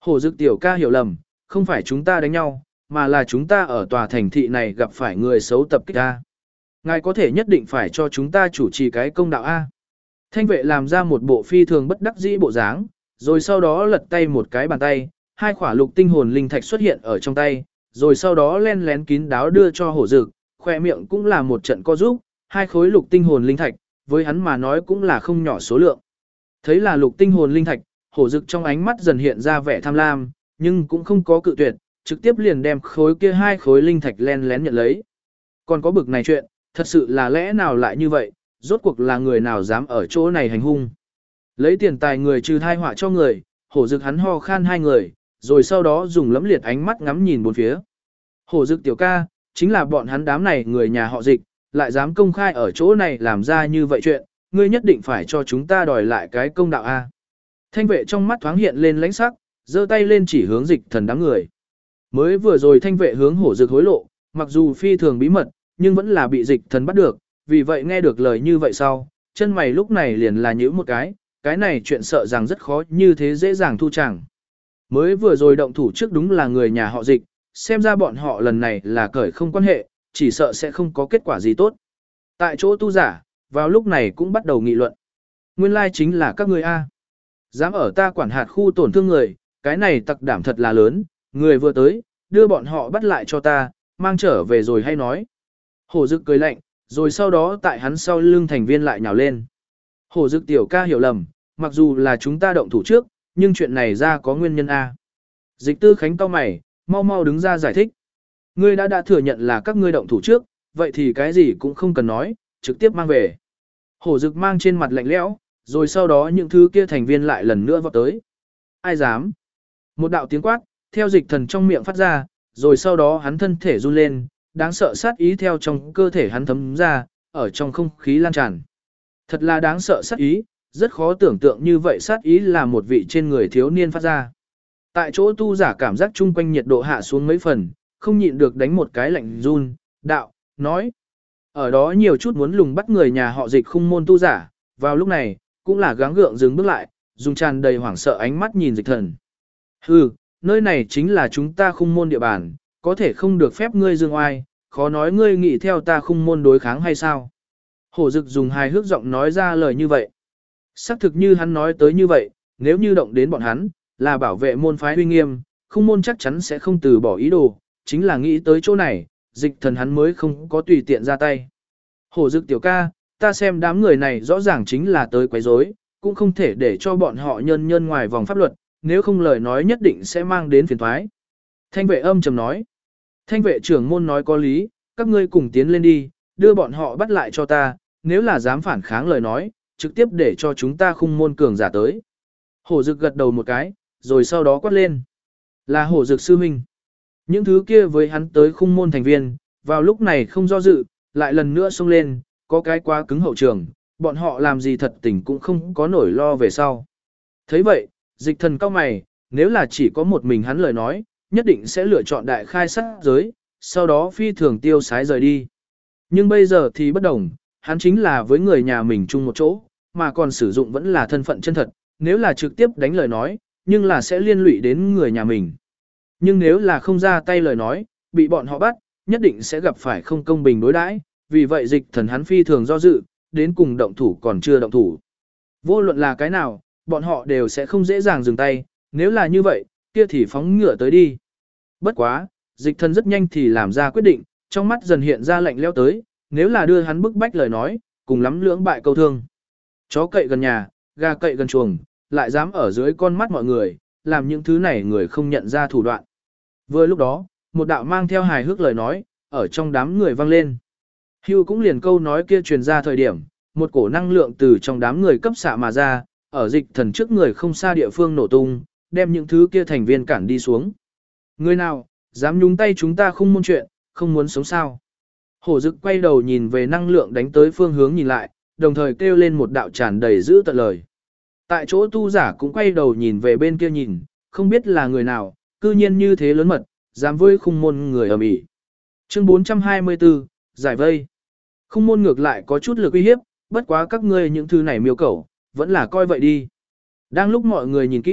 Hổ Dực tiểu ca hiểu lầm, không phải chúng ta đánh nhau, mà là chúng ta ở tòa thành thị này gặp phải người xấu tập kích A. Ngài có thể nhất định phải cho chúng ta chủ trì cái công đạo A. Thanh vệ làm ra một bộ phi thường bất đắc dĩ bộ dáng, rồi sau đó lật tay một cái bàn tay, hai khỏa lục tinh hồn linh thạch xuất hiện ở trong tay, rồi sau đó len lén kín đáo đưa cho Hổ Dực, khoe miệng cũng là một trận co giúp, hai khối lục tinh hồn linh thạch, với hắn mà nói cũng là không nhỏ số lượng. Thấy là lục tinh hồn linh thạch, Hổ Dực trong ánh mắt dần hiện ra vẻ tham lam, nhưng cũng không có cự tuyệt, trực tiếp liền đem khối kia hai khối linh thạch len lén nhận lấy. Còn có bực này chuyện, thật sự là lẽ nào lại như vậy, rốt cuộc là người nào dám ở chỗ này hành hung. Lấy tiền tài người trừ thai họa cho người, Hổ Dực hắn ho khan hai người, rồi sau đó dùng lẫm liệt ánh mắt ngắm nhìn bốn phía. Hổ Dực tiểu ca, chính là bọn hắn đám này người nhà họ Dịch, lại dám công khai ở chỗ này làm ra như vậy chuyện, ngươi nhất định phải cho chúng ta đòi lại cái công đạo a. Thanh vệ trong mắt thoáng hiện lên lãnh sắc, giơ tay lên chỉ hướng Dịch Thần đám người. Mới vừa rồi thanh vệ hướng Hổ Dực hối lộ, mặc dù phi thường bí mật, nhưng vẫn là bị Dịch Thần bắt được, vì vậy nghe được lời như vậy sau, chân mày lúc này liền là nhíu một cái này chuyện sợ rằng rất khó như thế dễ dàng thu chẳng. Mới vừa rồi động thủ trước đúng là người nhà họ Dịch, xem ra bọn họ lần này là cởi không quan hệ, chỉ sợ sẽ không có kết quả gì tốt. Tại chỗ tu giả, vào lúc này cũng bắt đầu nghị luận. Nguyên lai chính là các người A. Dám ở ta quản hạt khu tổn thương người, cái này tặc đảm thật là lớn, người vừa tới, đưa bọn họ bắt lại cho ta, mang trở về rồi hay nói. Hổ Dực cười lạnh, rồi sau đó tại hắn sau lưng thành viên lại nhào lên. Hổ Dực tiểu ca hiểu lầm, mặc dù là chúng ta động thủ trước, nhưng chuyện này ra có nguyên nhân A. Dịch Tư Khánh cau mày, mau mau đứng ra giải thích. Ngươi đã thừa nhận là các ngươi động thủ trước, vậy thì cái gì cũng không cần nói, trực tiếp mang về. Hổ Dực mang trên mặt lạnh lẽo, rồi sau đó những thứ kia thành viên lại lần nữa vọt tới. Ai dám? Một đạo tiếng quát, theo Dịch Thần trong miệng phát ra, rồi sau đó hắn thân thể run lên, đáng sợ sát ý theo trong cơ thể hắn thấm ra, ở trong không khí lan tràn. Thật là đáng sợ sát ý, rất khó tưởng tượng như vậy sát ý là một vị trên người thiếu niên phát ra. Tại chỗ tu giả cảm giác chung quanh nhiệt độ hạ xuống mấy phần, không nhịn được đánh một cái lạnh run, đạo, nói. Ở đó nhiều chút muốn lùng bắt người nhà họ Dịch khung môn tu giả, vào lúc này, cũng là gắng gượng dừng bước lại, dùng tràn đầy hoảng sợ ánh mắt nhìn Dịch Thần. Hừ, nơi này chính là chúng ta khung môn địa bàn, có thể không được phép ngươi dương oai, khó nói ngươi nghĩ theo ta khung môn đối kháng hay sao. Hổ Dực dùng hài hước giọng nói ra lời như vậy. Xác thực như hắn nói tới như vậy, nếu như động đến bọn hắn, là bảo vệ môn phái uy nghiêm, khung môn chắc chắn sẽ không từ bỏ ý đồ, chính là nghĩ tới chỗ này, Dịch Thần hắn mới không có tùy tiện ra tay. Hổ Dực tiểu ca, ta xem đám người này rõ ràng chính là tới quấy rối, cũng không thể để cho bọn họ nhân ngoài vòng pháp luật, nếu không lời nói nhất định sẽ mang đến phiền toái. Thanh vệ âm trầm nói. Thanh vệ trưởng môn nói có lý, các ngươi cùng tiến lên đi, đưa bọn họ bắt lại cho ta, nếu là dám phản kháng lời nói, trực tiếp để cho chúng ta khung môn cường giả tới. Hổ Dực gật đầu một cái, rồi sau đó quát lên. Là Hổ Dực sư huynh. Những thứ kia với hắn tới khung môn thành viên, vào lúc này không do dự, lại lần nữa xông lên, có cái quá cứng hậu trường, bọn họ làm gì thật tình cũng không có nổi lo về sau. Thấy vậy, Dịch Thần cao mày, nếu là chỉ có một mình hắn lời nói, nhất định sẽ lựa chọn đại khai sát giới, sau đó phi thường tiêu sái rời đi. Nhưng bây giờ thì bất đồng, hắn chính là với người nhà mình chung một chỗ, mà còn sử dụng vẫn là thân phận chân thật, nếu là trực tiếp đánh lời nói, nhưng là sẽ liên lụy đến người nhà mình. Nhưng nếu là không ra tay lời nói, bị bọn họ bắt, nhất định sẽ gặp phải không công bình đối đãi, vì vậy Dịch Thần hắn phi thường do dự, đến cùng động thủ còn chưa động thủ. Vô luận là cái nào, bọn họ đều sẽ không dễ dàng dừng tay, nếu là như vậy, kia thì phóng ngựa tới đi. Bất quá, Dịch Thần rất nhanh thì làm ra quyết định, trong mắt dần hiện ra lạnh lẽo tới, nếu là đưa hắn bức bách lời nói, cùng lắm lưỡng bại câu thương. Chó cậy gần nhà, gà cậy gần chuồng, lại dám ở dưới con mắt mọi người, làm những thứ này người không nhận ra thủ đoạn. Vừa lúc đó, một đạo mang theo hài hước lời nói, ở trong đám người vang lên. Hưu cũng liền câu nói kia truyền ra thời điểm, một cổ năng lượng từ trong đám người cấp xạ mà ra, ở Dịch Thần trước người không xa địa phương nổ tung, đem những thứ kia thành viên cản đi xuống. Người nào, dám nhúng tay chúng ta không muốn chuyện, không muốn sống sao. Hổ Dực quay đầu nhìn về năng lượng đánh tới phương hướng nhìn lại, đồng thời kêu lên một đạo tràn đầy dữ tợn lời. Tại chỗ tu giả cũng quay đầu nhìn về bên kia nhìn, không biết là người nào, cư nhiên như thế lớn mật, dám với khung môn người ầm ĩ. Chương 424, giải vây. Khung môn ngược lại có chút lực uy hiếp, bất quá các ngươi những thứ này miêu cẩu, vẫn là coi vậy đi. Đang lúc mọi người nhìn kỹ,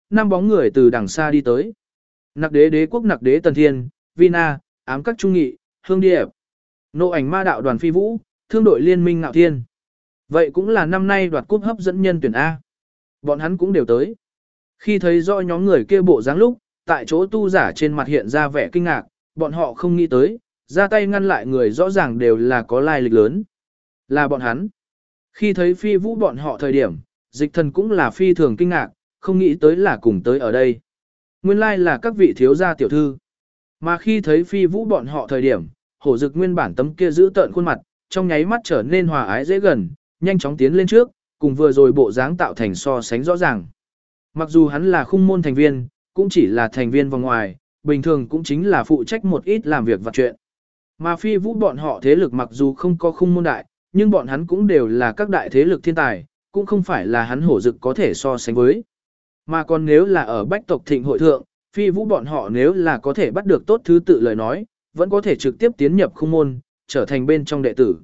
năm bóng người từ đằng xa đi tới. Nặc đế đế quốc nặc đế Tần Thiên, Vina, ám các trung nghị, hương điệp. Nộ ảnh ma đạo đoàn phi vũ, thương đội liên minh ngạo thiên. Vậy cũng là năm nay đoạt cúp hấp dẫn nhân tuyển A. Bọn hắn cũng đều tới. Khi thấy rõ nhóm người kia bộ dáng lúc, tại chỗ tu giả trên mặt hiện ra vẻ kinh ngạc, bọn họ không nghĩ tới, ra tay ngăn lại người rõ ràng đều là có lai lịch lớn. Là bọn hắn. Khi thấy phi vũ bọn họ thời điểm, dịch thần cũng là phi thường kinh ngạc, không nghĩ tới là cùng tới ở đây. Nguyên lai là các vị thiếu gia tiểu thư. Mà khi thấy phi vũ bọn họ thời điểm, hổ dực nguyên bản tấm kia giữ tợn khuôn mặt, trong nháy mắt trở nên hòa ái dễ gần, nhanh chóng tiến lên trước, cùng vừa rồi bộ dáng tạo thành so sánh rõ ràng. Mặc dù hắn là khung môn thành viên, cũng chỉ là thành viên vòng ngoài, bình thường cũng chính là phụ trách một ít làm việc vặt chuyện. Mà phi vũ bọn họ thế lực mặc dù không có khung môn đại, nhưng bọn hắn cũng đều là các đại thế lực thiên tài, cũng không phải là hắn hổ dực có thể so sánh với. Mà còn nếu là ở bách tộc thịnh hội thượng, phi vũ bọn họ nếu là có thể bắt được tốt thứ tự lời nói, vẫn có thể trực tiếp tiến nhập khung môn, trở thành bên trong đệ tử.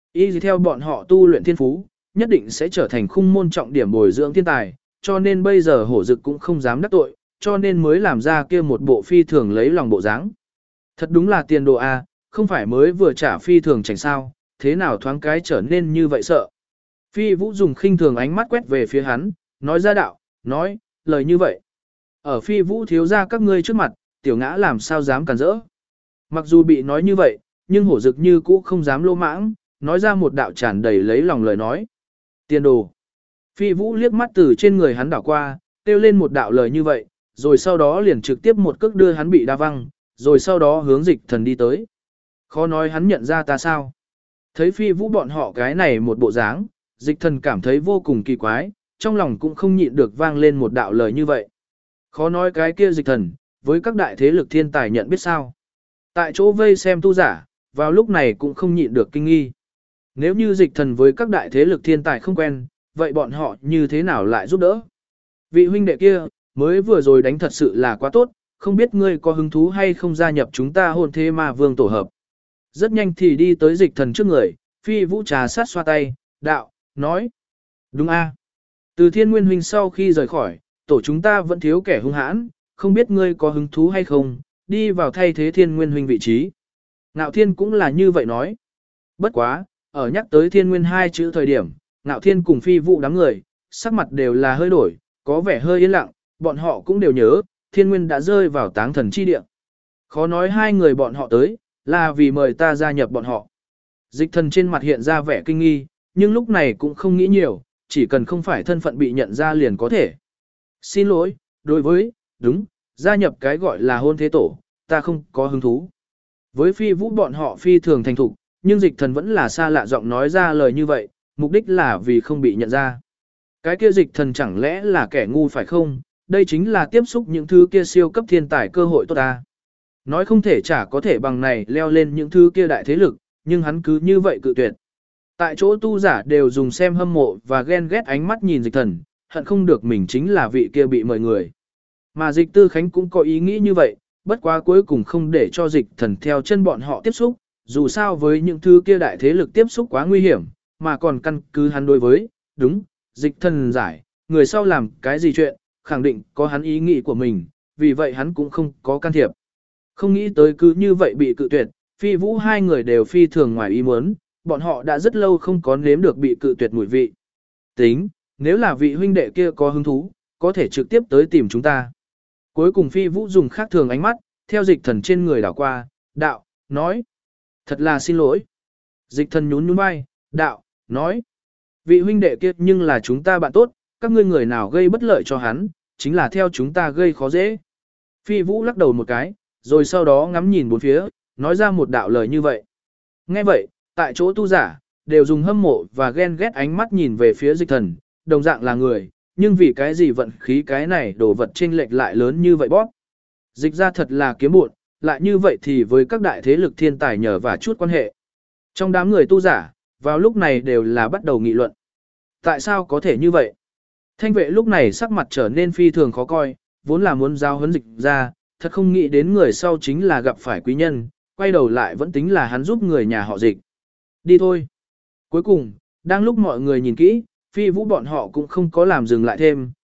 Y theo bọn họ tu luyện thiên phú, nhất định sẽ trở thành khung môn trọng điểm bồi dưỡng thiên tài, cho nên bây giờ hổ dực cũng không dám đắc tội, cho nên mới làm ra kia một bộ phi thường lấy lòng bộ dáng. Thật đúng là tiền đồ A, không phải mới vừa trả phi thường chẳng sao, thế nào thoáng cái trở nên như vậy sợ. Phi vũ dùng khinh thường ánh mắt quét về phía hắn, nói ra đạo, nói, lời như vậy. Ở phi vũ thiếu ra các ngươi trước mặt, tiểu ngã làm sao dám cản rỡ. Mặc dù bị nói như vậy, nhưng hổ dực như cũ không dám lô mãng, nói ra một đạo tràn đầy lấy lòng lời nói. Tiền đồ. Phi vũ liếc mắt từ trên người hắn đảo qua, kêu lên một đạo lời như vậy, rồi sau đó liền trực tiếp một cước đưa hắn bị đa văng, rồi sau đó hướng dịch thần đi tới. Khó nói hắn nhận ra ta sao. Thấy phi vũ bọn họ cái này một bộ dáng, dịch thần cảm thấy vô cùng kỳ quái, trong lòng cũng không nhịn được vang lên một đạo lời như vậy. Khó nói cái kia dịch thần, với các đại thế lực thiên tài nhận biết sao. Tại chỗ vây xem tu giả, vào lúc này cũng không nhịn được kinh nghi. Nếu như dịch thần với các đại thế lực thiên tài không quen, vậy bọn họ như thế nào lại giúp đỡ? Vị huynh đệ kia, mới vừa rồi đánh thật sự là quá tốt, không biết ngươi có hứng thú hay không gia nhập chúng ta hôn thế ma vương tổ hợp. Rất nhanh thì đi tới dịch thần trước người, phi vũ trà sát xoa tay, đạo, nói. Đúng a. Từ thiên nguyên huynh sau khi rời khỏi, tổ chúng ta vẫn thiếu kẻ hung hãn, không biết ngươi có hứng thú hay không, đi vào thay thế thiên nguyên huynh vị trí. Ngạo thiên cũng là như vậy nói. Bất quá, ở nhắc tới thiên nguyên hai chữ thời điểm, ngạo thiên cùng phi vũ đám người, sắc mặt đều là hơi đổi, có vẻ hơi yên lặng, bọn họ cũng đều nhớ, thiên nguyên đã rơi vào táng thần chi địa. Khó nói hai người bọn họ tới, là vì mời ta gia nhập bọn họ. Dịch thần trên mặt hiện ra vẻ kinh nghi, nhưng lúc này cũng không nghĩ nhiều, chỉ cần không phải thân phận bị nhận ra liền có thể. Xin lỗi, đối với, đúng, gia nhập cái gọi là hôn thế tổ, ta không có hứng thú. Với phi vũ bọn họ phi thường thành thục, nhưng dịch thần vẫn là xa lạ giọng nói ra lời như vậy, mục đích là vì không bị nhận ra. Cái kia dịch thần chẳng lẽ là kẻ ngu phải không, đây chính là tiếp xúc những thứ kia siêu cấp thiên tài cơ hội tốt ta. Nói không thể chả có thể bằng này leo lên những thứ kia đại thế lực, nhưng hắn cứ như vậy cự tuyệt. Tại chỗ tu giả đều dùng xem hâm mộ và ghen ghét ánh mắt nhìn dịch thần, hận không được mình chính là vị kia bị mời người. Mà dịch tư khánh cũng có ý nghĩ như vậy, bất quá cuối cùng không để cho dịch thần theo chân bọn họ tiếp xúc, dù sao với những thứ kia đại thế lực tiếp xúc quá nguy hiểm, mà còn căn cứ hắn đối với, đúng, dịch thần giải, người sau làm cái gì chuyện, khẳng định có hắn ý nghĩ của mình, vì vậy hắn cũng không có can thiệp. Không nghĩ tới cứ như vậy bị cự tuyệt, phi vũ hai người đều phi thường ngoài ý muốn, bọn họ đã rất lâu không có nếm được bị cự tuyệt mùi vị. Tính, nếu là vị huynh đệ kia có hứng thú, có thể trực tiếp tới tìm chúng ta. Cuối cùng phi vũ dùng khác thường ánh mắt, theo dịch thần trên người đảo qua, đạo, nói. Thật là xin lỗi. Dịch thần nhún nhún vai, đạo, nói. Vị huynh đệ kia nhưng là chúng ta bạn tốt, các ngươi người nào gây bất lợi cho hắn, chính là theo chúng ta gây khó dễ. Phi vũ lắc đầu một cái, rồi sau đó ngắm nhìn bốn phía, nói ra một đạo lời như vậy. Nghe vậy, tại chỗ tu giả, đều dùng hâm mộ và ghen ghét ánh mắt nhìn về phía dịch thần, đồng dạng là người, nhưng vì cái gì vận khí cái này đồ vật chênh lệch lại lớn như vậy bóp. Dịch ra thật là kiếm bộn, lại như vậy thì với các đại thế lực thiên tài nhờ và chút quan hệ. Trong đám người tu giả, vào lúc này đều là bắt đầu nghị luận. Tại sao có thể như vậy? Thanh vệ lúc này sắc mặt trở nên phi thường khó coi, vốn là muốn giao huấn dịch ra, thật không nghĩ đến người sau chính là gặp phải quý nhân, quay đầu lại vẫn tính là hắn giúp người nhà họ dịch. Đi thôi. Cuối cùng, đang lúc mọi người nhìn kỹ, phi vũ bọn họ cũng không có làm dừng lại thêm,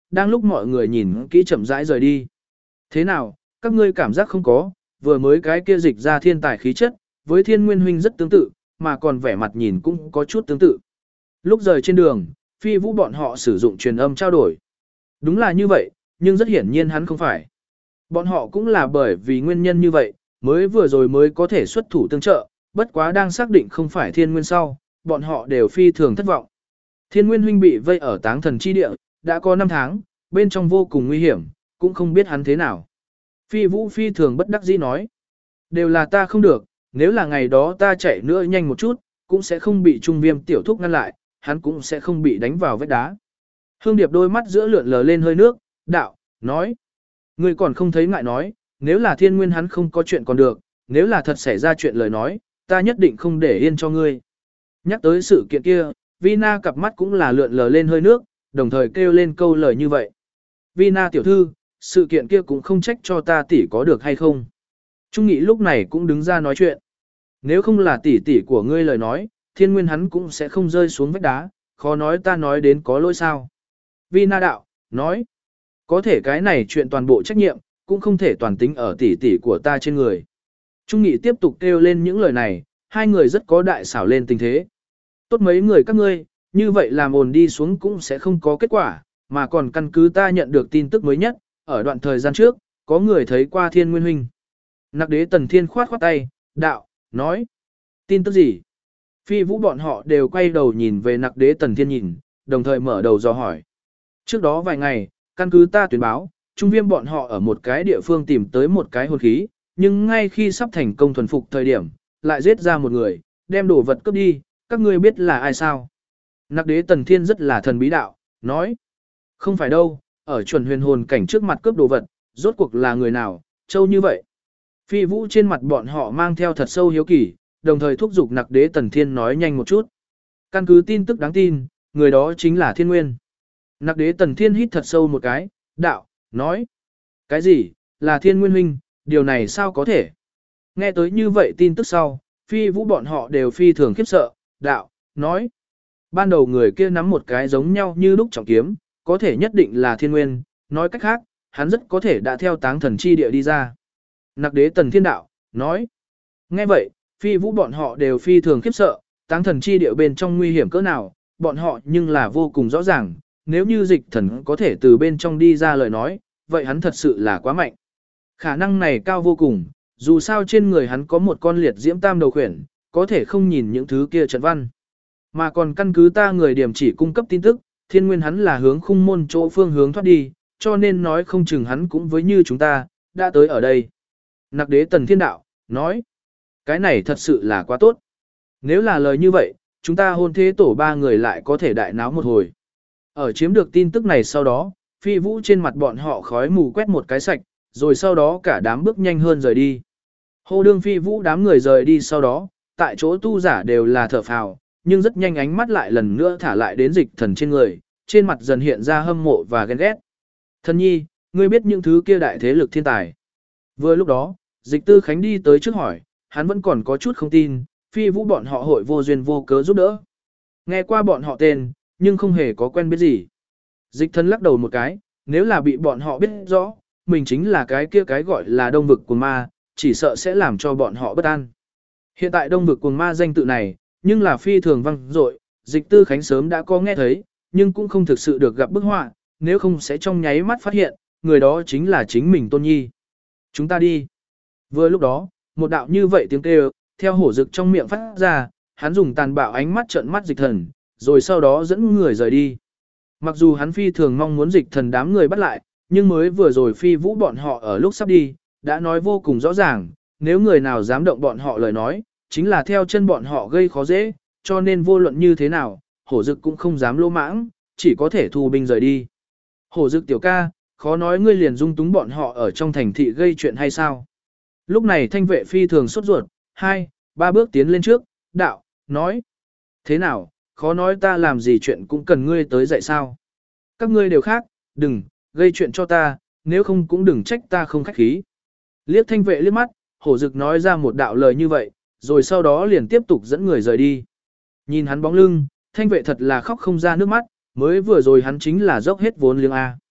đang lúc mọi người nhìn kỹ chậm rãi rời đi. Thế nào, các ngươi cảm giác không có, vừa mới cái kia dịch ra thiên tài khí chất, với thiên nguyên huynh rất tương tự, mà còn vẻ mặt nhìn cũng có chút tương tự. Lúc rời trên đường, Phi Vũ bọn họ sử dụng truyền âm trao đổi. Đúng là như vậy, nhưng rất hiển nhiên hắn không phải. Bọn họ cũng là bởi vì nguyên nhân như vậy, mới vừa rồi mới có thể xuất thủ tương trợ, bất quá đang xác định không phải thiên nguyên sau, bọn họ đều phi thường thất vọng. Thiên nguyên huynh bị vây ở táng thần chi địa, đã có 5 tháng, bên trong vô cùng nguy hiểm, cũng không biết hắn thế nào. Phi Vũ phi thường bất đắc dĩ nói, đều là ta không được, nếu là ngày đó ta chạy nữa nhanh một chút, cũng sẽ không bị Trung Viêm tiểu thúc ngăn lại, hắn cũng sẽ không bị đánh vào vách đá. Hương Điệp đôi mắt giữa lượn lờ lên hơi nước, đạo, nói, ngươi còn không thấy ngại nói, nếu là thiên nguyên hắn không có chuyện còn được, nếu là thật xảy ra chuyện lời nói, ta nhất định không để yên cho ngươi. Nhắc tới sự kiện kia, Vina cặp mắt cũng là lượn lờ lên hơi nước, đồng thời kêu lên câu lời như vậy. Vina tiểu thư, sự kiện kia cũng không trách cho ta tỷ có được hay không. Trung Nghị lúc này cũng đứng ra nói chuyện. Nếu không là tỷ tỷ của ngươi lời nói, thiên nguyên hắn cũng sẽ không rơi xuống vách đá, khó nói ta nói đến có lỗi sao. Vina đạo, nói, có thể cái này chuyện toàn bộ trách nhiệm, cũng không thể toàn tính ở tỷ tỷ của ta trên người. Trung Nghị tiếp tục kêu lên những lời này, hai người rất có đại xảo lên tình thế. Tốt mấy người các ngươi, như vậy làm ồn đi xuống cũng sẽ không có kết quả, mà còn căn cứ ta nhận được tin tức mới nhất, ở đoạn thời gian trước, có người thấy qua thiên nguyên huynh. Nặc đế Tần Thiên khoát khoát tay, đạo, nói, tin tức gì? Phi Vũ bọn họ đều quay đầu nhìn về nặc đế Tần Thiên nhìn, đồng thời mở đầu dò hỏi. Trước đó vài ngày, căn cứ ta tuyên báo, Trung Viêm bọn họ ở một cái địa phương tìm tới một cái hồn khí, nhưng ngay khi sắp thành công thuần phục thời điểm, lại giết ra một người, đem đồ vật cướp đi, các ngươi biết là ai sao? Nặc đế Tần Thiên rất là thần bí đạo, nói, không phải đâu, ở chuẩn huyền hồn cảnh trước mặt cướp đồ vật, rốt cuộc là người nào, trâu như vậy. Phi Vũ trên mặt bọn họ mang theo thật sâu hiếu kỳ, đồng thời thúc giục nặc đế Tần Thiên nói nhanh một chút. Căn cứ tin tức đáng tin, người đó chính là Thiên Nguyên. Nặc đế Tần Thiên hít thật sâu một cái, đạo, nói. Cái gì, là Thiên Nguyên huynh, điều này sao có thể? Nghe tới như vậy tin tức sau, Phi Vũ bọn họ đều phi thường khiếp sợ, đạo, nói. Ban đầu người kia nắm một cái giống nhau như lúc trọng kiếm, có thể nhất định là Thiên Nguyên, nói cách khác, hắn rất có thể đã theo táng thần chi địa đi ra. Nặc đế Tần Thiên đạo, nói. Nghe vậy, Phi Vũ bọn họ đều phi thường khiếp sợ, táng thần chi địa bên trong nguy hiểm cỡ nào, bọn họ nhưng là vô cùng rõ ràng, nếu như dịch thần có thể từ bên trong đi ra lời nói, vậy hắn thật sự là quá mạnh. Khả năng này cao vô cùng, dù sao trên người hắn có một con liệt diễm tam đầu khuyển, có thể không nhìn những thứ kia trận văn. Mà còn căn cứ ta người điểm chỉ cung cấp tin tức, thiên nguyên hắn là hướng khung môn chỗ phương hướng thoát đi, cho nên nói không chừng hắn cũng với như chúng ta, đã tới ở đây. Nặc đế Tần Thiên đạo, nói, cái này thật sự là quá tốt. Nếu là lời như vậy, chúng ta hôn thế tổ ba người lại có thể đại náo một hồi. Ở chiếm được tin tức này sau đó, Phi Vũ trên mặt bọn họ khói mù quét một cái sạch, rồi sau đó cả đám bước nhanh hơn rời đi. Hô đương Phi Vũ đám người rời đi sau đó, tại chỗ tu giả đều là thở phào, nhưng rất nhanh ánh mắt lại lần nữa thả lại đến dịch thần trên người, trên mặt dần hiện ra hâm mộ và ghen ghét. Thần nhi, ngươi biết những thứ kia đại thế lực thiên tài. Vừa lúc đó, dịch tư Khánh đi tới trước hỏi, hắn vẫn còn có chút không tin, Phi Vũ bọn họ hội vô duyên vô cớ giúp đỡ. Nghe qua bọn họ tên, nhưng không hề có quen biết gì. Dịch thần lắc đầu một cái, nếu là bị bọn họ biết rõ, mình chính là cái kia cái gọi là đông vực cuồng ma, chỉ sợ sẽ làm cho bọn họ bất an. Hiện tại đông vực cuồng ma danh tự này, nhưng là phi thường vang dội, dịch tư Khánh sớm đã có nghe thấy, nhưng cũng không thực sự được gặp bức họa, nếu không sẽ trong nháy mắt phát hiện, người đó chính là chính mình Tôn Nhi. Chúng ta đi. Vừa lúc đó, một đạo như vậy tiếng kêu, theo hổ rực trong miệng phát ra, hắn dùng tàn bạo ánh mắt trợn mắt dịch thần, rồi sau đó dẫn người rời đi. Mặc dù hắn phi thường mong muốn dịch thần đám người bắt lại, nhưng mới vừa rồi Phi Vũ bọn họ ở lúc sắp đi, đã nói vô cùng rõ ràng, nếu người nào dám động bọn họ lời nói, chính là theo chân bọn họ gây khó dễ, cho nên vô luận như thế nào, hổ dực cũng không dám lỗ mãng, chỉ có thể thu binh rời đi. Hổ dực tiểu ca, khó nói ngươi liền dung túng bọn họ ở trong thành thị gây chuyện hay sao? Lúc này thanh vệ phi thường sốt ruột, 2, 3 bước tiến lên trước, đạo, nói. Thế nào, khó nói ta làm gì chuyện cũng cần ngươi tới dạy sao? Các ngươi đều khác, đừng, gây chuyện cho ta, nếu không cũng đừng trách ta không khách khí. Liếc thanh vệ liếc mắt, hổ dực nói ra một đạo lời như vậy, rồi sau đó liền tiếp tục dẫn người rời đi. Nhìn hắn bóng lưng, thanh vệ thật là khóc không ra nước mắt, mới vừa rồi hắn chính là dốc hết vốn liếng A.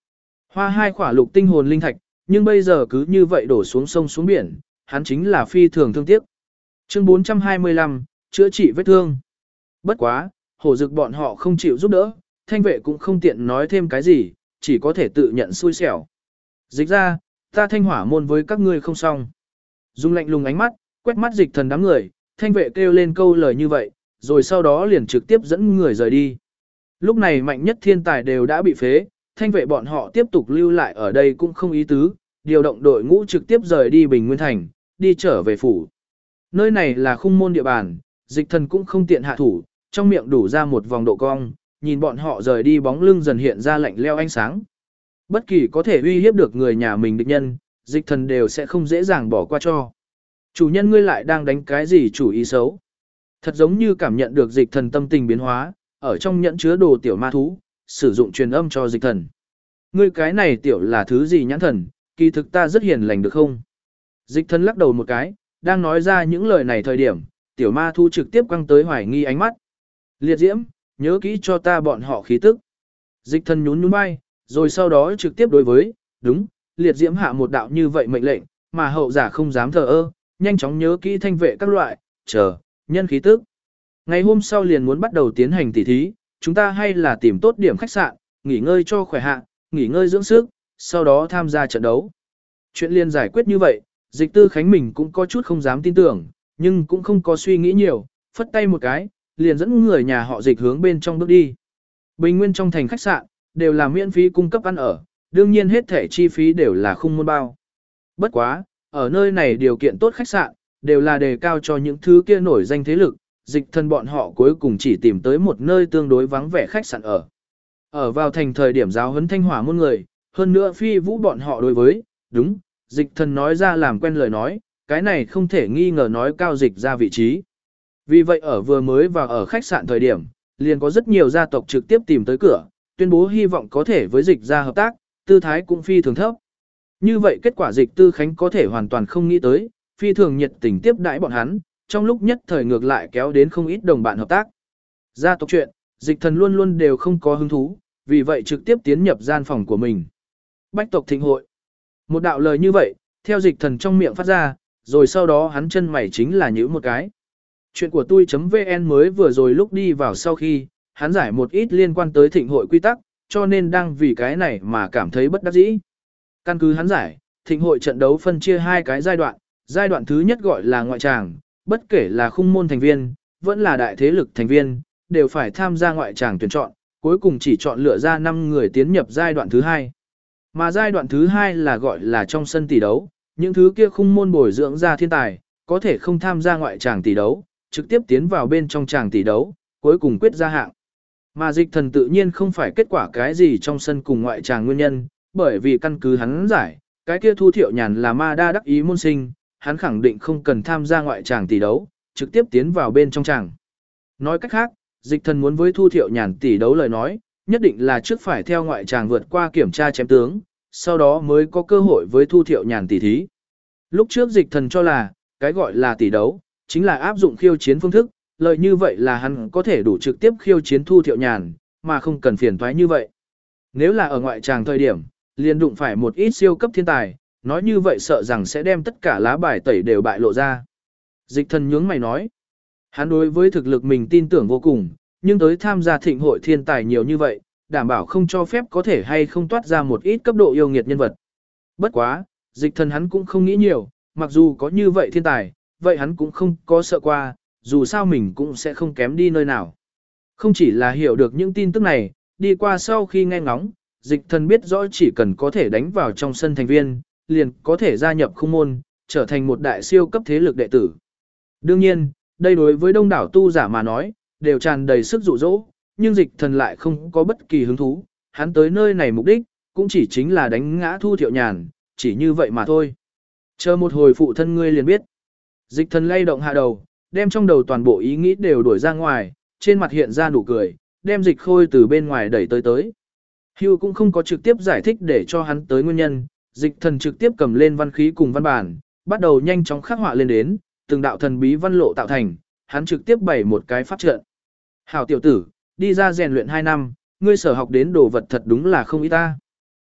Hoa 2 khỏa lục tinh hồn linh thạch, nhưng bây giờ cứ như vậy đổ xuống sông xuống biển, hắn chính là phi thường thương tiếc. Chương 425, chữa trị vết thương. Bất quá, hổ dực bọn họ không chịu giúp đỡ, thanh vệ cũng không tiện nói thêm cái gì, chỉ có thể tự nhận xui xẻo. Dịch ra, ta thanh hỏa môn với các ngươi không xong. Dung lạnh lùng ánh mắt, quét mắt dịch thần đám người, thanh vệ kêu lên câu lời như vậy, rồi sau đó liền trực tiếp dẫn người rời đi. Lúc này mạnh nhất thiên tài đều đã bị phế, thanh vệ bọn họ tiếp tục lưu lại ở đây cũng không ý tứ, điều động đội ngũ trực tiếp rời đi Bình Nguyên Thành, đi trở về phủ. Nơi này là khung môn địa bàn, dịch thần cũng không tiện hạ thủ, trong miệng đủ ra một vòng độ cong, nhìn bọn họ rời đi bóng lưng dần hiện ra lạnh leo ánh sáng. Bất kỳ có thể uy hiếp được người nhà mình địch nhân, dịch thần đều sẽ không dễ dàng bỏ qua cho. Chủ nhân ngươi lại đang đánh cái gì chủ ý xấu? Thật giống như cảm nhận được dịch thần tâm tình biến hóa, ở trong nhẫn chứa đồ tiểu ma thú, sử dụng truyền âm cho dịch thần. Ngươi cái này tiểu là thứ gì nhãn thần, kỳ thực ta rất hiền lành được không? Dịch thần lắc đầu một cái, đang nói ra những lời này thời điểm, tiểu ma thú trực tiếp quăng tới hoài nghi ánh mắt. Liệt diễm, nhớ kỹ cho ta bọn họ khí tức. Dịch thần nhún nhún vai, rồi sau đó trực tiếp đối với, đúng, liệt diễm hạ một đạo như vậy mệnh lệnh, mà hậu giả không dám thờ ơ, nhanh chóng nhớ kỹ thanh vệ các loại, chờ, nhân khí tức. Ngày hôm sau liền muốn bắt đầu tiến hành tỉ thí, chúng ta hay là tìm tốt điểm khách sạn, nghỉ ngơi cho khỏe hạ, nghỉ ngơi dưỡng sức, sau đó tham gia trận đấu. Chuyện liền giải quyết như vậy, dịch tư khánh mình cũng có chút không dám tin tưởng, nhưng cũng không có suy nghĩ nhiều, phất tay một cái, liền dẫn người nhà họ dịch hướng bên trong bước đi. Bình Nguyên trong thành khách sạn, đều là miễn phí cung cấp ăn ở, đương nhiên hết thể chi phí đều là khung môn bao. Bất quá, ở nơi này điều kiện tốt khách sạn, đều là đề cao cho những thứ kia nổi danh thế lực, dịch thần bọn họ cuối cùng chỉ tìm tới một nơi tương đối vắng vẻ khách sạn ở. Ở vào thành thời điểm giáo huấn thanh hỏa môn người, hơn nữa phi vũ bọn họ đối với, đúng, dịch thần nói ra làm quen lời nói, cái này không thể nghi ngờ nói cao dịch ra vị trí. Vì vậy ở vừa mới vào ở khách sạn thời điểm, liền có rất nhiều gia tộc trực tiếp tìm tới cửa, tuyên bố hy vọng có thể với dịch ra hợp tác, tư thái cũng phi thường thấp. Như vậy kết quả dịch tư khánh có thể hoàn toàn không nghĩ tới, phi thường nhiệt tình tiếp đãi bọn hắn, trong lúc nhất thời ngược lại kéo đến không ít đồng bạn hợp tác. Gia tộc chuyện, dịch thần luôn luôn đều không có hứng thú, vì vậy trực tiếp tiến nhập gian phòng của mình. Bách tộc thịnh hội. Một đạo lời như vậy, theo dịch thần trong miệng phát ra, rồi sau đó hắn chân mày chính là nhíu một cái. Chuyện của tôi.vn mới vừa rồi lúc đi vào sau khi, hắn giải một ít liên quan tới thịnh hội quy tắc, cho nên đang vì cái này mà cảm thấy bất đắc dĩ. Căn cứ hắn giải, thịnh hội trận đấu phân chia hai cái giai đoạn thứ nhất gọi là ngoại tràng, bất kể là khung môn thành viên, vẫn là đại thế lực thành viên, đều phải tham gia ngoại tràng tuyển chọn, cuối cùng chỉ chọn lựa ra 5 người tiến nhập giai đoạn thứ hai. Mà giai đoạn thứ hai là gọi là trong sân tỷ đấu, những thứ kia khung môn bồi dưỡng ra thiên tài, có thể không tham gia ngoại tràng tỷ đấu, trực tiếp tiến vào bên trong tràng tỷ đấu, cuối cùng quyết ra hạng. Mà dịch thần tự nhiên không phải kết quả cái gì trong sân cùng ngoại tràng nguyên nhân, bởi vì căn cứ hắn giải, cái kia Thu Thiệu Nhàn là ma đa đắc ý môn sinh, hắn khẳng định không cần tham gia ngoại tràng tỷ đấu, trực tiếp tiến vào bên trong tràng. Nói cách khác, dịch thần muốn với Thu Thiệu Nhàn tỷ đấu lời nói, nhất định là trước phải theo ngoại tràng vượt qua kiểm tra chém tướng, sau đó mới có cơ hội với Thu Thiệu Nhàn tỷ thí. Lúc trước dịch thần cho là, cái gọi là tỷ đấu, chính là áp dụng khiêu chiến phương thức, lợi như vậy là hắn có thể đủ trực tiếp khiêu chiến Thu Thiệu Nhàn, mà không cần phiền toái như vậy. Nếu là ở ngoại tràng thời điểm, liền đụng phải một ít siêu cấp thiên tài, nói như vậy sợ rằng sẽ đem tất cả lá bài tẩy đều bại lộ ra. Dịch thần nhướng mày nói, hắn đối với thực lực mình tin tưởng vô cùng, nhưng tới tham gia thịnh hội thiên tài nhiều như vậy, đảm bảo không cho phép có thể hay không toát ra một ít cấp độ yêu nghiệt nhân vật. Bất quá, dịch thần hắn cũng không nghĩ nhiều, mặc dù có như vậy thiên tài, vậy hắn cũng không có sợ qua, dù sao mình cũng sẽ không kém đi nơi nào. Không chỉ là hiểu được những tin tức này, đi qua sau khi nghe ngóng, dịch thần biết rõ chỉ cần có thể đánh vào trong sân thành viên, liền có thể gia nhập khung môn, trở thành một đại siêu cấp thế lực đệ tử. Đương nhiên, đây đối với đông đảo tu giả mà nói, đều tràn đầy sức dụ dỗ, nhưng dịch thần lại không có bất kỳ hứng thú, hắn tới nơi này mục đích, cũng chỉ chính là đánh ngã Thu Thiệu Nhàn, chỉ như vậy mà thôi. Chờ một hồi phụ thân ngươi liền biết. Dịch thần lay động hạ đầu, đem trong đầu toàn bộ ý nghĩ đều đuổi ra ngoài, trên mặt hiện ra nụ cười, đem dịch khôi từ bên ngoài đẩy tới. Hugh cũng không có trực tiếp giải thích để cho hắn tới nguyên nhân, dịch thần trực tiếp cầm lên văn khí cùng văn bản, bắt đầu nhanh chóng khắc họa lên đến, từng đạo thần bí văn lộ tạo thành, hắn trực tiếp bày một cái pháp trận. Hảo tiểu tử, đi ra rèn luyện 2 năm, ngươi sở học đến đồ vật thật đúng là không ít ta.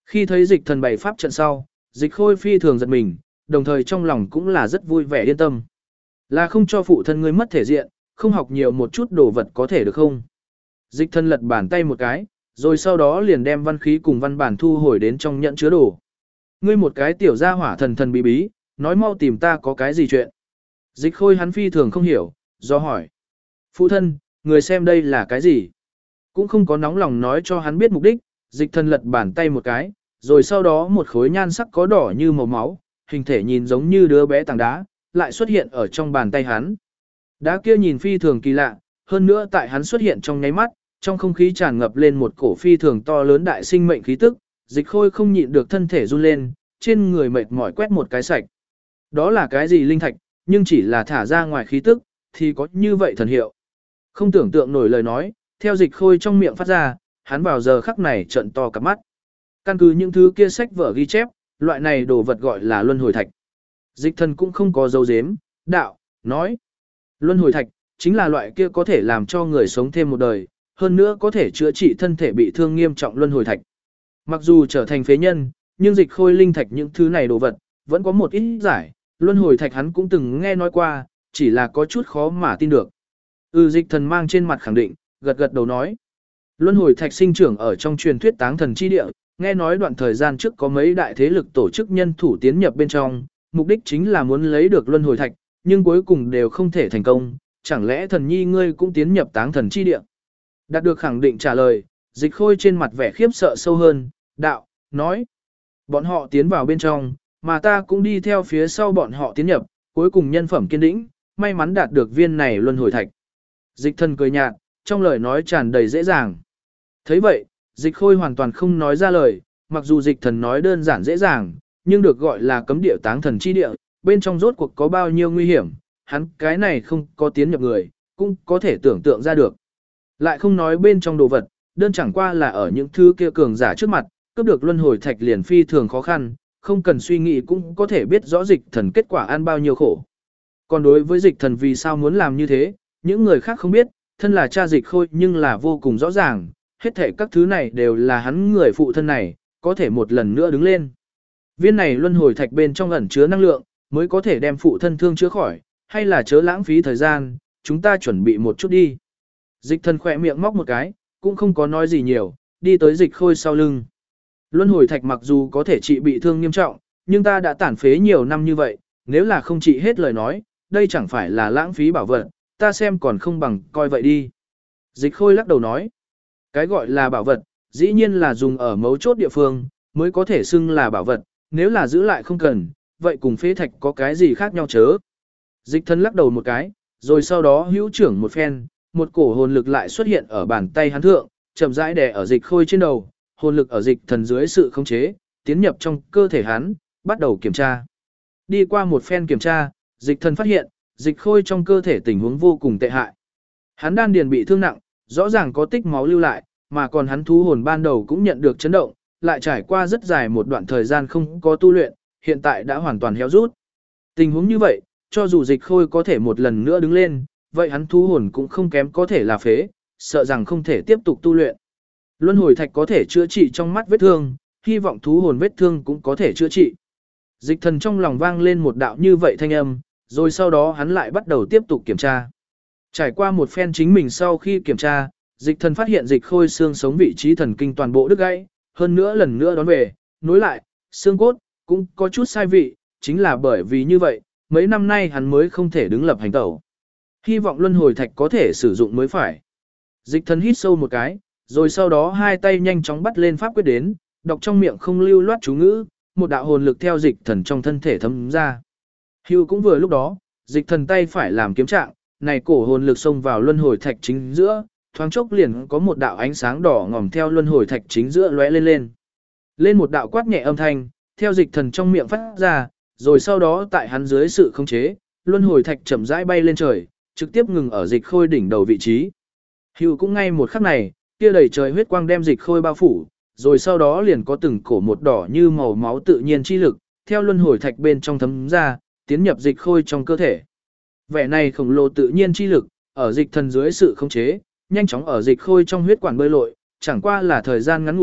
Khi thấy dịch thần bày pháp trận sau, dịch khôi phi thường giật mình, đồng thời trong lòng cũng là rất vui vẻ yên tâm. Là không cho phụ thân ngươi mất thể diện, không học nhiều một chút đồ vật có thể được không? Dịch thần lật bàn tay một cái, rồi sau đó liền đem văn khí cùng văn bản thu hồi đến trong nhẫn chứa đồ. Ngươi một cái tiểu gia hỏa thần thần bí bí, nói mau tìm ta có cái gì chuyện. Dịch khôi hắn phi thường không hiểu, do hỏi. Phụ thân, người xem đây là cái gì? Cũng không có nóng lòng nói cho hắn biết mục đích, dịch thần lật bàn tay một cái, rồi sau đó một khối nhan sắc có đỏ như màu máu, hình thể nhìn giống như đứa bé tảng đá, lại xuất hiện ở trong bàn tay hắn. Đá kia nhìn phi thường kỳ lạ, hơn nữa tại hắn xuất hiện trong nháy mắt, trong không khí tràn ngập lên một cổ phi thường to lớn đại sinh mệnh khí tức, dịch khôi không nhịn được thân thể run lên, trên người mệt mỏi quét một cái sạch. Đó là cái gì linh thạch, nhưng chỉ là thả ra ngoài khí tức, thì có như vậy thần hiệu. Không tưởng tượng nổi lời nói, theo dịch khôi trong miệng phát ra, hắn vào giờ khắc này trợn to cả mắt. Căn cứ những thứ kia sách vở ghi chép, loại này đồ vật gọi là luân hồi thạch. Dịch thần cũng không có dấu dếm, đạo, nói. Luân hồi thạch, chính là loại kia có thể làm cho người sống thêm một đời, hơn nữa có thể chữa trị thân thể bị thương nghiêm trọng luân hồi thạch. Mặc dù trở thành phế nhân, nhưng dịch khôi linh thạch những thứ này đồ vật, vẫn có một ít giải, luân hồi thạch hắn cũng từng nghe nói qua, chỉ là có chút khó mà tin được. Dịch thần mang trên mặt khẳng định, gật gật đầu nói. Luân hồi thạch sinh trưởng ở trong truyền thuyết táng thần chi địa, nghe nói đoạn thời gian trước có mấy đại thế lực tổ chức nhân thủ tiến nhập bên trong, mục đích chính là muốn lấy được luân hồi thạch, nhưng cuối cùng đều không thể thành công, chẳng lẽ thần nhi ngươi cũng tiến nhập táng thần chi địa? Đạt được khẳng định trả lời, dịch khôi trên mặt vẻ khiếp sợ sâu hơn, đạo, nói. Bọn họ tiến vào bên trong, mà ta cũng đi theo phía sau bọn họ tiến nhập, cuối cùng nhân phẩm kiên đĩnh, may mắn đạt được viên này luân hồi thạch. Dịch thần cười nhạt, trong lời nói tràn đầy dễ dàng. Thấy vậy, dịch khôi hoàn toàn không nói ra lời, mặc dù dịch thần nói đơn giản dễ dàng, nhưng được gọi là cấm địa táng thần chi địa, bên trong rốt cuộc có bao nhiêu nguy hiểm, hắn cái này không có tiến nhập người, cũng có thể tưởng tượng ra được. Lại không nói bên trong đồ vật, đơn chẳng qua là ở những thứ kia cường giả trước mặt, cướp được luân hồi thạch liền phi thường khó khăn, không cần suy nghĩ cũng có thể biết rõ dịch thần kết quả ăn bao nhiêu khổ. Còn đối với dịch thần vì sao muốn làm như thế, những người khác không biết, thân là cha dịch khôi nhưng là vô cùng rõ ràng, hết thể các thứ này đều là hắn người phụ thân này, có thể một lần nữa đứng lên. Viên này luân hồi thạch bên trong ẩn chứa năng lượng, mới có thể đem phụ thân thương chữa khỏi, hay là chớ lãng phí thời gian, chúng ta chuẩn bị một chút đi. Dịch thần khỏe miệng móc một cái, cũng không có nói gì nhiều, đi tới dịch khôi sau lưng. Luân hồi thạch mặc dù có thể trị bị thương nghiêm trọng, nhưng ta đã tản phế nhiều năm như vậy, nếu là không trị hết lời nói, đây chẳng phải là lãng phí bảo vật, ta xem còn không bằng coi vậy đi. Dịch khôi lắc đầu nói, cái gọi là bảo vật, dĩ nhiên là dùng ở mấu chốt địa phương, mới có thể xưng là bảo vật, nếu là giữ lại không cần, vậy cùng phế thạch có cái gì khác nhau chớ. Dịch thần lắc đầu một cái, rồi sau đó hữu trưởng một phen, một cổ hồn lực lại xuất hiện ở bàn tay hắn thượng, chậm rãi đè ở dịch khôi trên đầu, hồn lực ở dịch thần dưới sự khống chế, tiến nhập trong cơ thể hắn, bắt đầu kiểm tra. Đi qua một phen kiểm tra, dịch thần phát hiện, dịch khôi trong cơ thể tình huống vô cùng tệ hại. Hắn đan điền bị thương nặng, rõ ràng có tích máu lưu lại, mà còn hắn thú hồn ban đầu cũng nhận được chấn động, lại trải qua rất dài một đoạn thời gian không có tu luyện, hiện tại đã hoàn toàn héo rút. Tình huống như vậy, cho dù dịch khôi có thể một lần nữa đứng lên, vậy hắn thú hồn cũng không kém có thể là phế, sợ rằng không thể tiếp tục tu luyện. Luân hồi thạch có thể chữa trị trong mắt vết thương, hy vọng thú hồn vết thương cũng có thể chữa trị. Dịch thần trong lòng vang lên một đạo như vậy thanh âm, rồi sau đó hắn lại bắt đầu tiếp tục kiểm tra. Trải qua một phen chính mình sau khi kiểm tra, dịch thần phát hiện dịch khôi xương sống vị trí thần kinh toàn bộ đứt gãy, hơn nữa lần nữa đón về, nối lại, xương cốt, cũng có chút sai vị, chính là bởi vì như vậy, mấy năm nay hắn mới không thể đứng lập hành tẩu. Hy vọng luân hồi thạch có thể sử dụng mới phải. Dịch thần hít sâu một cái, rồi sau đó hai tay nhanh chóng bắt lên pháp quyết đến, đọc trong miệng không lưu loát chú ngữ, một đạo hồn lực theo dịch thần trong thân thể thấm ra. Hưu cũng vừa lúc đó, dịch thần tay phải làm kiếm trạng, này cổ hồn lực xông vào luân hồi thạch chính giữa, thoáng chốc liền có một đạo ánh sáng đỏ ngòm theo luân hồi thạch chính giữa lóe lên lên. Lên một đạo quát nhẹ âm thanh, theo dịch thần trong miệng phát ra, rồi sau đó tại hắn dưới sự khống chế, luân hồi thạch chậm rãi bay lên trời, trực tiếp ngừng ở dịch khôi đỉnh đầu vị trí. Hưu cũng ngay một khắc này, kia đầy trời huyết quang đem dịch khôi bao phủ, rồi sau đó liền có từng cổ một đỏ như màu máu tự nhiên chi lực, theo luân hồi thạch bên trong thấm ra, tiến nhập dịch khôi trong cơ thể. Vẻ này khổng lồ tự nhiên chi lực, ở dịch thần dưới sự khống chế, nhanh chóng ở dịch khôi trong huyết quản bơi lội, chẳng qua là thời gian ngắn ngủi,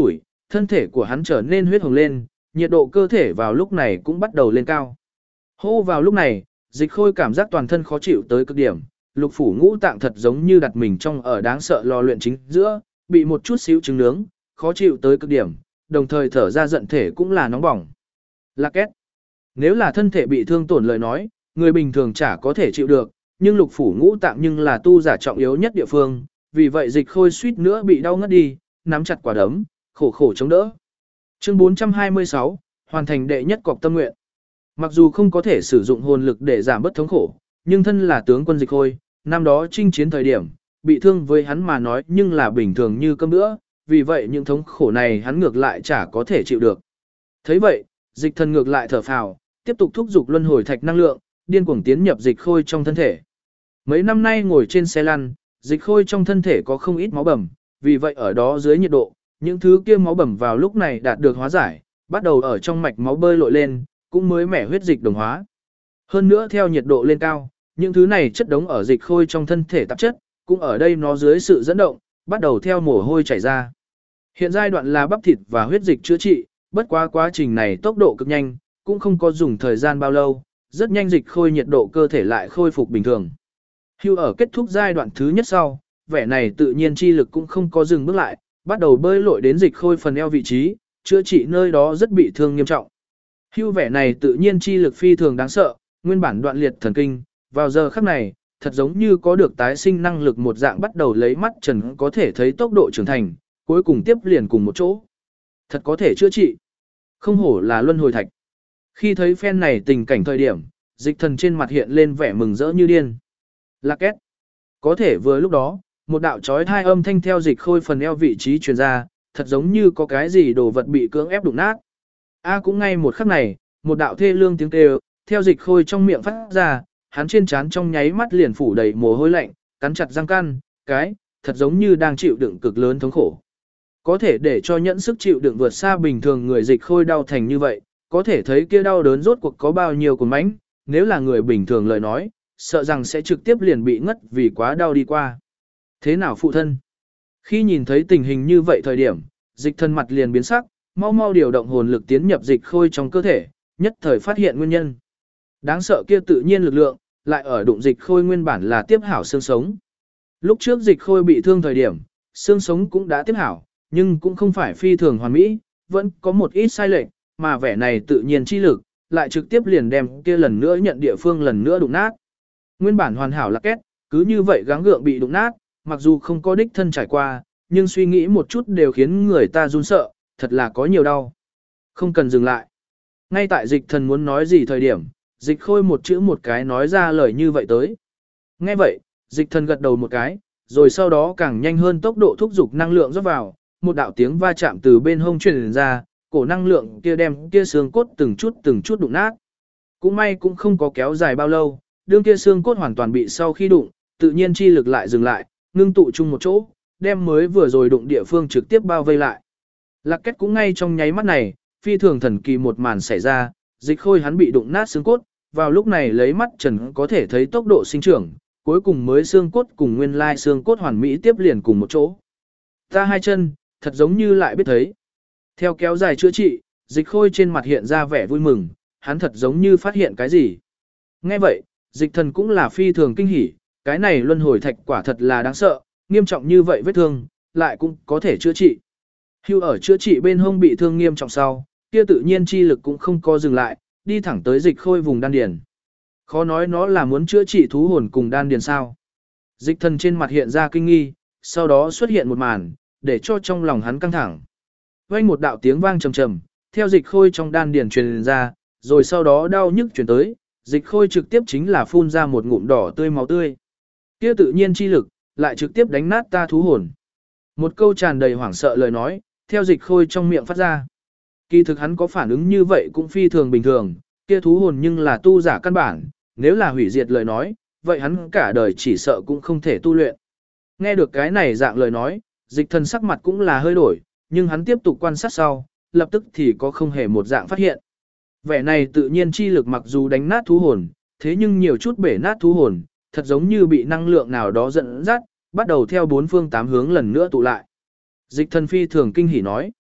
thân thể của hắn trở nên huyết hồng lên, nhiệt độ cơ thể vào lúc này cũng bắt đầu lên cao. Hô vào lúc này, Dịch Khôi cảm giác toàn thân khó chịu tới cực điểm, lục phủ ngũ tạng thật giống như đặt mình trong ở đáng sợ lò luyện chính giữa, bị một chút xíu trứng nướng, khó chịu tới cực điểm, đồng thời thở ra giận thể cũng là nóng bỏng. Lạc két. Nếu là thân thể bị thương tổn lời nói, người bình thường chả có thể chịu được, nhưng lục phủ ngũ tạng nhưng là tu giả trọng yếu nhất địa phương, vì vậy Dịch Khôi suýt nữa bị đau ngất đi, nắm chặt quả đấm, khổ khổ chống đỡ. Chương 426, hoàn thành đệ nhất cọc tâm nguyện. Mặc dù không có thể sử dụng hồn lực để giảm bớt thống khổ, nhưng thân là tướng quân Dịch Khôi, năm đó chinh chiến thời điểm, bị thương với hắn mà nói nhưng là bình thường như cơm bữa, vì vậy những thống khổ này hắn ngược lại chả có thể chịu được. Thấy vậy, Dịch Thần ngược lại thở phào, tiếp tục thúc giục luân hồi thạch năng lượng, điên cuồng tiến nhập Dịch Khôi trong thân thể. Mấy năm nay ngồi trên xe lăn, Dịch Khôi trong thân thể có không ít máu bầm, vì vậy ở đó dưới nhiệt độ, những thứ kia máu bầm vào lúc này đạt được hóa giải, bắt đầu ở trong mạch máu bơi lội lên, cũng mới mẻ huyết dịch đồng hóa. Hơn nữa theo nhiệt độ lên cao, những thứ này chất đống ở Dịch Khôi trong thân thể tạp chất, cũng ở đây nó dưới sự dẫn động, bắt đầu theo mồ hôi chảy ra. Hiện giai đoạn là bắp thịt và huyết dịch chữa trị, bất quá quá trình này tốc độ cực nhanh, cũng không có dùng thời gian bao lâu, rất nhanh Dịch Khôi nhiệt độ cơ thể lại khôi phục bình thường. Hưu ở kết thúc giai đoạn thứ nhất sau, vẻ này tự nhiên chi lực cũng không có dừng bước lại, bắt đầu bơi lội đến Dịch Khôi phần eo vị trí, chữa trị nơi đó rất bị thương nghiêm trọng. Hưu vẻ này tự nhiên chi lực phi thường đáng sợ, nguyên bản đoạn liệt thần kinh, vào giờ khắc này, thật giống như có được tái sinh năng lực một dạng bắt đầu lấy mắt trần có thể thấy tốc độ trưởng thành, cuối cùng tiếp liền cùng một chỗ. Thật có thể chữa trị. Không hổ là luân hồi thạch. Khi thấy phen này tình cảnh thời điểm, Dịch Thần trên mặt hiện lên vẻ mừng rỡ như điên. Lạc két. Có thể vừa lúc đó, một đạo chói tai âm thanh theo Dịch Khôi phần eo vị trí truyền ra, thật giống như có cái gì đồ vật bị cưỡng ép đụng nát. Cũng ngay một khắc này, một đạo thê lương tiếng kêu, theo Dịch Khôi trong miệng phát ra, hắn trên trán trong nháy mắt liền phủ đầy mồ hôi lạnh, cắn chặt răng căn, thật giống như đang chịu đựng cực lớn thống khổ. Có thể để cho nhẫn sức chịu đựng vượt xa bình thường người Dịch Khôi đau thành như vậy, có thể thấy kia đau đớn rốt cuộc có bao nhiêu cuồng mãnh, nếu là người bình thường lời nói, sợ rằng sẽ trực tiếp liền bị ngất vì quá đau đi qua. Thế nào phụ thân? Khi nhìn thấy tình hình như vậy thời điểm, Dịch Thần mặt liền biến sắc, mau mau điều động hồn lực tiến nhập Dịch Khôi trong cơ thể, nhất thời phát hiện nguyên nhân. Đáng sợ kia tự nhiên lực lượng, lại ở đụng Dịch Khôi nguyên bản là tiếp hảo xương sống. Lúc trước Dịch Khôi bị thương thời điểm, xương sống cũng đã tiếp hảo, nhưng cũng không phải phi thường hoàn mỹ, vẫn có một ít sai lệch, mà vẻ này tự nhiên chi lực, lại trực tiếp liền đem kia lần nữa nhận địa phương lần nữa đụng nát. Nguyên bản hoàn hảo Lạc két, cứ như vậy gắng gượng bị đụng nát, mặc dù không có đích thân trải qua, nhưng suy nghĩ một chút đều khiến người ta run sợ, thật là có nhiều đau. Không cần dừng lại. Ngay tại Dịch Thần muốn nói gì thời điểm, Dịch Khôi một chữ một cái nói ra lời như vậy tới. Nghe vậy, Dịch Thần gật đầu một cái, rồi sau đó càng nhanh hơn tốc độ thúc giục năng lượng rót vào, một đạo tiếng va chạm từ bên hông truyền ra, cổ năng lượng kia đem kia xương cốt từng chút đụng nát. Cũng may cũng không có kéo dài bao lâu, đương kia xương cốt hoàn toàn bị sau khi đụng, tự nhiên chi lực lại dừng lại, ngưng tụ chung một chỗ, đem mới vừa rồi đụng địa phương trực tiếp bao vây lại. Lạc két cũng ngay trong nháy mắt này, phi thường thần kỳ một màn xảy ra, Dịch Khôi hắn bị đụng nát xương cốt, vào lúc này lấy mắt trần có thể thấy tốc độ sinh trưởng, cuối cùng mới xương cốt cùng nguyên lai xương cốt hoàn mỹ tiếp liền cùng một chỗ. Ta hai chân, thật giống như lại biết thấy. Theo kéo dài chữa trị, Dịch Khôi trên mặt hiện ra vẻ vui mừng, hắn thật giống như phát hiện cái gì. Nghe vậy, Dịch Thần cũng là phi thường kinh hỉ, cái này luân hồi thạch quả thật là đáng sợ, nghiêm trọng như vậy vết thương, lại cũng có thể chữa trị. Hưu ở chữa trị bên hông bị thương nghiêm trọng sau, kia tự nhiên chi lực cũng không có dừng lại, đi thẳng tới Dịch Khôi vùng đan điền. Khó nói nó là muốn chữa trị thú hồn cùng đan điền sao. Dịch Thần trên mặt hiện ra kinh nghi, sau đó xuất hiện một màn, để cho trong lòng hắn căng thẳng. Vang một đạo tiếng vang trầm trầm, theo Dịch Khôi trong đan điền truyền ra, rồi sau đó đau nhức truyền tới, Dịch Khôi trực tiếp chính là phun ra một ngụm đỏ tươi máu tươi. Kia tự nhiên chi lực, lại trực tiếp đánh nát ta thú hồn. Một câu tràn đầy hoảng sợ lời nói, theo Dịch Khôi trong miệng phát ra. Kỳ thực hắn có phản ứng như vậy cũng phi thường bình thường, kia thú hồn nhưng là tu giả căn bản, nếu là hủy diệt lời nói, vậy hắn cả đời chỉ sợ cũng không thể tu luyện. Nghe được cái này dạng lời nói, Dịch Thần sắc mặt cũng là hơi đổi, nhưng hắn tiếp tục quan sát sau, lập tức thì có không hề một dạng phát hiện. Vẻ này tự nhiên chi lực mặc dù đánh nát thú hồn, thế nhưng nhiều chút bể nát thú hồn, thật giống như bị năng lượng nào đó dẫn dắt, bắt đầu theo bốn phương tám hướng lần nữa tụ lại. Dịch Thần phi thường kinh hỉ nói.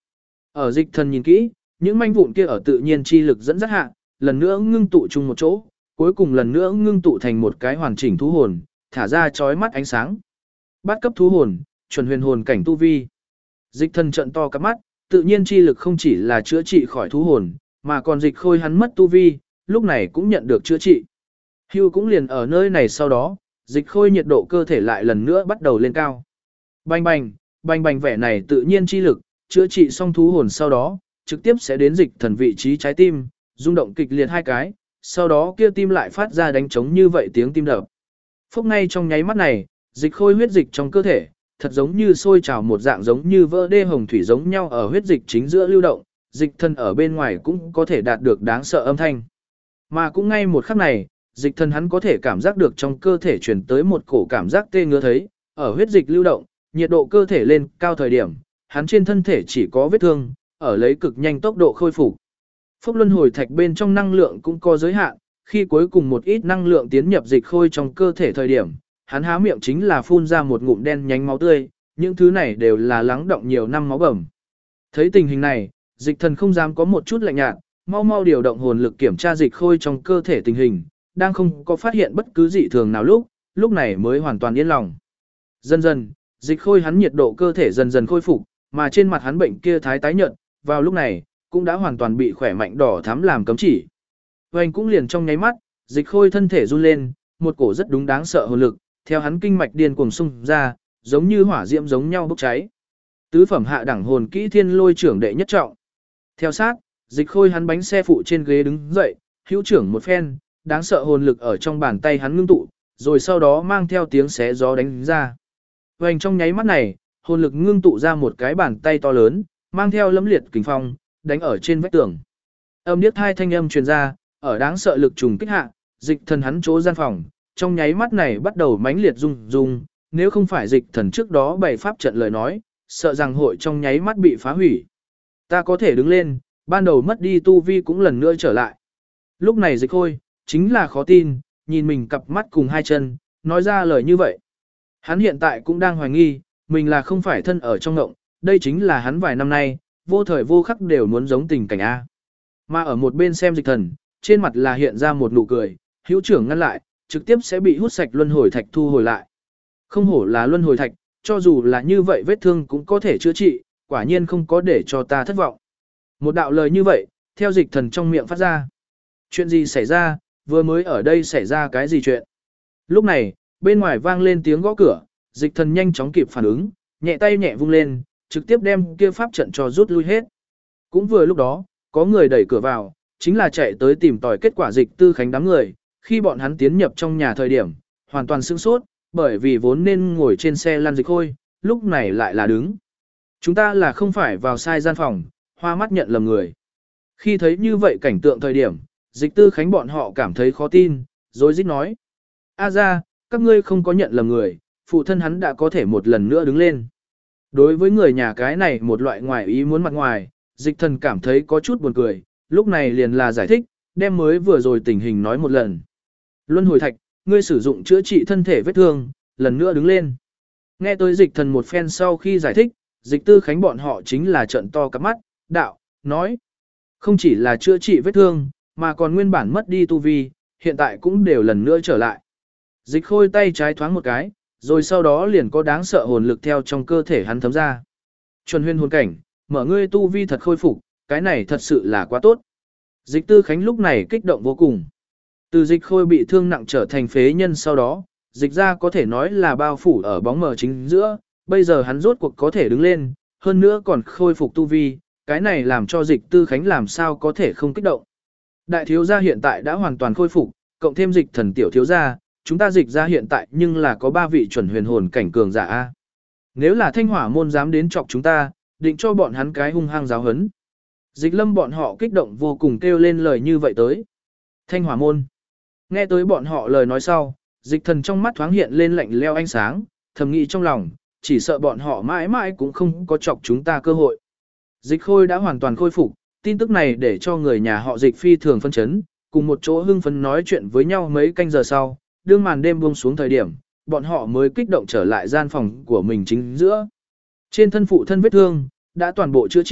Ở dịch thần nhìn kỹ, những manh vụn kia ở tự nhiên chi lực dẫn dắt hạ, lần nữa ngưng tụ chung một chỗ, cuối cùng lần nữa ngưng tụ thành một cái hoàn chỉnh thú hồn, thả ra chói mắt ánh sáng. Bát cấp thú hồn, chuẩn huyền hồn cảnh tu vi. Dịch thần trợn to cặp mắt, tự nhiên chi lực không chỉ là chữa trị khỏi thú hồn, mà còn dịch khôi hắn mất tu vi, lúc này cũng nhận được chữa trị. Hưu cũng liền ở nơi này sau đó, dịch khôi nhiệt độ cơ thể lại lần nữa bắt đầu lên cao. Bành bành, bành bành vẻ này tự nhiên chi lực, chữa trị xong thú hồn sau đó, trực tiếp sẽ đến dịch thần vị trí trái tim, rung động kịch liệt hai cái, sau đó kia tim lại phát ra đánh trống như vậy tiếng tim đập. Phốc ngay trong nháy mắt này, dịch khôi huyết dịch trong cơ thể, thật giống như sôi trào một dạng giống như vỡ đê hồng thủy giống nhau ở huyết dịch chính giữa lưu động, dịch thần ở bên ngoài cũng có thể đạt được đáng sợ âm thanh. Mà cũng ngay một khắc này, dịch thần hắn có thể cảm giác được trong cơ thể truyền tới một cổ cảm giác tê ngứa thấy, ở huyết dịch lưu động, nhiệt độ cơ thể lên cao thời điểm, hắn trên thân thể chỉ có vết thương, ở lấy cực nhanh tốc độ khôi phục. Phốc luân hồi thạch bên trong năng lượng cũng có giới hạn, khi cuối cùng một ít năng lượng tiến nhập dịch khôi trong cơ thể thời điểm, hắn há miệng chính là phun ra một ngụm đen nhánh máu tươi, những thứ này đều là lắng động nhiều năm máu bầm. Thấy tình hình này, dịch thần không dám có một chút lạnh nhạt, mau mau điều động hồn lực kiểm tra dịch khôi trong cơ thể tình hình, đang không có phát hiện bất cứ dị thường nào lúc này mới hoàn toàn yên lòng. Dần dần, dịch khôi hắn nhiệt độ cơ thể dần dần khôi phục, mà trên mặt hắn bệnh kia thái tái nhợt, vào lúc này, cũng đã hoàn toàn bị khỏe mạnh đỏ thắm làm cấm chỉ. Hoành cũng liền trong nháy mắt, dịch khôi thân thể run lên, một cổ rất đúng đáng sợ hồn lực, theo hắn kinh mạch điên cuồng xung ra, giống như hỏa diễm giống nhau bốc cháy. Tứ phẩm hạ đẳng hồn kỹ thiên lôi trưởng đệ nhất trọng. Theo sát, dịch khôi hắn bánh xe phụ trên ghế đứng dậy, hữu trưởng một phen, đáng sợ hồn lực ở trong bàn tay hắn ngưng tụ, rồi sau đó mang theo tiếng xé gió đánh ra. Hoành trong nháy mắt này, hồn lực ngưng tụ ra một cái bàn tay to lớn, mang theo lẫm liệt kình phong, đánh ở trên vách tường. Âm điếc hai thanh âm truyền ra, ở đáng sợ lực trùng kích hạ, dịch thần hắn chỗ gian phòng, trong nháy mắt này bắt đầu mãnh liệt rung rung, nếu không phải dịch thần trước đó bày pháp trận lời nói, sợ rằng hội trong nháy mắt bị phá hủy. Ta có thể đứng lên, ban đầu mất đi tu vi cũng lần nữa trở lại. Lúc này dịch khôi, chính là khó tin, nhìn mình cặp mắt cùng hai chân, nói ra lời như vậy. Hắn hiện tại cũng đang hoài nghi, mình là không phải thân ở trong ngộng, đây chính là hắn vài năm nay, vô thời vô khắc đều muốn giống tình cảnh A. Mà ở một bên xem dịch thần, trên mặt là hiện ra một nụ cười, hữu trưởng ngăn lại, trực tiếp sẽ bị hút sạch luân hồi thạch thu hồi lại. Không hổ là luân hồi thạch, cho dù là như vậy vết thương cũng có thể chữa trị, quả nhiên không có để cho ta thất vọng. Một đạo lời như vậy, theo dịch thần trong miệng phát ra. Chuyện gì xảy ra, vừa mới ở đây xảy ra cái gì chuyện? Lúc này, bên ngoài vang lên tiếng gõ cửa, dịch thần nhanh chóng kịp phản ứng, nhẹ tay nhẹ vung lên, trực tiếp đem kia pháp trận cho rút lui hết. Cũng vừa lúc đó, có người đẩy cửa vào, chính là chạy tới tìm tòi kết quả dịch tư khánh đám người, khi bọn hắn tiến nhập trong nhà thời điểm, hoàn toàn sửng sốt, bởi vì vốn nên ngồi trên xe lăn dịch khôi, lúc này lại là đứng. Chúng ta là không phải vào sai gian phòng, hoa mắt nhận lầm người. Khi thấy như vậy cảnh tượng thời điểm, dịch tư khánh bọn họ cảm thấy khó tin, rồi rít nói. A ra, các ngươi không có nhận lầm người, phụ thân hắn đã có thể một lần nữa đứng lên. Đối với người nhà cái này một loại ngoài ý muốn mặt ngoài, dịch thần cảm thấy có chút buồn cười, lúc này liền là giải thích, đem mới vừa rồi tình hình nói một lần. Luân hồi thạch, ngươi sử dụng chữa trị thân thể vết thương, lần nữa đứng lên. Nghe tới dịch thần một phen sau khi giải thích, dịch tư khánh bọn họ chính là trận to cắp mắt, đạo, nói. Không chỉ là chữa trị vết thương, mà còn nguyên bản mất đi tu vi, hiện tại cũng đều lần nữa trở lại. Dịch khôi tay trái thoáng một cái, rồi sau đó liền có đáng sợ hồn lực theo trong cơ thể hắn thấm ra. Chuẩn huyền hồn cảnh, mở ngươi tu vi thật khôi phục, cái này thật sự là quá tốt. Dịch tư khánh lúc này kích động vô cùng. Từ dịch khôi bị thương nặng trở thành phế nhân sau đó, dịch ra có thể nói là bao phủ ở bóng mờ chính giữa, bây giờ hắn rốt cuộc có thể đứng lên, hơn nữa còn khôi phục tu vi, cái này làm cho dịch tư khánh làm sao có thể không kích động. Đại thiếu gia hiện tại đã hoàn toàn khôi phục, cộng thêm dịch thần tiểu thiếu gia, chúng ta dịch ra hiện tại nhưng là có 3 vị chuẩn huyền hồn cảnh cường giả A. Nếu là thanh hỏa môn dám đến chọc chúng ta, định cho bọn hắn cái hung hăng giáo hấn. Dịch lâm bọn họ kích động vô cùng kêu lên lời như vậy tới. Thanh hỏa môn. Nghe tới bọn họ lời nói sau, dịch thần trong mắt thoáng hiện lên lạnh leo ánh sáng, thầm nghĩ trong lòng, chỉ sợ bọn họ mãi mãi cũng không có chọc chúng ta cơ hội. Dịch khôi đã hoàn toàn khôi phục, tin tức này để cho người nhà họ dịch phi thường phân chấn, cùng một chỗ hưng phấn nói chuyện với nhau mấy canh giờ sau, đương màn đêm buông xuống thời điểm, bọn họ mới kích động trở lại gian phòng của mình chính giữa. Trên thân phụ thân vết thương, đã toàn bộ chữa trị,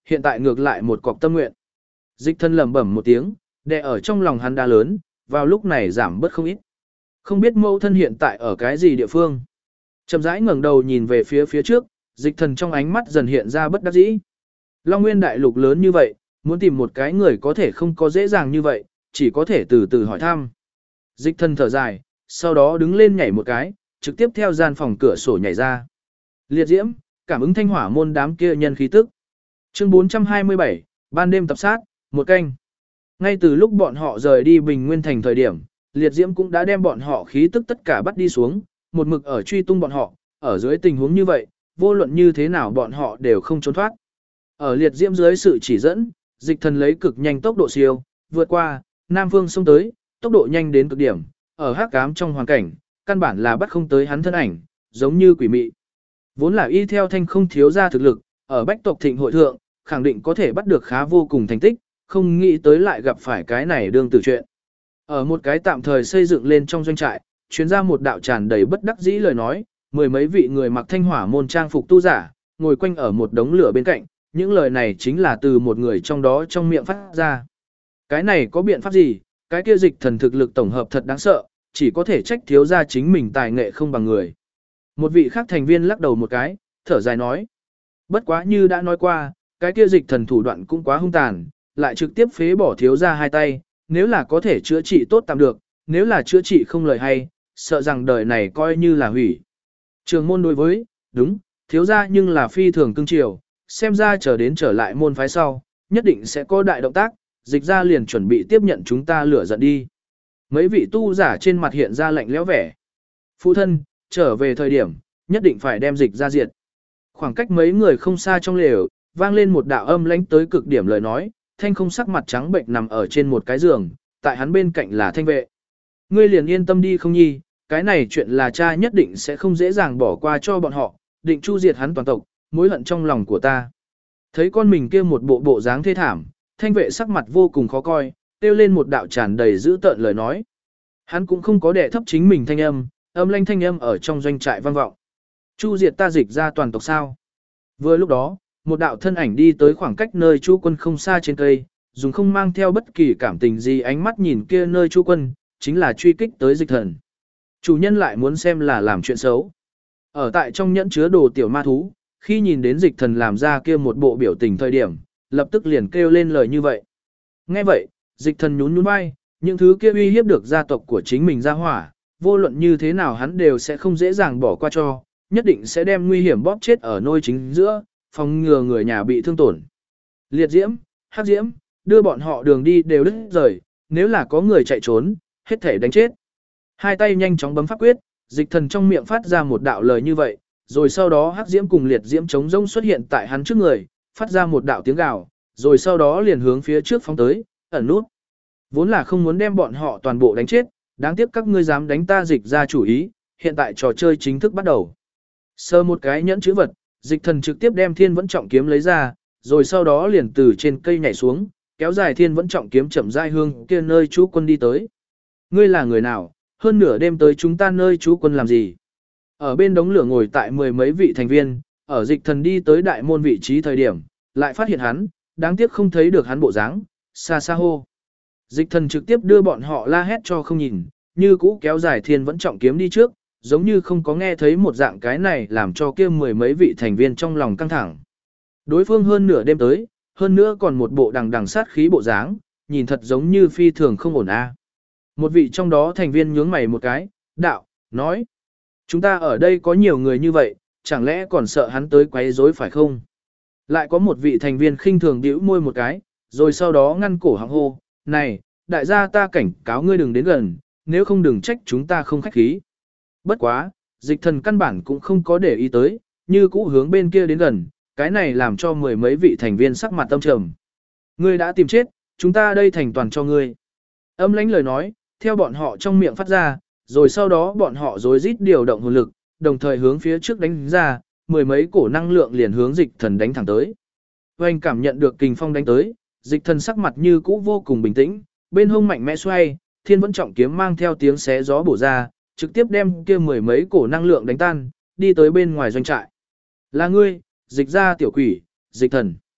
hiện tại ngược lại một cọc tâm nguyện. Dịch thần lẩm bẩm một tiếng, đè ở trong lòng hắn đá lớn, vào lúc này giảm bớt không ít. Không biết mẫu thân hiện tại ở cái gì địa phương. Chậm rãi ngẩng đầu nhìn về phía trước, dịch thần trong ánh mắt dần hiện ra bất đắc dĩ. Long Nguyên đại lục lớn như vậy, muốn tìm một cái người có thể không có dễ dàng như vậy, chỉ có thể từ từ hỏi thăm. Dịch thần thở dài, sau đó đứng lên nhảy một cái, trực tiếp theo gian phòng cửa sổ nhảy ra. Liệt diễm, cảm ứng thanh hỏa môn đám kia nhân khí tức. Chương 427, ban đêm tập sát, một canh. Ngay từ lúc bọn họ rời đi Bình Nguyên Thành thời điểm, liệt diễm cũng đã đem bọn họ khí tức tất cả bắt đi xuống, một mực ở truy tung bọn họ, ở dưới tình huống như vậy, vô luận như thế nào bọn họ đều không trốn thoát. Ở liệt diễm dưới sự chỉ dẫn, dịch thần lấy cực nhanh tốc độ siêu, vượt qua, Nam Phương xông tới, tốc độ nhanh đến cực điểm, ở hắc ám trong hoàn cảnh, căn bản là bắt không tới hắn thân ảnh, giống như quỷ mị. Vốn là y theo thanh không thiếu ra thực lực, ở bách tộc thịnh hội thượng, khẳng định có thể bắt được khá vô cùng thành tích, không nghĩ tới lại gặp phải cái này đương tử chuyện. Ở một cái tạm thời xây dựng lên trong doanh trại, truyền ra một đạo tràn đầy bất đắc dĩ lời nói, mười mấy vị người mặc thanh hỏa môn trang phục tu giả, ngồi quanh ở một đống lửa bên cạnh, những lời này chính là từ một người trong đó trong miệng phát ra. Cái này có biện pháp gì, cái kia dịch thần thực lực tổng hợp thật đáng sợ, chỉ có thể trách thiếu ra chính mình tài nghệ không bằng người. Một vị khác thành viên lắc đầu một cái, thở dài nói. Bất quá như đã nói qua, cái kia dịch thần thủ đoạn cũng quá hung tàn, lại trực tiếp phế bỏ thiếu ra hai tay, nếu là có thể chữa trị tốt tạm được, nếu là chữa trị không lời hay, sợ rằng đời này coi như là hủy. Trường môn đối với, đúng, thiếu ra nhưng là phi thường cưng chiều, xem ra chờ đến trở lại môn phái sau, nhất định sẽ có đại động tác, dịch ra liền chuẩn bị tiếp nhận chúng ta lửa giận đi. Mấy vị tu giả trên mặt hiện ra lạnh lẽo vẻ. Phụ thân, trở về thời điểm, nhất định phải đem dịch ra diệt. Khoảng cách mấy người không xa trong lều, vang lên một đạo âm lãnh tới cực điểm lời nói, thanh không sắc mặt trắng bệnh nằm ở trên một cái giường, tại hắn bên cạnh là thanh vệ. Ngươi liền yên tâm đi không nhi, cái này chuyện là cha nhất định sẽ không dễ dàng bỏ qua cho bọn họ, định chu diệt hắn toàn tộc, mối hận trong lòng của ta. Thấy con mình kia một bộ dáng thê thảm, thanh vệ sắc mặt vô cùng khó coi, kêu lên một đạo tràn đầy dữ tợn lời nói. Hắn cũng không có đè thấp chính mình thanh âm, âm lanh thanh âm ở trong doanh trại vang vọng. Chu diệt ta dịch ra toàn tộc sao? Vừa lúc đó, một đạo thân ảnh đi tới khoảng cách nơi Chu Quân không xa trên cây, dùng không mang theo bất kỳ cảm tình gì ánh mắt nhìn kia nơi Chu Quân, chính là truy kích tới dịch thần. Chủ nhân lại muốn xem là làm chuyện xấu. Ở tại trong nhẫn chứa đồ tiểu ma thú, khi nhìn đến dịch thần làm ra kia một bộ biểu tình thời điểm, lập tức liền kêu lên lời như vậy. Nghe vậy, dịch thần nhún nhún vai, những thứ kia uy hiếp được gia tộc của chính mình ra hỏa, vô luận như thế nào hắn đều sẽ không dễ dàng bỏ qua cho, nhất định sẽ đem nguy hiểm bóp chết ở nôi chính giữa, phòng ngừa người nhà bị thương tổn. Liệt diễm, hắc diễm, đưa bọn họ đường đi đều đứt rời, nếu là có người chạy trốn, hết thể đánh chết. Hai tay nhanh chóng bấm pháp quyết, dịch thần trong miệng phát ra một đạo lời như vậy, rồi sau đó hắc diễm cùng liệt diễm chống rông xuất hiện tại hắn trước người, phát ra một đạo tiếng gào, rồi sau đó liền hướng phía trước phóng tới, ẩn nút. Vốn là không muốn đem bọn họ toàn bộ đánh chết, đáng tiếc các ngươi dám đánh ta dịch ra chủ ý, hiện tại trò chơi chính thức bắt đầu. Sơ một cái nhẫn chữ vật, dịch thần trực tiếp đem thiên vẫn trọng kiếm lấy ra, rồi sau đó liền từ trên cây nhảy xuống, kéo dài thiên vẫn trọng kiếm chậm rãi hương kia nơi chú quân đi tới. Ngươi là người nào, hơn nửa đêm tới chúng ta nơi chú quân làm gì? Ở bên đống lửa ngồi tại mười mấy vị thành viên, ở dịch thần đi tới đại môn vị trí thời điểm, lại phát hiện hắn, đáng tiếc không thấy được hắn bộ dáng, xa xa hô. Dịch thần trực tiếp đưa bọn họ la hét cho không nhìn, như cũ kéo dài thiên vẫn trọng kiếm đi trước, giống như không có nghe thấy một dạng cái này làm cho kia mười mấy vị thành viên trong lòng căng thẳng. Đối phương hơn nửa đêm tới, hơn nữa còn một bộ đằng đằng sát khí bộ dáng, nhìn thật giống như phi thường không ổn a. Một vị trong đó thành viên nhướng mày một cái, đạo, nói. Chúng ta ở đây có nhiều người như vậy, chẳng lẽ còn sợ hắn tới quấy rối phải không? Lại có một vị thành viên khinh thường bĩu môi một cái, rồi sau đó ngăn cổ họng hô, này, đại gia ta cảnh cáo ngươi đừng đến gần, nếu không đừng trách chúng ta không khách khí. Bất quá, dịch thần căn bản cũng không có để ý tới, như cũ hướng bên kia đến gần, cái này làm cho mười mấy vị thành viên sắc mặt âm trầm. Ngươi đã tìm chết, chúng ta đây thành toàn cho ngươi. Âm lãnh lời nói, theo bọn họ trong miệng phát ra, rồi sau đó bọn họ rối rít điều động hồn lực, đồng thời hướng phía trước đánh ra, mười mấy cổ năng lượng liền hướng dịch thần đánh thẳng tới. Oanh cảm nhận được kình phong đánh tới, dịch thần sắc mặt như cũ vô cùng bình tĩnh, bên hông mạnh mẽ xoay, thiên vẫn trọng kiếm mang theo tiếng xé gió bổ ra, trực tiếp đem kia mười mấy cổ năng lượng đánh tan, đi tới bên ngoài doanh trại. Là ngươi, dịch ra tiểu quỷ, dịch thần.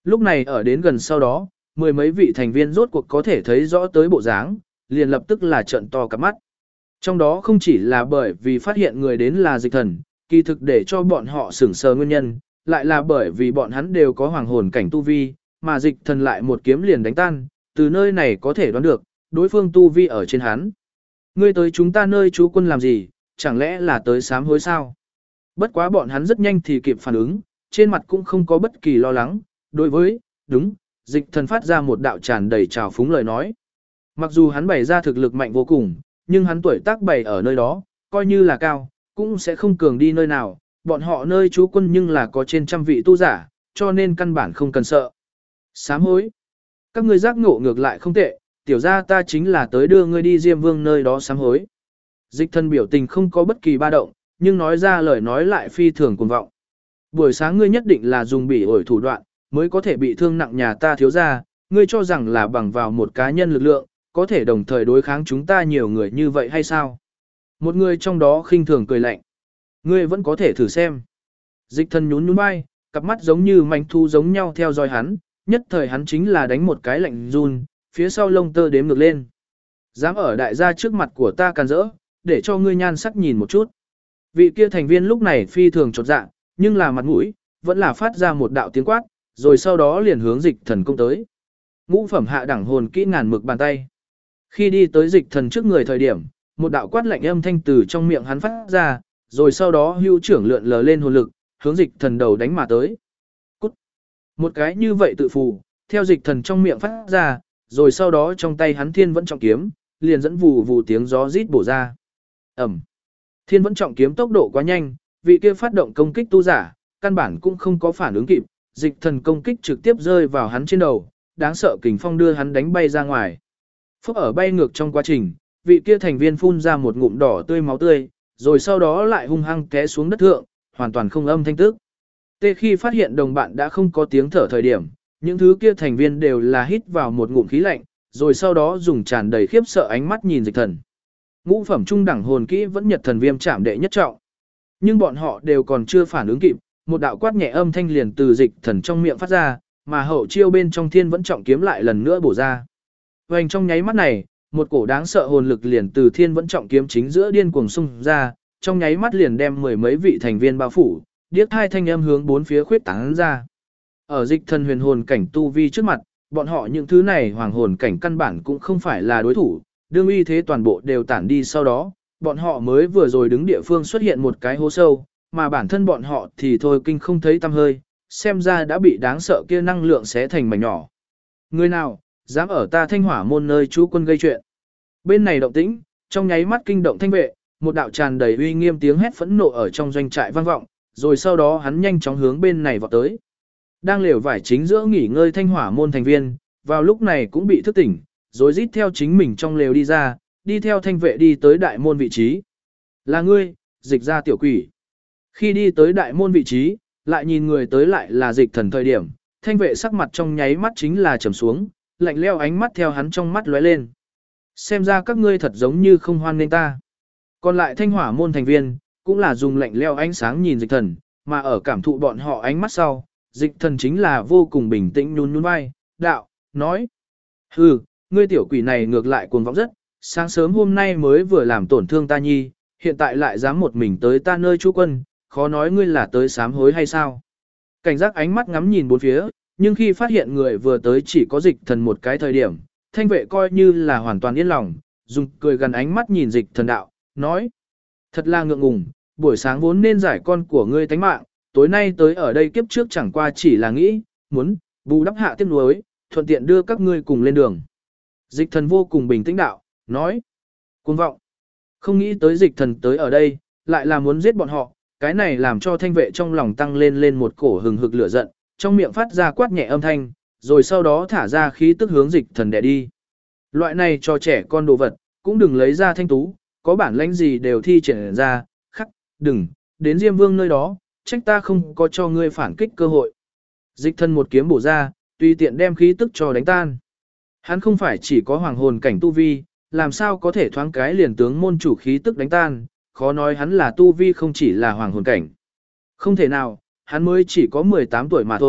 Lúc này ở đến gần sau đó, mười mấy vị thành viên rốt cuộc có thể thấy rõ tới bộ dáng, liền lập tức là trợn to cả mắt. Trong đó không chỉ là bởi vì phát hiện người đến là dịch thần, kỳ thực để cho bọn họ sửng sờ nguyên nhân, lại là bởi vì bọn hắn đều có hoàng hồn cảnh tu vi, mà dịch thần lại một kiếm liền đánh tan, từ nơi này có thể đoán được, đối phương tu vi ở trên hắn. Ngươi tới chúng ta nơi trú quân làm gì, chẳng lẽ là tới sám hối sao? Bất quá bọn hắn rất nhanh thì kịp phản ứng, trên mặt cũng không có bất kỳ lo lắng, đối với, đúng, dịch thần phát ra một đạo tràn đầy trào phúng lời nói. Mặc dù hắn bày ra thực lực mạnh vô cùng, nhưng hắn tuổi tác bày ở nơi đó, coi như là cao, cũng sẽ không cường đi nơi nào, bọn họ nơi trú quân nhưng là có trên trăm vị tu giả, cho nên căn bản không cần sợ. Sám hối. Các ngươi giác ngộ ngược lại không tệ, tiểu ra ta chính là tới đưa ngươi đi Diêm Vương nơi đó sám hối. Dịch thần biểu tình không có bất kỳ ba động, nhưng nói ra lời nói lại phi thường cuồng vọng. Buổi sáng ngươi nhất định là dùng bỉ ổi thủ đoạn, mới có thể bị thương nặng nhà ta thiếu ra, ngươi cho rằng là bằng vào một cá nhân lực lượng, có thể đồng thời đối kháng chúng ta nhiều người như vậy hay sao? Một người trong đó khinh thường cười lạnh. Ngươi vẫn có thể thử xem. Dịch thần nhún nhún vai, cặp mắt giống như manh thu giống nhau theo dõi hắn, nhất thời hắn chính là đánh một cái lạnh run, phía sau lông tơ đếm ngược lên. Dám ở đại gia trước mặt của ta càn rỡ, để cho ngươi nhan sắc nhìn một chút. Vị kia thành viên lúc này phi thường chột dạ, nhưng là mặt mũi, vẫn là phát ra một đạo tiếng quát, rồi sau đó liền hướng dịch thần công tới. Ngũ phẩm hạ đẳng hồn kỹ ngàn mực bàn tay. Khi đi tới dịch thần trước người thời điểm, một đạo quát lạnh âm thanh từ trong miệng hắn phát ra, rồi sau đó hưu trưởng lượn lờ lên hồn lực, hướng dịch thần đầu đánh mà tới. Cút! Một cái như vậy tự phù, theo dịch thần trong miệng phát ra, rồi sau đó trong tay hắn thiên vẫn trọng kiếm, liền dẫn vù vù tiếng gió rít bổ ra. Ẩm! Thiên vẫn trọng kiếm tốc độ quá nhanh, vị kia phát động công kích tu giả, căn bản cũng không có phản ứng kịp, dịch thần công kích trực tiếp rơi vào hắn trên đầu, đáng sợ kình phong đưa hắn đánh bay ra ngoài. Phúc ở bay ngược trong quá trình, vị kia thành viên phun ra một ngụm đỏ tươi máu tươi, rồi sau đó lại hung hăng té xuống đất thượng, hoàn toàn không âm thanh tức. Tê khi phát hiện đồng bạn đã không có tiếng thở thời điểm, những thứ kia thành viên đều là hít vào một ngụm khí lạnh, rồi sau đó dùng tràn đầy khiếp sợ ánh mắt nhìn dịch thần. Ngũ phẩm trung đẳng hồn kỹ vẫn nhật thần viêm chạm đệ nhất trọng. Nhưng bọn họ đều còn chưa phản ứng kịp, một đạo quát nhẹ âm thanh liền từ dịch thần trong miệng phát ra, mà hậu chiêu bên trong thiên vẫn trọng kiếm lại lần nữa bổ ra. Vành trong nháy mắt này, một cổ đáng sợ hồn lực liền từ thiên vẫn trọng kiếm chính giữa điên cuồng xung ra, trong nháy mắt liền đem mười mấy vị thành viên bao phủ, điếc hai thanh âm hướng bốn phía khuyết tán ra. Ở dịch thần huyền hồn cảnh tu vi trước mặt, bọn họ những thứ này hoàng hồn cảnh căn bản cũng không phải là đối thủ, đương uy thế toàn bộ đều tản đi sau đó, bọn họ mới vừa rồi đứng địa phương xuất hiện một cái hố sâu, mà bản thân bọn họ thì thôi kinh không thấy tăm hơi, xem ra đã bị đáng sợ kia năng lượng xé thành mảnh nhỏ. Người nào, dám ở ta Thanh Hỏa môn nơi trú quân gây chuyện. Bên này động tĩnh, trong nháy mắt kinh động thanh vệ, một đạo tràn đầy uy nghiêm tiếng hét phẫn nộ ở trong doanh trại vang vọng, rồi sau đó hắn nhanh chóng hướng bên này vọt tới. Đang lều vải chính giữa nghỉ ngơi Thanh Hỏa môn thành viên, vào lúc này cũng bị thức tỉnh, rồi rít theo chính mình trong lều đi ra, đi theo thanh vệ đi tới đại môn vị trí. Là ngươi, dịch ra tiểu quỷ. Khi đi tới đại môn vị trí, lại nhìn người tới lại là dịch thần thời điểm, thanh vệ sắc mặt trong nháy mắt chính là trầm xuống, lạnh leo ánh mắt theo hắn trong mắt lóe lên. Xem ra các ngươi thật giống như không hoan nên ta. Còn lại Thanh Hỏa môn thành viên, cũng là dùng lạnh leo ánh sáng nhìn dịch thần, mà ở cảm thụ bọn họ ánh mắt sau, dịch thần chính là vô cùng bình tĩnh nhún nhún vai, đạo, nói. Hừ, ngươi tiểu quỷ này ngược lại cuồng vọng rất, sáng sớm hôm nay mới vừa làm tổn thương ta nhi, hiện tại lại dám một mình tới ta nơi trú quân, khó nói ngươi là tới sám hối hay sao. Cảnh giác ánh mắt ngắm nhìn bốn phía, nhưng khi phát hiện người vừa tới chỉ có dịch thần một cái thời điểm, thanh vệ coi như là hoàn toàn yên lòng, dùng cười gần ánh mắt nhìn dịch thần đạo, nói. Thật là ngượng ngùng, buổi sáng vốn nên giải con của ngươi tánh mạng, tối nay tới ở đây kiếp trước chẳng qua chỉ là nghĩ, muốn, bù đắp hạ tiếc nuối, thuận tiện đưa các ngươi cùng lên đường. Dịch thần vô cùng bình tĩnh đạo, nói. Cuồng vọng. Không nghĩ tới dịch thần tới ở đây, lại là muốn giết bọn họ, cái này làm cho thanh vệ trong lòng tăng lên một cổ hừng hực lửa giận, trong miệng phát ra quát nhẹ âm thanh, rồi sau đó thả ra khí tức hướng dịch thần đè đi. Loại này cho trẻ con đồ vật, cũng đừng lấy ra thanh tú, có bản lãnh gì đều thi triển ra, khắc, đừng, đến Diêm Vương nơi đó, trách ta không có cho ngươi phản kích cơ hội. Dịch thần một kiếm bổ ra, tùy tiện đem khí tức cho đánh tan. Hắn không phải chỉ có hoàng hồn cảnh tu vi, làm sao có thể thoáng cái liền tướng môn chủ khí tức đánh tan, khó nói hắn là tu vi không chỉ là hoàng hồn cảnh. Không thể nào, hắn mới chỉ có 18 tuổi mà thôi,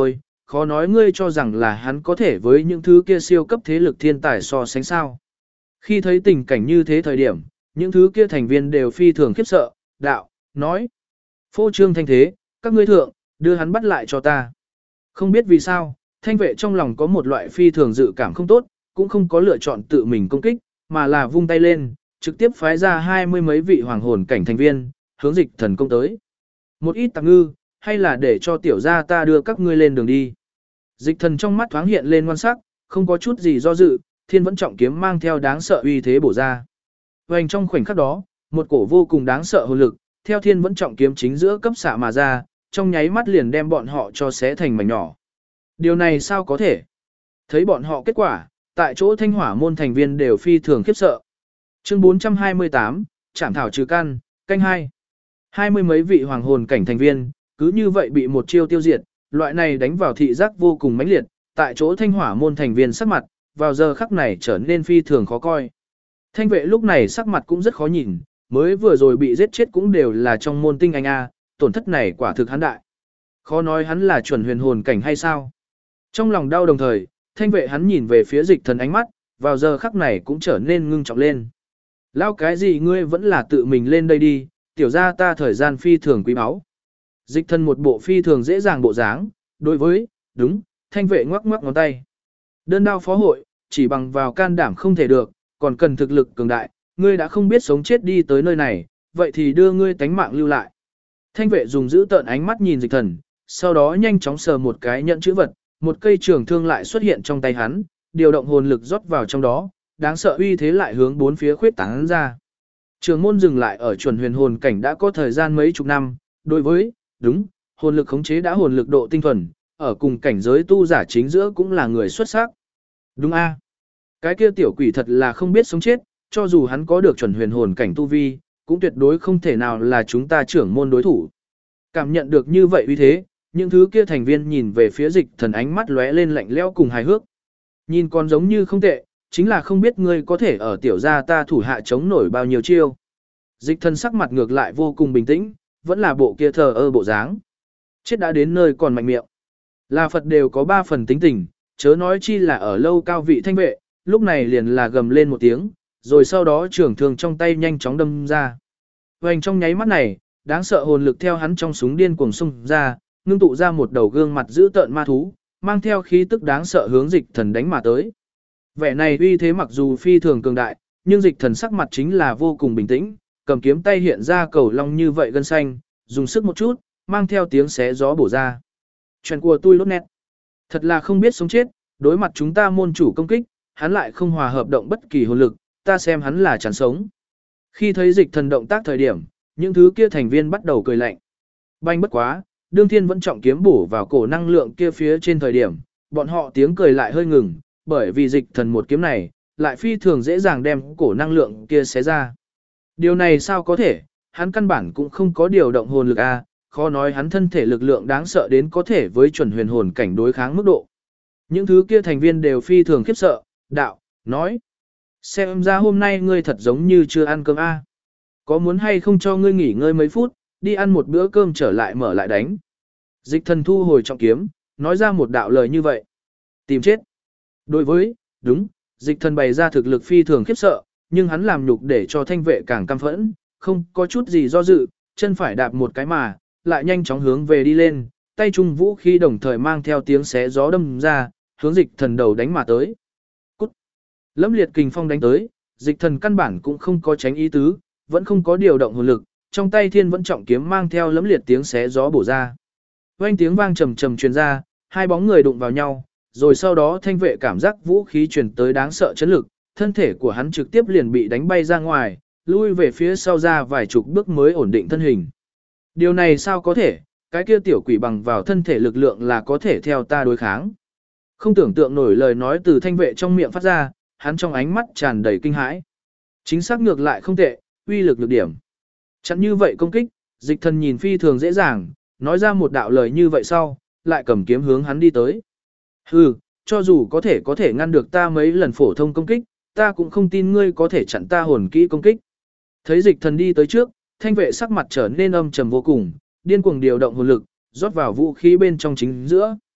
khó nói ngươi cho rằng là hắn có thể với những thứ kia siêu cấp thế lực thiên tài so sánh sao. Khi thấy tình cảnh như thế thời điểm, những thứ kia thành viên đều phi thường khiếp sợ, đạo, nói. Phô trương thanh thế, các ngươi thượng, đưa hắn bắt lại cho ta. Không biết vì sao, thanh vệ trong lòng có một loại phi thường dự cảm không tốt, cũng không có lựa chọn tự mình công kích, mà là vung tay lên, trực tiếp phái ra 20 mấy vị hoàng hồn cảnh thành viên, hướng dịch thần công tới. Một ít tạp ngư, hay là để cho tiểu gia ta đưa các ngươi lên đường đi. Dịch thần trong mắt thoáng hiện lên ngoan sắc, không có chút gì do dự, thiên vẫn trọng kiếm mang theo đáng sợ uy thế bổ ra. Hoành trong khoảnh khắc đó, một cổ vô cùng đáng sợ hồn lực, theo thiên vẫn trọng kiếm chính giữa cấp xạ mà ra, trong nháy mắt liền đem bọn họ cho xé thành mảnh nhỏ. Điều này sao có thể? Thấy bọn họ kết quả, tại chỗ thanh hỏa môn thành viên đều phi thường khiếp sợ. Chương 428, Trảm thảo trừ căn, canh 2. 20 mấy vị hoàng hồn cảnh thành viên, cứ như vậy bị một chiêu tiêu diệt, loại này đánh vào thị giác vô cùng mãnh liệt, tại chỗ thanh hỏa môn thành viên sắc mặt, vào giờ khắc này trở nên phi thường khó coi. Thanh vệ lúc này sắc mặt cũng rất khó nhìn, mới vừa rồi bị giết chết cũng đều là trong môn tinh anh A, tổn thất này quả thực hắn đại. Khó nói hắn là chuẩn huyền hồn cảnh hay sao? Trong lòng đau đồng thời, thanh vệ hắn nhìn về phía dịch thần ánh mắt, vào giờ khắc này cũng trở nên ngưng trọng lên. Lao cái gì ngươi vẫn là tự mình lên đây đi, tiểu ra ta thời gian phi thường quý báu. Dịch thần một bộ phi thường dễ dàng bộ dáng, đối với, đúng, thanh vệ ngoắc ngoắc ngón tay. Đơn đao phó hội, chỉ bằng vào can đảm không thể được, còn cần thực lực cường đại, ngươi đã không biết sống chết đi tới nơi này, vậy thì đưa ngươi tánh mạng lưu lại. Thanh vệ dùng giữ tợn ánh mắt nhìn dịch thần, sau đó nhanh chóng sờ một cái nhận chữ vật, một cây trường thương lại xuất hiện trong tay hắn, điều động hồn lực rót vào trong đó, đáng sợ uy thế lại hướng bốn phía khuyết tán ra. Trường môn dừng lại ở chuẩn huyền hồn cảnh đã có thời gian mấy chục năm, đối với, đúng, hồn lực khống chế đã hồn lực độ tinh thuần, ở cùng cảnh giới tu giả chính giữa cũng là người xuất sắc. Đúng a, cái kia tiểu quỷ thật là không biết sống chết, cho dù hắn có được chuẩn huyền hồn cảnh tu vi, cũng tuyệt đối không thể nào là chúng ta trưởng môn đối thủ. Cảm nhận được như vậy uy thế, những thứ kia thành viên nhìn về phía dịch thần ánh mắt lóe lên lạnh lẽo cùng hài hước. Nhìn còn giống như không tệ, chính là không biết ngươi có thể ở tiểu gia ta thủ hạ chống nổi bao nhiêu chiêu. Dịch thần sắc mặt ngược lại vô cùng bình tĩnh, vẫn là bộ kia thờ ơ bộ dáng. Chết đã đến nơi còn mạnh miệng. Là Phật đều có 3 phần tính tình, chớ nói chi là ở lâu cao vị thanh vệ, lúc này liền là gầm lên một tiếng, rồi sau đó trường thương trong tay nhanh chóng đâm ra. Hoành trong nháy mắt này, đáng sợ hồn lực theo hắn trong súng điên cuồng xung ra, ngưng tụ ra một đầu gương mặt dữ tợn ma thú, mang theo khí tức đáng sợ hướng dịch thần đánh mà tới. Vẻ này uy thế mặc dù phi thường cường đại, nhưng dịch thần sắc mặt chính là vô cùng bình tĩnh, cầm kiếm tay hiện ra cầu long như vậy gân xanh, dùng sức một chút, mang theo tiếng xé gió bổ ra. Chuyện của tôi lốt nét. Thật là không biết sống chết, đối mặt chúng ta môn chủ công kích, hắn lại không hòa hợp động bất kỳ hồn lực, ta xem hắn là chẳng sống. Khi thấy dịch thần động tác thời điểm, những thứ kia thành viên bắt đầu cười lạnh. Banh bất quá, đương thiên vẫn trọng kiếm bổ vào cổ năng lượng kia phía trên thời điểm, bọn họ tiếng cười lại hơi ngừng, bởi vì dịch thần một kiếm này, lại phi thường dễ dàng đem cổ năng lượng kia xé ra. Điều này sao có thể, hắn căn bản cũng không có điều động hồn lực A, khó nói hắn thân thể lực lượng đáng sợ đến có thể với chuẩn huyền hồn cảnh đối kháng mức độ. Những thứ kia thành viên đều phi thường khiếp sợ, đạo, nói. Xem ra hôm nay ngươi thật giống như chưa ăn cơm A. Có muốn hay không cho ngươi nghỉ ngơi mấy phút, đi ăn một bữa cơm trở lại mở lại đánh. Dịch thần thu hồi trọng kiếm, nói ra một đạo lời như vậy. Tìm chết. Đối với, đúng, dịch thần bày ra thực lực phi thường khiếp sợ, nhưng hắn làm nhục để cho thanh vệ càng căm phẫn, không có chút gì do dự, chân phải đạp một cái mà, lại nhanh chóng hướng về đi lên, tay trung vũ khí đồng thời mang theo tiếng xé gió đâm ra, hướng dịch thần đầu đánh mà tới. Cút! Lẫm liệt kình phong đánh tới, dịch thần căn bản cũng không có tránh ý tứ, vẫn không có điều động hồn lực, trong tay thiên vẫn trọng kiếm mang theo lẫm liệt tiếng xé gió bổ ra. Vang tiếng vang trầm trầm truyền ra, hai bóng người đụng vào nhau, rồi sau đó thanh vệ cảm giác vũ khí truyền tới đáng sợ chấn lực, thân thể của hắn trực tiếp liền bị đánh bay ra ngoài, lui về phía sau ra vài chục bước mới ổn định thân hình. Điều này sao có thể, cái kia tiểu quỷ bằng vào thân thể lực lượng là có thể theo ta đối kháng. Không tưởng tượng nổi lời nói từ thanh vệ trong miệng phát ra, hắn trong ánh mắt tràn đầy kinh hãi. Chính xác ngược lại không tệ, uy lực nhược điểm. Chẳng như vậy công kích, dịch thần nhìn phi thường dễ dàng, nói ra một đạo lời như vậy sau, lại cầm kiếm hướng hắn đi tới. Hừ, cho dù có thể ngăn được ta mấy lần phổ thông công kích, ta cũng không tin ngươi có thể chặn ta hồn kỹ công kích. Thấy dịch thần đi tới trước, thanh vệ sắc mặt trở nên âm trầm vô cùng, điên cuồng điều động hồn lực, rót vào vũ khí bên trong chính giữa.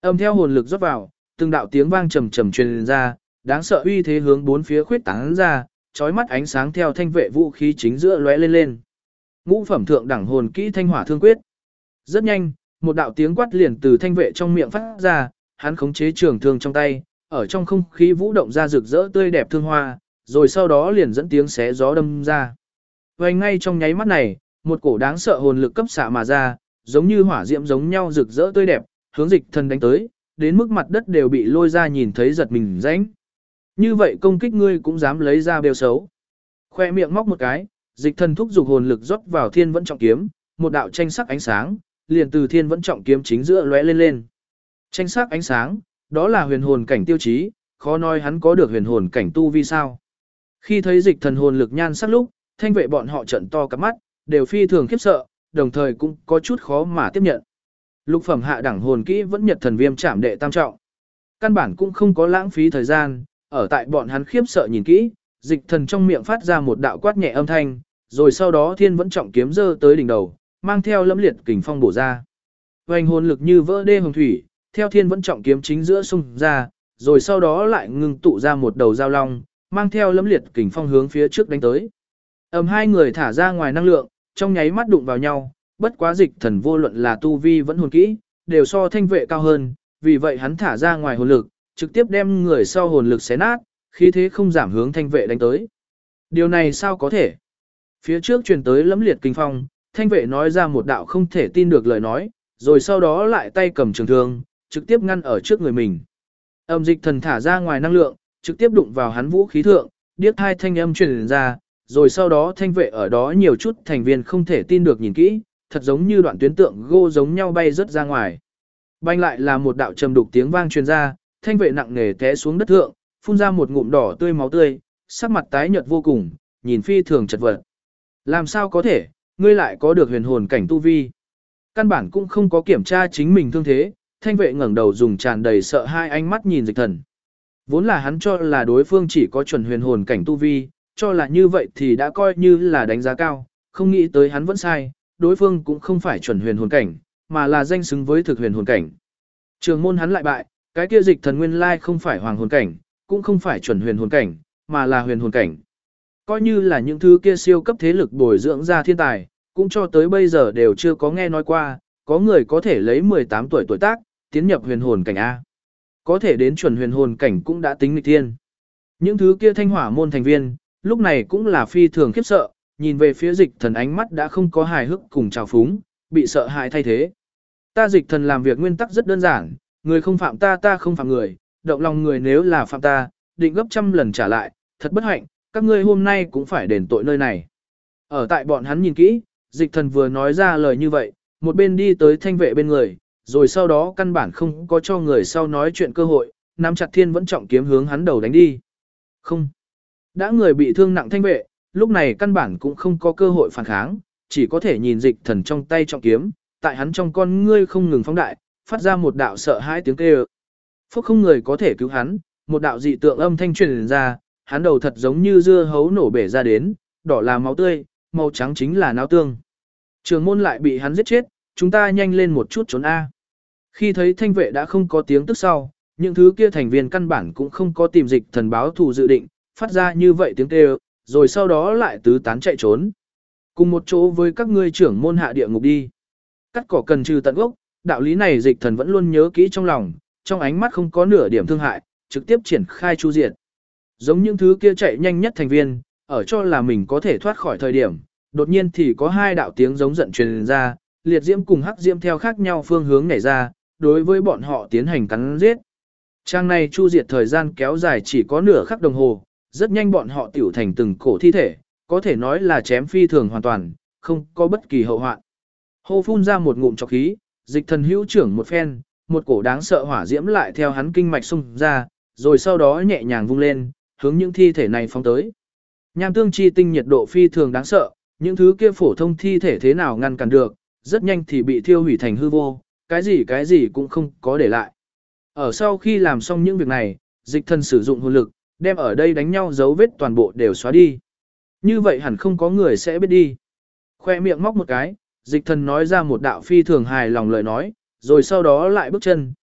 Âm theo hồn lực rót vào, từng đạo tiếng vang trầm trầm truyền ra, đáng sợ uy thế hướng bốn phía khuyết tán ra, chói mắt ánh sáng theo thanh vệ vũ khí chính giữa lóe lên lên. Ngũ phẩm thượng đẳng hồn kỹ thanh hỏa thương quyết. Rất nhanh, một đạo tiếng quát liền từ thanh vệ trong miệng phát ra, hắn khống chế trường thương trong tay, ở trong không khí vũ động ra rực rỡ tươi đẹp thương hoa, rồi sau đó liền dẫn tiếng xé gió đâm ra. Và ngay trong nháy mắt này, một cổ đáng sợ hồn lực cấp xạ mà ra, giống như hỏa diễm giống nhau rực rỡ tươi đẹp, hướng Dịch Thần đánh tới, đến mức mặt đất đều bị lôi ra nhìn thấy giật mình rãnh. Như vậy công kích ngươi cũng dám lấy ra bêu xấu. Khoe miệng móc một cái, Dịch Thần thúc giục hồn lực rót vào Thiên Vẫn Trọng Kiếm, một đạo tranh sắc ánh sáng, liền từ Thiên Vẫn Trọng Kiếm chính giữa lóe lên lên. Tranh sắc ánh sáng, đó là huyền hồn cảnh tiêu chí, khó nói hắn có được huyền hồn cảnh tu vi sao. Khi thấy Dịch Thần hồn lực nhan sắc lúc, thanh vệ bọn họ trợn to cả mắt, đều phi thường khiếp sợ, đồng thời cũng có chút khó mà tiếp nhận. Lục phẩm hạ đẳng hồn kỹ vẫn Nhật Thần Viêm Trảm đệ tam trọng. Căn bản cũng không có lãng phí thời gian, ở tại bọn hắn khiếp sợ nhìn kỹ, Dịch Thần trong miệng phát ra một đạo quát nhẹ âm thanh, rồi sau đó Thiên Vẫn Trọng Kiếm giơ tới đỉnh đầu, mang theo lẫm liệt kình phong bổ ra. Hoành hồn lực như vỡ đê hồng thủy, theo Thiên Vẫn Trọng Kiếm chính giữa xung ra, rồi sau đó lại ngưng tụ ra một đầu dao long, mang theo lẫm liệt kình phong hướng phía trước đánh tới. Hai người thả ra ngoài năng lượng, trong nháy mắt đụng vào nhau, bất quá Dịch Thần vô luận là tu vi vẫn hồn kỹ, đều so thanh vệ cao hơn, vì vậy hắn thả ra ngoài hồn lực, trực tiếp đem người sau hồn lực xé nát, khí thế không giảm hướng thanh vệ đánh tới. Điều này sao có thể? Phía trước truyền tới lẫm liệt kinh phong, thanh vệ nói ra một đạo không thể tin được lời nói, rồi sau đó lại tay cầm trường thương, trực tiếp ngăn ở trước người mình. Dịch Thần thả ra ngoài năng lượng, trực tiếp đụng vào hắn vũ khí thượng, điếc hai thanh âm truyền ra, rồi sau đó thanh vệ ở đó nhiều chút thành viên không thể tin được nhìn kỹ, thật giống như đoạn tuyến tượng gô giống nhau bay rất ra ngoài. Banh lại là một đạo trầm đục tiếng vang truyền ra, thanh vệ nặng nề té xuống đất thượng, phun ra một ngụm đỏ tươi máu tươi, sắc mặt tái nhợt vô cùng, nhìn phi thường chật vật. Làm sao có thể, ngươi lại có được huyền hồn cảnh tu vi? Căn bản cũng không có kiểm tra chính mình thương thế, thanh vệ ngẩng đầu dùng tràn đầy sợ hai ánh mắt nhìn Dịch Thần. Vốn là hắn cho là đối phương chỉ có chuẩn huyền hồn cảnh tu vi, cho là như vậy thì đã coi như là đánh giá cao, không nghĩ tới hắn vẫn sai, đối phương cũng không phải chuẩn huyền hồn cảnh, mà là danh xứng với thực huyền hồn cảnh. Trường môn hắn lại bại, cái kia Dịch Thần nguyên lai không phải hoàng hồn cảnh, cũng không phải chuẩn huyền hồn cảnh, mà là huyền hồn cảnh. Coi như là những thứ kia siêu cấp thế lực bồi dưỡng ra thiên tài, cũng cho tới bây giờ đều chưa có nghe nói qua, có người có thể lấy 18 tuổi tuổi tác, tiến nhập huyền hồn cảnh A. Có thể đến chuẩn huyền hồn cảnh cũng đã tính nghịch thiên. Những thứ kia thanh hỏa môn thành viên, lúc này cũng là phi thường khiếp sợ, nhìn về phía Dịch Thần ánh mắt đã không có hài hước cùng trào phúng, bị sợ hãi thay thế. Ta Dịch Thần làm việc nguyên tắc rất đơn giản, người không phạm ta ta không phạm người, động lòng người nếu là phạm ta, định gấp trăm lần trả lại, thật bất hạnh, các ngươi hôm nay cũng phải đền tội nơi này. Ở tại bọn hắn nhìn kỹ, Dịch Thần vừa nói ra lời như vậy, một bên đi tới thanh vệ bên người, rồi sau đó căn bản không có cho người sau nói chuyện cơ hội, nắm chặt Thiên Vẫn Trọng Kiếm hướng hắn đầu đánh đi. Không. Đã người bị thương nặng thanh vệ, lúc này căn bản cũng không có cơ hội phản kháng, chỉ có thể nhìn Dịch Thần trong tay trọng kiếm, tại hắn trong con ngươi không ngừng phóng đại, phát ra một đạo sợ hãi tiếng kêu. Phúc không người có thể cứu hắn, một đạo dị tượng âm thanh truyền ra, hắn đầu thật giống như dưa hấu nổ bể ra đến, đỏ là máu tươi, màu trắng chính là náo tương. Trường môn lại bị hắn giết chết, chúng ta nhanh lên một chút trốn A. Khi thấy thanh vệ đã không có tiếng tức sau, những thứ kia thành viên căn bản cũng không có tìm Dịch Thần báo thù dự định, phát ra như vậy tiếng kêu, rồi sau đó lại tứ tán chạy trốn. Cùng một chỗ với các ngươi trưởng môn hạ địa ngục đi. Cắt cỏ cần trừ tận gốc, đạo lý này Dịch Thần vẫn luôn nhớ kỹ trong lòng, trong ánh mắt không có nửa điểm thương hại, trực tiếp triển khai chu diệt. Giống những thứ kia chạy nhanh nhất thành viên, ở cho là mình có thể thoát khỏi thời điểm, đột nhiên thì có hai đạo tiếng giống giận truyền ra, liệt diễm cùng hắc diễm theo khác nhau phương hướng nhảy ra, đối với bọn họ tiến hành cắn giết. Trang này chu diệt thời gian kéo dài chỉ có nửa khắc đồng hồ, rất nhanh bọn họ tiểu thành từng cổ thi thể, có thể nói là chém phi thường hoàn toàn, không có bất kỳ hậu hoạn. Hô phun ra một ngụm trọc khí, Dịch Thần hữu trưởng một phen, một cổ đáng sợ hỏa diễm lại theo hắn kinh mạch xung ra, rồi sau đó nhẹ nhàng vung lên, hướng những thi thể này phóng tới. Nham tương chi tinh nhiệt độ phi thường đáng sợ, những thứ kia phổ thông thi thể thế nào ngăn cản được, rất nhanh thì bị thiêu hủy thành hư vô, cái gì cũng không có để lại. Ở sau khi làm xong những việc này, Dịch Thần sử dụng hồn lực, đem ở đây đánh nhau dấu vết toàn bộ đều xóa đi. Như vậy hẳn không có người sẽ biết đi. Khoe miệng móc một cái, Dịch Thần nói ra một đạo phi thường hài lòng lời nói, rồi sau đó lại bước chân,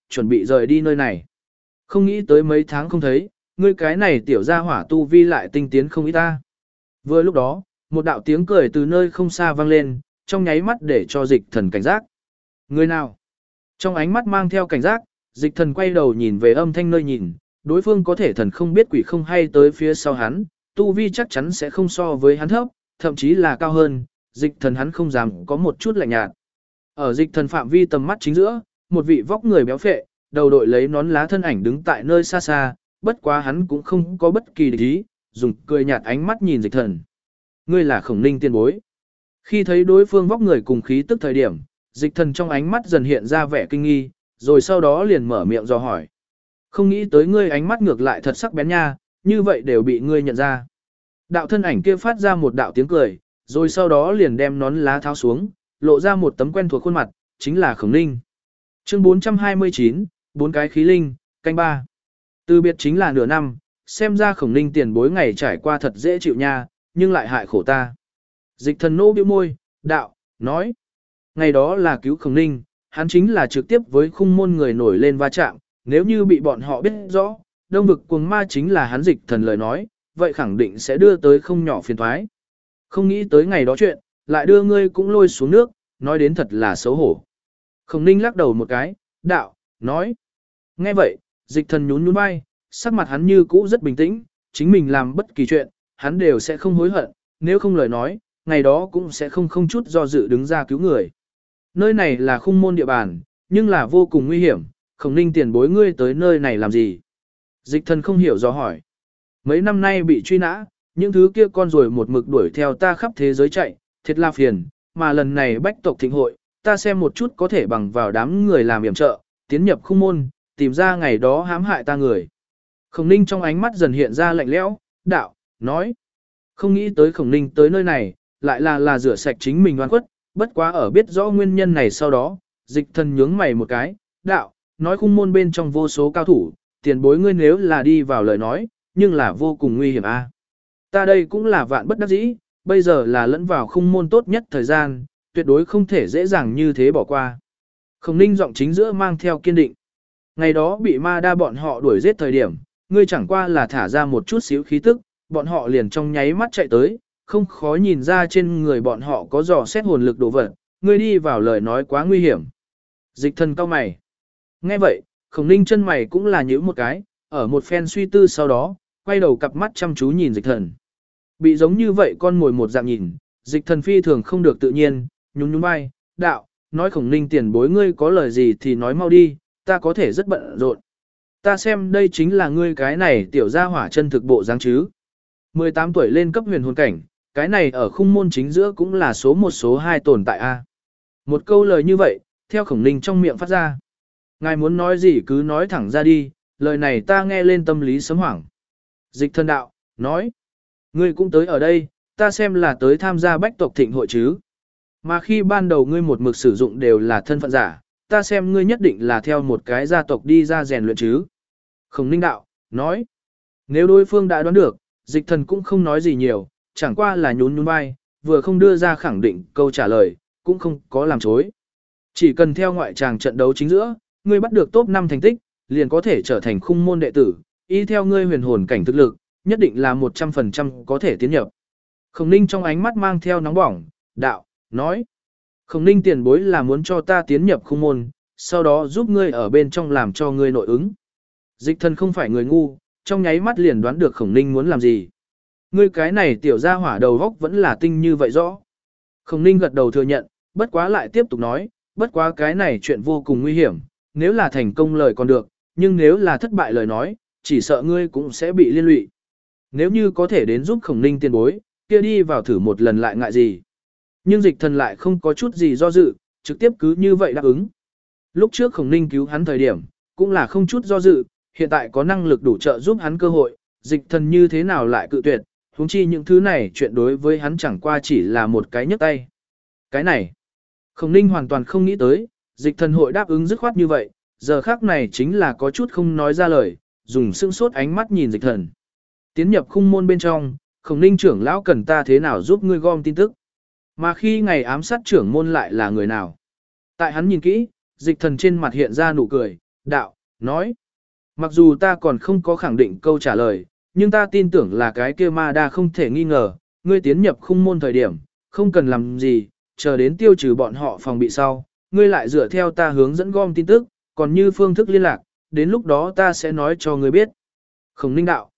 chuẩn bị rời đi nơi này. Không nghĩ tới mấy tháng không thấy, ngươi cái này tiểu gia hỏa tu vi lại tinh tiến không ít ta. Vừa lúc đó, một đạo tiếng cười từ nơi không xa vang lên, trong nháy mắt để cho dịch thần cảnh giác. Người nào? Trong ánh mắt mang theo cảnh giác, dịch thần quay đầu nhìn về âm thanh nơi nhìn, đối phương có thể thần không biết quỷ không hay tới phía sau hắn, tu vi chắc chắn sẽ không so với hắn thấp, thậm chí là cao hơn, dịch thần hắn không dám có một chút lạnh nhạt. Ở dịch thần phạm vi tầm mắt chính giữa, một vị vóc người béo phệ, đầu đội lấy nón lá thân ảnh đứng tại nơi xa xa, bất quá hắn cũng không có bất kỳ địch ý, dùng cười nhạt ánh mắt nhìn dịch thần. Ngươi là Khổng Ninh tiên bối. Khi thấy đối phương vóc người cùng khí tức thời điểm, dịch thần trong ánh mắt dần hiện ra vẻ kinh nghi, rồi sau đó liền mở miệng dò hỏi. Không nghĩ tới ngươi ánh mắt ngược lại thật sắc bén nha, như vậy đều bị ngươi nhận ra. Đạo thân ảnh kia phát ra một đạo tiếng cười, rồi sau đó liền đem nón lá tháo xuống, lộ ra một tấm quen thuộc khuôn mặt, chính là Khổng Ninh. Chương 429, bốn cái khí linh, canh ba. Từ biệt chính là nửa năm, xem ra Khổng Ninh tiền bối ngày trải qua thật dễ chịu nha, nhưng lại hại khổ ta. Dịch thần nô bĩu môi, đạo, nói. Ngày đó là cứu Khổng Ninh, hắn chính là trực tiếp với khung môn người nổi lên va chạm, nếu như bị bọn họ biết rõ, đông vực cuồng ma chính là hắn dịch thần lời nói, vậy khẳng định sẽ đưa tới không nhỏ phiền thoái. Không nghĩ tới ngày đó chuyện, lại đưa ngươi cũng lôi xuống nước, nói đến thật là xấu hổ. Khổng Ninh lắc đầu một cái, đạo, nói. Nghe vậy, dịch thần nhún nhún vai, sắc mặt hắn như cũ rất bình tĩnh, chính mình làm bất kỳ chuyện, hắn đều sẽ không hối hận, nếu không lời nói, ngày đó cũng sẽ không chút do dự đứng ra cứu người. Nơi này là khung môn địa bàn, nhưng là vô cùng nguy hiểm, Khổng Ninh tiền bối ngươi tới nơi này làm gì? Dịch thần không hiểu do hỏi. Mấy năm nay bị truy nã, những thứ kia con rồi một mực đuổi theo ta khắp thế giới chạy, thiệt là phiền, mà lần này bách tộc thịnh hội, ta xem một chút có thể bằng vào đám người làm yểm trợ, tiến nhập khung môn, tìm ra ngày đó hãm hại ta người. Khổng Ninh trong ánh mắt dần hiện ra lạnh lẽo, đạo, nói. Không nghĩ tới Khổng Ninh tới nơi này, lại là rửa sạch chính mình oan khuất, bất quá ở biết rõ nguyên nhân này sau đó, dịch thần nhướng mày một cái, đạo, nói khung môn bên trong vô số cao thủ, tiền bối ngươi nếu là đi vào lời nói, nhưng là vô cùng nguy hiểm a. Ta đây cũng là vạn bất đắc dĩ, bây giờ là lẫn vào khung môn tốt nhất thời gian, tuyệt đối không thể dễ dàng như thế bỏ qua. Khổng Ninh giọng chính giữa mang theo kiên định. Ngày đó bị ma đa bọn họ đuổi giết thời điểm, ngươi chẳng qua là thả ra một chút xíu khí tức, bọn họ liền trong nháy mắt chạy tới, không khó nhìn ra trên người bọn họ có dò xét hồn lực đồ vật, ngươi đi vào lời nói quá nguy hiểm. Dịch thần cao mày. Nghe vậy, Khổng Ninh chân mày cũng là nhíu một cái, ở một phen suy tư sau đó, quay đầu cặp mắt chăm chú nhìn dịch thần. Bị giống như vậy con mồi một dạng nhìn, dịch thần phi thường không được tự nhiên, nhún nhún vai, đạo, nói Khổng Ninh tiền bối ngươi có lời gì thì nói mau đi, ta có thể rất bận rộn. Ta xem đây chính là ngươi cái này tiểu gia hỏa chân thực bộ dáng chứ. 18 tuổi lên cấp huyền hồn cảnh, cái này ở khung môn chính giữa cũng là số một số hai tồn tại a. Một câu lời như vậy, theo Khổng Ninh trong miệng phát ra. Ngài muốn nói gì cứ nói thẳng ra đi, lời này ta nghe lên tâm lý sấm hoảng. Dịch thần đạo, nói. Ngươi cũng tới ở đây, ta xem là tới tham gia bách tộc thịnh hội chứ. Mà khi ban đầu ngươi một mực sử dụng đều là thân phận giả, ta xem ngươi nhất định là theo một cái gia tộc đi ra rèn luyện chứ. Khổng Ninh đạo, nói. Nếu đối phương đã đoán được, dịch thần cũng không nói gì nhiều, chẳng qua là nhún nhún vai, vừa không đưa ra khẳng định câu trả lời, cũng không có làm chối. Chỉ cần theo ngoại tràng trận đấu chính giữa, ngươi bắt được top 5 thành tích, liền có thể trở thành khung môn đệ tử, y theo ngươi huyền hồn cảnh thực lực, nhất định là 100% có thể tiến nhập. Khổng Ninh trong ánh mắt mang theo nóng bỏng, đạo, nói. Khổng Ninh tiền bối là muốn cho ta tiến nhập khung môn, sau đó giúp ngươi ở bên trong làm cho ngươi nội ứng. Dịch thần không phải người ngu, trong nháy mắt liền đoán được Khổng Ninh muốn làm gì. Ngươi cái này tiểu gia hỏa đầu góc vẫn là tinh như vậy rõ. Khổng Ninh gật đầu thừa nhận, bất quá lại tiếp tục nói, bất quá cái này chuyện vô cùng nguy hiểm, nếu là thành công lời còn được, nhưng nếu là thất bại lời nói, chỉ sợ ngươi cũng sẽ bị liên lụy. Nếu như có thể đến giúp Khổng Ninh tiền bối, kia đi vào thử một lần lại ngại gì. Nhưng dịch thần lại không có chút gì do dự, trực tiếp cứ như vậy đáp ứng. Lúc trước Khổng Ninh cứu hắn thời điểm, cũng là không chút do dự, hiện tại có năng lực đủ trợ giúp hắn cơ hội, dịch thần như thế nào lại cự tuyệt, huống chi những thứ này chuyện đối với hắn chẳng qua chỉ là một cái nhấc tay. Cái này, Khổng Ninh hoàn toàn không nghĩ tới, dịch thần hội đáp ứng dứt khoát như vậy, giờ khác này chính là có chút không nói ra lời, dùng sững sốt ánh mắt nhìn dịch thần. Tiến nhập khung môn bên trong, Khổng Ninh trưởng lão cần ta thế nào giúp ngươi gom tin tức. Mà khi ngày ám sát trưởng môn lại là người nào? Tại hắn nhìn kỹ, dịch thần trên mặt hiện ra nụ cười, đạo, nói. Mặc dù ta còn không có khẳng định câu trả lời, nhưng ta tin tưởng là cái kia ma đa không thể nghi ngờ, ngươi tiến nhập khung môn thời điểm, không cần làm gì, chờ đến tiêu trừ bọn họ phòng bị sau, ngươi lại dựa theo ta hướng dẫn gom tin tức, còn như phương thức liên lạc, đến lúc đó ta sẽ nói cho ngươi biết. Khổng Ninh đạo,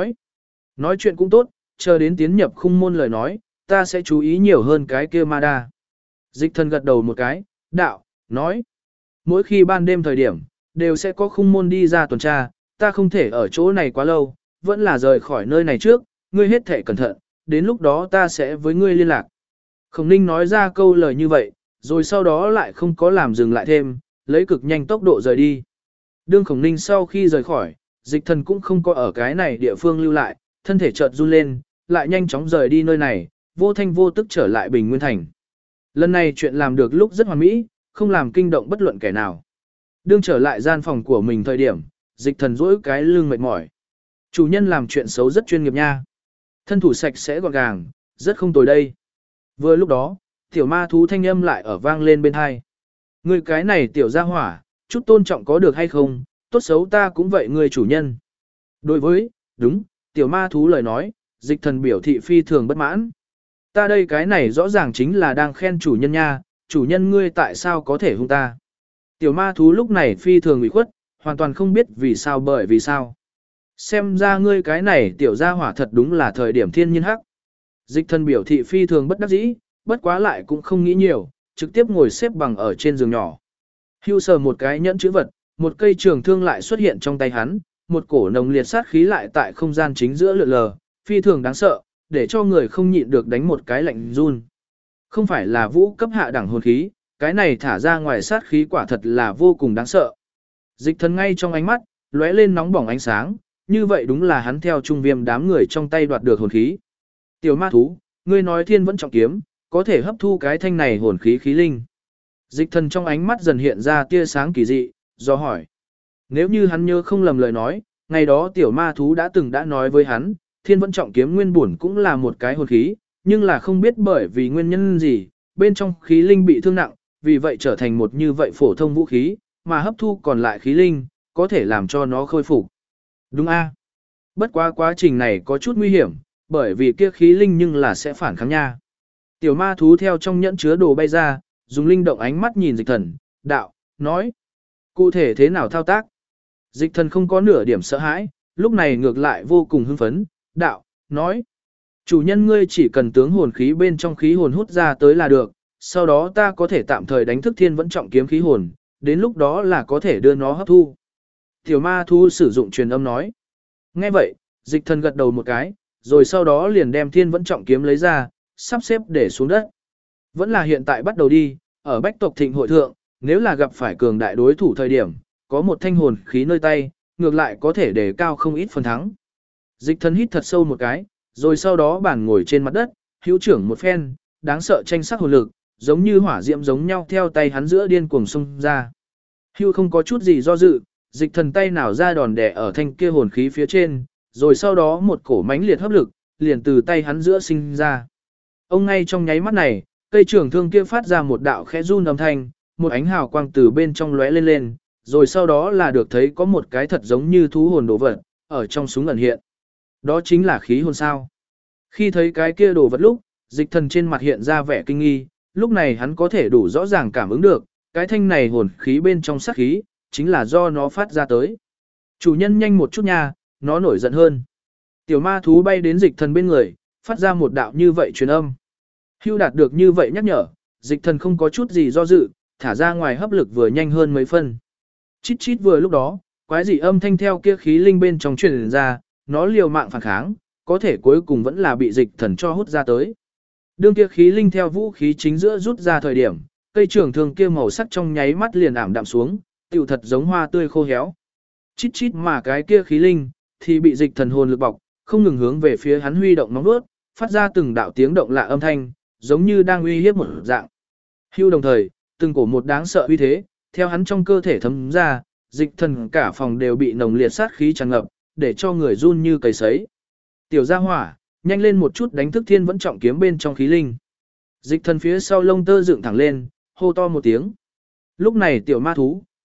nói chuyện cũng tốt, chờ đến tiến nhập khung môn lời nói, ta sẽ chú ý nhiều hơn cái kia ma đa. Dịch Thần gật đầu một cái, đạo, nói. Mỗi khi ban đêm thời điểm, đều sẽ có khung môn đi ra tuần tra, ta không thể ở chỗ này quá lâu, vẫn là rời khỏi nơi này trước, ngươi hết thể cẩn thận, đến lúc đó ta sẽ với ngươi liên lạc. Khổng Ninh nói ra câu lời như vậy, rồi sau đó lại không có làm dừng lại thêm, lấy cực nhanh tốc độ rời đi. Đương Khổng Ninh sau khi rời khỏi, Dịch Thần cũng không có ở cái này địa phương lưu lại, thân thể chợt run lên, lại nhanh chóng rời đi nơi này, vô thanh vô tức trở lại Bình Nguyên Thành. Lần này chuyện làm được lúc rất hoàn mỹ, không làm kinh động bất luận kẻ nào. Đương trở lại gian phòng của mình thời điểm, Dịch Thần duỗi cái lưng mệt mỏi. Chủ nhân làm chuyện xấu rất chuyên nghiệp nha. Thân thủ sạch sẽ gọn gàng, rất không tồi đây. Vừa lúc đó, tiểu ma thú thanh âm lại ở vang lên bên tai. Ngươi cái này tiểu gia hỏa, chút tôn trọng có được hay không, tốt xấu ta cũng vậy ngươi chủ nhân. Đối với, đúng, tiểu ma thú lời nói, Dịch Thần biểu thị phi thường bất mãn. Ta đây cái này rõ ràng chính là đang khen chủ nhân nha, chủ nhân ngươi tại sao có thể hung ta. Tiểu ma thú lúc này phi thường ủy khuất, hoàn toàn không biết vì sao bởi vì sao. Xem ra ngươi cái này tiểu gia hỏa thật đúng là thời điểm thiên nhiên hắc. Dịch Thần biểu thị phi thường bất đắc dĩ, bất quá lại cũng không nghĩ nhiều, trực tiếp ngồi xếp bằng ở trên giường nhỏ. Hưu sờ một cái nhẫn chữ vật, một cây trường thương lại xuất hiện trong tay hắn, một cổ nồng liệt sát khí lại tại không gian chính giữa lượn lờ, phi thường đáng sợ, để cho người không nhịn được đánh một cái lạnh run. Không phải là vũ cấp hạ đẳng hồn khí, cái này thả ra ngoài sát khí quả thật là vô cùng đáng sợ. Dịch Thần ngay trong ánh mắt, lóe lên nóng bỏng ánh sáng, như vậy đúng là hắn theo trung viêm đám người trong tay đoạt được hồn khí. Tiểu ma thú, ngươi nói thiên vẫn trọng kiếm, có thể hấp thu cái thanh này hồn khí khí linh. Dịch Thần trong ánh mắt dần hiện ra tia sáng kỳ dị, do hỏi. Nếu như hắn nhớ không lầm lời nói, ngày đó tiểu ma thú đã nói với hắn, thiên vẫn trọng kiếm nguyên bổn cũng là một cái hồn khí, nhưng là không biết bởi vì nguyên nhân gì, bên trong khí linh bị thương nặng, vì vậy trở thành một như vậy phổ thông vũ khí, mà hấp thu còn lại khí linh, có thể làm cho nó khôi phục. Đúng a? Bất quá quá trình này có chút nguy hiểm, bởi vì kia khí linh nhưng là sẽ phản kháng nha. Tiểu ma thú theo trong nhẫn chứa đồ bay ra, dùng linh động ánh mắt nhìn Dịch Thần, đạo, nói. Cụ thể thế nào thao tác? Dịch Thần không có nửa điểm sợ hãi, lúc này ngược lại vô cùng hưng phấn, đạo, nói. Chủ nhân ngươi chỉ cần tướng hồn khí bên trong khí hồn hút ra tới là được, sau đó ta có thể tạm thời đánh thức thiên vẫn trọng kiếm khí hồn, đến lúc đó là có thể đưa nó hấp thu. Tiểu ma thú sử dụng truyền âm nói. Nghe vậy, Dịch Thần gật đầu một cái, rồi sau đó liền đem thiên vẫn trọng kiếm lấy ra, sắp xếp để xuống đất. Vẫn là hiện tại bắt đầu đi, ở bách tộc thịnh hội thượng, nếu là gặp phải cường đại đối thủ thời điểm, có một thanh hồn khí nơi tay, ngược lại có thể đề cao không ít phần thắng. Dịch Thần hít thật sâu một cái, rồi sau đó bản ngồi trên mặt đất, hữu trưởng một phen, đáng sợ tranh sắc hồn lực, giống như hỏa diễm giống nhau theo tay hắn giữa điên cuồng xông ra. Hưu không có chút gì do dự, Dịch Thần tay nào ra đòn đẻ ở thanh kia hồn khí phía trên, rồi sau đó một cổ mãnh liệt hấp lực, liền từ tay hắn giữa sinh ra. Ông ngay trong nháy mắt này, cây trường thương kia phát ra một đạo khẽ run âm thanh, một ánh hào quang từ bên trong lóe lên lên, rồi sau đó là được thấy có một cái thật giống như thú hồn đồ vật, ở trong súng ẩn hiện. Đó chính là khí hồn sao. Khi thấy cái kia đồ vật lúc, Dịch Thần trên mặt hiện ra vẻ kinh nghi, lúc này hắn có thể đủ rõ ràng cảm ứng được, cái thanh này hồn khí bên trong sát khí, chính là do nó phát ra tới. Chủ nhân nhanh một chút nha, nó nổi giận hơn. Tiểu ma thú bay đến Dịch Thần bên người, phát ra một đạo như vậy truyền âm. Hưu đạt được như vậy nhắc nhở, Dịch Thần không có chút gì do dự, thả ra ngoài hấp lực vừa nhanh hơn mấy phân. Chít chít vừa lúc đó, quái dị âm thanh theo kia khí linh bên trong truyền ra, nó liều mạng phản kháng, có thể cuối cùng vẫn là bị Dịch Thần cho hút ra tới. Đương kia khí linh theo vũ khí chính giữa rút ra thời điểm, cây trường thương kia màu sắc trong nháy mắt liền ảm đạm xuống, tựu thật giống hoa tươi khô héo. Chít chít mà cái kia khí linh thì bị Dịch Thần hồn lực bọc, không ngừng hướng về phía hắn huy động móng vuốt, phát ra từng đạo tiếng động lạ âm thanh, giống như đang uy hiếp một dạng. Hưu đồng thời, từng cổ một đáng sợ uy thế, theo hắn trong cơ thể thấm ra, Dịch Thần cả phòng đều bị nồng liệt sát khí tràn ngập, để cho người run như cầy sấy. Tiểu gia hỏa, nhanh lên một chút đánh thức thiên vẫn trọng kiếm bên trong khí linh. Dịch Thần phía sau lông tơ dựng thẳng lên, hô to một tiếng. Lúc này tiểu ma thú,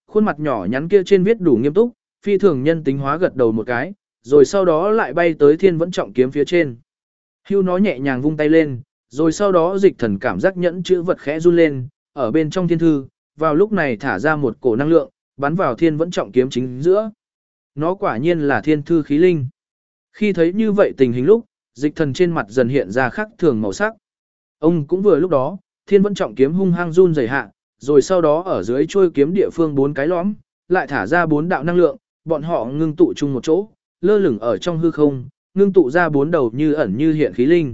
khuôn mặt nhỏ nhắn kia trên viết đủ nghiêm túc, phi thường nhân tính hóa gật đầu một cái, rồi sau đó lại bay tới thiên vẫn trọng kiếm phía trên. Hưu nó nhẹ nhàng vung tay lên, rồi sau đó dịch thần cảm giác nhẫn chữ vật khẽ run lên, ở bên trong thiên thư, vào lúc này thả ra một cổ năng lượng, bắn vào thiên vẫn trọng kiếm chính giữa. Nó quả nhiên là thiên thư khí linh. Khi thấy như vậy tình hình lúc, dịch thần trên mặt dần hiện ra khác thường màu sắc. Ông cũng vừa lúc đó, thiên vẫn trọng kiếm hung hăng run rẩy hạ, rồi sau đó ở dưới trôi kiếm địa phương 4 cái lõm, lại thả ra 4 đạo năng lượng, bọn họ ngưng tụ chung một chỗ, lơ lửng ở trong hư không, ngưng tụ ra 4 đầu như ẩn như hiện khí linh.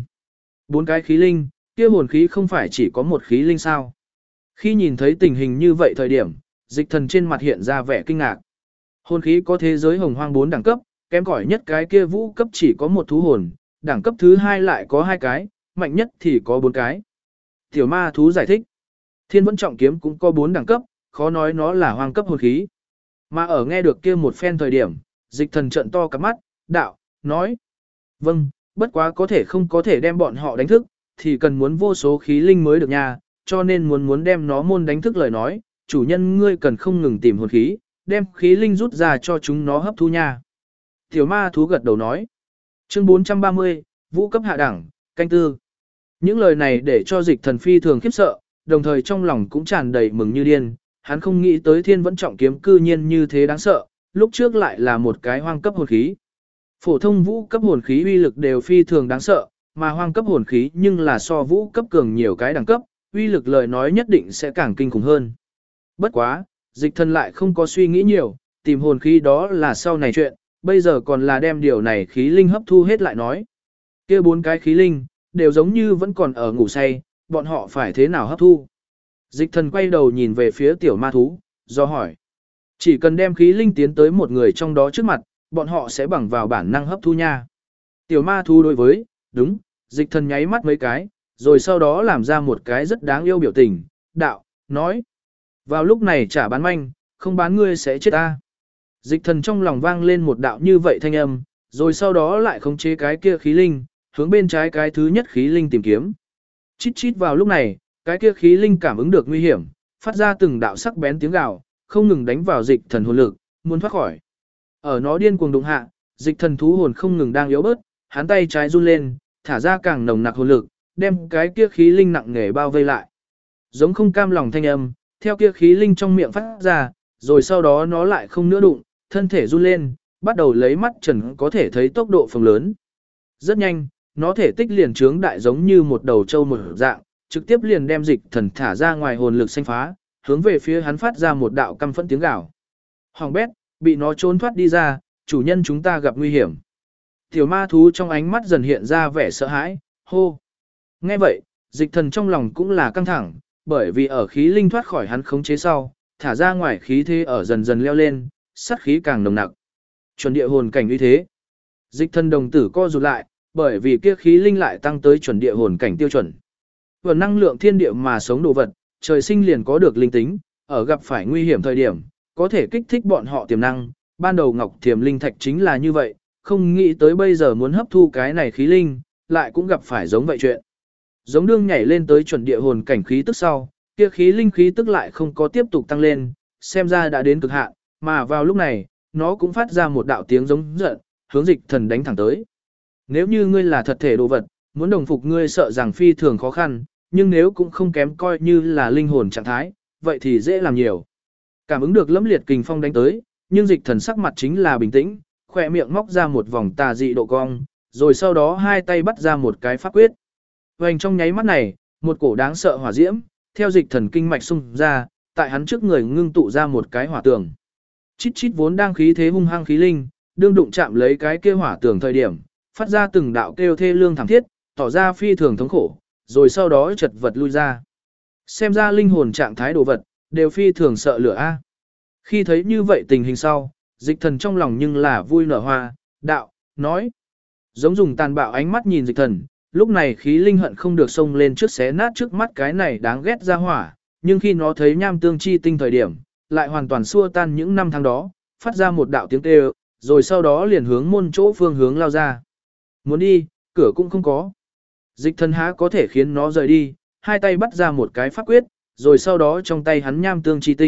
4 cái khí linh, kia hồn khí không phải chỉ có một khí linh sao? Khi nhìn thấy tình hình như vậy thời điểm, dịch thần trên mặt hiện ra vẻ kinh ngạc. Hồn khí có thế giới hồng hoang 4 đẳng cấp, kém cỏi nhất cái kia vũ cấp chỉ có một thú hồn, đẳng cấp thứ 2 lại có 2 cái, mạnh nhất thì có 4 cái. Tiểu ma thú giải thích, thiên vẫn trọng kiếm cũng có 4 đẳng cấp, khó nói nó là hoang cấp hồn khí. Mà ở nghe được kia một phen thời điểm, dịch thần trợn to cả mắt, đạo, nói. Vâng, bất quá có thể không có thể đem bọn họ đánh thức, thì cần muốn vô số khí linh mới được nha, cho nên muốn đem nó môn đánh thức lời nói, chủ nhân ngươi cần không ngừng tìm hồn khí, đem khí linh rút ra cho chúng nó hấp thu nha. Tiểu ma thú gật đầu nói. Chương 430, vũ cấp hạ đẳng, canh tư. Những lời này để cho dịch thần phi thường khiếp sợ, đồng thời trong lòng cũng tràn đầy mừng như điên, hắn không nghĩ tới thiên vẫn trọng kiếm cư nhiên như thế đáng sợ, lúc trước lại là một cái hoang cấp hồn khí. Phổ thông vũ cấp hồn khí uy lực đều phi thường đáng sợ, mà hoang cấp hồn khí nhưng là so vũ cấp cường nhiều cái đẳng cấp, uy lực lời nói nhất định sẽ càng kinh khủng hơn. Bất quá, dịch thần lại không có suy nghĩ nhiều, tìm hồn khí đó là sau này chuyện, bây giờ còn là đem điều này khí linh hấp thu hết lại nói. Kia 4 cái khí linh, đều giống như vẫn còn ở ngủ say, bọn họ phải thế nào hấp thu? Dịch thần quay đầu nhìn về phía tiểu ma thú, do hỏi. Chỉ cần đem khí linh tiến tới một người trong đó trước mặt, bọn họ sẽ bằng vào bản năng hấp thu nha. Tiểu ma thú đối với, đúng, dịch thần nháy mắt mấy cái, rồi sau đó làm ra một cái rất đáng yêu biểu tình, đạo, nói. Vào lúc này trả bán manh, không bán ngươi sẽ chết ta. Dịch thần trong lòng vang lên một đạo như vậy thanh âm, rồi sau đó lại khống chế cái kia khí linh, hướng bên trái cái thứ nhất khí linh tìm kiếm. Chít chít vào lúc này, cái kia khí linh cảm ứng được nguy hiểm, phát ra từng đạo sắc bén tiếng gào, không ngừng đánh vào dịch thần hồn lực, muốn thoát khỏi. Ở nó điên cuồng đụng hạ, dịch thần thú hồn không ngừng đang yếu bớt, hắn tay trái run lên, thả ra càng nồng nặc hồn lực, đem cái kia khí linh nặng nề bao vây lại. Giống không cam lòng thanh âm, theo kia khí linh trong miệng phát ra, rồi sau đó nó lại không nữa đụng, thân thể run lên, bắt đầu lấy mắt trần có thể thấy tốc độ phồng lớn. Rất nhanh, nó thể tích liền trướng đại giống như một đầu trâu một dạng, trực tiếp liền đem dịch thần thả ra ngoài hồn lực xanh phá, hướng về phía hắn phát ra một đạo căm phẫn tiếng gào. Hoàng bét, bị nó trốn thoát đi ra, chủ nhân chúng ta gặp nguy hiểm. Tiểu ma thú trong ánh mắt dần hiện ra vẻ sợ hãi, hô. Nghe vậy, dịch thần trong lòng cũng là căng thẳng, bởi vì ở khí linh thoát khỏi hắn khống chế sau, thả ra ngoài khí thế ở dần dần leo lên, sát khí càng nồng nặc. Chuẩn địa hồn cảnh uy thế. Dịch thần đồng tử co rụt lại, bởi vì kia khí linh lại tăng tới chuẩn địa hồn cảnh tiêu chuẩn. Vừa năng lượng thiên địa mà sống đồ vật, trời sinh liền có được linh tính, ở gặp phải nguy hiểm thời điểm, có thể kích thích bọn họ tiềm năng, ban đầu Ngọc Thiềm Linh Thạch chính là như vậy, không nghĩ tới bây giờ muốn hấp thu cái này khí linh, lại cũng gặp phải giống vậy chuyện. Giống đương nhảy lên tới chuẩn địa hồn cảnh khí tức sau, kia khí linh khí tức lại không có tiếp tục tăng lên, xem ra đã đến cực hạn, mà vào lúc này, nó cũng phát ra một đạo tiếng giống giận, hướng dịch thần đánh thẳng tới. Nếu như ngươi là thật thể đồ vật, muốn đồng phục ngươi sợ rằng phi thường khó khăn, nhưng nếu cũng không kém coi như là linh hồn trạng thái, vậy thì dễ làm nhiều. Cảm ứng được lẫm liệt kình phong đánh tới, nhưng dịch thần sắc mặt chính là bình tĩnh, khỏe miệng móc ra một vòng tà dị độ cong, rồi sau đó hai tay bắt ra một cái pháp quyết. Vành trong nháy mắt này, một cổ đáng sợ hỏa diễm, theo dịch thần kinh mạch xung ra, tại hắn trước người ngưng tụ ra một cái hỏa tường. Chít chít vốn đang khí thế hung hăng khí linh, đương đụng chạm lấy cái kia hỏa tường thời điểm, phát ra từng đạo kêu thê lương thảm thiết, tỏ ra phi thường thống khổ, rồi sau đó chật vật lui ra. Xem ra linh hồn trạng thái đồ vật, đều phi thường sợ lửa a. Khi thấy như vậy tình hình sau, dịch thần trong lòng nhưng là vui nở hoa, đạo, nói. Giống dùng tàn bạo ánh mắt nhìn dịch thần, lúc này khí linh hận không được xông lên trước xé nát trước mắt cái này đáng ghét ra hỏa, nhưng khi nó thấy nham tương chi tinh thời điểm, lại hoàn toàn xua tan những năm tháng đó, phát ra một đạo tiếng kêu, rồi sau đó liền hướng môn chỗ phương hướng lao ra. Muốn đi, cửa cũng không có. Dịch thần há có thể khiến nó rời đi, hai tay bắt ra một cái pháp quyết, rồi sau đó trong tay hắn nham tương chi tinh,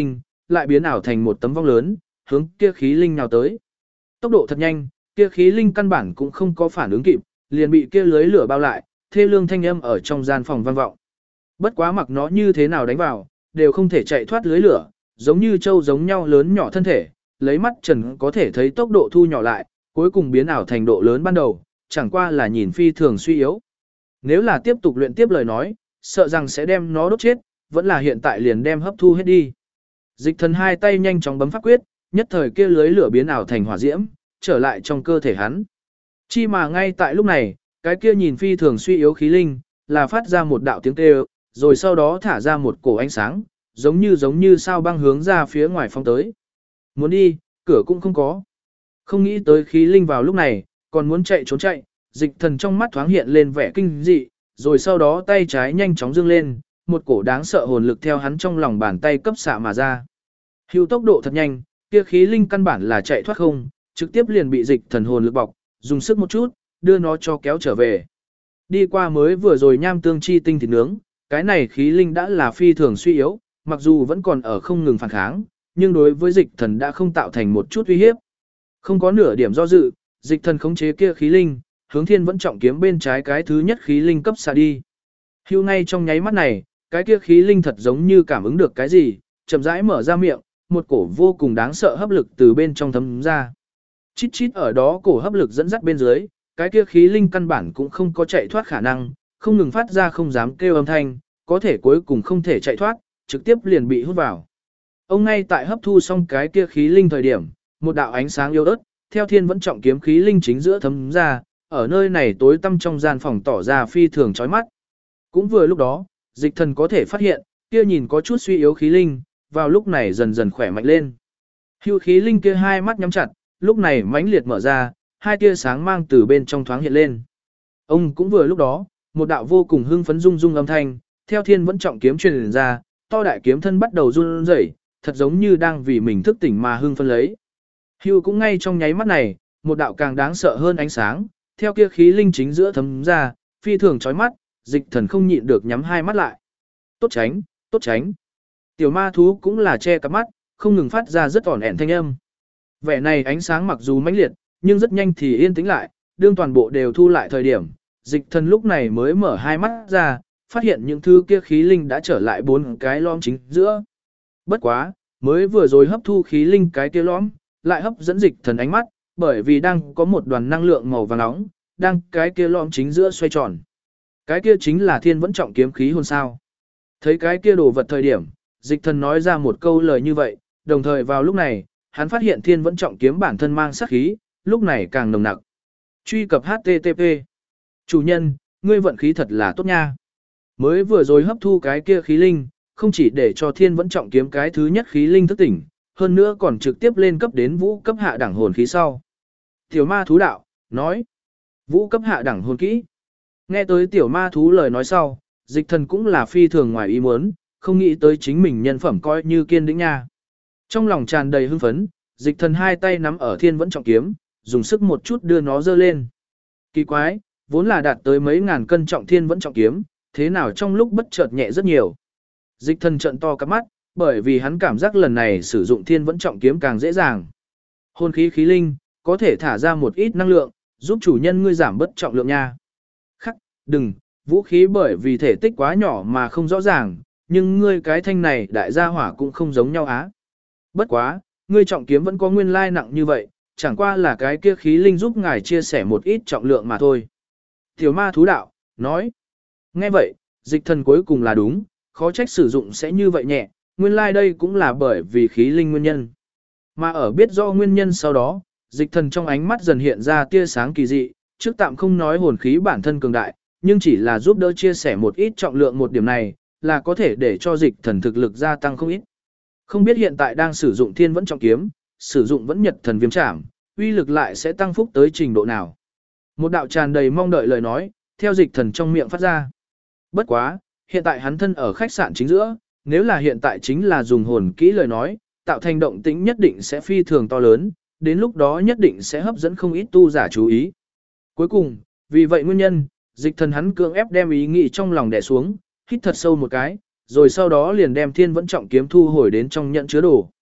lại biến ảo thành một tấm vong lớn, hướng kia khí linh nào tới. Tốc độ thật nhanh, kia khí linh căn bản cũng không có phản ứng kịp, liền bị kia lưới lửa bao lại, thê lương thanh âm ở trong gian phòng vang vọng. Bất quá mặc nó như thế nào đánh vào, đều không thể chạy thoát lưới lửa, giống như trâu giống nhau lớn nhỏ thân thể, lấy mắt trần có thể thấy tốc độ thu nhỏ lại, cuối cùng biến ảo thành độ lớn ban đầu, chẳng qua là nhìn phi thường suy yếu. Nếu là tiếp tục luyện tiếp lời nói, sợ rằng sẽ đem nó đốt chết, vẫn là hiện tại liền đem hấp thu hết đi. Dịch thần hai tay nhanh chóng bấm pháp quyết, nhất thời kia lưới lửa biến ảo thành hỏa diễm, trở lại trong cơ thể hắn. Chi mà ngay tại lúc này, cái kia nhìn phi thường suy yếu khí linh, là phát ra một đạo tiếng kêu, rồi sau đó thả ra một cổ ánh sáng, giống như sao băng hướng ra phía ngoài phong tới. Muốn đi, cửa cũng không có. Không nghĩ tới khí linh vào lúc này, còn muốn chạy trốn chạy, dịch thần trong mắt thoáng hiện lên vẻ kinh dị, rồi sau đó tay trái nhanh chóng dương lên, một cổ đáng sợ hồn lực theo hắn trong lòng bàn tay cấp xạ mà ra. Hưu tốc độ thật nhanh, kia khí linh căn bản là chạy thoát không, trực tiếp liền bị dịch thần hồn lực bọc, dùng sức một chút, đưa nó cho kéo trở về. Đi qua mới vừa rồi nham tương chi tinh thịt nướng, cái này khí linh đã là phi thường suy yếu, mặc dù vẫn còn ở không ngừng phản kháng, nhưng đối với dịch thần đã không tạo thành một chút uy hiếp. Không có nửa điểm do dự, dịch thần khống chế kia khí linh, hướng thiên vẫn trọng kiếm bên trái cái thứ nhất khí linh cấp xạ đi. Hưu ngay trong nháy mắt này, cái kia khí linh thật giống như cảm ứng được cái gì, chậm rãi mở ra miệng, một cổ vô cùng đáng sợ hấp lực từ bên trong thấm ra. Chít chít ở đó cổ hấp lực dẫn dắt bên dưới, cái kia khí linh căn bản cũng không có chạy thoát khả năng, không ngừng phát ra không dám kêu âm thanh, có thể cuối cùng không thể chạy thoát, trực tiếp liền bị hút vào. Ông ngay tại hấp thu xong cái kia khí linh thời điểm, một đạo ánh sáng yếu ớt, theo thiên vẫn trọng kiếm khí linh chính giữa thấm ra, ở nơi này tối tăm trong gian phòng tỏ ra phi thường chói mắt. Cũng vừa lúc đó, dịch thần có thể phát hiện, kia nhìn có chút suy yếu khí linh, vào lúc này dần dần khỏe mạnh lên. Hưu khí linh kia hai mắt nhắm chặt, lúc này mãnh liệt mở ra, hai tia sáng mang từ bên trong thoáng hiện lên. Ông cũng vừa lúc đó, một đạo vô cùng hưng phấn rung rung âm thanh, theo thiên vẫn trọng kiếm truyền ra, to đại kiếm thân bắt đầu run rẩy, thật giống như đang vì mình thức tỉnh mà hưng phấn lấy. Hưu cũng ngay trong nháy mắt này, một đạo càng đáng sợ hơn ánh sáng, theo kia khí linh chính giữa thấm ra, phi thường chói mắt, dịch thần không nhịn được nhắm hai mắt lại. Tốt tránh, tốt tránh. Tiểu ma thú cũng là che cặp mắt, không ngừng phát ra rất ỏn ẻn thanh âm. Vẻ này ánh sáng mặc dù mãnh liệt, nhưng rất nhanh thì yên tĩnh lại, đương toàn bộ đều thu lại thời điểm, dịch thần lúc này mới mở hai mắt ra, phát hiện những thứ kia khí linh đã trở lại bốn cái lõm chính giữa. Bất quá, mới vừa rồi hấp thu khí linh cái kia lõm, lại hấp dẫn dịch thần ánh mắt, bởi vì đang có một đoàn năng lượng màu vàng nóng, đang cái kia lõm chính giữa xoay tròn. Cái kia chính là thiên vẫn trọng kiếm khí hồn sao. Thấy cái kia đồ vật thời điểm, dịch thần nói ra một câu lời như vậy, đồng thời vào lúc này, hắn phát hiện thiên vẫn trọng kiếm bản thân mang sát khí, lúc này càng nồng nặc. Truy cập HTTP. Chủ nhân, ngươi vận khí thật là tốt nha. Mới vừa rồi hấp thu cái kia khí linh, không chỉ để cho thiên vẫn trọng kiếm cái thứ nhất khí linh thức tỉnh, hơn nữa còn trực tiếp lên cấp đến vũ cấp hạ đẳng hồn khí sau. Tiểu ma thú đạo, nói. Vũ cấp hạ đẳng hồn kỹ. Nghe tới tiểu ma thú lời nói sau, dịch thần cũng là phi thường ngoài ý muốn, không nghĩ tới chính mình nhân phẩm coi như kiên đĩnh nha. Trong lòng tràn đầy hưng phấn, dịch thần hai tay nắm ở thiên vẫn trọng kiếm, dùng sức một chút đưa nó dơ lên. Kỳ quái, vốn là đạt tới mấy ngàn cân trọng thiên vẫn trọng kiếm, thế nào trong lúc bất chợt nhẹ rất nhiều. Dịch thần trợn to cặp mắt, bởi vì hắn cảm giác lần này sử dụng thiên vẫn trọng kiếm càng dễ dàng. Hồn khí khí linh, có thể thả ra một ít năng lượng, giúp chủ nhân ngươi giảm bớt trọng lượng nha. Khắc, đừng, vũ khí bởi vì thể tích quá nhỏ mà không rõ ràng, nhưng ngươi cái thanh này đại gia hỏa cũng không giống nhau á. Bất quá, ngươi trọng kiếm vẫn có nguyên lai nặng như vậy, chẳng qua là cái kia khí linh giúp ngài chia sẻ một ít trọng lượng mà thôi. Tiểu ma thú đạo, nói. Nghe vậy, dịch thần cuối cùng là đúng, khó trách sử dụng sẽ như vậy nhẹ, nguyên lai đây cũng là bởi vì khí linh nguyên nhân. Mà ở biết do nguyên nhân sau đó, dịch thần trong ánh mắt dần hiện ra tia sáng kỳ dị, trước tạm không nói hồn khí bản thân cường đại, nhưng chỉ là giúp đỡ chia sẻ một ít trọng lượng một điểm này, là có thể để cho dịch thần thực lực gia tăng không ít. Không biết hiện tại đang sử dụng thiên vẫn trọng kiếm, sử dụng vẫn nhật thần viêm trảm, uy lực lại sẽ tăng phúc tới trình độ nào. Một đạo tràn đầy mong đợi lời nói, theo dịch thần trong miệng phát ra. Bất quá, hiện tại hắn thân ở khách sạn chính giữa, nếu là hiện tại chính là dùng hồn kỹ lời nói, tạo thành động tĩnh nhất định sẽ phi thường to lớn, đến lúc đó nhất định sẽ hấp dẫn không ít tu giả chú ý. Cuối cùng, vì vậy nguyên nhân, dịch thần hắn cưỡng ép đem ý nghĩ trong lòng đè xuống, hít thật sâu một cái, rồi sau đó liền đem thiên vẫn trọng kiếm thu hồi đến trong nhận chứa đồ.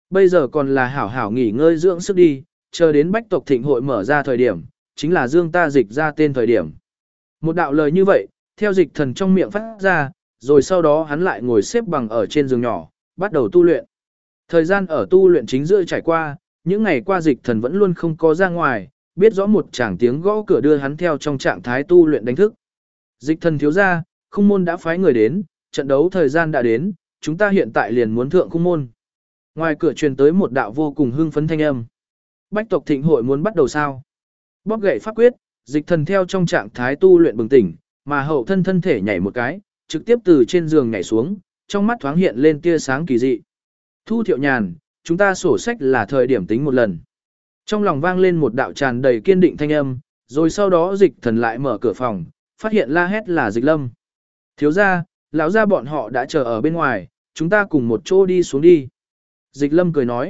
Bây giờ còn là hảo hảo nghỉ ngơi dưỡng sức đi, chờ đến bách tộc thịnh hội mở ra thời điểm, chính là dương ta dịch ra tên thời điểm. Một đạo lời như vậy, theo dịch thần trong miệng phát ra, rồi sau đó hắn lại ngồi xếp bằng ở trên giường nhỏ, bắt đầu tu luyện. Thời gian ở tu luyện chính giữa trải qua, những ngày qua dịch thần vẫn luôn không có ra ngoài, biết rõ một chàng tiếng gõ cửa đưa hắn theo trong trạng thái tu luyện đánh thức. Dịch thần thiếu ra, khung môn đã phái người đến, trận đấu thời gian đã đến, chúng ta hiện tại liền muốn thượng khung môn. Ngoài cửa truyền tới một đạo vô cùng hưng phấn thanh âm. Bách tộc thịnh hội muốn bắt đầu sao? Bóp gậy pháp quyết, dịch thần theo trong trạng thái tu luyện bừng tỉnh, mà hậu thân thân thể nhảy một cái, trực tiếp từ trên giường nhảy xuống, trong mắt thoáng hiện lên tia sáng kỳ dị. Thu Thiệu Nhàn, chúng ta sổ sách là thời điểm tính một lần. Trong lòng vang lên một đạo tràn đầy kiên định thanh âm, rồi sau đó dịch thần lại mở cửa phòng, phát hiện la hét là Dịch Lâm. Thiếu gia, lão gia bọn họ đã chờ ở bên ngoài, chúng ta cùng một chỗ đi xuống đi. Dịch Lâm cười nói.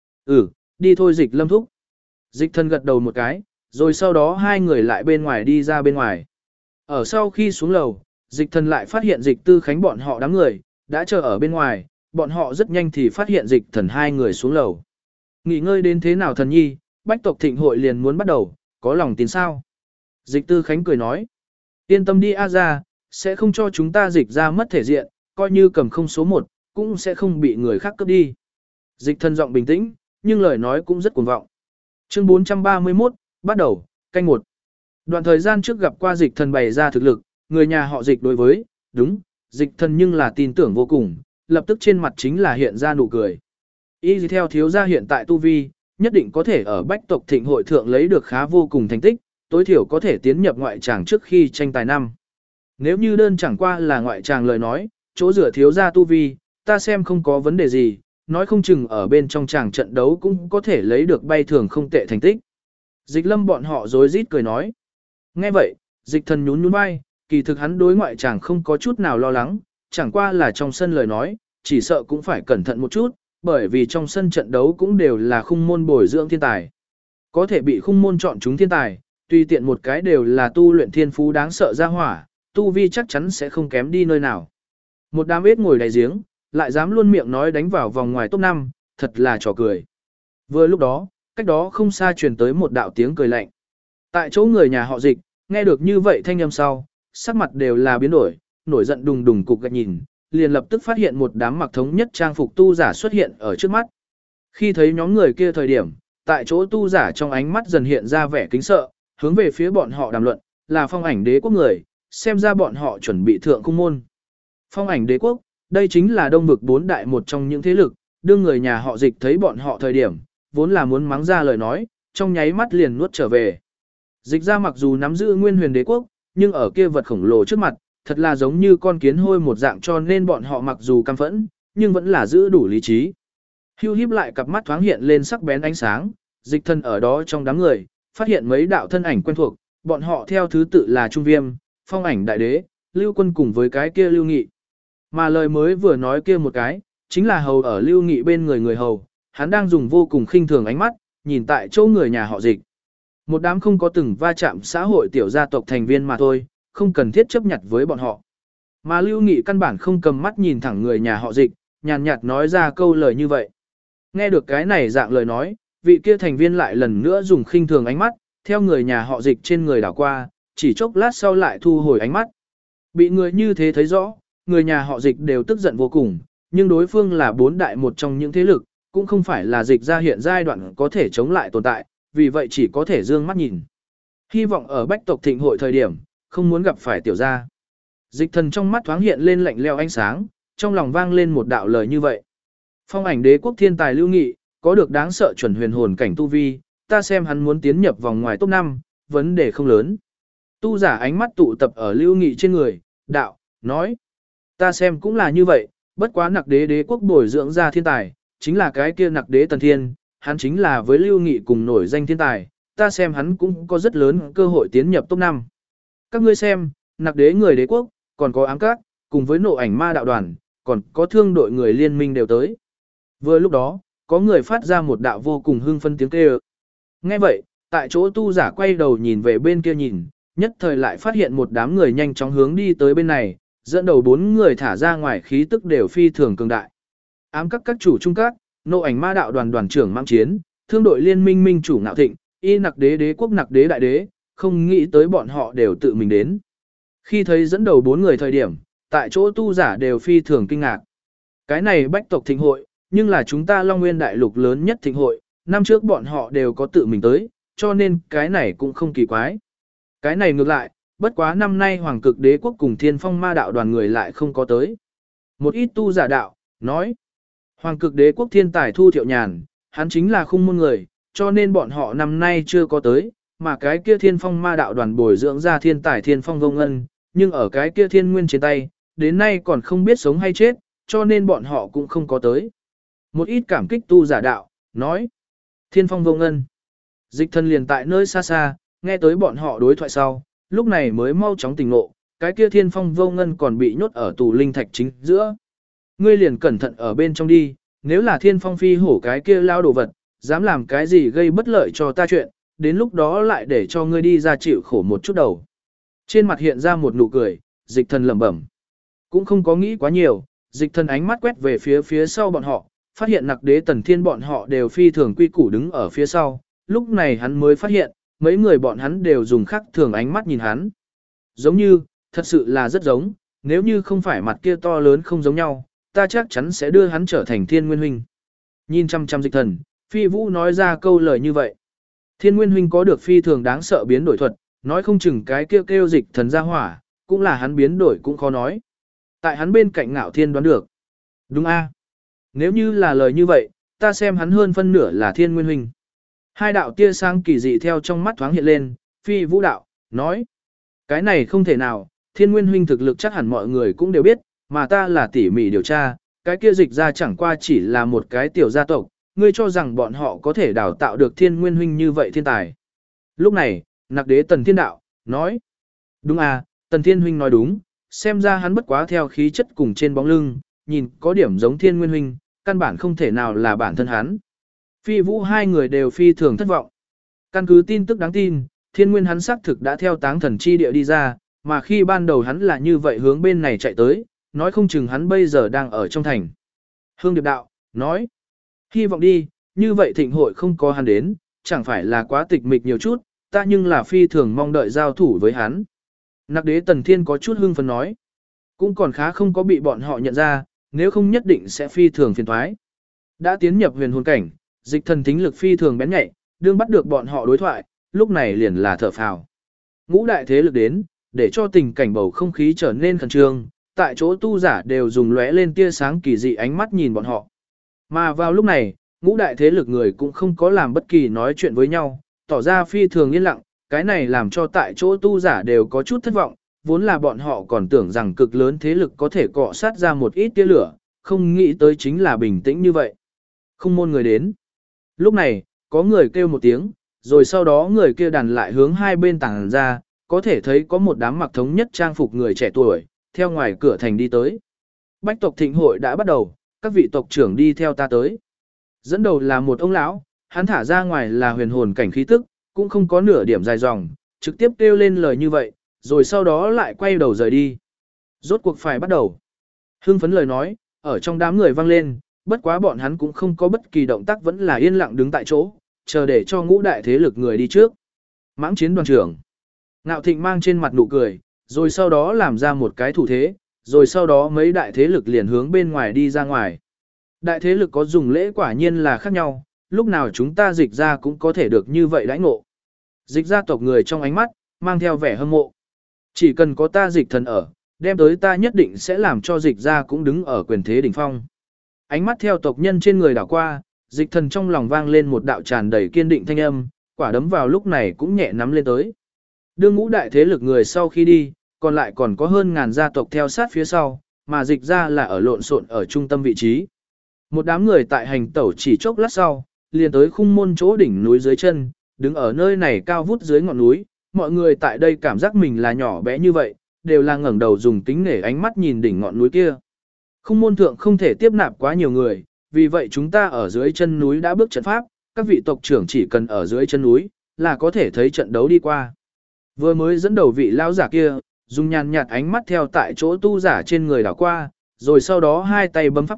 Đi thôi Dịch Lâm thúc. Dịch thần gật đầu một cái, rồi sau đó hai người lại bên ngoài đi ra bên ngoài. Ở sau khi xuống lầu, dịch thần lại phát hiện dịch tư khánh bọn họ đám người, đã chờ ở bên ngoài, bọn họ rất nhanh thì phát hiện dịch thần hai người xuống lầu. Nghỉ ngơi đến thế nào thần nhi, bách tộc thịnh hội liền muốn bắt đầu, có lòng tin sao? Dịch tư khánh cười nói. Yên tâm đi A ra, sẽ không cho chúng ta dịch ra mất thể diện, coi như cầm không số 1, cũng sẽ không bị người khác cướp đi. Dịch thần giọng bình tĩnh, nhưng lời nói cũng rất cuồng vọng. Chương 431, bắt đầu, canh 1. Đoạn thời gian trước gặp qua dịch thần bày ra thực lực, người nhà họ dịch đối với, đúng, dịch thần nhưng là tin tưởng vô cùng, lập tức trên mặt chính là hiện ra nụ cười. Y theo thiếu gia hiện tại tu vi, nhất định có thể ở bách tộc thịnh hội thượng lấy được khá vô cùng thành tích, tối thiểu có thể tiến nhập ngoại tràng trước khi tranh tài năm. Nếu như đơn chẳng qua là ngoại tràng lời nói, chỗ rửa thiếu gia tu vi, ta xem không có vấn đề gì, nói không chừng ở bên trong tràng trận đấu cũng có thể lấy được bay thường không tệ thành tích. Dịch Lâm bọn họ rối rít cười nói. Nghe vậy, dịch thần nhún nhún vai, kỳ thực hắn đối ngoại chàng không có chút nào lo lắng, chẳng qua là trong sân lời nói, chỉ sợ cũng phải cẩn thận một chút, bởi vì trong sân trận đấu cũng đều là khung môn bồi dưỡng thiên tài. Có thể bị khung môn chọn chúng thiên tài, tùy tiện một cái đều là tu luyện thiên phú đáng sợ ra hỏa, tu vi chắc chắn sẽ không kém đi nơi nào. Một đám ếch ngồi đáy giếng, lại dám luôn miệng nói đánh vào vòng ngoài top 5, thật là trò cười. Vừa lúc đó, cách đó không xa truyền tới một đạo tiếng cười lạnh. Tại chỗ người nhà họ dịch, nghe được như vậy thanh âm sau, sắc mặt đều là biến đổi, nổi giận đùng đùng cục gạch nhìn, liền lập tức phát hiện một đám mặc thống nhất trang phục tu giả xuất hiện ở trước mắt. Khi thấy nhóm người kia thời điểm, tại chỗ tu giả trong ánh mắt dần hiện ra vẻ kính sợ, hướng về phía bọn họ đàm luận, là Phong Ảnh Đế quốc người, xem ra bọn họ chuẩn bị thượng cung môn. Phong Ảnh Đế quốc, đây chính là đông vực 4 đại một trong những thế lực, đương người nhà họ dịch thấy bọn họ thời điểm, vốn là muốn mắng ra lời nói, trong nháy mắt liền nuốt trở về. Dịch ra mặc dù nắm giữ nguyên huyền đế quốc, nhưng ở kia vật khổng lồ trước mặt, thật là giống như con kiến hôi một dạng, cho nên bọn họ mặc dù căm phẫn, nhưng vẫn là giữ đủ lý trí. Hưu híp lại cặp mắt thoáng hiện lên sắc bén ánh sáng, dịch thân ở đó trong đám người, phát hiện mấy đạo thân ảnh quen thuộc, bọn họ theo thứ tự là Trung Viêm, Phong Ảnh Đại Đế, Lưu Quân cùng với cái kia Lưu Nghị. Mà lời mới vừa nói kia một cái, chính là hầu ở Lưu Nghị bên người hầu, hắn đang dùng vô cùng khinh thường ánh mắt, nhìn tại chỗ người nhà họ dịch. Một đám không có từng va chạm xã hội tiểu gia tộc thành viên mà thôi, không cần thiết chấp nhặt với bọn họ. Mà Lưu Nghị căn bản không cầm mắt nhìn thẳng người nhà họ dịch, nhàn nhạt nói ra câu lời như vậy. Nghe được cái này dạng lời nói, vị kia thành viên lại lần nữa dùng khinh thường ánh mắt, theo người nhà họ dịch trên người đảo qua, chỉ chốc lát sau lại thu hồi ánh mắt. Bị người như thế thấy rõ, người nhà họ dịch đều tức giận vô cùng, nhưng đối phương là 4 đại một trong những thế lực, cũng không phải là dịch ra hiện giai đoạn có thể chống lại tồn tại, vì vậy chỉ có thể dương mắt nhìn. Hy vọng ở bách tộc thịnh hội thời điểm, không muốn gặp phải tiểu gia. Dịch thần trong mắt thoáng hiện lên lạnh leo ánh sáng, trong lòng vang lên một đạo lời như vậy. Phong Ảnh Đế quốc thiên tài Lưu Nghị, có được đáng sợ chuẩn huyền hồn cảnh tu vi, ta xem hắn muốn tiến nhập vòng ngoài top 5, vấn đề không lớn. Tu giả ánh mắt tụ tập ở Lưu Nghị trên người, đạo, nói. Ta xem cũng là như vậy, bất quá Nặc Đế đế quốc bồi dưỡng ra thiên tài, chính là cái kia Nặc Đế Tần Thiên, hắn chính là với Lưu Nghị cùng nổi danh thiên tài, ta xem hắn cũng có rất lớn cơ hội tiến nhập top 5. Các ngươi xem, Nặc Đế người đế quốc, còn có ám các, cùng với nộ ảnh ma đạo đoàn, còn có thương đội người liên minh đều tới. Vừa lúc đó, có người phát ra một đạo vô cùng hưng phấn tiếng kêu. Nghe vậy, tại chỗ tu giả quay đầu nhìn về bên kia nhìn, nhất thời lại phát hiện một đám người nhanh chóng hướng đi tới bên này, dẫn đầu 4 người thả ra ngoài khí tức đều phi thường cường đại. Ám các chủ trung các, Nộ ảnh ma đạo đoàn đoàn trưởng Mãng Chiến, thương đội liên minh minh chủ Ngạo Thịnh, y nặc đế đế quốc nặc đế đại đế, không nghĩ tới bọn họ đều tự mình đến. Khi thấy dẫn đầu 4 người thời điểm, tại chỗ tu giả đều phi thường kinh ngạc. Cái này bách tộc thịnh hội, nhưng là chúng ta Long Nguyên đại lục lớn nhất thịnh hội, năm trước bọn họ đều có tự mình tới, cho nên cái này cũng không kỳ quái. Cái này ngược lại, bất quá năm nay Hoàng Cực Đế quốc cùng Thiên Phong Ma đạo đoàn người lại không có tới. Một ít tu giả đạo, nói, Hoàng Cực Đế quốc thiên tài Thu Thiệu Nhàn, hắn chính là khung môn người, cho nên bọn họ năm nay chưa có tới, mà cái kia Thiên Phong Ma đạo đoàn bồi dưỡng ra thiên tài Thiên Phong Vô Ngân, nhưng ở cái kia Thiên Nguyên trên tay, đến nay còn không biết sống hay chết, cho nên bọn họ cũng không có tới. Một ít cảm kích tu giả đạo, nói, Thiên Phong Vô Ngân. Dịch Thần liền tại nơi xa xa, nghe tới bọn họ đối thoại sau, lúc này mới mau chóng tỉnh ngộ, cái kia Thiên Phong Vô Ngân còn bị nhốt ở tù linh thạch chính giữa. Ngươi liền cẩn thận ở bên trong đi, nếu là Thiên Phong phi hổ cái kia lao đồ vật, dám làm cái gì gây bất lợi cho ta chuyện, đến lúc đó lại để cho ngươi đi ra chịu khổ một chút đầu. Trên mặt hiện ra một nụ cười, Dịch Thần lẩm bẩm. Cũng không có nghĩ quá nhiều, Dịch Thần ánh mắt quét về phía sau bọn họ, phát hiện nặc đế Tần Thiên bọn họ đều phi thường quy củ đứng ở phía sau, lúc này hắn mới phát hiện, mấy người bọn hắn đều dùng khác thường ánh mắt nhìn hắn. Giống như, thật sự là rất giống, nếu như không phải mặt kia to lớn không giống nhau, ta chắc chắn sẽ đưa hắn trở thành Thiên Nguyên Huynh. Nhìn chăm chăm Dịch Thần, Phi Vũ nói ra câu lời như vậy. Thiên Nguyên Huynh có được phi thường đáng sợ biến đổi thuật, nói không chừng cái kêu Dịch Thần ra hỏa, cũng là hắn biến đổi cũng khó nói. Tại hắn bên cạnh Ngạo Thiên đoán được. Đúng a? Nếu như là lời như vậy, ta xem hắn hơn phân nửa là Thiên Nguyên Huynh. Hai đạo tia sáng kỳ dị theo trong mắt thoáng hiện lên, Phi Vũ đạo, nói. Cái này không thể nào, Thiên Nguyên Huynh thực lực chắc hẳn mọi người cũng đều biết, mà ta là tỉ mỉ điều tra, cái kia Dịch ra chẳng qua chỉ là một cái tiểu gia tộc, ngươi cho rằng bọn họ có thể đào tạo được Thiên Nguyên Huynh như vậy thiên tài. Lúc này, nặc đế Tần Thiên đạo, nói. Đúng à, Tần Thiên Huynh nói đúng, xem ra hắn bất quá theo khí chất cùng trên bóng lưng, nhìn có điểm giống Thiên Nguyên Huynh, căn bản không thể nào là bản thân hắn. Phi Vũ hai người đều phi thường thất vọng. Căn cứ tin tức đáng tin, Thiên Nguyên hắn xác thực đã theo Táng Thần chi địa đi ra, mà khi ban đầu hắn là như vậy hướng bên này chạy tới, nói không chừng hắn bây giờ đang ở trong thành. Hương Điệp đạo, nói, hy vọng đi, như vậy thịnh hội không có hắn đến, chẳng phải là quá tịch mịch nhiều chút, ta nhưng là phi thường mong đợi giao thủ với hắn. Nặc đế Tần Thiên có chút hưng phấn nói, cũng còn khá không có bị bọn họ nhận ra, nếu không nhất định sẽ phi thường phiền thoái. Đã tiến nhập huyền hồn cảnh, Dịch Thần thính lực phi thường bén nhạy, đương bắt được bọn họ đối thoại, lúc này liền là thở phào. Ngũ đại thế lực đến, để cho tình cảnh bầu không khí trở nên khẩn trương, tại chỗ tu giả đều dùng lóe lên tia sáng kỳ dị ánh mắt nhìn bọn họ. Mà vào lúc này, ngũ đại thế lực người cũng không có làm bất kỳ nói chuyện với nhau, tỏ ra phi thường yên lặng, cái này làm cho tại chỗ tu giả đều có chút thất vọng, vốn là bọn họ còn tưởng rằng cực lớn thế lực có thể cọ sát ra một ít tia lửa, không nghĩ tới chính là bình tĩnh như vậy. Không môn người đến. Lúc này, có người kêu một tiếng, rồi sau đó người kia đàn lại hướng hai bên tảng ra, có thể thấy có một đám mặc thống nhất trang phục người trẻ tuổi, theo ngoài cửa thành đi tới. Bách tộc thịnh hội đã bắt đầu, các vị tộc trưởng đi theo ta tới. Dẫn đầu là một ông lão, hắn thả ra ngoài là huyền hồn cảnh khí tức, cũng không có nửa điểm dài dòng, trực tiếp kêu lên lời như vậy, rồi sau đó lại quay đầu rời đi. Rốt cuộc phải bắt đầu. Hưng phấn lời nói, ở trong đám người vang lên, bất quá bọn hắn cũng không có bất kỳ động tác, vẫn là yên lặng đứng tại chỗ, chờ để cho ngũ đại thế lực người đi trước. Mãng Chiến đoàn trưởng. Ngạo Thịnh mang trên mặt nụ cười, rồi sau đó làm ra một cái thủ thế, rồi sau đó mấy đại thế lực liền hướng bên ngoài đi ra ngoài. Đại thế lực có dùng lễ quả nhiên là khác nhau, lúc nào chúng ta Dịch ra cũng có thể được như vậy đãi ngộ. Dịch gia tộc người trong ánh mắt, mang theo vẻ hâm mộ. Chỉ cần có ta Dịch Thần ở, đem tới ta nhất định sẽ làm cho Dịch ra cũng đứng ở quyền thế đỉnh phong. Ánh mắt theo tộc nhân trên người đảo qua, Dịch Thần trong lòng vang lên một đạo tràn đầy kiên định thanh âm, quả đấm vào lúc này cũng nhẹ nắm lên tới. Đương ngũ đại thế lực người sau khi đi, còn lại còn có hơn ngàn gia tộc theo sát phía sau, mà Dịch ra là ở lộn xộn ở trung tâm vị trí. Một đám người tại hành tẩu chỉ chốc lát sau, liền tới khung môn chỗ đỉnh núi dưới chân, đứng ở nơi này cao vút dưới ngọn núi, mọi người tại đây cảm giác mình là nhỏ bé như vậy, đều là ngẩng đầu dùng kính nể ánh mắt nhìn đỉnh ngọn núi kia. Khung môn thượng không thể tiếp nạp quá nhiều người, vì vậy chúng ta ở dưới chân núi đã bước trận pháp, các vị tộc trưởng chỉ cần ở dưới chân núi, là có thể thấy trận đấu đi qua. Vừa mới dẫn đầu vị lão giả kia, dùng nhàn nhạt ánh mắt theo tại chỗ tu giả trên người đảo qua, rồi sau đó hai tay bấm pháp quyết,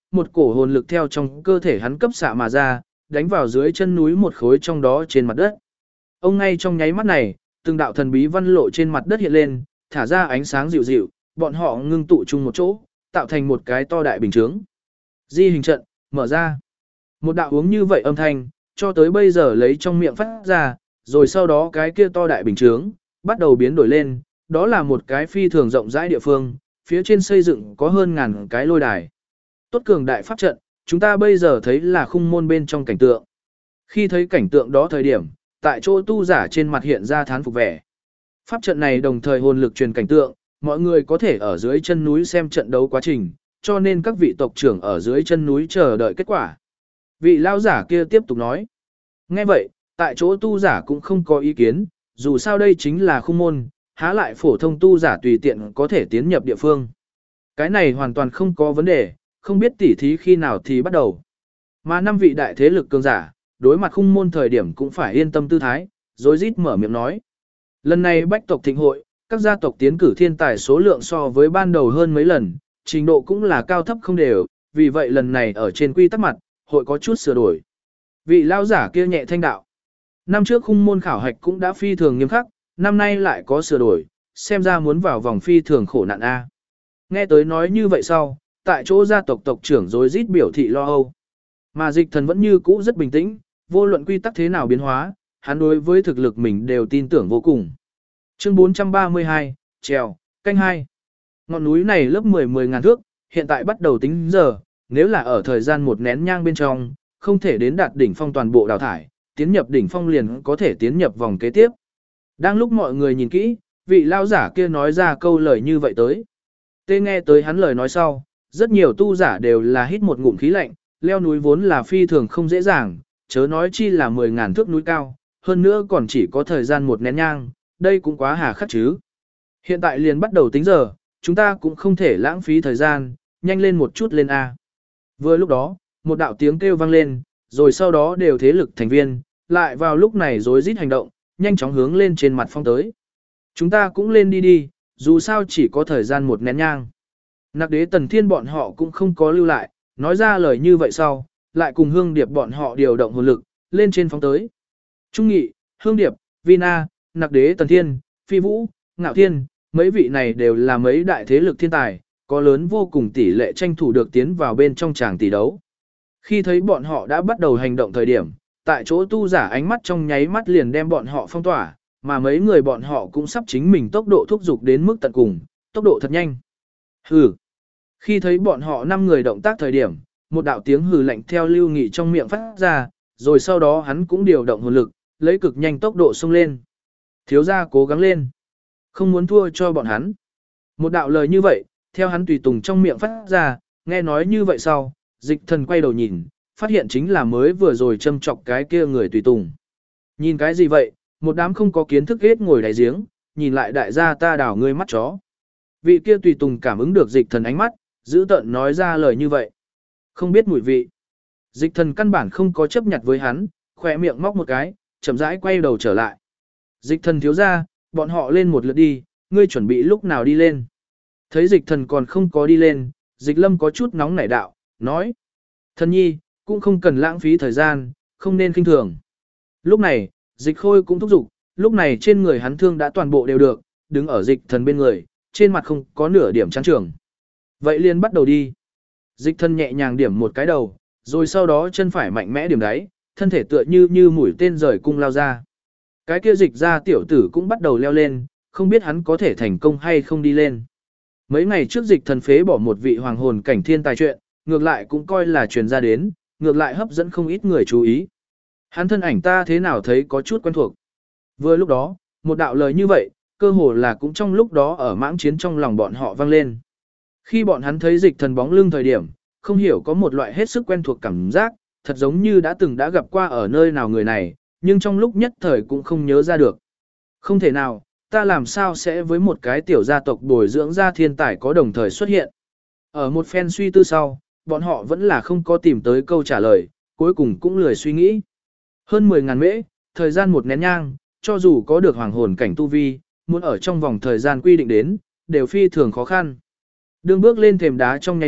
một cổ hồn lực theo trong cơ thể hắn cấp xạ mà ra, đánh vào dưới chân núi một khối trong đó trên mặt đất. Ông ngay trong nháy mắt này, từng đạo thần bí văn lộ trên mặt đất hiện lên, thả ra ánh sáng dịu dịu, bọn họ ngưng tụ chung một chỗ, tạo thành một cái to đại bình chướng. Di hình trận, mở ra. Một đạo uống như vậy âm thanh, cho tới bây giờ lấy trong miệng phát ra, rồi sau đó cái kia to đại bình chướng, bắt đầu biến đổi lên, đó là một cái phi thường rộng rãi địa phương, phía trên xây dựng có hơn ngàn cái lôi đài. Tốt cường đại pháp trận, chúng ta bây giờ thấy là khung môn bên trong cảnh tượng. Khi thấy cảnh tượng đó thời điểm, tại chỗ tu giả trên mặt hiện ra thán phục vẻ. Pháp trận này đồng thời hồn lực truyền cảnh tượng, mọi người có thể ở dưới chân núi xem trận đấu quá trình, cho nên các vị tộc trưởng ở dưới chân núi chờ đợi kết quả. Vị lao giả kia tiếp tục nói. Nghe vậy, tại chỗ tu giả cũng không có ý kiến, dù sao đây chính là khung môn, há lại phổ thông tu giả tùy tiện có thể tiến nhập địa phương. Cái này hoàn toàn không có vấn đề, không biết tỉ thí khi nào thì bắt đầu. Mà năm vị đại thế lực cường giả, đối mặt khung môn thời điểm cũng phải yên tâm tư thái, rồi rít mở miệng nói. Lần này bách tộc thịnh hội, các gia tộc tiến cử thiên tài số lượng so với ban đầu hơn mấy lần, trình độ cũng là cao thấp không đều, vì vậy lần này ở trên quy tắc mặt, hội có chút sửa đổi. Vị lao giả kia nhẹ thanh đạo. Năm trước khung môn khảo hạch cũng đã phi thường nghiêm khắc, năm nay lại có sửa đổi, xem ra muốn vào vòng phi thường khổ nạn A. Nghe tới nói như vậy sau, tại chỗ gia tộc tộc trưởng rồi rít biểu thị lo âu. Mà dịch thần vẫn như cũ rất bình tĩnh, vô luận quy tắc thế nào biến hóa, hắn đối với thực lực mình đều tin tưởng vô cùng. Chương 432, trèo, canh 2. Ngọn núi này lớp 10 ngàn thước, hiện tại bắt đầu tính giờ, nếu là ở thời gian một nén nhang bên trong, không thể đến đạt đỉnh phong toàn bộ đào thải, tiến nhập đỉnh phong liền có thể tiến nhập vòng kế tiếp. Đang lúc mọi người nhìn kỹ, vị lao giả kia nói ra câu lời như vậy tới. Tê nghe tới hắn lời nói sau, rất nhiều tu giả đều là hít một ngụm khí lạnh, leo núi vốn là phi thường không dễ dàng, chớ nói chi là 10 ngàn thước núi cao, hơn nữa còn chỉ có thời gian một nén nhang, đây cũng quá hà khắc chứ. Hiện tại liền bắt đầu tính giờ, chúng ta cũng không thể lãng phí thời gian, nhanh lên một chút lên A. Vừa lúc đó, một đạo tiếng kêu vang lên, rồi sau đó đều thế lực thành viên, lại vào lúc này rối rít hành động, nhanh chóng hướng lên trên mặt phong tới. Chúng ta cũng lên đi đi, dù sao chỉ có thời gian một nén nhang. Nặc đế Tần Thiên bọn họ cũng không có lưu lại, nói ra lời như vậy sau, lại cùng Hương Điệp bọn họ điều động hồn lực, lên trên phóng tới. Trung Nghị, Hương Điệp, Vina, Nặc đế Tần Thiên, Phi Vũ, Ngạo Thiên, mấy vị này đều là mấy đại thế lực thiên tài, có lớn vô cùng tỷ lệ tranh thủ được tiến vào bên trong tràng tỷ đấu. Khi thấy bọn họ đã bắt đầu hành động thời điểm, tại chỗ tu giả ánh mắt trong nháy mắt liền đem bọn họ phong tỏa, mà mấy người bọn họ cũng sắp chính mình tốc độ thúc giục đến mức tận cùng, tốc độ thật nhanh. Hừ. Khi thấy bọn họ 5 người động tác thời điểm, một đạo tiếng hừ lạnh theo Lưu Nghị trong miệng phát ra, rồi sau đó hắn cũng điều động hồn lực, lấy cực nhanh tốc độ xông lên. Thiếu gia cố gắng lên. Không muốn thua cho bọn hắn. Một đạo lời như vậy, theo hắn tùy tùng trong miệng phát ra, nghe nói như vậy sau, dịch thần quay đầu nhìn, phát hiện chính là mới vừa rồi châm chọc cái kia người tùy tùng. Nhìn cái gì vậy, một đám không có kiến thức ghét ngồi đáy giếng, nhìn lại đại gia ta đảo ngươi mắt chó. Vị kia tùy tùng cảm ứng được dịch thần ánh mắt, giữ tợn nói ra lời như vậy. Không biết mùi vị. Dịch thần căn bản không có chấp nhặt với hắn, khỏe miệng móc một cái, chậm rãi quay đầu trở lại. Dịch thần thiếu ra, bọn họ lên một lượt đi, ngươi chuẩn bị lúc nào đi lên. Thấy dịch thần còn không có đi lên, dịch lâm có chút nóng nảy đạo, nói. Thần nhi, cũng không cần lãng phí thời gian, không nên khinh thường. Lúc này, dịch khôi cũng thúc giục, lúc này trên người hắn thương đã toàn bộ đều được, đứng ở dịch thần bên người, trên mặt không có nửa điểm trắng trường. Vậy liền bắt đầu đi. Dịch thần nhẹ nhàng điểm một cái đầu, rồi sau đó chân phải mạnh mẽ điểm đáy, thân thể tựa như mũi tên rời cung lao ra. Cái kia dịch ra tiểu tử cũng bắt đầu leo lên, không biết hắn có thể thành công hay không đi lên. Mấy ngày trước dịch thần phế bỏ một vị hoàng hồn cảnh thiên tài chuyện, ngược lại cũng coi là truyền ra đến, ngược lại hấp dẫn không ít người chú ý. Hắn thân ảnh ta thế nào thấy có chút quen thuộc. Vừa lúc đó, một đạo lời như vậy, cơ hồ là cũng trong lúc đó ở mãng chiến trong lòng bọn họ vang lên. Khi bọn hắn thấy dịch thần bóng lưng thời điểm, không hiểu có một loại hết sức quen thuộc cảm giác, thật giống như đã gặp qua ở nơi nào người này, nhưng trong lúc nhất thời cũng không nhớ ra được. Không thể nào, ta làm sao sẽ với một cái tiểu gia tộc bồi dưỡng ra thiên tài có đồng thời xuất hiện. Ở một phen suy tư sau, bọn họ vẫn là không có tìm tới câu trả lời, cuối cùng cũng lười suy nghĩ. Hơn 10.000 mễ, thời gian một nén nhang, cho dù có được hoàng hồn cảnh tu vi, muốn ở trong vòng thời gian quy định đến, đều phi thường khó khăn. Đường bước lên thềm đá trong nháy mắt,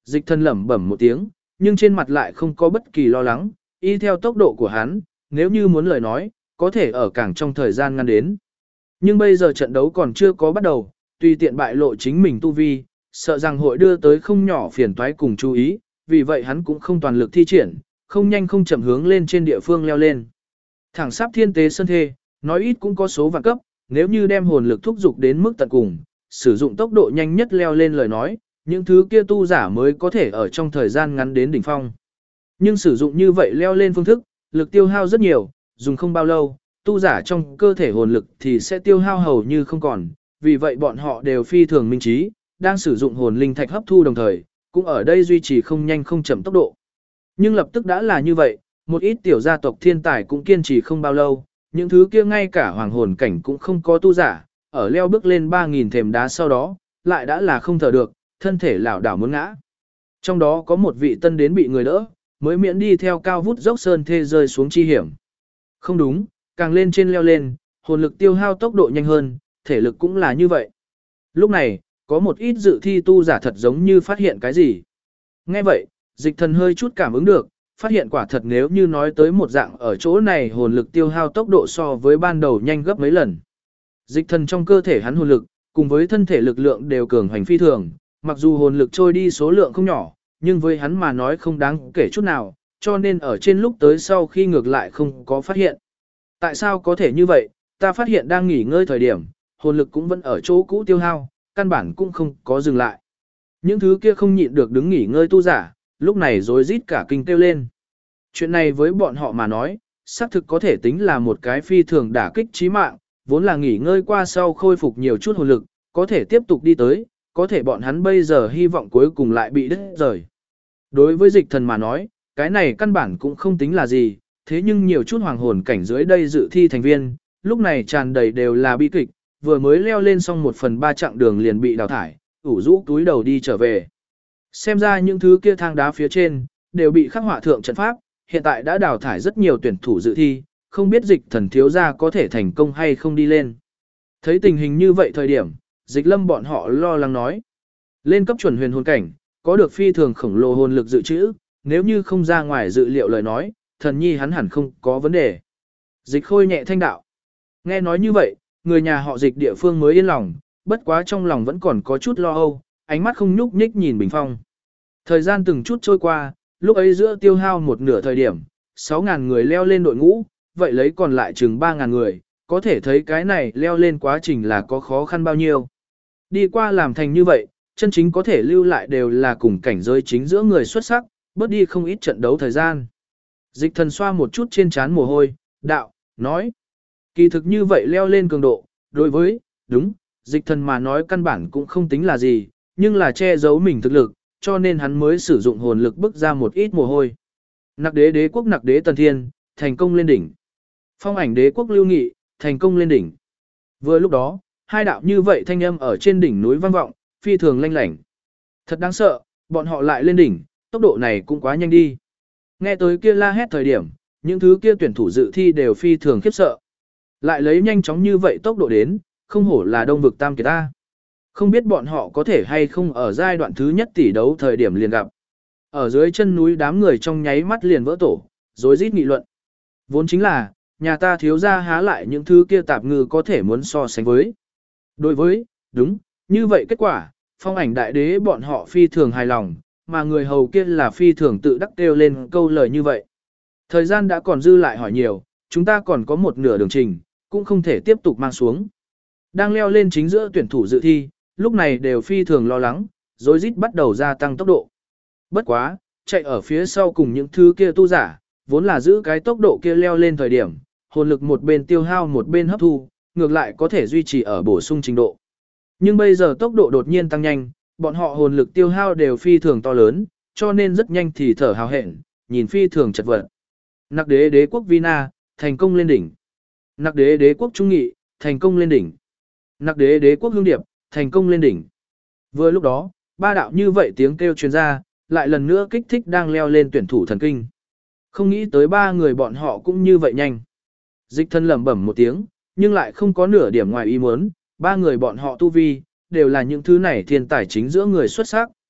Dịch thần lẩm bẩm một tiếng, nhưng trên mặt lại không có bất kỳ lo lắng, y theo tốc độ của hắn, nếu như muốn lời nói, có thể ở càng trong thời gian ngắn đến. Nhưng bây giờ trận đấu còn chưa có bắt đầu, tùy tiện bại lộ chính mình tu vi, sợ rằng hội đưa tới không nhỏ phiền toái cùng chú ý, vì vậy hắn cũng không toàn lực thi triển, không nhanh không chậm hướng lên trên địa phương leo lên. Thẳng sắp thiên tế sơn thê, nói ít cũng có số vạn cấp, nếu như đem hồn lực thúc dục đến mức tận cùng, sử dụng tốc độ nhanh nhất leo lên lời nói, những thứ kia tu giả mới có thể ở trong thời gian ngắn đến đỉnh phong. Nhưng sử dụng như vậy leo lên phương thức, lực tiêu hao rất nhiều, dùng không bao lâu, tu giả trong cơ thể hồn lực thì sẽ tiêu hao hầu như không còn, vì vậy bọn họ đều phi thường minh trí, đang sử dụng hồn linh thạch hấp thu đồng thời, cũng ở đây duy trì không nhanh không chậm tốc độ. Nhưng lập tức đã là như vậy, một ít tiểu gia tộc thiên tài cũng kiên trì không bao lâu, những thứ kia ngay cả hoàng hồn cảnh cũng không có tu giả, ở leo bước lên 3.000 thềm đá sau đó, lại đã là không thở được, thân thể lảo đảo muốn ngã. Trong đó có một vị tân đến bị người đỡ, mới miễn đi theo cao vút dốc sơn thê rơi xuống chi hiểm. Không đúng, càng lên trên leo lên, hồn lực tiêu hao tốc độ nhanh hơn, thể lực cũng là như vậy. Lúc này, có một ít dự thi tu giả thật giống như phát hiện cái gì. Nghe vậy, dịch thần hơi chút cảm ứng được, phát hiện quả thật nếu như nói tới một dạng ở chỗ này hồn lực tiêu hao tốc độ so với ban đầu nhanh gấp mấy lần. Dịch thần trong cơ thể hắn hồn lực, cùng với thân thể lực lượng đều cường hành phi thường, mặc dù hồn lực trôi đi số lượng không nhỏ, nhưng với hắn mà nói không đáng kể chút nào, cho nên ở trên lúc tới sau khi ngược lại không có phát hiện. Tại sao có thể như vậy, ta phát hiện đang nghỉ ngơi thời điểm, hồn lực cũng vẫn ở chỗ cũ tiêu hao, căn bản cũng không có dừng lại. Những thứ kia không nhịn được đứng nghỉ ngơi tu giả, lúc này rối rít cả kinh kêu lên. Chuyện này với bọn họ mà nói, xác thực có thể tính là một cái phi thường đả kích chí mạng, vốn là nghỉ ngơi qua sau khôi phục nhiều chút hồn lực, có thể tiếp tục đi tới, có thể bọn hắn bây giờ hy vọng cuối cùng lại bị đứt rời. Đối với dịch thần mà nói, cái này căn bản cũng không tính là gì, thế nhưng nhiều chút hoàng hồn cảnh dưới đây dự thi thành viên, lúc này tràn đầy đều là bi kịch, vừa mới leo lên xong 1/3 chặng đường liền bị đào thải, ủ rũ túi đầu đi trở về. Xem ra những thứ kia thang đá phía trên, đều bị khắc họa thượng trận pháp, hiện tại đã đào thải rất nhiều tuyển thủ dự thi, không biết dịch thần thiếu gia có thể thành công hay không đi lên. Thấy tình hình như vậy thời điểm, dịch lâm bọn họ lo lắng nói. Lên cấp chuẩn huyền hồn cảnh, có được phi thường khổng lồ hồn lực dự trữ, nếu như không ra ngoài dự liệu lời nói, thần nhi hắn hẳn không có vấn đề. Dịch khôi nhẹ thanh đạo. Nghe nói như vậy, người nhà họ dịch địa phương mới yên lòng, bất quá trong lòng vẫn còn có chút lo âu, ánh mắt không nhúc nhích nhìn Bình Phong. Thời gian từng chút trôi qua, lúc ấy giữa tiêu hao một nửa thời điểm, 6.000 người leo lên đội ngũ, vậy lấy còn lại chừng 3.000 người, có thể thấy cái này leo lên quá trình là có khó khăn bao nhiêu. Đi qua làm thành như vậy, chân chính có thể lưu lại đều là cùng cảnh giới chính giữa người xuất sắc, bớt đi không ít trận đấu thời gian. Dịch thần xoa một chút trên trán mồ hôi, đạo, nói. Kỳ thực như vậy leo lên cường độ, đối với, đúng, dịch thần mà nói căn bản cũng không tính là gì, nhưng là che giấu mình thực lực, cho nên hắn mới sử dụng hồn lực bức ra một ít mồ hôi. Nặc đế đế quốc nặc đế tần thiên, thành công lên đỉnh. Phong ảnh đế quốc lưu nghị, thành công lên đỉnh. Vừa lúc đó, hai đạo như vậy thanh âm ở trên đỉnh núi vang vọng, phi thường lanh lảnh. Thật đáng sợ, bọn họ lại lên đỉnh, tốc độ này cũng quá nhanh đi. Nghe tới kia la hét thời điểm, những thứ kia tuyển thủ dự thi đều phi thường khiếp sợ. Lại lấy nhanh chóng như vậy tốc độ đến, không hổ là đông vực tam kiệt ta. Không biết bọn họ có thể hay không ở giai đoạn thứ nhất tỷ đấu thời điểm liền gặp. Ở dưới chân núi đám người trong nháy mắt liền vỡ tổ, rối rít nghị luận. Vốn chính là, nhà ta thiếu ra há lại những thứ kia tạp ngư có thể muốn so sánh với. Đối với, đúng, như vậy kết quả, phong ảnh đại đế bọn họ phi thường hài lòng, mà người hầu kia là phi thường tự đắc kêu lên câu lời như vậy. Thời gian đã còn dư lại hỏi nhiều, chúng ta còn có một nửa đường trình, cũng không thể tiếp tục mang xuống. Đang leo lên chính giữa tuyển thủ dự thi, lúc này đều phi thường lo lắng, rối rít bắt đầu gia tăng tốc độ. Bất quá, chạy ở phía sau cùng những thứ kia tu giả, vốn là giữ cái tốc độ kia leo lên thời điểm, hồn lực một bên tiêu hao một bên hấp thu, ngược lại có thể duy trì ở bổ sung trình độ. Nhưng bây giờ tốc độ đột nhiên tăng nhanh, bọn họ hồn lực tiêu hao đều phi thường to lớn, cho nên rất nhanh thì thở hào hẹn, nhìn phi thường chật vật. Nặc đế đế quốc Vina, thành công lên đỉnh. Nặc đế đế quốc Trung Nghị, thành công lên đỉnh. Nặc đế đế quốc Hương Điệp, thành công lên đỉnh. Vừa lúc đó, ba đạo như vậy tiếng kêu truyền ra, lại lần nữa kích thích đang leo lên tuyển thủ thần kinh. Không nghĩ tới ba người bọn họ cũng như vậy nhanh. Dịch thân lẩm bẩm một tiếng, nhưng lại không có nửa điểm ngoài ý muốn, ba người bọn họ tu vi, đều là những thứ này thiên tài chính giữa người xuất sắc.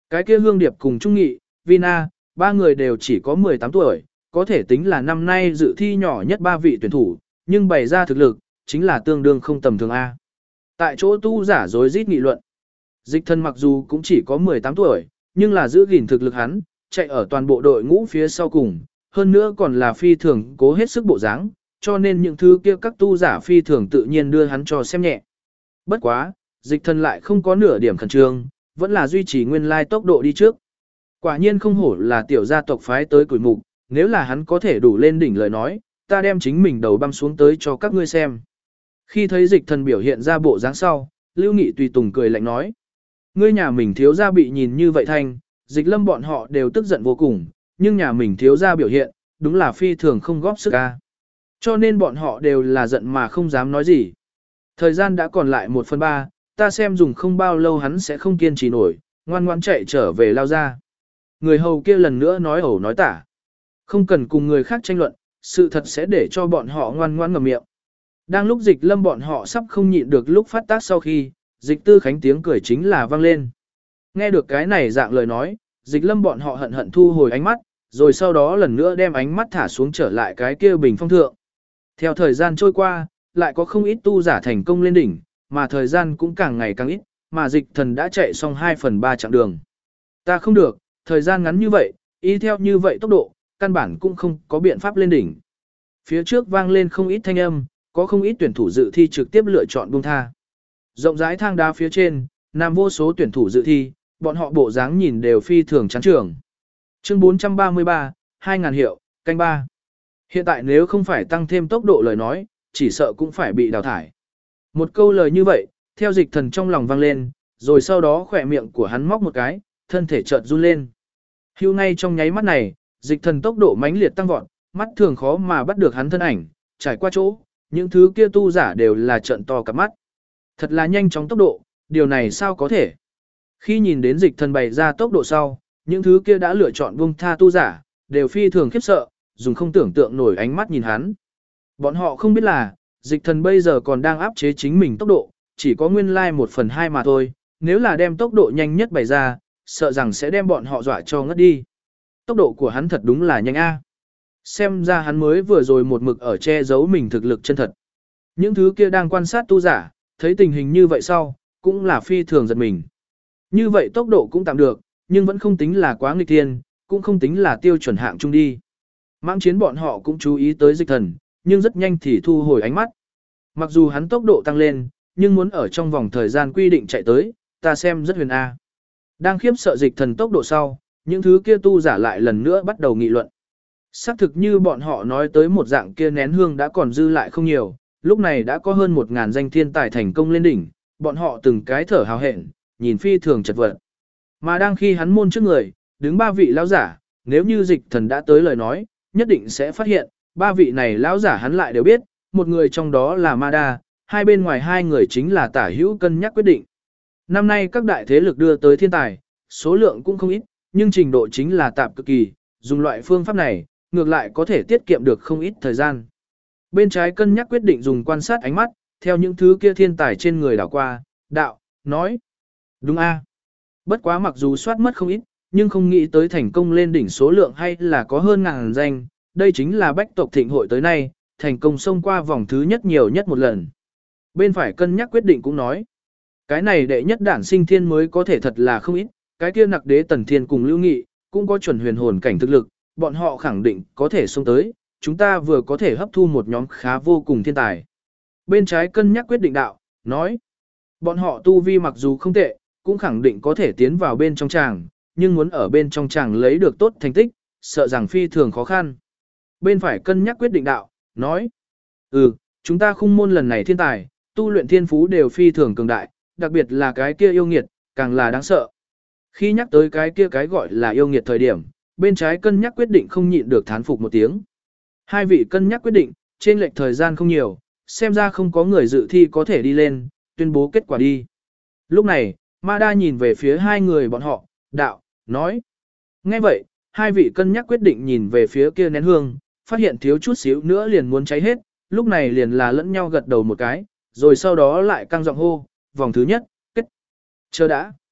Cái kia Hương Điệp cùng Trung Nghị, Vina, ba người đều chỉ có 18 tuổi, có thể tính là năm nay dự thi nhỏ nhất ba vị tuyển thủ, nhưng bày ra thực lực, chính là tương đương không tầm thường A. Tại chỗ tu giả rối rít nghị luận. Dịch Thần mặc dù cũng chỉ có 18 tuổi, nhưng là giữ gìn thực lực hắn, chạy ở toàn bộ đội ngũ phía sau cùng, hơn nữa còn là phi thường cố hết sức bộ dáng, cho nên những thứ kia các tu giả phi thường tự nhiên đưa hắn cho xem nhẹ. Bất quá, Dịch Thần lại không có nửa điểm khẩn trương, vẫn là duy trì nguyên lai tốc độ đi trước. Quả nhiên không hổ là tiểu gia tộc phái tới củi mục, nếu là hắn có thể đủ lên đỉnh lời nói, ta đem chính mình đầu băm xuống tới cho các ngươi xem. Khi thấy Dịch Thần biểu hiện ra bộ dáng sau, Lưu Nghị tùy tùng cười lạnh nói: ngươi nhà mình thiếu gia bị nhìn như vậy thanh, Dịch Lâm bọn họ đều tức giận vô cùng, nhưng nhà mình thiếu gia biểu hiện, đúng là phi thường không góp sức ca. Cho nên bọn họ đều là giận mà không dám nói gì. Thời gian đã còn lại 1/3, ta xem dùng không bao lâu hắn sẽ không kiên trì nổi, ngoan ngoãn chạy trở về lao ra. Người hầu kia lần nữa nói ẩu nói tả. Không cần cùng người khác tranh luận, sự thật sẽ để cho bọn họ ngoan ngoãn ngậm miệng. Đang lúc Dịch Lâm bọn họ sắp không nhịn được lúc phát tác sau khi, Dịch Tư Khánh tiếng cười chính là vang lên. Nghe được cái này dạng lời nói, Dịch Lâm bọn họ hận hận thu hồi ánh mắt, rồi sau đó lần nữa đem ánh mắt thả xuống trở lại cái kia bình phong thượng. Theo thời gian trôi qua, lại có không ít tu giả thành công lên đỉnh, mà thời gian cũng càng ngày càng ít, mà Dịch Thần đã chạy xong 2/3 chặng đường. Ta không được, thời gian ngắn như vậy, y theo như vậy tốc độ, căn bản cũng không có biện pháp lên đỉnh. Phía trước vang lên không ít thanh âm, có không ít tuyển thủ dự thi trực tiếp lựa chọn buông tha. Rộng rãi thang đá phía trên, nằm vô số tuyển thủ dự thi, bọn họ bộ dáng nhìn đều phi thường chán trường. Chương 433, 2000 hiệu, canh 3. Hiện tại nếu không phải tăng thêm tốc độ lời nói, chỉ sợ cũng phải bị đào thải. Một câu lời như vậy, theo Dịch Thần trong lòng vang lên, rồi sau đó khỏe miệng của hắn móc một cái, thân thể chợt run lên. Hưu ngay trong nháy mắt này, Dịch Thần tốc độ mãnh liệt tăng vọt, mắt thường khó mà bắt được hắn thân ảnh, trải qua chỗ, những thứ kia tu giả đều là trợn to cả mắt. Thật là nhanh chóng tốc độ, điều này sao có thể? Khi nhìn đến Dịch Thần bày ra tốc độ sau, những thứ kia đã lựa chọn buông tha tu giả, đều phi thường khiếp sợ, dùng không tưởng tượng nổi ánh mắt nhìn hắn. Bọn họ không biết là, Dịch Thần bây giờ còn đang áp chế chính mình tốc độ, chỉ có nguyên lai 1/2 mà thôi, nếu là đem tốc độ nhanh nhất bày ra, sợ rằng sẽ đem bọn họ dọa cho ngất đi. Tốc độ của hắn thật đúng là nhanh a. Xem ra hắn mới vừa rồi một mực ở che giấu mình thực lực chân thật. Những thứ kia đang quan sát tu giả, thấy tình hình như vậy sau, cũng là phi thường giật mình. Như vậy tốc độ cũng tạm được, nhưng vẫn không tính là quá nghịch thiên, cũng không tính là tiêu chuẩn hạng trung đi. Mãng chiến bọn họ cũng chú ý tới Dịch Thần, nhưng rất nhanh thì thu hồi ánh mắt. Mặc dù hắn tốc độ tăng lên, nhưng muốn ở trong vòng thời gian quy định chạy tới, ta xem rất huyền A. Đang khiếp sợ Dịch Thần tốc độ sau, những thứ kia tu giả lại lần nữa bắt đầu nghị luận. Xác thực như bọn họ nói tới một dạng kia nén hương đã còn dư lại không nhiều, lúc này đã có hơn 1000 danh thiên tài thành công lên đỉnh, bọn họ từng cái thở hào hẹn, nhìn phi thường chật vật. Mà đang khi hắn môn trước người, đứng ba vị lão giả, nếu như Dịch Thần đã tới lời nói, nhất định sẽ phát hiện, ba vị này lão giả hắn lại đều biết, một người trong đó là Ma-đa, hai bên ngoài hai người chính là tả hữu cân nhắc quyết định. Năm nay các đại thế lực đưa tới thiên tài, số lượng cũng không ít, nhưng trình độ chính là tạp cực kỳ, dùng loại phương pháp này, ngược lại có thể tiết kiệm được không ít thời gian. Bên trái cân nhắc quyết định dùng quan sát ánh mắt, theo những thứ kia thiên tài trên người đảo qua, đạo, nói. Đúng a. Bất quá mặc dù soát mất không ít, nhưng không nghĩ tới thành công lên đỉnh số lượng hay là có hơn ngàn danh, đây chính là bách tộc thịnh hội tới nay, thành công xông qua vòng thứ nhất nhiều nhất một lần. Bên phải cân nhắc quyết định cũng nói, cái này đệ nhất đản sinh thiên mới có thể thật là không ít, cái kia nặc đế tần thiên cùng Lưu Nghị, cũng có chuẩn huyền hồn cảnh thực lực, bọn họ khẳng định có thể xông tới, chúng ta vừa có thể hấp thu một nhóm khá vô cùng thiên tài. Bên trái cân nhắc quyết định đạo, nói, bọn họ tu vi mặc dù không tệ, cũng khẳng định có thể tiến vào bên trong tràng, nhưng muốn ở bên trong tràng lấy được tốt thành tích, sợ rằng phi thường khó khăn. Bên phải cân nhắc quyết định đạo, nói, chúng ta khung môn lần này thiên tài, tu luyện thiên phú đều phi thường cường đại, đặc biệt là cái kia yêu nghiệt, càng là đáng sợ. Khi nhắc tới cái kia cái gọi là yêu nghiệt thời điểm, bên trái cân nhắc quyết định không nhịn được thán phục một tiếng. Hai vị cân nhắc quyết định, trên lệch thời gian không nhiều, xem ra không có người dự thi có thể đi lên, tuyên bố kết quả đi. Lúc này, Ma-đa nhìn về phía hai người bọn họ, đạo, nói. Nghe vậy, hai vị cân nhắc quyết định nhìn về phía kia nén hương, phát hiện thiếu chút xíu nữa liền muốn cháy hết, lúc này liền là lẫn nhau gật đầu một cái, rồi sau đó lại căng giọng hô, vòng thứ nhất, kết. Chờ đã.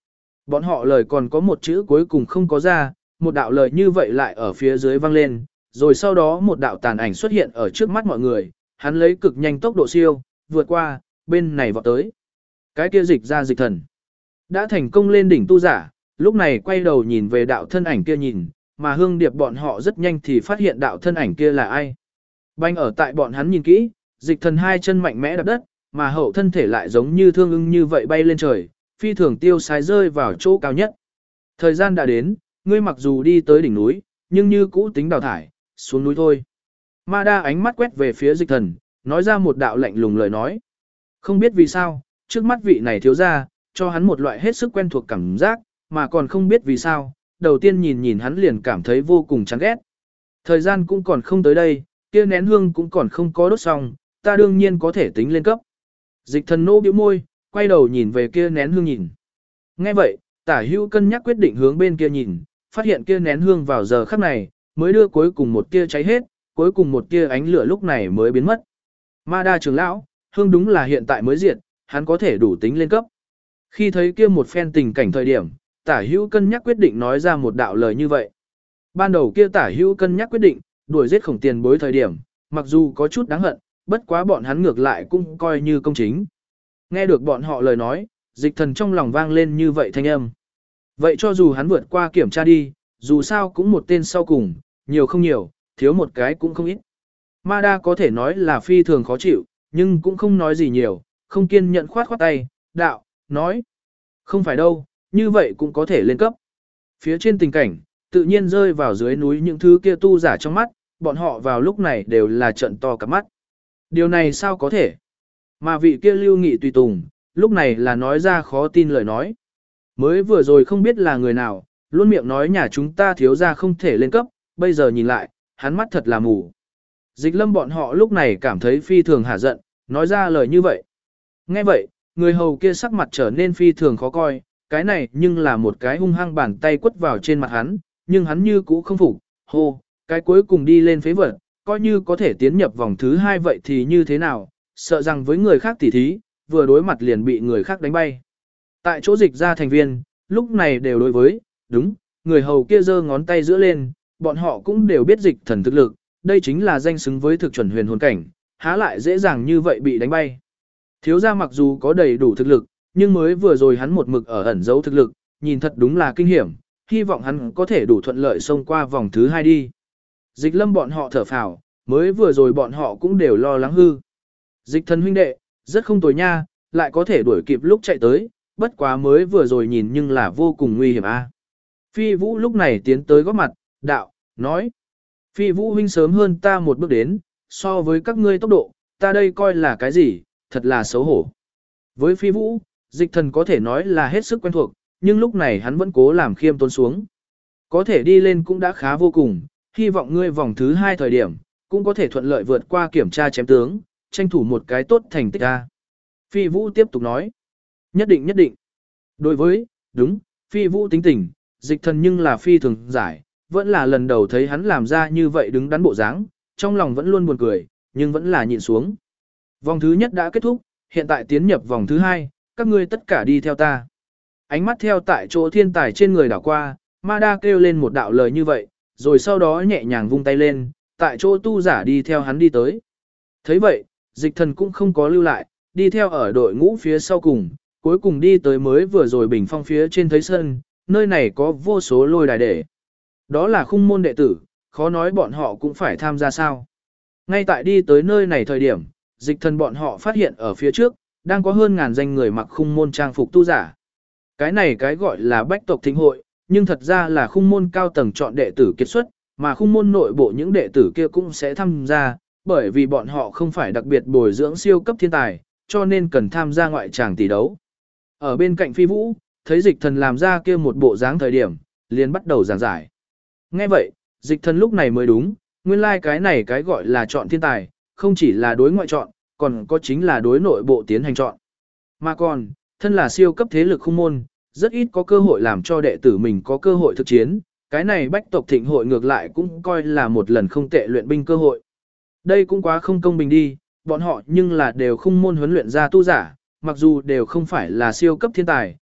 Bọn họ lời còn có một chữ cuối cùng không có ra, một đạo lời như vậy lại ở phía dưới vang lên, rồi sau đó một đạo tàn ảnh xuất hiện ở trước mắt mọi người, hắn lấy cực nhanh tốc độ siêu, vượt qua, bên này vọt tới. Cái kia dịch ra dịch thần. Đã thành công lên đỉnh tu giả, lúc này quay đầu nhìn về đạo thân ảnh kia nhìn, mà Hương Điệp bọn họ rất nhanh thì phát hiện đạo thân ảnh kia là ai. Banh ở tại bọn hắn nhìn kỹ, dịch thần hai chân mạnh mẽ đạp đất, mà hậu thân thể lại giống như thương ưng như vậy bay lên trời, phi thường tiêu sái rơi vào chỗ cao nhất. Thời gian đã đến, ngươi mặc dù đi tới đỉnh núi, nhưng như cũ tính đào thải, xuống núi thôi. Ma đa ánh mắt quét về phía dịch thần, nói ra một đạo lạnh lùng lời nói. Không biết vì sao, trước mắt vị này thiếu ra, cho hắn một loại hết sức quen thuộc cảm giác, mà còn không biết vì sao, đầu tiên nhìn nhìn hắn liền cảm thấy vô cùng chán ghét. Thời gian cũng còn không tới đây, kia nén hương cũng còn không có đốt xong, ta đương nhiên có thể tính lên cấp. Dịch thần nô bĩu môi, quay đầu nhìn về kia nén hương nhìn. Nghe vậy, Tả Hữu cân nhắc quyết định hướng bên kia nhìn, phát hiện kia nén hương vào giờ khắc này, mới đưa cuối cùng một tia cháy hết, cuối cùng một tia ánh lửa lúc này mới biến mất. Ma đa trưởng lão, hương đúng là hiện tại mới diệt, hắn có thể đủ tính lên cấp. Khi thấy kia một phen tình cảnh thời điểm, Tả Hữu cân nhắc quyết định nói ra một đạo lời như vậy. Ban đầu kia Tả Hữu cân nhắc quyết định, đuổi giết Khổng Tiền Bối thời điểm, mặc dù có chút đáng hận, bất quá bọn hắn ngược lại cũng coi như công chính. Nghe được bọn họ lời nói, dịch thần trong lòng vang lên như vậy thanh âm. Vậy cho dù hắn vượt qua kiểm tra đi, dù sao cũng một tên sau cùng, nhiều không nhiều, thiếu một cái cũng không ít. Ma đa có thể nói là phi thường khó chịu, nhưng cũng không nói gì nhiều, không kiên nhẫn khoát khoát tay, đạo, nói. Không phải đâu, như vậy cũng có thể lên cấp. Phía trên tình cảnh, tự nhiên rơi vào dưới núi những thứ kia tu giả trong mắt, bọn họ vào lúc này đều là trận to cả mắt. Điều này sao có thể? Mà vị kia lưu nghị tùy tùng, lúc này là nói ra khó tin lời nói. Mới vừa rồi không biết là người nào, luôn miệng nói nhà chúng ta thiếu ra không thể lên cấp, bây giờ nhìn lại, hắn mắt thật là mù. Dịch lâm bọn họ lúc này cảm thấy phi thường hả giận, nói ra lời như vậy. Nghe vậy, người hầu kia sắc mặt trở nên phi thường khó coi, cái này nhưng là một cái hung hăng bàn tay quất vào trên mặt hắn, nhưng hắn như cũ không phục, hô, cái cuối cùng đi lên phế vật, coi như có thể tiến nhập vòng thứ 2 vậy thì như thế nào, sợ rằng với người khác tỉ thí, vừa đối mặt liền bị người khác đánh bay. Tại chỗ dịch ra thành viên, lúc này đều đối với, đúng, người hầu kia giơ ngón tay giữa lên, bọn họ cũng đều biết dịch thần thực lực, đây chính là danh xứng với thực chuẩn huyền hồn cảnh, há lại dễ dàng như vậy bị đánh bay. Thiếu gia mặc dù có đầy đủ thực lực, nhưng mới vừa rồi hắn một mực ở ẩn giấu thực lực, nhìn thật đúng là kinh hiểm, hy vọng hắn có thể đủ thuận lợi xông qua vòng thứ 2 đi. Dịch lâm bọn họ thở phào, mới vừa rồi bọn họ cũng đều lo lắng hư. Dịch thần huynh đệ, rất không tồi nha, lại có thể đuổi kịp lúc chạy tới, bất quá mới vừa rồi nhìn nhưng là vô cùng nguy hiểm a. Phi Vũ lúc này tiến tới góp mặt, đạo, nói. Phi Vũ huynh sớm hơn ta một bước đến, so với các ngươi tốc độ, ta đây coi là cái gì, thật là xấu hổ. Với Phi Vũ, dịch thần có thể nói là hết sức quen thuộc, nhưng lúc này hắn vẫn cố làm khiêm tốn xuống. Có thể đi lên cũng đã khá vô cùng, hy vọng ngươi vòng thứ 2 thời điểm, cũng có thể thuận lợi vượt qua kiểm tra chém tướng, tranh thủ một cái tốt thành tích ra. Phi Vũ tiếp tục nói. Nhất định nhất định. Đối với, đúng, Phi Vũ tính tình, dịch thần nhưng là phi thường giải, vẫn là lần đầu thấy hắn làm ra như vậy đứng đắn bộ dáng, trong lòng vẫn luôn buồn cười, nhưng vẫn là nhịn xuống. Vòng thứ nhất đã kết thúc, hiện tại tiến nhập vòng thứ 2, các ngươi tất cả đi theo ta. Ánh mắt theo tại chỗ thiên tài trên người đảo qua, Ma Đa kêu lên một đạo lời như vậy, rồi sau đó nhẹ nhàng vung tay lên, tại chỗ tu giả đi theo hắn đi tới. Thấy vậy, dịch thần cũng không có lưu lại, đi theo ở đội ngũ phía sau cùng, cuối cùng đi tới mới vừa rồi bình phong phía trên thấy sân, nơi này có vô số lôi đài để. Đó là khung môn đệ tử, khó nói bọn họ cũng phải tham gia sao. Ngay tại đi tới nơi này thời điểm, dịch thần bọn họ phát hiện ở phía trước, đang có hơn ngàn danh người mặc khung môn trang phục tu giả. Cái này cái gọi là bách tộc thịnh hội, nhưng thật ra là khung môn cao tầng chọn đệ tử kết xuất, mà khung môn nội bộ những đệ tử kia cũng sẽ tham gia, bởi vì bọn họ không phải đặc biệt bồi dưỡng siêu cấp thiên tài, cho nên cần tham gia ngoại tràng tỷ đấu. Ở bên cạnh Phi Vũ, thấy dịch thần làm ra kia một bộ dáng thời điểm, liền bắt đầu giảng giải. Nghe vậy, dịch thần lúc này mới đúng, nguyên lai cái này cái gọi là chọn thiên tài, không chỉ là đối ngoại chọn, còn có chính là đối nội bộ tiến hành chọn. Mà còn, thân là siêu cấp thế lực khung môn, rất ít có cơ hội làm cho đệ tử mình có cơ hội thực chiến, cái này bách tộc thịnh hội ngược lại cũng coi là một lần không tệ luyện binh cơ hội. Đây cũng quá không công bình đi, bọn họ nhưng là đều khung môn huấn luyện ra tu giả, mặc dù đều không phải là siêu cấp thiên tài,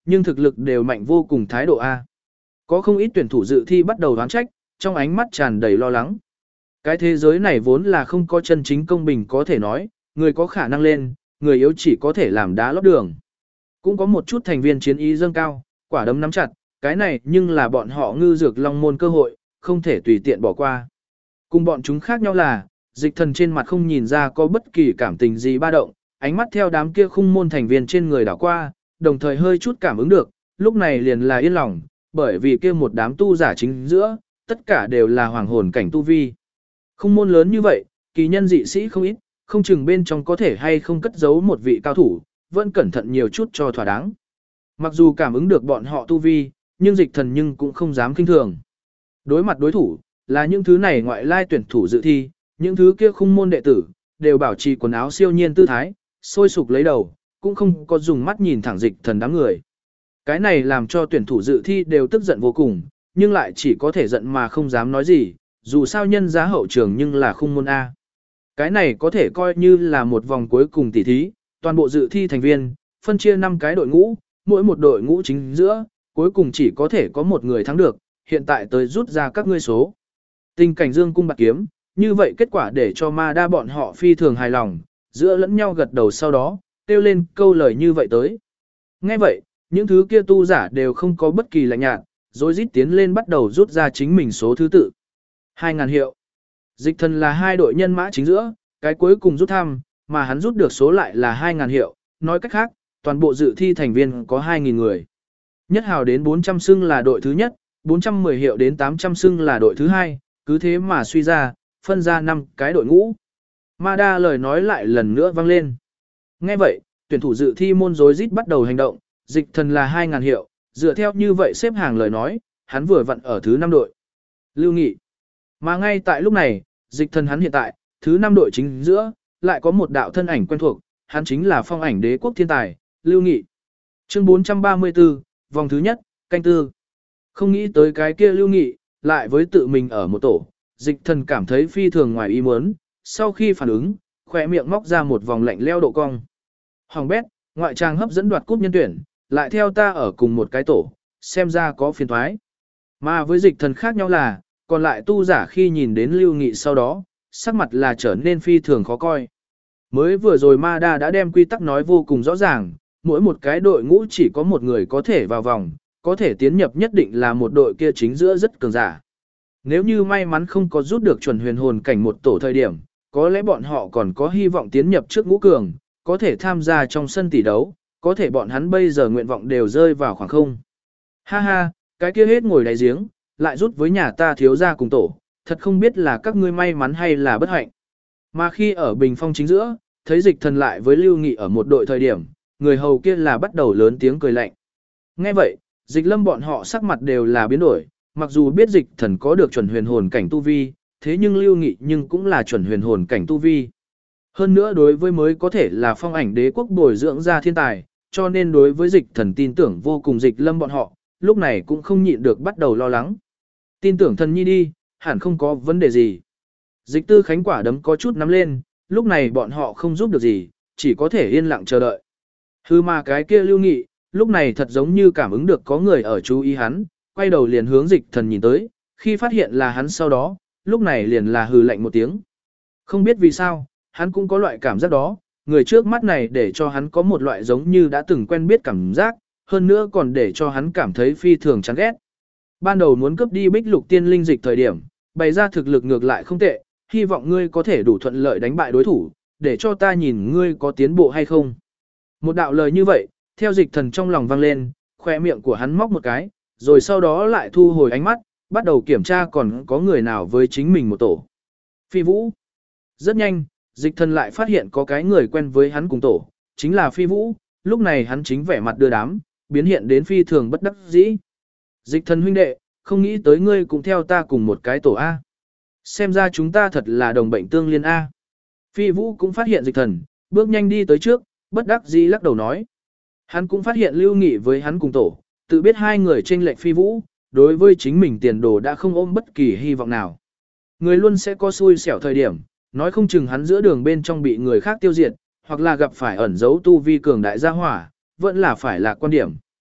nhưng thực lực đều mạnh vô cùng thái độ A. Có không ít tuyển thủ dự thi bắt đầu đoán trách, trong ánh mắt tràn đầy lo lắng. Cái thế giới này vốn là không có chân chính công bình có thể nói, người có khả năng lên, người yếu chỉ có thể làm đá lót đường. Cũng có một chút thành viên chiến ý dâng cao, quả đấm nắm chặt, cái này nhưng là bọn họ ngư dược long môn cơ hội, không thể tùy tiện bỏ qua. Cùng bọn chúng khác nhau là, dịch thần trên mặt không nhìn ra có bất kỳ cảm tình gì ba động, ánh mắt theo đám kia khung môn thành viên trên người đảo qua, đồng thời hơi chút cảm ứng được, lúc này liền là yên lòng, bởi vì kia một đám tu giả chính giữa, tất cả đều là hoàng hồn cảnh tu vi. Khung môn lớn như vậy, kỳ nhân dị sĩ không ít, không chừng bên trong có thể hay không cất giấu một vị cao thủ, vẫn cẩn thận nhiều chút cho thỏa đáng. Mặc dù cảm ứng được bọn họ tu vi, nhưng dịch thần nhưng cũng không dám kinh thường. Đối mặt đối thủ, là những thứ này ngoại lai tuyển thủ dự thi, những thứ kia khung môn đệ tử, đều bảo trì quần áo siêu nhiên tư thái, sôi sục lấy đầu, cũng không có dùng mắt nhìn thẳng dịch thần đám người. Cái này làm cho tuyển thủ dự thi đều tức giận vô cùng, nhưng lại chỉ có thể giận mà không dám nói gì, dù sao nhân giá hậu trường nhưng là khung môn A. Cái này có thể coi như là một vòng cuối cùng tỉ thí, toàn bộ dự thi thành viên, phân chia 5 cái đội ngũ, mỗi một đội ngũ chính giữa, cuối cùng chỉ có thể có một người thắng được, hiện tại tới rút ra các ngươi số. Tình cảnh dương cung bạc kiếm, như vậy kết quả để cho ma đa bọn họ phi thường hài lòng, giữa lẫn nhau gật đầu sau đó, kêu lên câu lời như vậy tới. Nghe vậy, những thứ kia tu giả đều không có bất kỳ lạnh nhạt, rồi rít tiến lên bắt đầu rút ra chính mình số thứ tự. 2.000 hiệu. Dịch thần là 2 đội nhân mã chính giữa, cái cuối cùng rút thăm, mà hắn rút được số lại là 2.000 hiệu, nói cách khác, toàn bộ dự thi thành viên có 2.000 người. Nhất hào đến 400 xưng là đội thứ nhất, 410 hiệu đến 800 xưng là đội thứ hai, cứ thế mà suy ra, phân ra 5 cái đội ngũ. Ma đa lời nói lại lần nữa vang lên. Nghe vậy, tuyển thủ dự thi môn rối rít bắt đầu hành động, dịch thần là 2.000 hiệu, dựa theo như vậy xếp hàng lời nói, hắn vừa vặn ở thứ 5 đội. Lưu Nghị. Mà ngay tại lúc này, dịch thần hắn hiện tại, thứ 5 đội chính giữa, lại có một đạo thân ảnh quen thuộc, hắn chính là phong ảnh đế quốc thiên tài, Lưu Nghị. Chương 434, vòng thứ nhất, canh tư. Không nghĩ tới cái kia Lưu Nghị, lại với tự mình ở một tổ, dịch thần cảm thấy phi thường ngoài ý muốn, sau khi phản ứng, khỏe miệng móc ra một vòng lạnh leo độ cong. Hoàng bét, ngoại trang hấp dẫn đoạt cúp nhân tuyển, lại theo ta ở cùng một cái tổ, xem ra có phiền thoái. Mà với dịch thần khác nhau là, còn lại tu giả khi nhìn đến Lưu Nghị sau đó, sắc mặt là trở nên phi thường khó coi. Mới vừa rồi Ma Đa đã đem quy tắc nói vô cùng rõ ràng, mỗi một cái đội ngũ chỉ có một người có thể vào vòng, có thể tiến nhập nhất định là một đội kia chính giữa rất cường giả. Nếu như may mắn không có rút được chuẩn huyền hồn cảnh một tổ thời điểm, có lẽ bọn họ còn có hy vọng tiến nhập trước ngũ cường, có thể tham gia trong sân tỷ đấu, có thể bọn hắn bây giờ nguyện vọng đều rơi vào khoảng không. Ha ha, cái kia hết ngồi đáy giếng, lại rút với nhà ta thiếu gia cùng tổ, thật không biết là các ngươi may mắn hay là bất hạnh. Mà khi ở bình phong chính giữa, thấy dịch thần lại với Lưu Nghị ở một đội thời điểm, người hầu kia là bắt đầu lớn tiếng cười lạnh. Nghe vậy, dịch lâm bọn họ sắc mặt đều là biến đổi, mặc dù biết dịch thần có được chuẩn huyền hồn cảnh tu vi, thế nhưng Lưu Nghị nhưng cũng là chuẩn huyền hồn cảnh tu vi. Hơn nữa đối với mới có thể là phong ảnh đế quốc bồi dưỡng ra thiên tài, cho nên đối với dịch thần tin tưởng vô cùng dịch lâm bọn họ, lúc này cũng không nhịn được bắt đầu lo lắng. Tin tưởng thần nhi đi, hẳn không có vấn đề gì. Dịch tư khánh quả đấm có chút nắm lên, lúc này bọn họ không giúp được gì, chỉ có thể yên lặng chờ đợi. Hư mà cái kia Lưu Nghị, lúc này thật giống như cảm ứng được có người ở chú ý hắn, quay đầu liền hướng dịch thần nhìn tới, khi phát hiện là hắn sau đó, lúc này liền là hừ lạnh một tiếng. Không biết vì sao, hắn cũng có loại cảm giác đó, người trước mắt này để cho hắn có một loại giống như đã từng quen biết cảm giác, hơn nữa còn để cho hắn cảm thấy phi thường chán ghét. Ban đầu muốn cướp đi Bích Lục Tiên Linh dịch thời điểm, bày ra thực lực ngược lại không tệ, hy vọng ngươi có thể đủ thuận lợi đánh bại đối thủ, để cho ta nhìn ngươi có tiến bộ hay không. Một đạo lời như vậy, theo dịch thần trong lòng vang lên, khoe miệng của hắn móc một cái, rồi sau đó lại thu hồi ánh mắt, bắt đầu kiểm tra còn có người nào với chính mình một tổ. Phi Vũ. Rất nhanh, dịch thần lại phát hiện có cái người quen với hắn cùng tổ, chính là Phi Vũ, lúc này hắn chính vẻ mặt đưa đám, biến hiện đến phi thường bất đắc dĩ. Dịch thần huynh đệ, không nghĩ tới ngươi cũng theo ta cùng một cái tổ A. Xem ra chúng ta thật là đồng bệnh tương liên A. Phi Vũ cũng phát hiện dịch thần, bước nhanh đi tới trước, bất đắc dĩ lắc đầu nói. Hắn cũng phát hiện Lưu Nghị với hắn cùng tổ, tự biết hai người chênh lệch Phi Vũ, đối với chính mình tiền đồ đã không ôm bất kỳ hy vọng nào. Người luôn sẽ có xui xẻo thời điểm, nói không chừng hắn giữa đường bên trong bị người khác tiêu diệt, hoặc là gặp phải ẩn dấu tu vi cường đại gia hỏa, vẫn là phải là quan điểm.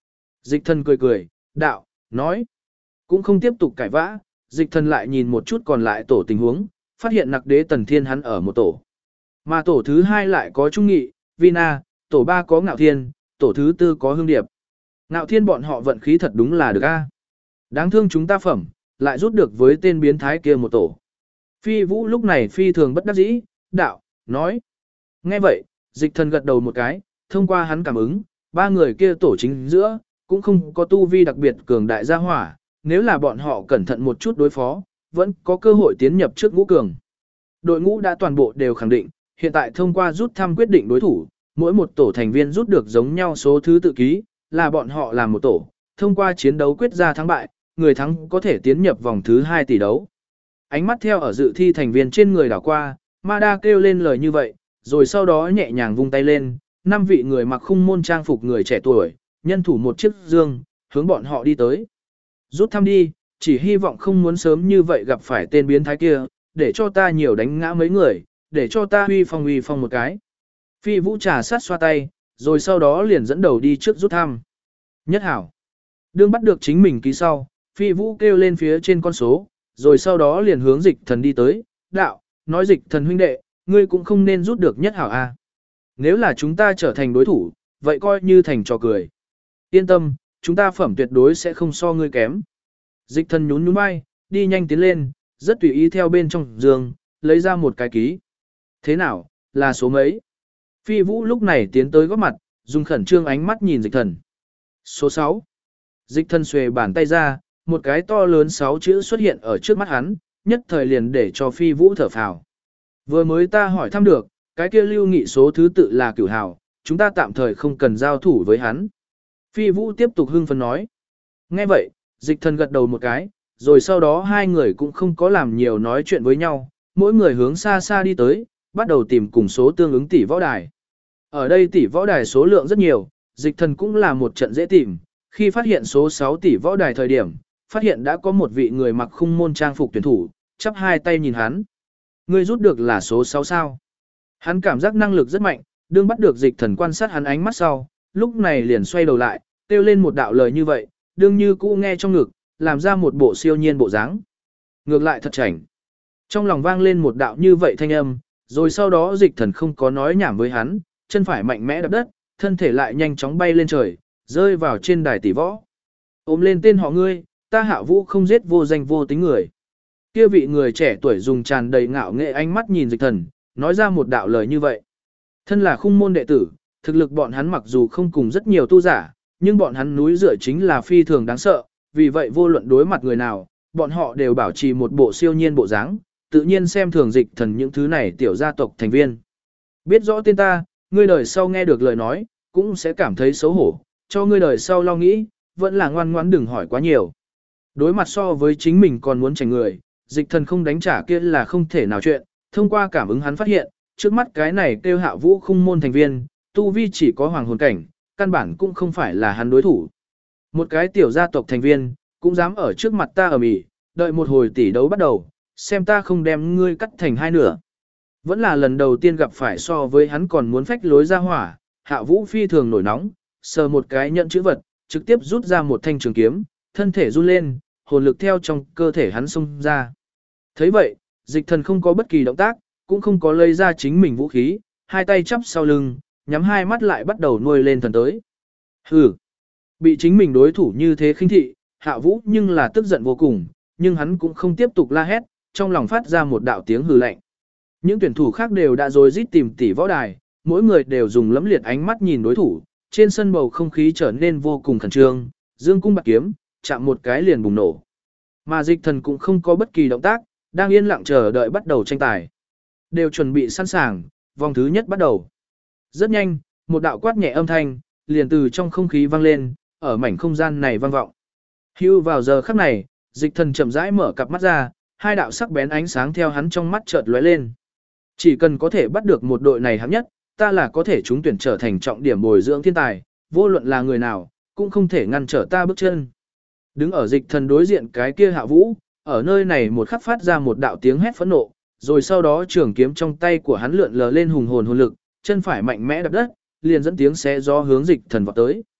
Dịch thần cười cười, đạo, nói. Cũng không tiếp tục cãi vã, dịch thần lại nhìn một chút còn lại tổ tình huống, phát hiện nặc đế tần thiên hắn ở một tổ. Mà tổ thứ 2 lại có Trung Nghị, Vina, tổ 3 có Ngạo Thiên, tổ thứ 4 có Hương Điệp. Ngạo Thiên bọn họ vận khí thật đúng là được a. Đáng thương chúng ta phẩm, lại rút được với tên biến thái kia một tổ. Phi Vũ lúc này phi thường bất đắc dĩ, đạo, nói. Nghe vậy, dịch thần gật đầu một cái, thông qua hắn cảm ứng, 3 người kia tổ chính giữa, cũng không có tu vi đặc biệt cường đại gia hỏa, nếu là bọn họ cẩn thận một chút đối phó, vẫn có cơ hội tiến nhập trước ngũ cường. Đội ngũ đã toàn bộ đều khẳng định, hiện tại thông qua rút thăm quyết định đối thủ, mỗi một tổ thành viên rút được giống nhau số thứ tự ký, là bọn họ làm một tổ, thông qua chiến đấu quyết ra thắng bại, người thắng có thể tiến nhập vòng thứ 2 tỷ đấu. Ánh mắt theo ở dự thi thành viên trên người đảo qua, Mada kêu lên lời như vậy, rồi sau đó nhẹ nhàng vung tay lên, 5 vị người mặc khung môn trang phục người trẻ tuổi, nhân thủ một chiếc dương, hướng bọn họ đi tới. Rút thăm đi, chỉ hy vọng không muốn sớm như vậy gặp phải tên biến thái kia, để cho ta nhiều đánh ngã mấy người, để cho ta huy phong một cái. Phi Vũ trà sát xoa tay, rồi sau đó liền dẫn đầu đi trước rút thăm. Nhất hảo. Đương bắt được chính mình ký sau, Phi Vũ kêu lên phía trên con số, rồi sau đó liền hướng dịch thần đi tới, đạo, nói dịch thần huynh đệ, ngươi cũng không nên rút được nhất hảo a. Nếu là chúng ta trở thành đối thủ, vậy coi như thành trò cười. Yên tâm, chúng ta phẩm tuyệt đối sẽ không so ngươi kém. Dịch thần nhún nhún vai, đi nhanh tiến lên, rất tùy ý theo bên trong giường, lấy ra một cái ký. Thế nào, là số mấy? Phi Vũ lúc này tiến tới góp mặt, dùng khẩn trương ánh mắt nhìn dịch thần. Số 6. Dịch thần xuề bàn tay ra, một cái to lớn 6 chữ xuất hiện ở trước mắt hắn, nhất thời liền để cho Phi Vũ thở phào. Vừa mới ta hỏi thăm được, cái kia lưu nghị số thứ tự là Cửu Hào, chúng ta tạm thời không cần giao thủ với hắn. Phi Vũ tiếp tục hưng phấn nói. Nghe vậy, dịch thần gật đầu một cái, rồi sau đó hai người cũng không có làm nhiều nói chuyện với nhau, mỗi người hướng xa xa đi tới, bắt đầu tìm cùng số tương ứng tỷ võ đài. Ở đây tỷ võ đài số lượng rất nhiều, dịch thần cũng là một trận dễ tìm, khi phát hiện số 6 tỷ võ đài thời điểm, phát hiện đã có một vị người mặc khung môn trang phục tuyển thủ, chắp hai tay nhìn hắn. Ngươi rút được là số 6 sao? Hắn cảm giác năng lực rất mạnh, đương bắt được dịch thần quan sát hắn ánh mắt sau, lúc này liền xoay đầu lại, kêu lên một đạo lời như vậy, đương như cũ nghe trong ngực, làm ra một bộ siêu nhiên bộ dáng. Ngược lại thật chảnh. Trong lòng vang lên một đạo như vậy thanh âm, rồi sau đó dịch thần không có nói nhảm với hắn, chân phải mạnh mẽ đập đất, thân thể lại nhanh chóng bay lên trời, rơi vào trên đài tỷ võ. Ôm lên tên họ ngươi, ta Hạ Vũ không giết vô danh vô tính người. Kia vị người trẻ tuổi dùng tràn đầy ngạo nghệ ánh mắt nhìn dịch thần, nói ra một đạo lời như vậy. Thân là khung môn đệ tử, thực lực bọn hắn mặc dù không cùng rất nhiều tu giả, nhưng bọn hắn núi dựa chính là phi thường đáng sợ, vì vậy vô luận đối mặt người nào, bọn họ đều bảo trì một bộ siêu nhiên bộ dáng, tự nhiên xem thường dịch thần những thứ này tiểu gia tộc thành viên. Biết rõ tên ta, ngươi đời sau nghe được lời nói, cũng sẽ cảm thấy xấu hổ, cho ngươi đời sau lo nghĩ, vẫn là ngoan ngoãn đừng hỏi quá nhiều. Đối mặt so với chính mình còn muốn tránh người, dịch thần không đánh trả kia là không thể nào chuyện, thông qua cảm ứng hắn phát hiện, trước mắt cái này kêu Hạ Vũ khung môn thành viên, tu vi chỉ có hoàng hồn cảnh, căn bản cũng không phải là hắn đối thủ. Một cái tiểu gia tộc thành viên, cũng dám ở trước mặt ta ở mỉ, đợi một hồi tỷ đấu bắt đầu, xem ta không đem ngươi cắt thành hai nửa. Vẫn là lần đầu tiên gặp phải so với hắn còn muốn phách lối ra hỏa, Hạ Vũ phi thường nổi nóng, sờ một cái nhận chữ vật, trực tiếp rút ra một thanh trường kiếm, thân thể run lên, hồn lực theo trong cơ thể hắn xông ra. Thấy vậy, dịch thần không có bất kỳ động tác, cũng không có lấy ra chính mình vũ khí, hai tay chắp sau lưng, nhắm hai mắt lại bắt đầu nuôi lên thần tới. Hừ, bị chính mình đối thủ như thế khinh thị, Hạ Vũ nhưng là tức giận vô cùng, nhưng hắn cũng không tiếp tục la hét, trong lòng phát ra một đạo tiếng hừ lạnh. Những tuyển thủ khác đều đã rối rít tìm tỉ võ đài, mỗi người đều dùng lẫm liệt ánh mắt nhìn đối thủ, trên sân bầu không khí trở nên vô cùng khẩn trương, dương cung bạc kiếm, chạm một cái liền bùng nổ. Mà dịch thần cũng không có bất kỳ động tác, đang yên lặng chờ đợi bắt đầu tranh tài. Đều chuẩn bị sẵn sàng, vòng thứ nhất bắt đầu. Rất nhanh, một đạo quát nhẹ âm thanh, liền từ trong không khí vang lên, ở mảnh không gian này vang vọng. Hưu vào giờ khắc này, dịch thần chậm rãi mở cặp mắt ra, hai đạo sắc bén ánh sáng theo hắn trong mắt chợt lóe lên. Chỉ cần có thể bắt được một đội này hạng nhất, ta là có thể trúng tuyển trở thành trọng điểm bồi dưỡng thiên tài, vô luận là người nào, cũng không thể ngăn trở ta bước chân. Đứng ở dịch thần đối diện cái kia Hạ Vũ, ở nơi này một khắc phát ra một đạo tiếng hét phẫn nộ, rồi sau đó trường kiếm trong tay của hắn lượn lờ lên hùng hồn hồn lực, chân phải mạnh mẽ đập đất, liền dẫn tiếng xé gió hướng dịch thần vọt tới.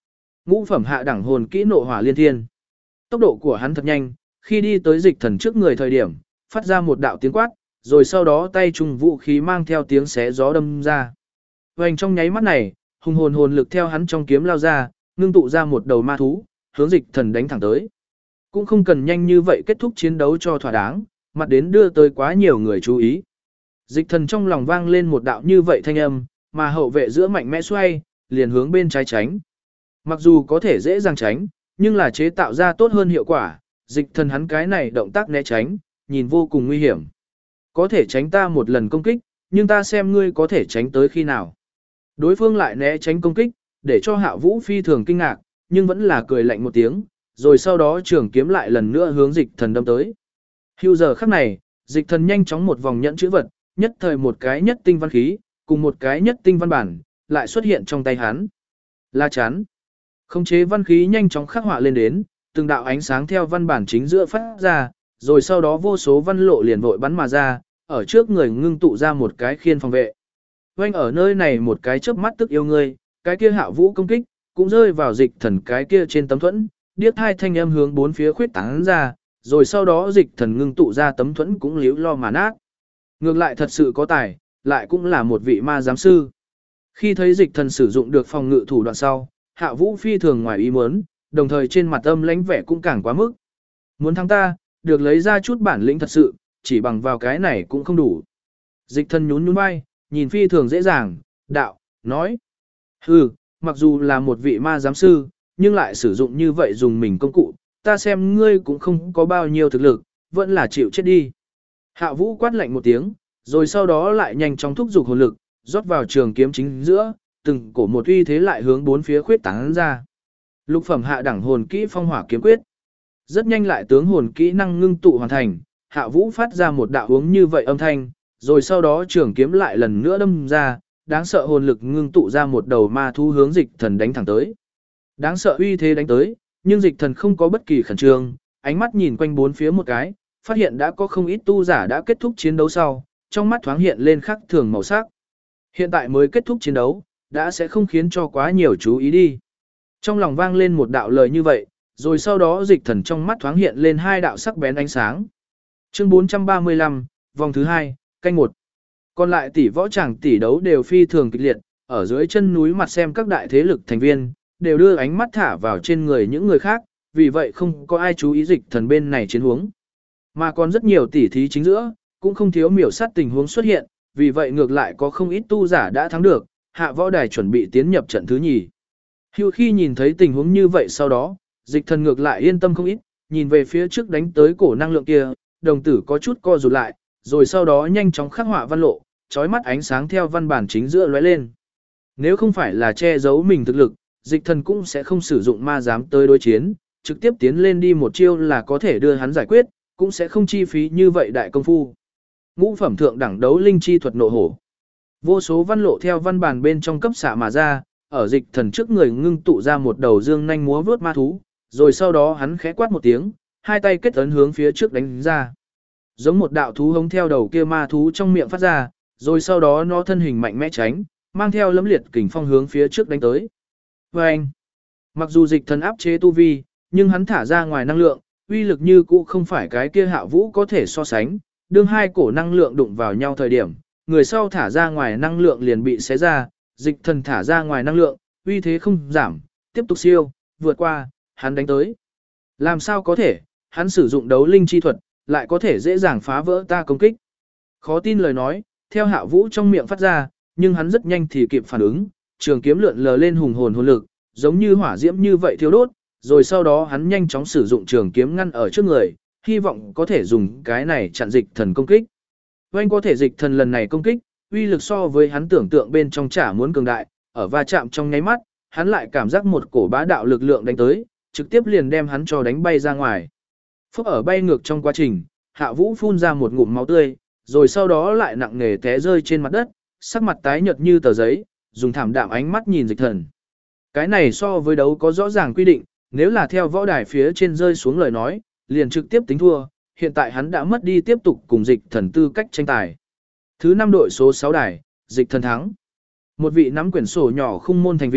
Ngũ phẩm hạ đẳng hồn kỹ nộ hỏa liên thiên. Tốc độ của hắn thật nhanh, khi đi tới dịch thần trước người thời điểm, phát ra một đạo tiếng quát, rồi sau đó tay trùng vũ khí mang theo tiếng xé gió đâm ra. Vành trong nháy mắt này, hùng hồn lực theo hắn trong kiếm lao ra, ngưng tụ ra một đầu ma thú, hướng dịch thần đánh thẳng tới. Cũng không cần nhanh như vậy kết thúc chiến đấu cho thỏa đáng, mặt đến đưa tới quá nhiều người chú ý. Dịch thần trong lòng vang lên một đạo như vậy thanh âm, mà hậu vệ giữa mạnh mẽ xoay, liền hướng bên trái tránh. Mặc dù có thể dễ dàng tránh, nhưng là chế tạo ra tốt hơn hiệu quả, dịch thần hắn cái này động tác né tránh, nhìn vô cùng nguy hiểm. Có thể tránh ta một lần công kích, nhưng ta xem ngươi có thể tránh tới khi nào. Đối phương lại né tránh công kích, để cho Hạ Vũ phi thường kinh ngạc, nhưng vẫn là cười lạnh một tiếng, rồi sau đó trường kiếm lại lần nữa hướng dịch thần đâm tới. Hưu giờ khắc này, dịch thần nhanh chóng một vòng nhẫn chữ vật, nhất thời một cái nhất tinh văn khí, cùng một cái nhất tinh văn bản, lại xuất hiện trong tay hắn. La chắn. Khống chế văn khí nhanh chóng khắc họa lên đến, từng đạo ánh sáng theo văn bản chính giữa phát ra, rồi sau đó vô số văn lộ liền vội bắn mà ra, ở trước người ngưng tụ ra một cái khiên phòng vệ. Oanh ở nơi này một cái chớp mắt tức yêu ngươi, cái kia Hạ Vũ công kích, cũng rơi vào dịch thần cái kia trên tấm thuẫn, điếc hai thanh âm hướng bốn phía khuyết tán ra, rồi sau đó dịch thần ngưng tụ ra tấm thuẫn cũng liếu lo mà nát. Ngược lại thật sự có tài, lại cũng là một vị ma giám sư. Khi thấy dịch thần sử dụng được phòng ngự thủ đoạn sau, Hạ Vũ phi thường ngoài ý muốn, đồng thời trên mặt âm lãnh vẻ cũng càng quá mức. Muốn thắng ta, được lấy ra chút bản lĩnh thật sự, chỉ bằng vào cái này cũng không đủ. Dịch thần nhún nhún vai, nhìn phi thường dễ dàng, đạo, nói. Hừ, mặc dù là một vị ma giám sư, nhưng lại sử dụng như vậy dùng mình công cụ, ta xem ngươi cũng không có bao nhiêu thực lực, vẫn là chịu chết đi. Hạ Vũ quát lạnh một tiếng, rồi sau đó lại nhanh chóng thúc giục hồn lực, rót vào trường kiếm chính giữa, từng cổ một uy thế lại hướng bốn phía khuyết tán ra. Lục phẩm hạ đẳng hồn kỹ phong hỏa kiếm quyết. Rất nhanh lại tướng hồn kỹ năng ngưng tụ hoàn thành, Hạ Vũ phát ra một đạo hướng như vậy âm thanh, rồi sau đó trường kiếm lại lần nữa đâm ra, đáng sợ hồn lực ngưng tụ ra một đầu ma thú hướng dịch thần đánh thẳng tới. Đáng sợ uy thế đánh tới, nhưng dịch thần không có bất kỳ khẩn trương, ánh mắt nhìn quanh bốn phía một cái, phát hiện đã có không ít tu giả đã kết thúc chiến đấu sau, trong mắt thoáng hiện lên khắc thường màu sắc. Hiện tại mới kết thúc chiến đấu, đã sẽ không khiến cho quá nhiều chú ý đi. Trong lòng vang lên một đạo lời như vậy, rồi sau đó dịch thần trong mắt thoáng hiện lên hai đạo sắc bén ánh sáng. Chương 435, vòng thứ 2, canh 1. Còn lại tỷ võ tràng tỷ đấu đều phi thường kịch liệt, ở dưới chân núi mặt xem các đại thế lực thành viên, đều đưa ánh mắt thả vào trên người những người khác, vì vậy không có ai chú ý dịch thần bên này chiến huống. Mà còn rất nhiều tỷ thí chính giữa, cũng không thiếu miểu sát tình huống xuất hiện, vì vậy ngược lại có không ít tu giả đã thắng được, hạ võ đài chuẩn bị tiến nhập trận thứ nhì. Hưu khi nhìn thấy tình huống như vậy sau đó, dịch thần ngược lại yên tâm không ít, nhìn về phía trước đánh tới cổ năng lượng kia, đồng tử có chút co rụt lại, rồi sau đó nhanh chóng khắc họa văn lộ, chói mắt ánh sáng theo văn bản chính giữa lóe lên. Nếu không phải là che giấu mình thực lực, dịch thần cũng sẽ không sử dụng ma giám tới đối chiến, trực tiếp tiến lên đi một chiêu là có thể đưa hắn giải quyết, cũng sẽ không chi phí như vậy đại công phu. Ngũ phẩm thượng đẳng đấu linh chi thuật nộ hổ. Vô số văn lộ theo văn bản bên trong cấp xạ mà ra, ở dịch thần trước người ngưng tụ ra một đầu dương nhanh múa vướt ma thú, rồi sau đó hắn khẽ quát một tiếng, hai tay kết ấn hướng phía trước đánh ra. Giống một đạo thú hống theo đầu kia ma thú trong miệng phát ra, rồi sau đó nó thân hình mạnh mẽ tránh, mang theo lấm liệt kình phong hướng phía trước đánh tới. Và anh, mặc dù dịch thần áp chế tu vi, nhưng hắn thả ra ngoài năng lượng, uy lực như cũ không phải cái kia Hạ Vũ có thể so sánh, đương hai cổ năng lượng đụng vào nhau thời điểm, người sau thả ra ngoài năng lượng liền bị xé ra, dịch thần thả ra ngoài năng lượng, uy thế không giảm, tiếp tục siêu, vượt qua, hắn đánh tới. Làm sao có thể, hắn sử dụng đấu linh chi thuật, lại có thể dễ dàng phá vỡ ta công kích. Khó tin lời nói, theo Hạ Vũ trong miệng phát ra, nhưng hắn rất nhanh thì kịp phản ứng, trường kiếm lượn lờ lên hùng hồn hồn lực, giống như hỏa diễm như vậy thiêu đốt, rồi sau đó hắn nhanh chóng sử dụng trường kiếm ngăn ở trước người, hy vọng có thể dùng cái này chặn dịch thần công kích. Oanh có thể dịch thần lần này công kích, uy lực so với hắn tưởng tượng bên trong chả muốn cường đại, ở va chạm trong nháy mắt, hắn lại cảm giác một cổ bá đạo lực lượng đánh tới, trực tiếp liền đem hắn cho đánh bay ra ngoài. Phúc ở bay ngược trong quá trình, Hạ Vũ phun ra một ngụm máu tươi, rồi sau đó lại nặng nề té rơi trên mặt đất, sắc mặt tái nhợt như tờ giấy, dùng thảm đạm ánh mắt nhìn dịch thần. Cái này so với đấu có rõ ràng quy định, nếu là theo võ đài phía trên rơi xuống lời nói, liền trực tiếp tính thua, hiện tại hắn đã mất đi tiếp tục cùng dịch thần tư cách tranh tài. Thứ 5 đội số 6 đài, dịch thần thắng. Một vị nắm quyển sổ nhỏ khung môn thành viên,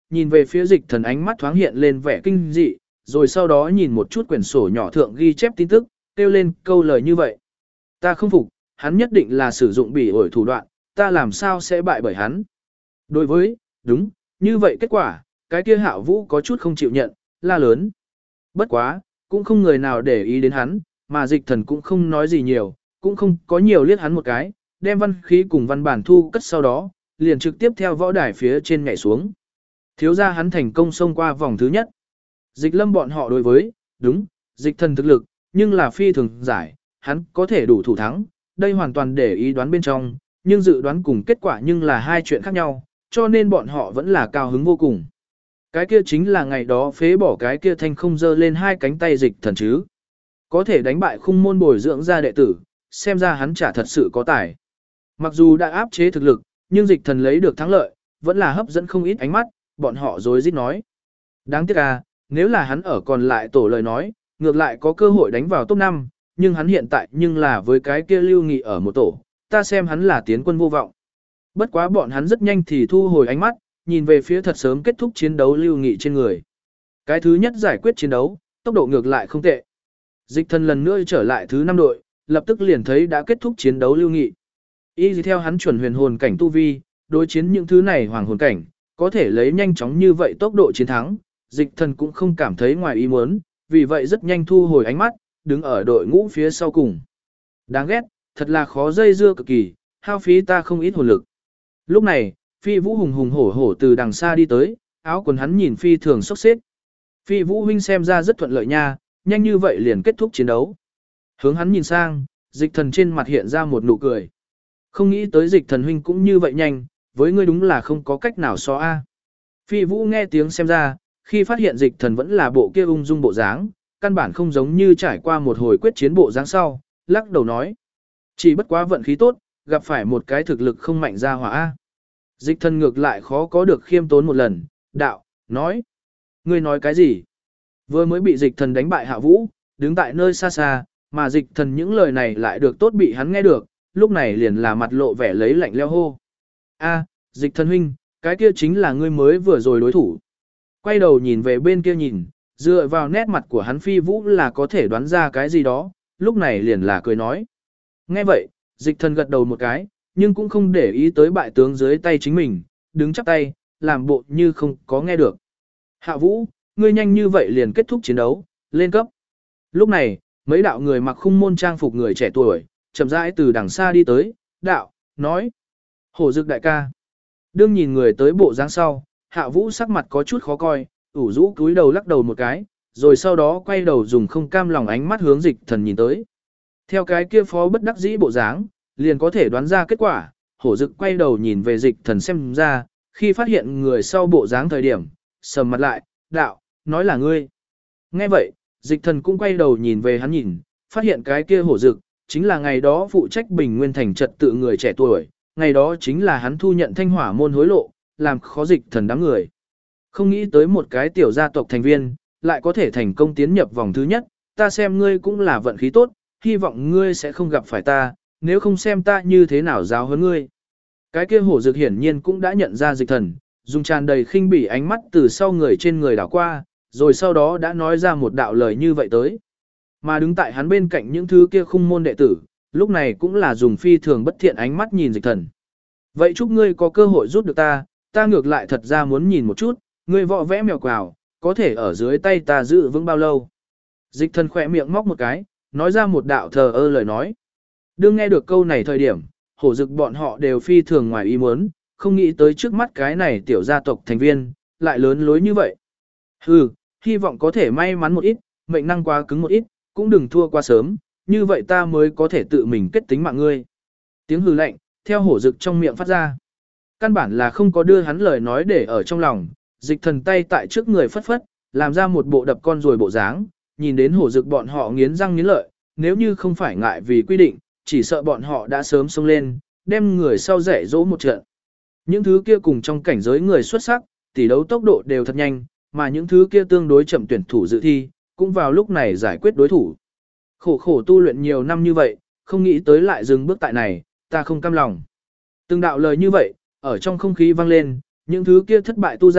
nhìn về phía dịch thần ánh mắt thoáng hiện lên vẻ kinh dị, rồi sau đó nhìn một chút quyển sổ nhỏ thượng ghi chép tin tức, kêu lên câu lời như vậy. Ta không phục, hắn nhất định là sử dụng bỉ ổi thủ đoạn, ta làm sao sẽ bại bởi hắn. Đối với, đúng, như vậy kết quả, cái kia Hạ Vũ có chút không chịu nhận, la lớn. Bất quá, cũng không người nào để ý đến hắn, mà dịch thần cũng không nói gì nhiều, cũng không có nhiều liếc hắn một cái, đem văn khí cùng văn bản thu cất sau đó, liền trực tiếp theo võ đài phía trên nhảy xuống. Thiếu ra hắn thành công xông qua vòng thứ nhất. Dịch lâm bọn họ đối với, đúng, dịch thần thực lực, nhưng là phi thường giải, hắn có thể đủ thủ thắng, đây hoàn toàn để ý đoán bên trong, nhưng dự đoán cùng kết quả nhưng là hai chuyện khác nhau, cho nên bọn họ vẫn là cao hứng vô cùng. Cái kia chính là ngày đó phế bỏ cái kia thanh không dơ lên hai cánh tay dịch thần chứ. Có thể đánh bại khung môn bồi dưỡng ra đệ tử, xem ra hắn chả thật sự có tài. Mặc dù đã áp chế thực lực, nhưng dịch thần lấy được thắng lợi, vẫn là hấp dẫn không ít ánh mắt, bọn họ rối rít nói. Đáng tiếc à, nếu là hắn ở còn lại tổ lời nói, ngược lại có cơ hội đánh vào top 5, nhưng hắn hiện tại nhưng là với cái kia Lưu Nghị ở một tổ, ta xem hắn là tiến quân vô vọng. Bất quá bọn hắn rất nhanh thì thu hồi ánh mắt, nhìn về phía thật sớm kết thúc chiến đấu Lưu Nghị trên người. Cái thứ nhất giải quyết chiến đấu, tốc độ ngược lại không tệ. Dịch thần lần nữa trở lại thứ 5 đội, lập tức liền thấy đã kết thúc chiến đấu Lưu Nghị. Y theo hắn chuẩn huyền hồn cảnh tu vi, đối chiến những thứ này hoàng hồn cảnh, có thể lấy nhanh chóng như vậy tốc độ chiến thắng, dịch thần cũng không cảm thấy ngoài ý muốn, vì vậy rất nhanh thu hồi ánh mắt, đứng ở đội ngũ phía sau cùng. Đáng ghét, thật là khó dây dưa cực kỳ, hao phí ta không ít hồn lực. Lúc này, Phi Vũ hùng hùng hổ hổ từ đằng xa đi tới, áo quần hắn nhìn phi thường sốc xếp. Phi Vũ huynh xem ra rất thuận lợi nha, nhanh như vậy liền kết thúc chiến đấu. Hướng hắn nhìn sang, dịch thần trên mặt hiện ra một nụ cười. Không nghĩ tới dịch thần huynh cũng như vậy nhanh, với ngươi đúng là không có cách nào so a. Phi Vũ nghe tiếng xem ra, khi phát hiện dịch thần vẫn là bộ kia ung dung bộ dáng, căn bản không giống như trải qua một hồi quyết chiến bộ dáng sau, lắc đầu nói. Chỉ bất quá vận khí tốt, gặp phải một cái thực lực không mạnh ra hỏa a. Dịch thần ngược lại khó có được khiêm tốn một lần, đạo, nói. Ngươi nói cái gì? Vừa mới bị dịch thần đánh bại Hạ Vũ, đứng tại nơi xa xa, mà dịch thần những lời này lại được tốt bị hắn nghe được, lúc này liền là mặt lộ vẻ lấy lạnh leo hô. A, dịch thần huynh, cái kia chính là ngươi mới vừa rồi đối thủ. Quay đầu nhìn về bên kia nhìn, dựa vào nét mặt của hắn Phi Vũ là có thể đoán ra cái gì đó, lúc này liền là cười nói. Nghe vậy, dịch thần gật đầu một cái, nhưng cũng không để ý tới bại tướng dưới tay chính mình, đứng chắp tay, làm bộ như không có nghe được. Hạ Vũ, ngươi nhanh như vậy liền kết thúc chiến đấu, lên cấp. Lúc này, mấy đạo người mặc khung môn trang phục người trẻ tuổi, chậm rãi từ đằng xa đi tới, đạo, nói. Hổ Dực đại ca. Đương nhìn người tới bộ dáng sau, Hạ Vũ sắc mặt có chút khó coi, ủ rũ cúi đầu lắc đầu một cái, rồi sau đó quay đầu dùng không cam lòng ánh mắt hướng dịch thần nhìn tới. Theo cái kia phó bất đắc dĩ bộ dáng, liền có thể đoán ra kết quả, Hổ Dực quay đầu nhìn về dịch thần xem ra, khi phát hiện người sau bộ dáng thời điểm, sầm mặt lại, đạo, nói là ngươi. Nghe vậy, dịch thần cũng quay đầu nhìn về hắn nhìn, phát hiện cái kia Hổ Dực, chính là ngày đó phụ trách Bình Nguyên thành trật tự người trẻ tuổi, ngày đó chính là hắn thu nhận thanh hỏa môn hối lộ, làm khó dịch thần đám người. Không nghĩ tới một cái tiểu gia tộc thành viên, lại có thể thành công tiến nhập vòng thứ nhất, ta xem ngươi cũng là vận khí tốt, hy vọng ngươi sẽ không gặp phải ta, nếu không xem ta như thế nào giáo huấn ngươi. Cái kia Hổ Dực hiển nhiên cũng đã nhận ra dịch thần, dùng tràn đầy khinh bỉ ánh mắt từ sau người trên người đảo qua, rồi sau đó đã nói ra một đạo lời như vậy tới. Mà đứng tại hắn bên cạnh những thứ kia khung môn đệ tử, lúc này cũng là dùng phi thường bất thiện ánh mắt nhìn dịch thần. Vậy chúc ngươi có cơ hội giúp được ta ngược lại thật ra muốn nhìn một chút, ngươi võ vẽ mèo quào, có thể ở dưới tay ta giữ vững bao lâu. Dịch thần khỏe miệng móc một cái, nói ra một đạo thờ ơ lời nói. Đương nghe được câu này thời điểm, Hổ Dực bọn họ đều phi thường ngoài ý muốn, không nghĩ tới trước mắt cái này tiểu gia tộc thành viên, lại lớn lối như vậy. Hừ, hy vọng có thể may mắn một ít, mệnh năng quá cứng một ít, cũng đừng thua quá sớm, như vậy ta mới có thể tự mình kết tính mạng ngươi. Tiếng hừ lạnh, theo Hổ Dực trong miệng phát ra. Căn bản là không có đưa hắn lời nói để ở trong lòng, dịch thần tay tại trước người phất phất, làm ra một bộ đập con rồi bộ dáng, nhìn đến Hổ Dực bọn họ nghiến răng nghiến lợi, nếu như không phải ngại vì quy định, chỉ sợ bọn họ đã sớm xông lên, đem người sau dạy dỗ một trận. Những thứ kia cùng trong cảnh giới người xuất sắc, tỷ đấu tốc độ đều thật nhanh, mà những thứ kia tương đối chậm tuyển thủ dự thi, cũng vào lúc này giải quyết đối thủ. Khổ khổ tu luyện nhiều năm như vậy, không nghĩ tới lại dừng bước tại này, ta không cam lòng. Từng đạo lời như vậy, ở trong không khí vang lên, những thứ kia thất bại tu giả,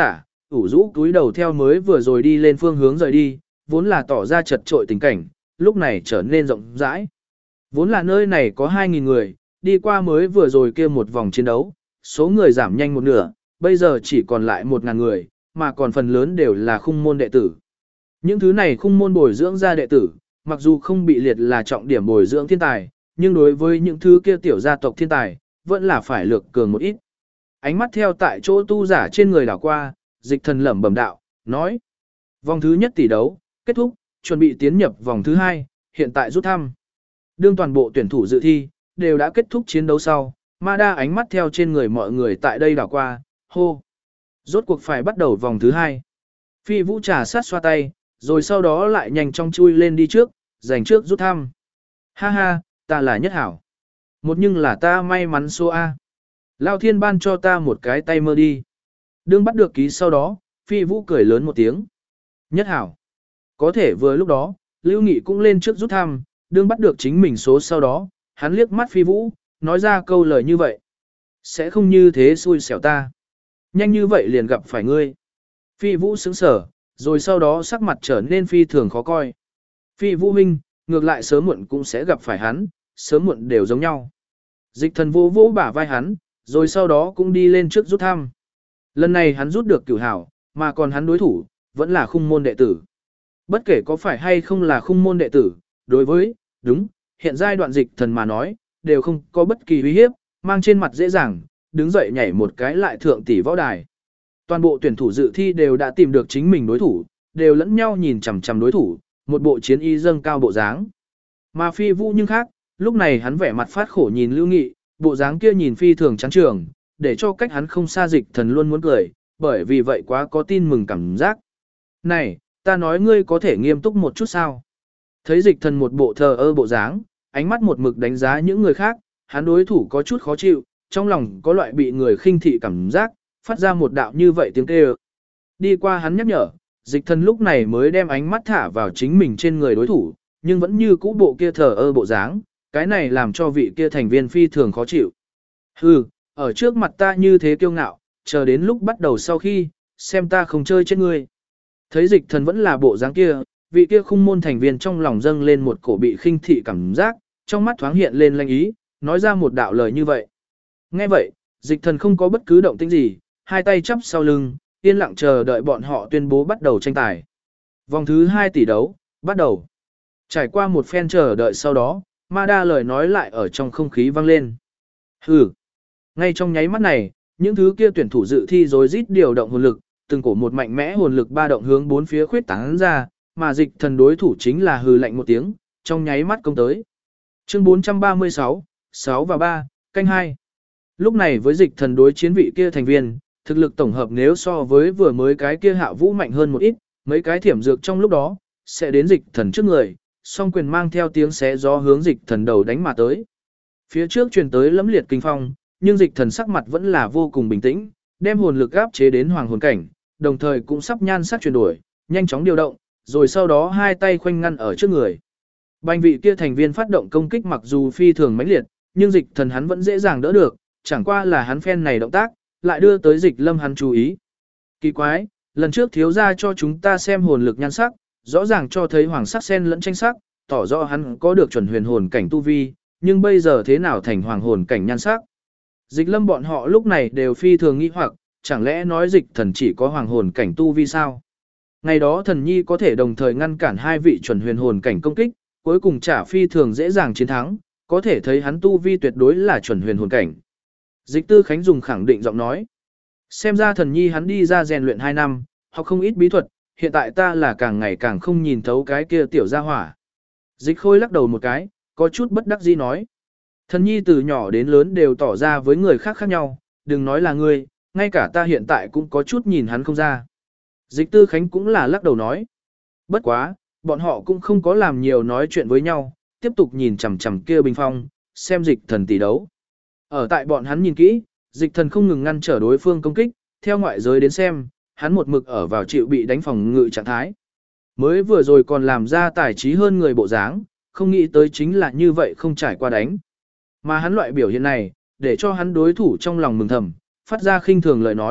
ủ rũ túi đầu theo mới vừa rồi đi lên phương hướng rời đi, vốn là tỏ ra chật trội tình cảnh, lúc này trở nên rộng rãi. Vốn là nơi này có 2.000 người, đi qua mới vừa rồi kia một vòng chiến đấu, số người giảm nhanh một nửa, bây giờ chỉ còn lại 1.000 người, mà còn phần lớn đều là khung môn đệ tử. Những thứ này khung môn bồi dưỡng ra đệ tử, mặc dù không bị liệt là trọng điểm bồi dưỡng thiên tài, nhưng đối với những thứ kia tiểu gia tộc thiên tài, vẫn là phải lược cường một ít. Ánh mắt theo tại chỗ tu giả trên người đảo qua, Dịch Thần lẩm bẩm đạo, nói: vòng thứ nhất tỷ đấu kết thúc, chuẩn bị tiến nhập vòng thứ hai, hiện tại rút thăm. Đương toàn bộ tuyển thủ dự thi đều đã kết thúc chiến đấu sau, Ma Đa ánh mắt theo trên người mọi người tại đây đảo qua, hô: rốt cuộc phải bắt đầu vòng thứ hai. Phi Vũ trà sát xoa tay, rồi sau đó lại nhanh chóng chui lên đi trước, giành trước rút thăm. Ha ha, ta là nhất hảo. Một nhưng là ta may mắn số A. Lao thiên ban cho ta một cái tay mơ đi. Đương bắt được ký sau đó, Phi Vũ cười lớn một tiếng. Nhất hảo. Có thể vừa lúc đó, Lưu Nghị cũng lên trước rút thăm, đương bắt được chính mình số sau đó, hắn liếc mắt Phi Vũ, nói ra câu lời như vậy. Sẽ không như thế xui xẻo ta. Nhanh như vậy liền gặp phải ngươi. Phi Vũ sững sở, rồi sau đó sắc mặt trở nên phi thường khó coi. Phi Vũ huynh, ngược lại sớm muộn cũng sẽ gặp phải hắn, sớm muộn đều giống nhau. Dịch Thần vô vỗ bả vai hắn, rồi sau đó cũng đi lên trước rút thăm. Lần này hắn rút được cửu hảo, mà còn hắn đối thủ, vẫn là khung môn đệ tử. Bất kể có phải hay không là khung môn đệ tử, đối với, đúng, hiện giai đoạn Dịch Thần mà nói, đều không có bất kỳ uy hiếp, mang trên mặt dễ dàng, đứng dậy nhảy một cái lại thượng tỷ võ đài. Toàn bộ tuyển thủ dự thi đều đã tìm được chính mình đối thủ, đều lẫn nhau nhìn chằm chằm đối thủ, một bộ chiến y dâng cao bộ dáng. Mà Phi Vũ nhưng khác, lúc này hắn vẻ mặt phát khổ nhìn Lưu Nghị, bộ dáng kia nhìn phi thường chán trường, để cho cách hắn không xa Dịch Thần luôn muốn cười, bởi vì vậy quá có tin mừng cảm giác. Này, ta nói ngươi có thể nghiêm túc một chút sao? Thấy Dịch Thần một bộ thờ ơ bộ dáng, ánh mắt một mực đánh giá những người khác, hắn đối thủ có chút khó chịu, trong lòng có loại bị người khinh thị cảm giác, phát ra một đạo như vậy tiếng kêu. Đi qua hắn nhắc nhở, Dịch Thần lúc này mới đem ánh mắt thả vào chính mình trên người đối thủ, nhưng vẫn như cũ bộ kia thờ ơ bộ dáng, cái này làm cho vị kia thành viên phi thường khó chịu. Hừ, ở trước mặt ta như thế kiêu ngạo, chờ đến lúc bắt đầu sau khi, xem ta không chơi chết ngươi. Thấy Dịch Thần vẫn là bộ dáng kia, vị kia khung môn thành viên trong lòng dâng lên một cổ bị khinh thị cảm giác, trong mắt thoáng hiện lên lanh ý, nói ra một đạo lời như vậy. Nghe vậy, Dịch Thần không có bất cứ động tĩnh gì, hai tay chắp sau lưng, yên lặng chờ đợi bọn họ tuyên bố bắt đầu tranh tài. Vòng thứ 2 tỷ đấu, bắt đầu. Trải qua một phen chờ đợi sau đó, Ma Đa lời nói lại ở trong không khí vang lên. Hừ. Ngay trong nháy mắt này, những thứ kia tuyển thủ dự thi rối rít điều động hồn lực, từng cổ một mạnh mẽ hồn lực ba động hướng bốn phía khuyết tán ra, mà Dịch Thần đối thủ chính là hừ lạnh một tiếng, trong nháy mắt công tới. Chương 436, 6 và 3, canh 2. Lúc này với Dịch Thần đối chiến vị kia thành viên, thực lực tổng hợp nếu so với vừa mới cái kia Hạ Vũ mạnh hơn một ít, mấy cái thiểm dược trong lúc đó, sẽ đến Dịch Thần trước người, song quyền mang theo tiếng xé gió hướng Dịch Thần đầu đánh mà tới. Phía trước truyền tới lẫm liệt kinh phong, nhưng Dịch Thần sắc mặt vẫn là vô cùng bình tĩnh, đem hồn lực áp chế đến hoàng hồn cảnh, đồng thời cũng sắp nhan sắc chuyển đổi, nhanh chóng điều động, rồi sau đó hai tay khoanh ngăn ở trước người. Bành vị kia thành viên phát động công kích mặc dù phi thường mãnh liệt, nhưng Dịch Thần hắn vẫn dễ dàng đỡ được, chẳng qua là hắn phen này động tác, lại đưa tới Dịch Lâm hắn chú ý. Kỳ quái, lần trước thiếu gia cho chúng ta xem hồn lực nhan sắc, rõ ràng cho thấy hoàng sắc xen lẫn tranh sắc, tỏ rõ hắn có được chuẩn huyền hồn cảnh tu vi, nhưng bây giờ thế nào thành hoàng hồn cảnh nhan sắc? Dịch Lâm bọn họ lúc này đều phi thường nghi hoặc, chẳng lẽ nói Dịch Thần chỉ có hoàng hồn cảnh tu vi sao? Ngày đó Thần Nhi có thể đồng thời ngăn cản hai vị chuẩn huyền hồn cảnh công kích, cuối cùng trả phi thường dễ dàng chiến thắng, có thể thấy hắn tu vi tuyệt đối là chuẩn huyền hồn cảnh. Dịch Tư Khánh dùng khẳng định giọng nói. Xem ra Thần Nhi hắn đi ra rèn luyện 2 năm, học không ít bí thuật, hiện tại ta là càng ngày càng không nhìn thấu cái kia tiểu gia hỏa. Dịch Khôi lắc đầu một cái, có chút bất đắc dĩ nói. Thần Nhi từ nhỏ đến lớn đều tỏ ra với người khác khác nhau, đừng nói là ngươi, ngay cả ta hiện tại cũng có chút nhìn hắn không ra. Dịch Tư Khánh cũng là lắc đầu nói. Bất quá, bọn họ cũng không có làm nhiều nói chuyện với nhau, tiếp tục nhìn chằm chằm kia bình phong, xem Dịch Thần tỷ đấu. Ở tại bọn hắn nhìn kỹ, Dịch Thần không ngừng ngăn trở đối phương công kích, theo ngoại giới đến xem, hắn một mực ở vào chịu bị đánh phòng ngự trạng thái. Mới vừa rồi còn làm ra tài trí hơn người bộ dáng, không nghĩ tới chính là như vậy không trải qua đánh. Mà hắn loại biểu hiện này, để cho hắn đối thủ trong lòng mừng thầm, phát ra khinh thường lời nói,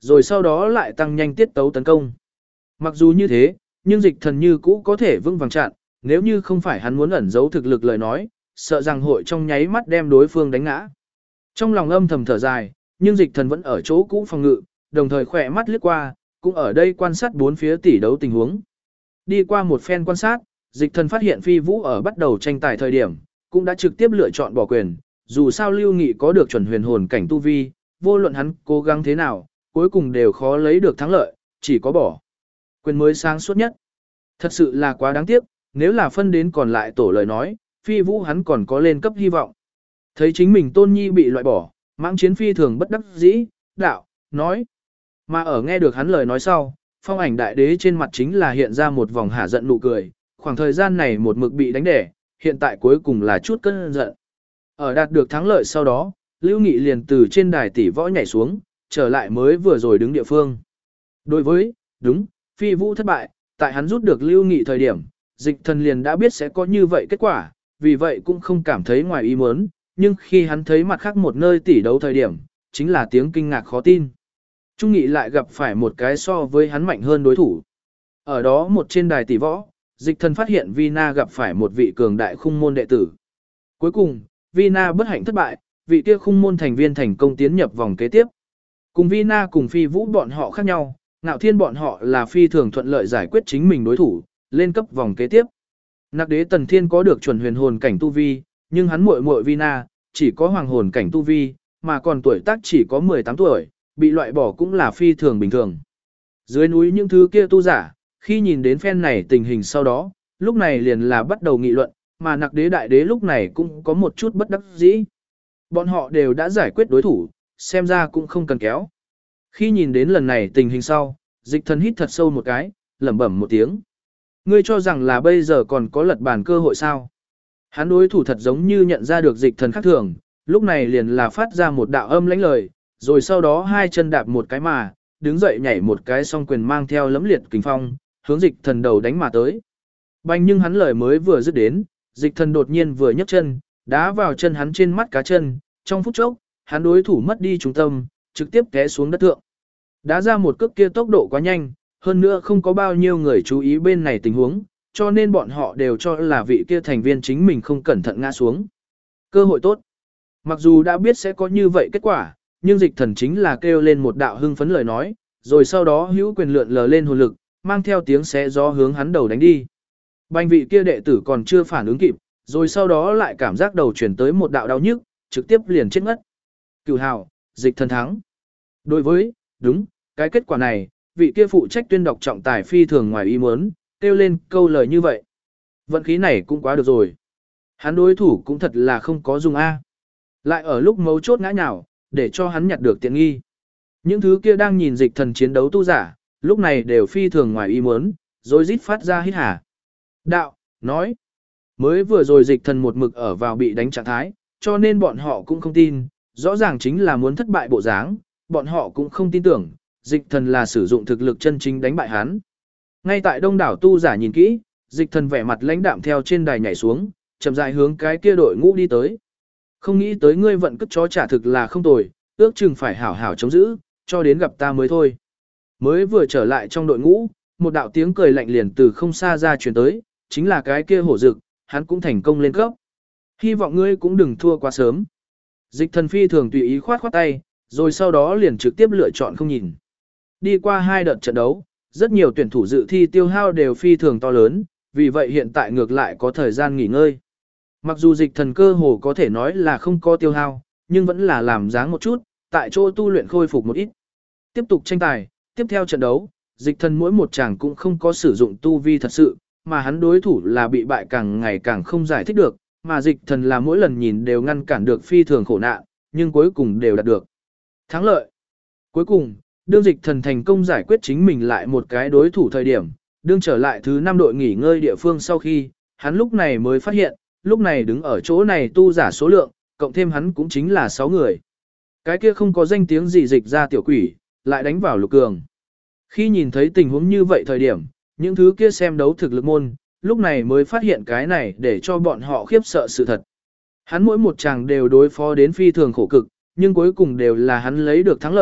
rồi sau đó lại tăng nhanh tiết tấu tấn công. Mặc dù như thế, nhưng dịch thần như cũ có thể vững vàng chặn, nếu như không phải hắn muốn ẩn giấu thực lực lời nói, sợ rằng hội trong nháy mắt đem đối phương đánh ngã. Trong lòng âm thầm thở dài, nhưng dịch thần vẫn ở chỗ cũ phòng ngự, đồng thời khỏe mắt liếc qua, cũng ở đây quan sát bốn phía tỷ đấu tình huống. Đi qua một phen quan sát, dịch thần phát hiện Phi Vũ ở bắt đầu tranh tài thời điểm, cũng đã trực tiếp lựa chọn bỏ quyền, dù sao Lưu Nghị có được chuẩn huyền hồn cảnh tu vi, vô luận hắn cố gắng thế nào, cuối cùng đều khó lấy được thắng lợi, chỉ có bỏ quyền mới sáng suốt nhất. Thật sự là quá đáng tiếc, nếu là phân đến còn lại tổ lời nói, Phi Vũ hắn còn có lên cấp hy vọng. Thấy chính mình Tôn Nhi bị loại bỏ, Mãng Chiến phi thường bất đắc dĩ, đạo, nói. Mà ở nghe được hắn lời nói sau, Phong Ảnh Đại Đế trên mặt chính là hiện ra một vòng hả giận nụ cười, khoảng thời gian này một mực bị đánh đẻ, hiện tại cuối cùng là chút cơn giận. Ở đạt được thắng lợi sau đó, Lưu Nghị liền từ trên đài tỷ võ nhảy xuống, trở lại mới vừa rồi đứng địa phương. Đối với, đúng, Phi Vũ thất bại, tại hắn rút được Lưu Nghị thời điểm, dịch thần liền đã biết sẽ có như vậy kết quả, vì vậy cũng không cảm thấy ngoài ý muốn, nhưng khi hắn thấy mặt khác một nơi tỷ đấu thời điểm, chính là tiếng kinh ngạc khó tin. Trung Nghị lại gặp phải một cái so với hắn mạnh hơn đối thủ. Ở đó một trên đài tỷ võ, dịch thần phát hiện Vina gặp phải một vị cường đại khung môn đệ tử. Cuối cùng, Vina bất hạnh thất bại, vị kia khung môn thành viên thành công tiến nhập vòng kế tiếp. Cùng Vina cùng Phi Vũ bọn họ khác nhau, Ngạo Thiên bọn họ là phi thường thuận lợi giải quyết chính mình đối thủ, lên cấp vòng kế tiếp. Nặc Đế Tần Thiên có được chuẩn huyền hồn cảnh tu vi, nhưng hắn muội muội Vina chỉ có hoàng hồn cảnh tu vi, mà còn tuổi tác chỉ có 18 tuổi, bị loại bỏ cũng là phi thường bình thường. Dưới núi những thứ kia tu giả, khi nhìn đến phen này tình hình sau đó, lúc này liền là bắt đầu nghị luận, mà Nặc Đế Đại Đế lúc này cũng có một chút bất đắc dĩ. Bọn họ đều đã giải quyết đối thủ, xem ra cũng không cần kéo. Khi nhìn đến lần này tình hình sau, dịch thần hít thật sâu một cái, lẩm bẩm một tiếng. Ngươi cho rằng là bây giờ còn có lật bàn cơ hội sao? Hắn đối thủ thật giống như nhận ra được dịch thần khác thường, lúc này liền là phát ra một đạo âm lãnh lời, rồi sau đó hai chân đạp một cái mà, đứng dậy nhảy một cái song quyền mang theo lẫm liệt kình phong, hướng dịch thần đầu đánh mà tới. Bành nhưng hắn lời mới vừa dứt đến, dịch thần đột nhiên vừa nhấc chân, đá vào chân hắn trên mắt cá chân, trong phút chốc, hắn đối thủ mất đi trung tâm, trực tiếp té xuống đất thượng. Đá ra một cước kia tốc độ quá nhanh, hơn nữa không có bao nhiêu người chú ý bên này tình huống, cho nên bọn họ đều cho là vị kia thành viên chính mình không cẩn thận ngã xuống. Cơ hội tốt. Mặc dù đã biết sẽ có như vậy kết quả, nhưng dịch thần chính là kêu lên một đạo hưng phấn lời nói, rồi sau đó hữu quyền lượn lờ lên hồn lực, mang theo tiếng xé gió hướng hắn đầu đánh đi. Bành vị kia đệ tử còn chưa phản ứng kịp, rồi sau đó lại cảm giác đầu chuyển tới một đạo đau nhức, trực tiếp liền chết ngất. Cửu hào, dịch thần thắng. Đối với, đúng, cái kết quả này, vị kia phụ trách tuyên đọc trọng tài phi thường ngoài ý muốn, kêu lên câu lời như vậy. Vận khí này cũng quá được rồi. Hắn đối thủ cũng thật là không có dùng A. Lại ở lúc mấu chốt ngã nhào, để cho hắn nhặt được tiện nghi. Những thứ kia đang nhìn dịch thần chiến đấu tu giả, lúc này đều phi thường ngoài ý muốn, rồi rít phát ra hít hả. Đạo, nói, mới vừa rồi dịch thần một mực ở vào bị đánh trạng thái, cho nên bọn họ cũng không tin, rõ ràng chính là muốn thất bại bộ dáng, bọn họ cũng không tin tưởng, dịch thần là sử dụng thực lực chân chính đánh bại hắn. Ngay tại đông đảo tu giả nhìn kỹ, dịch thần vẻ mặt lãnh đạm theo trên đài nhảy xuống, chậm rãi hướng cái kia đội ngũ đi tới. Không nghĩ tới ngươi vận cất chó trả thực là không tồi, ước chừng phải hảo hảo chống giữ, cho đến gặp ta mới thôi. Mới vừa trở lại trong đội ngũ, một đạo tiếng cười lạnh liền từ không xa ra truyền tới, chính là cái kia hổ dực, hắn cũng thành công lên cấp. Hy vọng ngươi cũng đừng thua quá sớm. Dịch thần phi thường tùy ý khoát khoát tay, rồi sau đó liền trực tiếp lựa chọn không nhìn. Đi qua hai đợt trận đấu, rất nhiều tuyển thủ dự thi tiêu hao đều phi thường to lớn, vì vậy hiện tại ngược lại có thời gian nghỉ ngơi. Mặc dù dịch thần cơ hồ có thể nói là không có tiêu hao, nhưng vẫn là làm dáng một chút, tại chỗ tu luyện khôi phục một ít. Tiếp tục tranh tài, tiếp theo trận đấu, dịch thần mỗi một chàng cũng không có sử dụng tu vi thật sự, mà hắn đối thủ là bị bại càng ngày càng không giải thích được, mà dịch thần là mỗi lần nhìn đều ngăn cản được phi thường khổ nạn, nhưng cuối cùng đều đạt được thắng lợi. Cuối cùng, đương dịch thần thành công giải quyết chính mình lại một cái đối thủ thời điểm, đương trở lại thứ 5 đội nghỉ ngơi địa phương sau khi, hắn lúc này mới phát hiện, lúc này đứng ở chỗ này tu giả số lượng, cộng thêm hắn cũng chính là 6 người. Cái kia không có danh tiếng gì dịch ra tiểu quỷ, lại đánh vào lục cường. Khi nhìn thấy tình huống như vậy thời điểm, những thứ kia xem đấu thực lực môn, lúc này mới phát hiện cái này để cho bọn họ khiếp sợ sự thật. Hắn mỗi một chàng đều đối phó đến phi thường khổ cực, nhưng cuối cùng đều là hắn lấy được thắng lợi,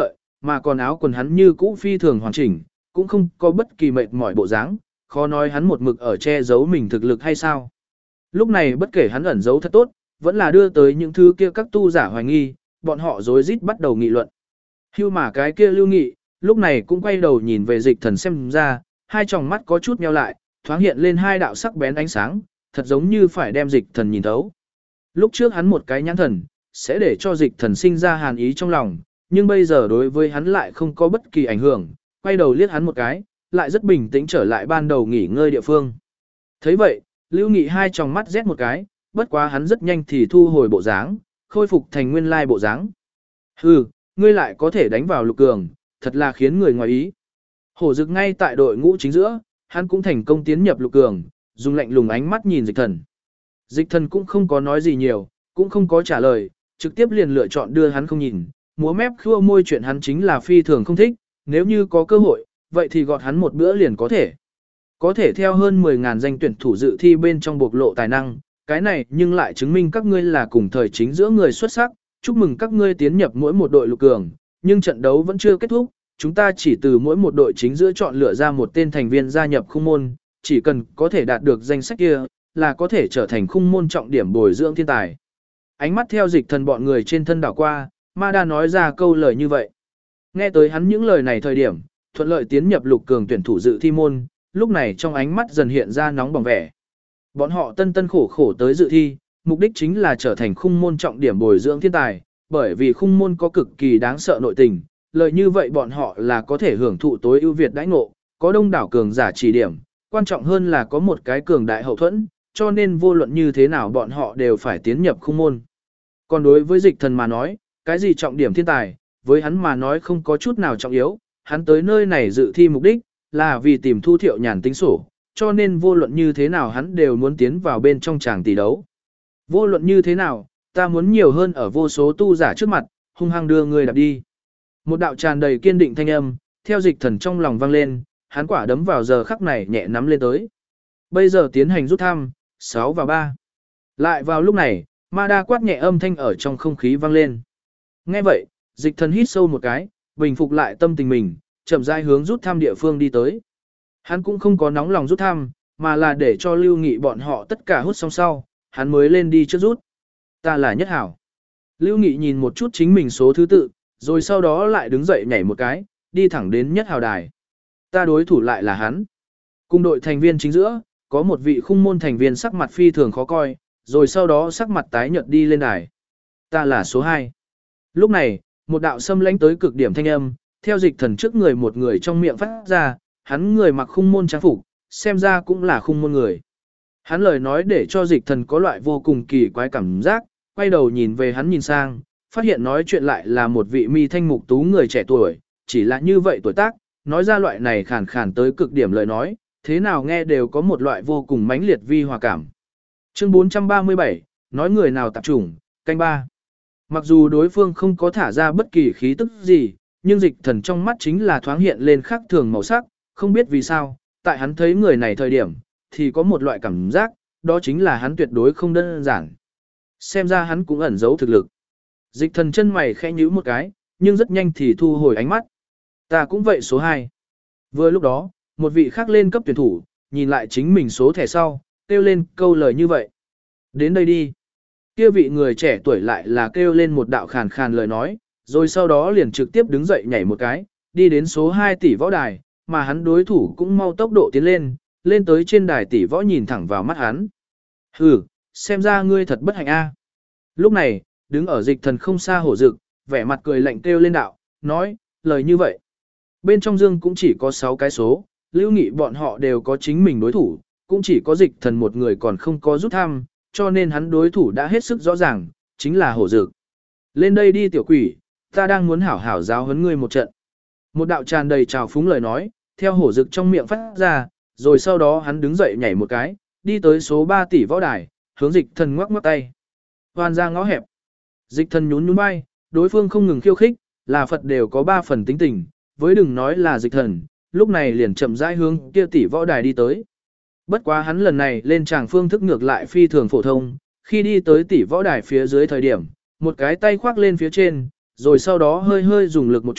mà còn áo quần hắn như cũ phi thường hoàn chỉnh, cũng không có bất kỳ mệt mỏi bộ dáng, khó nói hắn một mực ở che giấu mình thực lực hay sao. Lúc này bất kể hắn ẩn giấu thật tốt, vẫn là đưa tới những thứ kia các tu giả hoài nghi, bọn họ rối rít bắt đầu nghị luận. Hưu mà cái kia Lưu Nghị, lúc này cũng quay đầu nhìn về Dịch Thần xem ra, hai tròng mắt có chút nheo lại, thoáng hiện lên hai đạo sắc bén ánh sáng, thật giống như phải đem Dịch Thần nhìn thấu. Lúc trước hắn một cái nhãn thần, sẽ để cho Dịch Thần sinh ra hàn ý trong lòng, nhưng bây giờ đối với hắn lại không có bất kỳ ảnh hưởng, quay đầu liếc hắn một cái, lại rất bình tĩnh trở lại ban đầu nghỉ ngơi địa phương. Thấy vậy, Lưu Nghị hai tròng mắt rét một cái, bất quá hắn rất nhanh thì thu hồi bộ dáng, khôi phục thành nguyên lai bộ dáng. Hừ, ngươi lại có thể đánh vào Lục Cường, thật là khiến người ngoài ý. Hổ Dực ngay tại đội ngũ chính giữa, hắn cũng thành công tiến nhập Lục Cường, dùng lạnh lùng ánh mắt nhìn Dịch Thần. Dịch Thần cũng không có nói gì nhiều, cũng không có trả lời, trực tiếp liền lựa chọn đưa hắn không nhìn, múa mép khua môi chuyện hắn chính là phi thường không thích, nếu như có cơ hội, vậy thì gọt hắn một bữa liền có thể. Có thể theo hơn 10.000 danh tuyển thủ dự thi bên trong bộc lộ tài năng, cái này nhưng lại chứng minh các ngươi là cùng thời chính giữa người xuất sắc, chúc mừng các ngươi tiến nhập mỗi một đội Lục Cường, nhưng trận đấu vẫn chưa kết thúc, chúng ta chỉ từ mỗi một đội chính giữa chọn lựa ra một tên thành viên gia nhập khung môn, chỉ cần có thể đạt được danh sách kia, là có thể trở thành khung môn trọng điểm bồi dưỡng thiên tài. Ánh mắt theo Dịch Thần bọn người trên thân đảo qua, Ma Đa nói ra câu lời như vậy. Nghe tới hắn những lời này thời điểm, thuận lợi tiến nhập Lục Cường tuyển thủ dự thi môn, lúc này trong ánh mắt dần hiện ra nóng bỏng vẻ. Bọn họ tân tân khổ khổ tới dự thi, mục đích chính là trở thành khung môn trọng điểm bồi dưỡng thiên tài, bởi vì khung môn có cực kỳ đáng sợ nội tình, lời như vậy bọn họ là có thể hưởng thụ tối ưu việt đãi ngộ, có đông đảo cường giả chỉ điểm, quan trọng hơn là có một cái cường đại hậu thuẫn, cho nên vô luận như thế nào bọn họ đều phải tiến nhập khung môn. Còn đối với Dịch Thần mà nói, cái gì trọng điểm thiên tài, với hắn mà nói không có chút nào trọng yếu, hắn tới nơi này dự thi mục đích là vì tìm Thu Thiệu Nhàn tính sổ, cho nên vô luận như thế nào hắn đều muốn tiến vào bên trong tràng tỷ đấu. Vô luận như thế nào, ta muốn nhiều hơn ở vô số tu giả trước mặt, hung hăng đưa người đạp đi. Một đạo tràn đầy kiên định thanh âm, theo Dịch Thần trong lòng vang lên, hắn quả đấm vào giờ khắc này nhẹ nắm lên tới. Bây giờ tiến hành rút thăm, 6 và 3. Lại vào lúc này, Ma Đa quát nhẹ âm thanh ở trong không khí vang lên. Nghe vậy, Dịch Thần hít sâu một cái, bình phục lại tâm tình mình, chậm rãi hướng rút thăm địa phương đi tới. Hắn cũng không có nóng lòng rút thăm, mà là để cho Lưu Nghị bọn họ tất cả hút xong sau, hắn mới lên đi trước rút. Ta là Nhất Hảo. Lưu Nghị nhìn một chút chính mình số thứ tự, rồi sau đó lại đứng dậy nhảy một cái, đi thẳng đến Nhất Hảo đài. Ta đối thủ lại là hắn. Cùng đội thành viên chính giữa, có một vị khung môn thành viên sắc mặt phi thường khó coi, rồi sau đó sắc mặt tái nhợt đi lên đài. Ta là số 2. Lúc này, một đạo xâm lãnh tới cực điểm thanh âm, theo Dịch Thần trước người một người trong miệng phát ra, hắn người mặc khung môn trang phục, xem ra cũng là khung môn người. Hắn lời nói để cho Dịch Thần có loại vô cùng kỳ quái cảm giác, quay đầu nhìn về hắn nhìn sang, phát hiện nói chuyện lại là một vị mi thanh mục tú người trẻ tuổi, chỉ là như vậy tuổi tác, nói ra loại này khàn khàn tới cực điểm lời nói, thế nào nghe đều có một loại vô cùng mãnh liệt vi hòa cảm. Chương 437, nói người nào tạp chủng, canh 3. Mặc dù đối phương không có thả ra bất kỳ khí tức gì, nhưng Dịch Thần trong mắt chính là thoáng hiện lên khác thường màu sắc, không biết vì sao, tại hắn thấy người này thời điểm, thì có một loại cảm giác, đó chính là hắn tuyệt đối không đơn giản. Xem ra hắn cũng ẩn giấu thực lực. Dịch Thần chân mày khẽ nhíu một cái, nhưng rất nhanh thì thu hồi ánh mắt. Ta cũng vậy số 2. Vừa lúc đó, một vị khác lên cấp tuyển thủ, nhìn lại chính mình số thẻ sau, kêu lên câu lời như vậy. Đến đây đi. Kia vị người trẻ tuổi lại là kêu lên một đạo khàn khàn lời nói, rồi sau đó liền trực tiếp đứng dậy nhảy một cái, đi đến số 2 tỷ võ đài, mà hắn đối thủ cũng mau tốc độ tiến lên, lên tới trên đài tỷ võ nhìn thẳng vào mắt hắn. Hừ, xem ra ngươi thật bất hạnh a. Lúc này, đứng ở Dịch Thần không xa Hổ Dực, vẻ mặt cười lạnh kêu lên đạo, nói, lời như vậy. Bên trong dương cũng chỉ có 6 cái số, Lưu Nghị bọn họ đều có chính mình đối thủ, cũng chỉ có Dịch Thần một người còn không có rút thăm, cho nên hắn đối thủ đã hết sức rõ ràng, chính là Hổ Dực. Lên đây đi tiểu quỷ, ta đang muốn hảo hảo giáo huấn ngươi một trận. Một đạo tràn đầy trào phúng lời nói, theo Hổ Dực trong miệng phát ra, rồi sau đó hắn đứng dậy nhảy một cái, đi tới số 3 tỷ võ đài, hướng Dịch Thần ngoắc ngoắc tay. Hoàn ra ngõ hẹp. Dịch Thần nhún nhún vai, đối phương không ngừng khiêu khích, là Phật đều có 3 phần tính tình, với đừng nói là Dịch Thần, lúc này liền chậm rãi hướng kia tỷ võ đài đi tới. Bất quá hắn lần này lên tràng phương thức ngược lại phi thường phổ thông, khi đi tới tỷ võ đài phía dưới thời điểm, một cái tay khoác lên phía trên, rồi sau đó hơi hơi dùng lực một chút,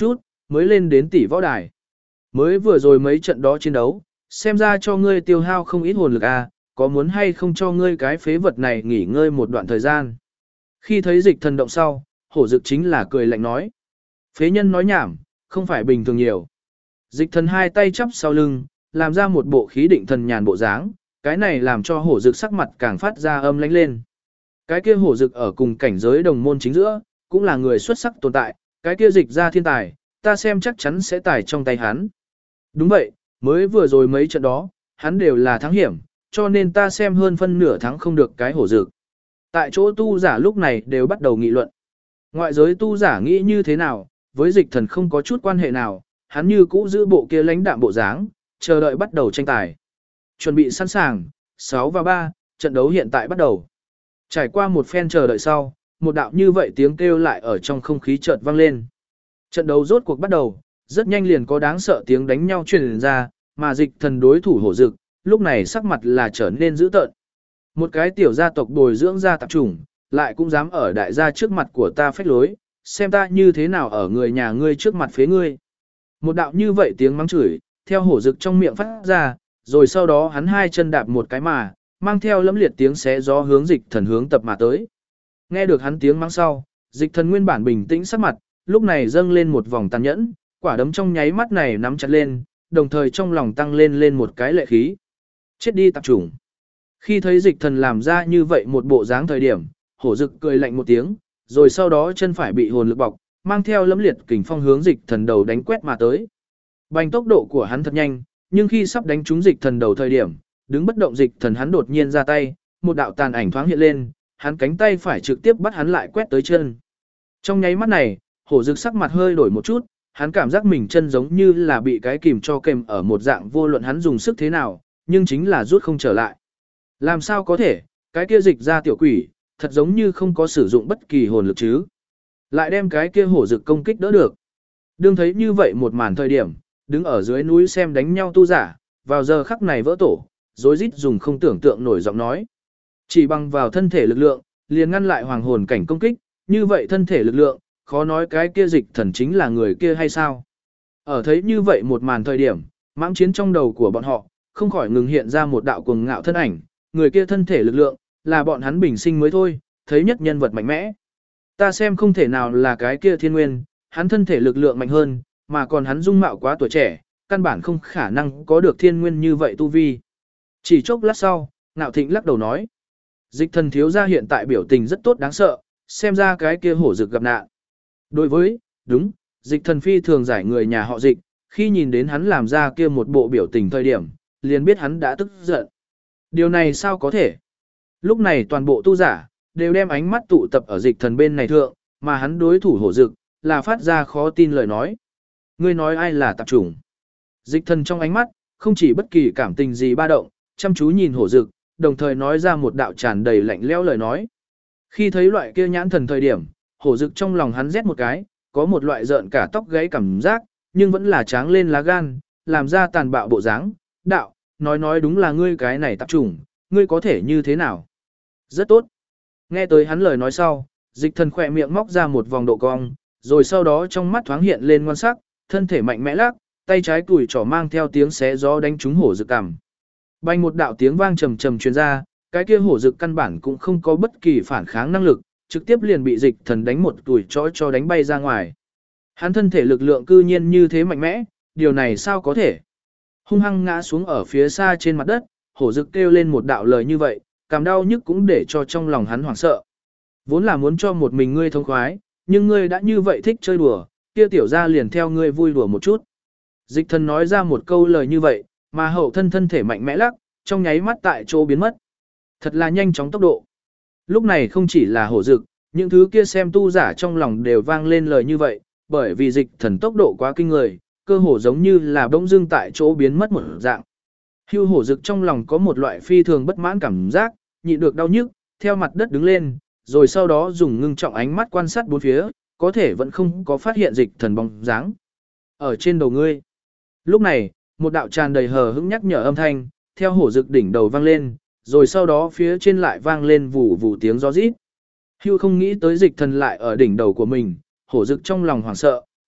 mới lên đến tỷ võ đài. Mới vừa rồi mấy trận đó chiến đấu, xem ra cho ngươi tiêu hao không ít hồn lực à, có muốn hay không cho ngươi cái phế vật này nghỉ ngơi một đoạn thời gian. Khi thấy dịch thần động sau, hổ dực chính là cười lạnh nói. Phế nhân nói nhảm, không phải bình thường nhiều. Dịch thần hai tay chắp sau lưng, làm ra một bộ khí định thần nhàn bộ dáng, cái này làm cho hổ dực sắc mặt càng phát ra âm lãnh lên. Cái kia hổ dực ở cùng cảnh giới đồng môn chính giữa, cũng là người xuất sắc tồn tại, cái kia dịch ra thiên tài, ta xem chắc chắn sẽ tài trong tay hắn. Đúng vậy, mới vừa rồi mấy trận đó, hắn đều là thắng hiểm, cho nên ta xem hơn phân nửa thắng không được cái hổ dực. Tại chỗ tu giả lúc này đều bắt đầu nghị luận. Ngoại giới tu giả nghĩ như thế nào, với dịch thần không có chút quan hệ nào, hắn như cũ giữ bộ kia lãnh đạm bộ dáng, chờ đợi bắt đầu tranh tài. Chuẩn bị sẵn sàng, 6 và 3, trận đấu hiện tại bắt đầu. Trải qua một phen chờ đợi sau, một đạo như vậy tiếng kêu lại ở trong không khí chợt vang lên. Trận đấu rốt cuộc bắt đầu, rất nhanh liền có đáng sợ tiếng đánh nhau truyền ra, mà dịch thần đối thủ hổ dực, lúc này sắc mặt là trở nên dữ tợn. Một cái tiểu gia tộc bồi dưỡng ra tạp chủng, lại cũng dám ở đại gia trước mặt của ta phách lối, xem ta như thế nào ở người nhà ngươi trước mặt phế ngươi. Một đạo như vậy tiếng mắng chửi, theo hổ dực trong miệng phát ra, rồi sau đó hắn hai chân đạp một cái mà, mang theo lẫm liệt tiếng xé gió hướng dịch thần hướng tập mà tới. Nghe được hắn tiếng mắng sau, dịch thần nguyên bản bình tĩnh sắc mặt, lúc này dâng lên một vòng tàn nhẫn, quả đấm trong nháy mắt này nắm chặt lên, đồng thời trong lòng tăng lên một cái lệ khí. Chết đi tạp chủng. Khi thấy dịch thần làm ra như vậy một bộ dáng thời điểm, hổ dực cười lạnh một tiếng, rồi sau đó chân phải bị hồn lực bọc, mang theo lẫm liệt kình phong hướng dịch thần đầu đánh quét mà tới. Bành tốc độ của hắn thật nhanh, nhưng khi sắp đánh trúng dịch thần đầu thời điểm, đứng bất động dịch thần hắn đột nhiên ra tay, một đạo tàn ảnh thoáng hiện lên, hắn cánh tay phải trực tiếp bắt hắn lại quét tới chân. Trong nháy mắt này, hổ dực sắc mặt hơi đổi một chút, hắn cảm giác mình chân giống như là bị cái kìm cho kèm ở một dạng, vô luận hắn dùng sức thế nào, nhưng chính là rút không trở lại. Làm sao có thể, cái kia dịch ra tiểu quỷ, thật giống như không có sử dụng bất kỳ hồn lực chứ. Lại đem cái kia hổ dực công kích đỡ được. Đương thấy như vậy một màn thời điểm, đứng ở dưới núi xem đánh nhau tu giả, vào giờ khắc này vỡ tổ, rối rít dùng không tưởng tượng nổi giọng nói. Chỉ bằng vào thân thể lực lượng, liền ngăn lại hoàng hồn cảnh công kích, như vậy thân thể lực lượng, khó nói cái kia dịch thần chính là người kia hay sao. Ở thấy như vậy một màn thời điểm, mãng chiến trong đầu của bọn họ, không khỏi ngừng hiện ra một đạo cuồng ngạo thân ảnh, người kia thân thể lực lượng, là bọn hắn bình sinh mới thôi, thấy nhất nhân vật mạnh mẽ. Ta xem không thể nào là cái kia thiên nguyên, hắn thân thể lực lượng mạnh hơn, mà còn hắn dung mạo quá tuổi trẻ, căn bản không khả năng có được thiên nguyên như vậy tu vi. Chỉ chốc lát sau, Ngạo Thịnh lắc đầu nói. Dịch thần thiếu gia hiện tại biểu tình rất tốt đáng sợ, xem ra cái kia hổ dực gặp nạn. Đối với, đúng, dịch thần phi thường giải người nhà họ dịch, khi nhìn đến hắn làm ra kia một bộ biểu tình thời điểm, liền biết hắn đã tức giận. Điều này sao có thể? Lúc này toàn bộ tu giả, đều đem ánh mắt tụ tập ở dịch thần bên này thượng, mà hắn đối thủ hổ dực, là phát ra khó tin lời nói. Ngươi nói ai là tạp chủng? Dịch thần trong ánh mắt, không chỉ bất kỳ cảm tình gì ba động, chăm chú nhìn hổ dực, đồng thời nói ra một đạo tràn đầy lạnh lẽo lời nói. Khi thấy loại kia nhãn thần thời điểm, hổ dực trong lòng hắn rét một cái, có một loại rợn cả tóc gáy cảm giác, nhưng vẫn là tráng lên lá gan, làm ra tàn bạo bộ dáng. Đạo, nói đúng là ngươi cái này tạp chủng, ngươi có thể như thế nào? Rất tốt. Nghe tới hắn lời nói sau, dịch thần khỏe miệng móc ra một vòng độ cong, rồi sau đó trong mắt thoáng hiện lên ngoan sắc, thân thể mạnh mẽ lắc, tay trái tuổi trỏ mang theo tiếng xé gió đánh trúng hổ dực cằm. Bành một đạo tiếng vang trầm trầm truyền ra, cái kia hổ dực căn bản cũng không có bất kỳ phản kháng năng lực, trực tiếp liền bị dịch thần đánh một tuổi trỏ cho đánh bay ra ngoài. Hắn thân thể lực lượng cư nhiên như thế mạnh mẽ, điều này sao có thể? Hung hăng ngã xuống ở phía xa trên mặt đất, hổ dực kêu lên một đạo lời như vậy, cảm đau nhức cũng để cho trong lòng hắn hoảng sợ. Vốn là muốn cho một mình ngươi thông khoái, nhưng ngươi đã như vậy thích chơi đùa, kia tiểu ra liền theo ngươi vui đùa một chút. Dịch thần nói ra một câu lời như vậy, mà hậu thân thể mạnh mẽ lắc, trong nháy mắt tại chỗ biến mất. Thật là nhanh chóng tốc độ. Lúc này không chỉ là hổ dực, những thứ kia xem tu giả trong lòng đều vang lên lời như vậy, bởi vì dịch thần tốc độ quá kinh người, cơ hồ giống như là bỗng dưng tại chỗ biến mất một dạng. Hưu hổ dực trong lòng có một loại phi thường bất mãn cảm giác, nhịn được đau nhức, theo mặt đất đứng lên, rồi sau đó dùng ngưng trọng ánh mắt quan sát bốn phía, có thể vẫn không có phát hiện dịch thần bóng dáng. Ở trên đầu ngươi. Lúc này, một đạo tràn đầy hờ hững nhắc nhở âm thanh, theo hổ dực đỉnh đầu vang lên, rồi sau đó phía trên lại vang lên vù vù tiếng gió rít. Hưu không nghĩ tới dịch thần lại ở đỉnh đầu của mình, hổ dực trong lòng hoảng sợ,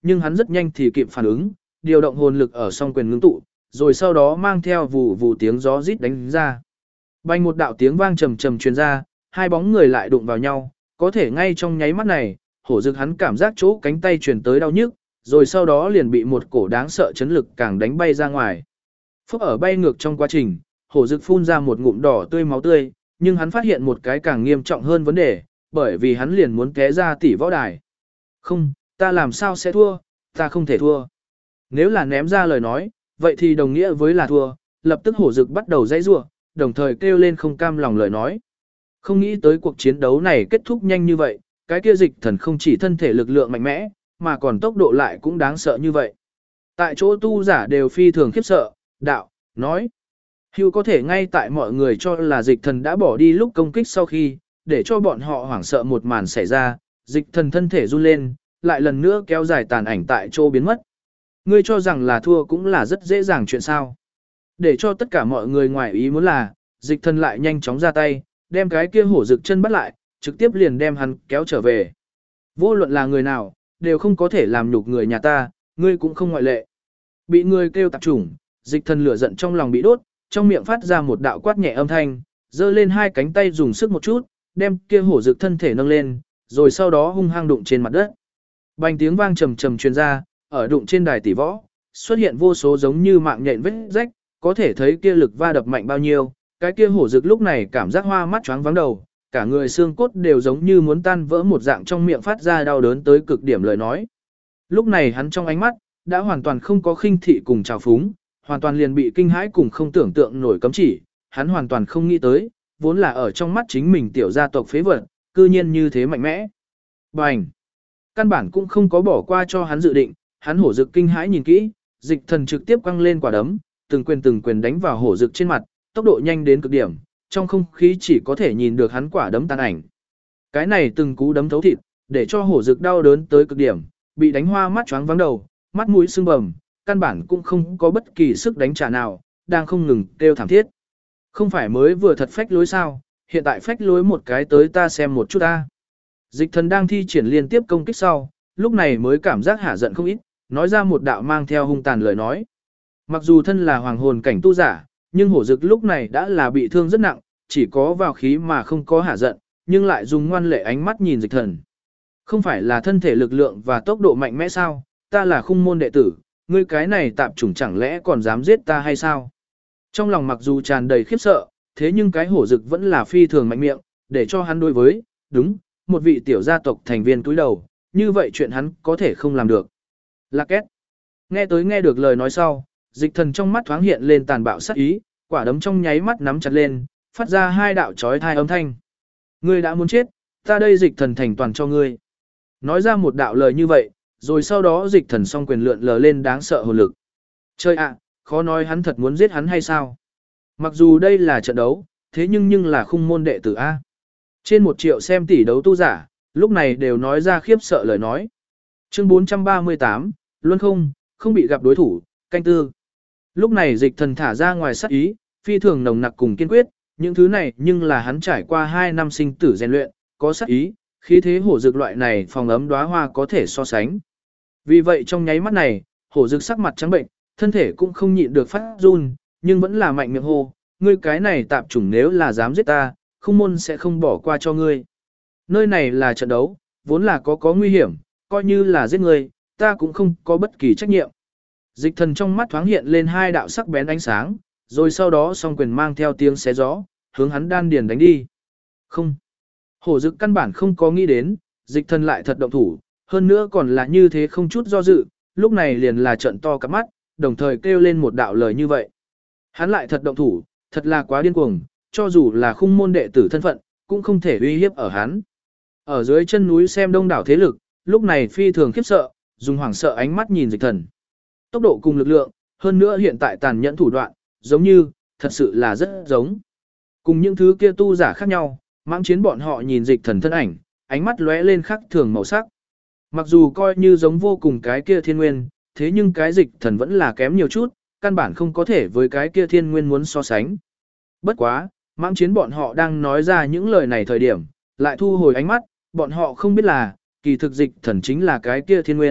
nhưng hắn rất nhanh thì kịp phản ứng, điều động hồn lực ở song quyền ngưng tụ, rồi sau đó mang theo vù vù tiếng gió rít đánh ra. Bành một đạo tiếng vang trầm trầm truyền ra, hai bóng người lại đụng vào nhau, có thể ngay trong nháy mắt này, hổ dực hắn cảm giác chỗ cánh tay truyền tới đau nhức, rồi sau đó liền bị một cổ đáng sợ chấn lực càng đánh bay ra ngoài. Phúc ở bay ngược trong quá trình, hổ dực phun ra một ngụm đỏ tươi máu tươi, nhưng hắn phát hiện một cái càng nghiêm trọng hơn vấn đề, bởi vì hắn liền muốn té ra tỷ võ đài. Không, ta làm sao sẽ thua, ta không thể thua. Nếu là ném ra lời nói, vậy thì đồng nghĩa với là thua, lập tức hổ dực bắt đầu dãy rủa, đồng thời kêu lên không cam lòng lời nói. Không nghĩ tới cuộc chiến đấu này kết thúc nhanh như vậy, cái kia dịch thần không chỉ thân thể lực lượng mạnh mẽ, mà còn tốc độ lại cũng đáng sợ như vậy. Tại chỗ tu giả đều phi thường khiếp sợ, đạo, nói. Hưu có thể ngay tại mọi người cho là dịch thần đã bỏ đi lúc công kích sau khi, để cho bọn họ hoảng sợ một màn xảy ra, dịch thần thân thể run lên, lại lần nữa kéo dài tàn ảnh tại chỗ biến mất. Ngươi cho rằng là thua cũng là rất dễ dàng chuyện sao. Để cho tất cả mọi người ngoài ý muốn là, dịch thần lại nhanh chóng ra tay, đem cái kia hổ rực chân bắt lại, trực tiếp liền đem hắn kéo trở về. Vô luận là người nào, đều không có thể làm nhục người nhà ta, ngươi cũng không ngoại lệ. Bị người kêu tạp chủng, dịch thần lửa giận trong lòng bị đốt, trong miệng phát ra một đạo quát nhẹ âm thanh, giơ lên hai cánh tay dùng sức một chút, đem kia hổ rực thân thể nâng lên, rồi sau đó hung hăng đụng trên mặt đất. Bành tiếng vang trầm trầm truyền ra, ở đụng trên đài tỷ võ, xuất hiện vô số giống như mạng nhện vết rách, có thể thấy kia lực va đập mạnh bao nhiêu, cái kia hổ rực lúc này cảm giác hoa mắt choáng váng đầu, cả người xương cốt đều giống như muốn tan vỡ một dạng, trong miệng phát ra đau đớn tới cực điểm lời nói. Lúc này hắn trong ánh mắt đã hoàn toàn không có khinh thị cùng trào phúng, hoàn toàn liền bị kinh hãi cùng không tưởng tượng nổi cấm chỉ, hắn hoàn toàn không nghĩ tới, vốn là ở trong mắt chính mình tiểu gia tộc phế vật, cư nhiên như thế mạnh mẽ. Bành! Căn bản cũng không có bỏ qua cho hắn dự định, hắn hổ rực kinh hãi nhìn kỹ, dịch thần trực tiếp quăng lên quả đấm, từng quyền đánh vào hổ rực trên mặt, tốc độ nhanh đến cực điểm, trong không khí chỉ có thể nhìn được hắn quả đấm tàn ảnh. Cái này từng cú đấm thấu thịt, để cho hổ rực đau đớn tới cực điểm, bị đánh hoa mắt choáng váng đầu, mắt mũi sưng bầm, căn bản cũng không có bất kỳ sức đánh trả nào, đang không ngừng kêu thảm thiết. Không phải mới vừa thật phách lối sao, hiện tại phách lối một cái tới ta xem một chút ta. Dịch thần đang thi triển liên tiếp công kích sau, lúc này mới cảm giác hả giận không ít, nói ra một đạo mang theo hung tàn lời nói. Mặc dù thân là hoàng hồn cảnh tu giả, nhưng hổ dực lúc này đã là bị thương rất nặng, chỉ có vào khí mà không có hả giận, nhưng lại dùng ngoan lệ ánh mắt nhìn dịch thần. Không phải là thân thể lực lượng và tốc độ mạnh mẽ sao, ta là khung môn đệ tử, ngươi cái này tạp chủng chẳng lẽ còn dám giết ta hay sao? Trong lòng mặc dù tràn đầy khiếp sợ, thế nhưng cái hổ dực vẫn là phi thường mạnh miệng, để cho hắn đối với, đúng, một vị tiểu gia tộc thành viên túi đầu, như vậy chuyện hắn có thể không làm được. Lạc két. Nghe được lời nói sau, dịch thần trong mắt thoáng hiện lên tàn bạo sát ý, quả đấm trong nháy mắt nắm chặt lên, phát ra hai đạo chói tai âm thanh. Ngươi đã muốn chết, ta đây dịch thần thành toàn cho ngươi. Nói ra một đạo lời như vậy, rồi sau đó dịch thần song quyền lượn lờ lên đáng sợ hồn lực. Chơi ạ, khó nói hắn thật muốn giết hắn hay sao? Mặc dù đây là trận đấu, thế nhưng là khung môn đệ tử A. Trên 1 triệu xem tỷ đấu tu giả, lúc này đều nói ra khiếp sợ lời nói. Chương 438, Luân không bị gặp đối thủ, canh tư. Lúc này dịch thần thả ra ngoài sát ý, phi thường nồng nặc cùng kiên quyết, những thứ này nhưng là hắn trải qua 2 năm sinh tử rèn luyện, có sát ý, khí thế hổ dực loại này phòng ấm đóa hoa có thể so sánh. Vì vậy trong nháy mắt này, hổ dực sắc mặt trắng bệnh, thân thể cũng không nhịn được phát run, nhưng vẫn là mạnh miệng hô, ngươi cái này tạp chủng nếu là dám giết ta, khung môn sẽ không bỏ qua cho ngươi. Nơi này là trận đấu, vốn là có nguy hiểm, coi như là giết ngươi, ta cũng không có bất kỳ trách nhiệm. Dịch thần trong mắt thoáng hiện lên 2 đạo sắc bén ánh sáng, rồi sau đó song quyền mang theo tiếng xé gió, hướng hắn đan điền đánh đi. Không. Hổ dực căn bản không có nghĩ đến, dịch thần lại thật động thủ, hơn nữa còn là như thế không chút do dự, lúc này liền là trận to cặp mắt, đồng thời kêu lên một đạo lời như vậy. Hắn lại thật động thủ, thật là quá điên cuồng, cho dù là khung môn đệ tử thân phận, cũng không thể uy hiếp ở hắn. Ở dưới chân núi xem đông đảo thế lực, lúc này phi thường khiếp sợ, dùng hoảng sợ ánh mắt nhìn dịch thần. Tốc độ cùng lực lượng, hơn nữa hiện tại tàn nhẫn thủ đoạn, giống như, thật sự là rất giống. Cùng những thứ kia tu giả khác nhau, mãng chiến bọn họ nhìn dịch thần thân ảnh, ánh mắt lóe lên khác thường màu sắc. Mặc dù coi như giống vô cùng cái kia thiên nguyên, thế nhưng cái dịch thần vẫn là kém nhiều chút, căn bản không có thể với cái kia thiên nguyên muốn so sánh. Bất quá, mãng chiến bọn họ đang nói ra những lời này thời điểm, lại thu hồi ánh mắt, bọn họ không biết là, kỳ thực dịch thần chính là cái kia thiên nguyên,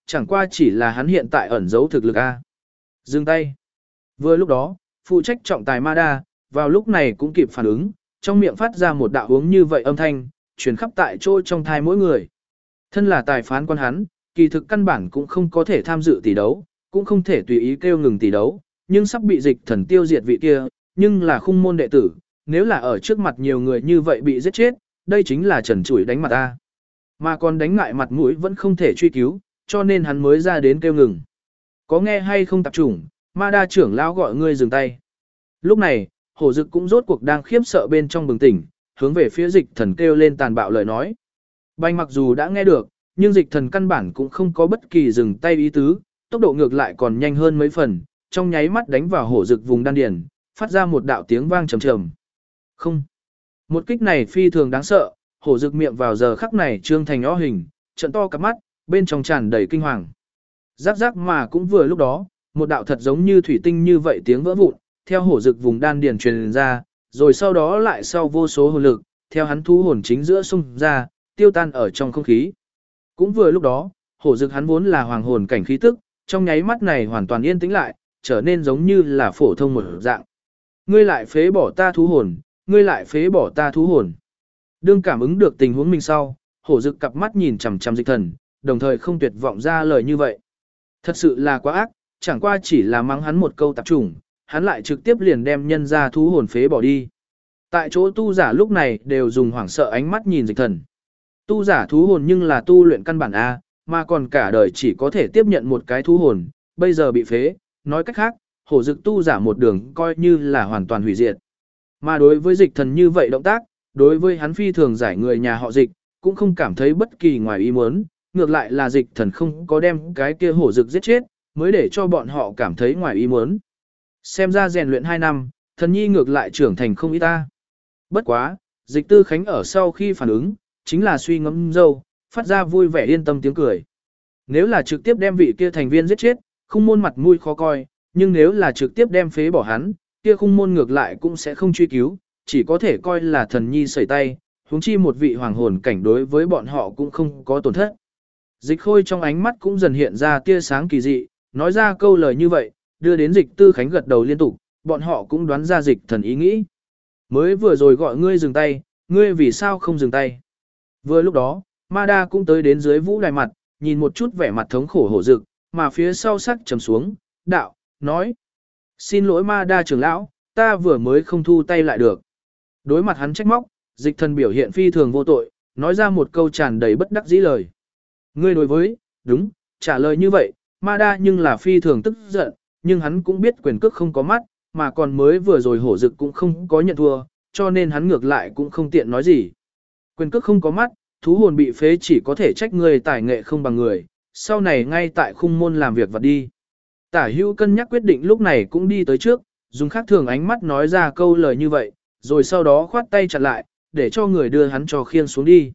chẳng qua chỉ là hắn hiện tại ẩn giấu thực lực a. Dừng tay. Vừa lúc đó, phụ trách trọng tài Ma vào lúc này cũng kịp phản ứng, trong miệng phát ra một đạo uống như vậy âm thanh, truyền khắp tại chỗ trong thai mỗi người. Thân là tài phán quan hắn, kỳ thực căn bản cũng không có thể tham dự tỷ đấu, cũng không thể tùy ý kêu ngừng tỷ đấu, nhưng sắp bị dịch thần tiêu diệt vị kia, nhưng là khung môn đệ tử, nếu là ở trước mặt nhiều người như vậy bị giết chết, đây chính là trần trụi đánh mặt ta. Mà còn đánh ngại mặt mũi vẫn không thể truy cứu, cho nên hắn mới ra đến kêu ngừng. Có nghe hay không tập trung, Ma trưởng lão gọi ngươi dừng tay. Lúc này, hổ dực cũng rốt cuộc đang khiếp sợ bên trong bừng tỉnh, hướng về phía dịch thần kêu lên tàn bạo lời nói. Bành mặc dù đã nghe được, nhưng dịch thần căn bản cũng không có bất kỳ dừng tay ý tứ, tốc độ ngược lại còn nhanh hơn mấy phần, trong nháy mắt đánh vào hổ dực vùng đan điền, phát ra một đạo tiếng vang trầm trầm. Không. Một kích này phi thường đáng sợ, hổ dực miệng vào giờ khắc này trương thành nhỏ hình, trận to cặp mắt, bên trong tràn đầy kinh hoàng. Rắc rắc mà cũng vừa lúc đó, một đạo thật giống như thủy tinh như vậy tiếng vỡ vụn, theo hổ dực vùng đan điền truyền ra, rồi sau đó lại sau vô số hồn lực, theo hắn thu hồn chính giữa xung ra, tiêu tan ở trong không khí. Cũng vừa lúc đó, hổ dực hắn vốn là hoàng hồn cảnh khí tức, trong nháy mắt này hoàn toàn yên tĩnh lại, trở nên giống như là phổ thông một dạng. Ngươi lại phế bỏ ta thú hồn, ngươi lại phế bỏ ta thú hồn. Đương cảm ứng được tình huống mình sau, hổ dực cặp mắt nhìn chằm chằm dịch thần, đồng thời không tuyệt vọng ra lời như vậy. Thật sự là quá ác, chẳng qua chỉ là mắng hắn một câu tạp chủng, hắn lại trực tiếp liền đem nhân ra thú hồn phế bỏ đi. Tại chỗ tu giả lúc này đều dùng hoảng sợ ánh mắt nhìn dịch thần. Tu giả thú hồn nhưng là tu luyện căn bản A, mà còn cả đời chỉ có thể tiếp nhận một cái thú hồn, bây giờ bị phế, nói cách khác, hổ dực tu giả một đường coi như là hoàn toàn hủy diệt. Mà đối với dịch thần như vậy động tác, đối với hắn phi thường giải người nhà họ dịch, cũng không cảm thấy bất kỳ ngoài ý muốn, ngược lại là dịch thần không có đem cái kia hổ dực giết chết, mới để cho bọn họ cảm thấy ngoài ý muốn. Xem ra rèn luyện 2 năm, thần nhi ngược lại trưởng thành không ít ta. Bất quá, dịch tư khánh ở sau khi phản ứng, chính là suy ngẫm dâu, phát ra vui vẻ yên tâm tiếng cười. Nếu là trực tiếp đem vị kia thành viên giết chết, khung môn mặt mũi khó coi, nhưng nếu là trực tiếp đem phế bỏ hắn, kia khung môn ngược lại cũng sẽ không truy cứu, chỉ có thể coi là thần nhi sẩy tay, huống chi một vị hoàng hồn cảnh đối với bọn họ cũng không có tổn thất. Dịch khôi trong ánh mắt cũng dần hiện ra tia sáng kỳ dị, nói ra câu lời như vậy, đưa đến dịch tư khánh gật đầu liên tục, bọn họ cũng đoán ra dịch thần ý nghĩ. Mới vừa rồi gọi ngươi dừng tay, ngươi vì sao không dừng tay? Vừa lúc đó, Ma cũng tới đến dưới vũ đài mặt, nhìn một chút vẻ mặt thống khổ hổ dực, mà phía sau sắc trầm xuống, đạo, nói. Xin lỗi Ma trưởng lão, ta vừa mới không thu tay lại được. Đối mặt hắn trách móc, dịch thần biểu hiện phi thường vô tội, nói ra một câu tràn đầy bất đắc dĩ lời. Ngươi đối với, đúng, trả lời như vậy, Ma nhưng là phi thường tức giận, nhưng hắn cũng biết quyền cước không có mắt, mà còn mới vừa rồi hổ dực cũng không có nhận thua, cho nên hắn ngược lại cũng không tiện nói gì. Quyền cước không có mắt, thú hồn bị phế chỉ có thể trách người tài nghệ không bằng người, sau này ngay tại khung môn làm việc vật đi. Tả hữu cân nhắc quyết định lúc này cũng đi tới trước, dùng khác thường ánh mắt nói ra câu lời như vậy, rồi sau đó khoát tay chặt lại, để cho người đưa hắn cho khiên xuống đi.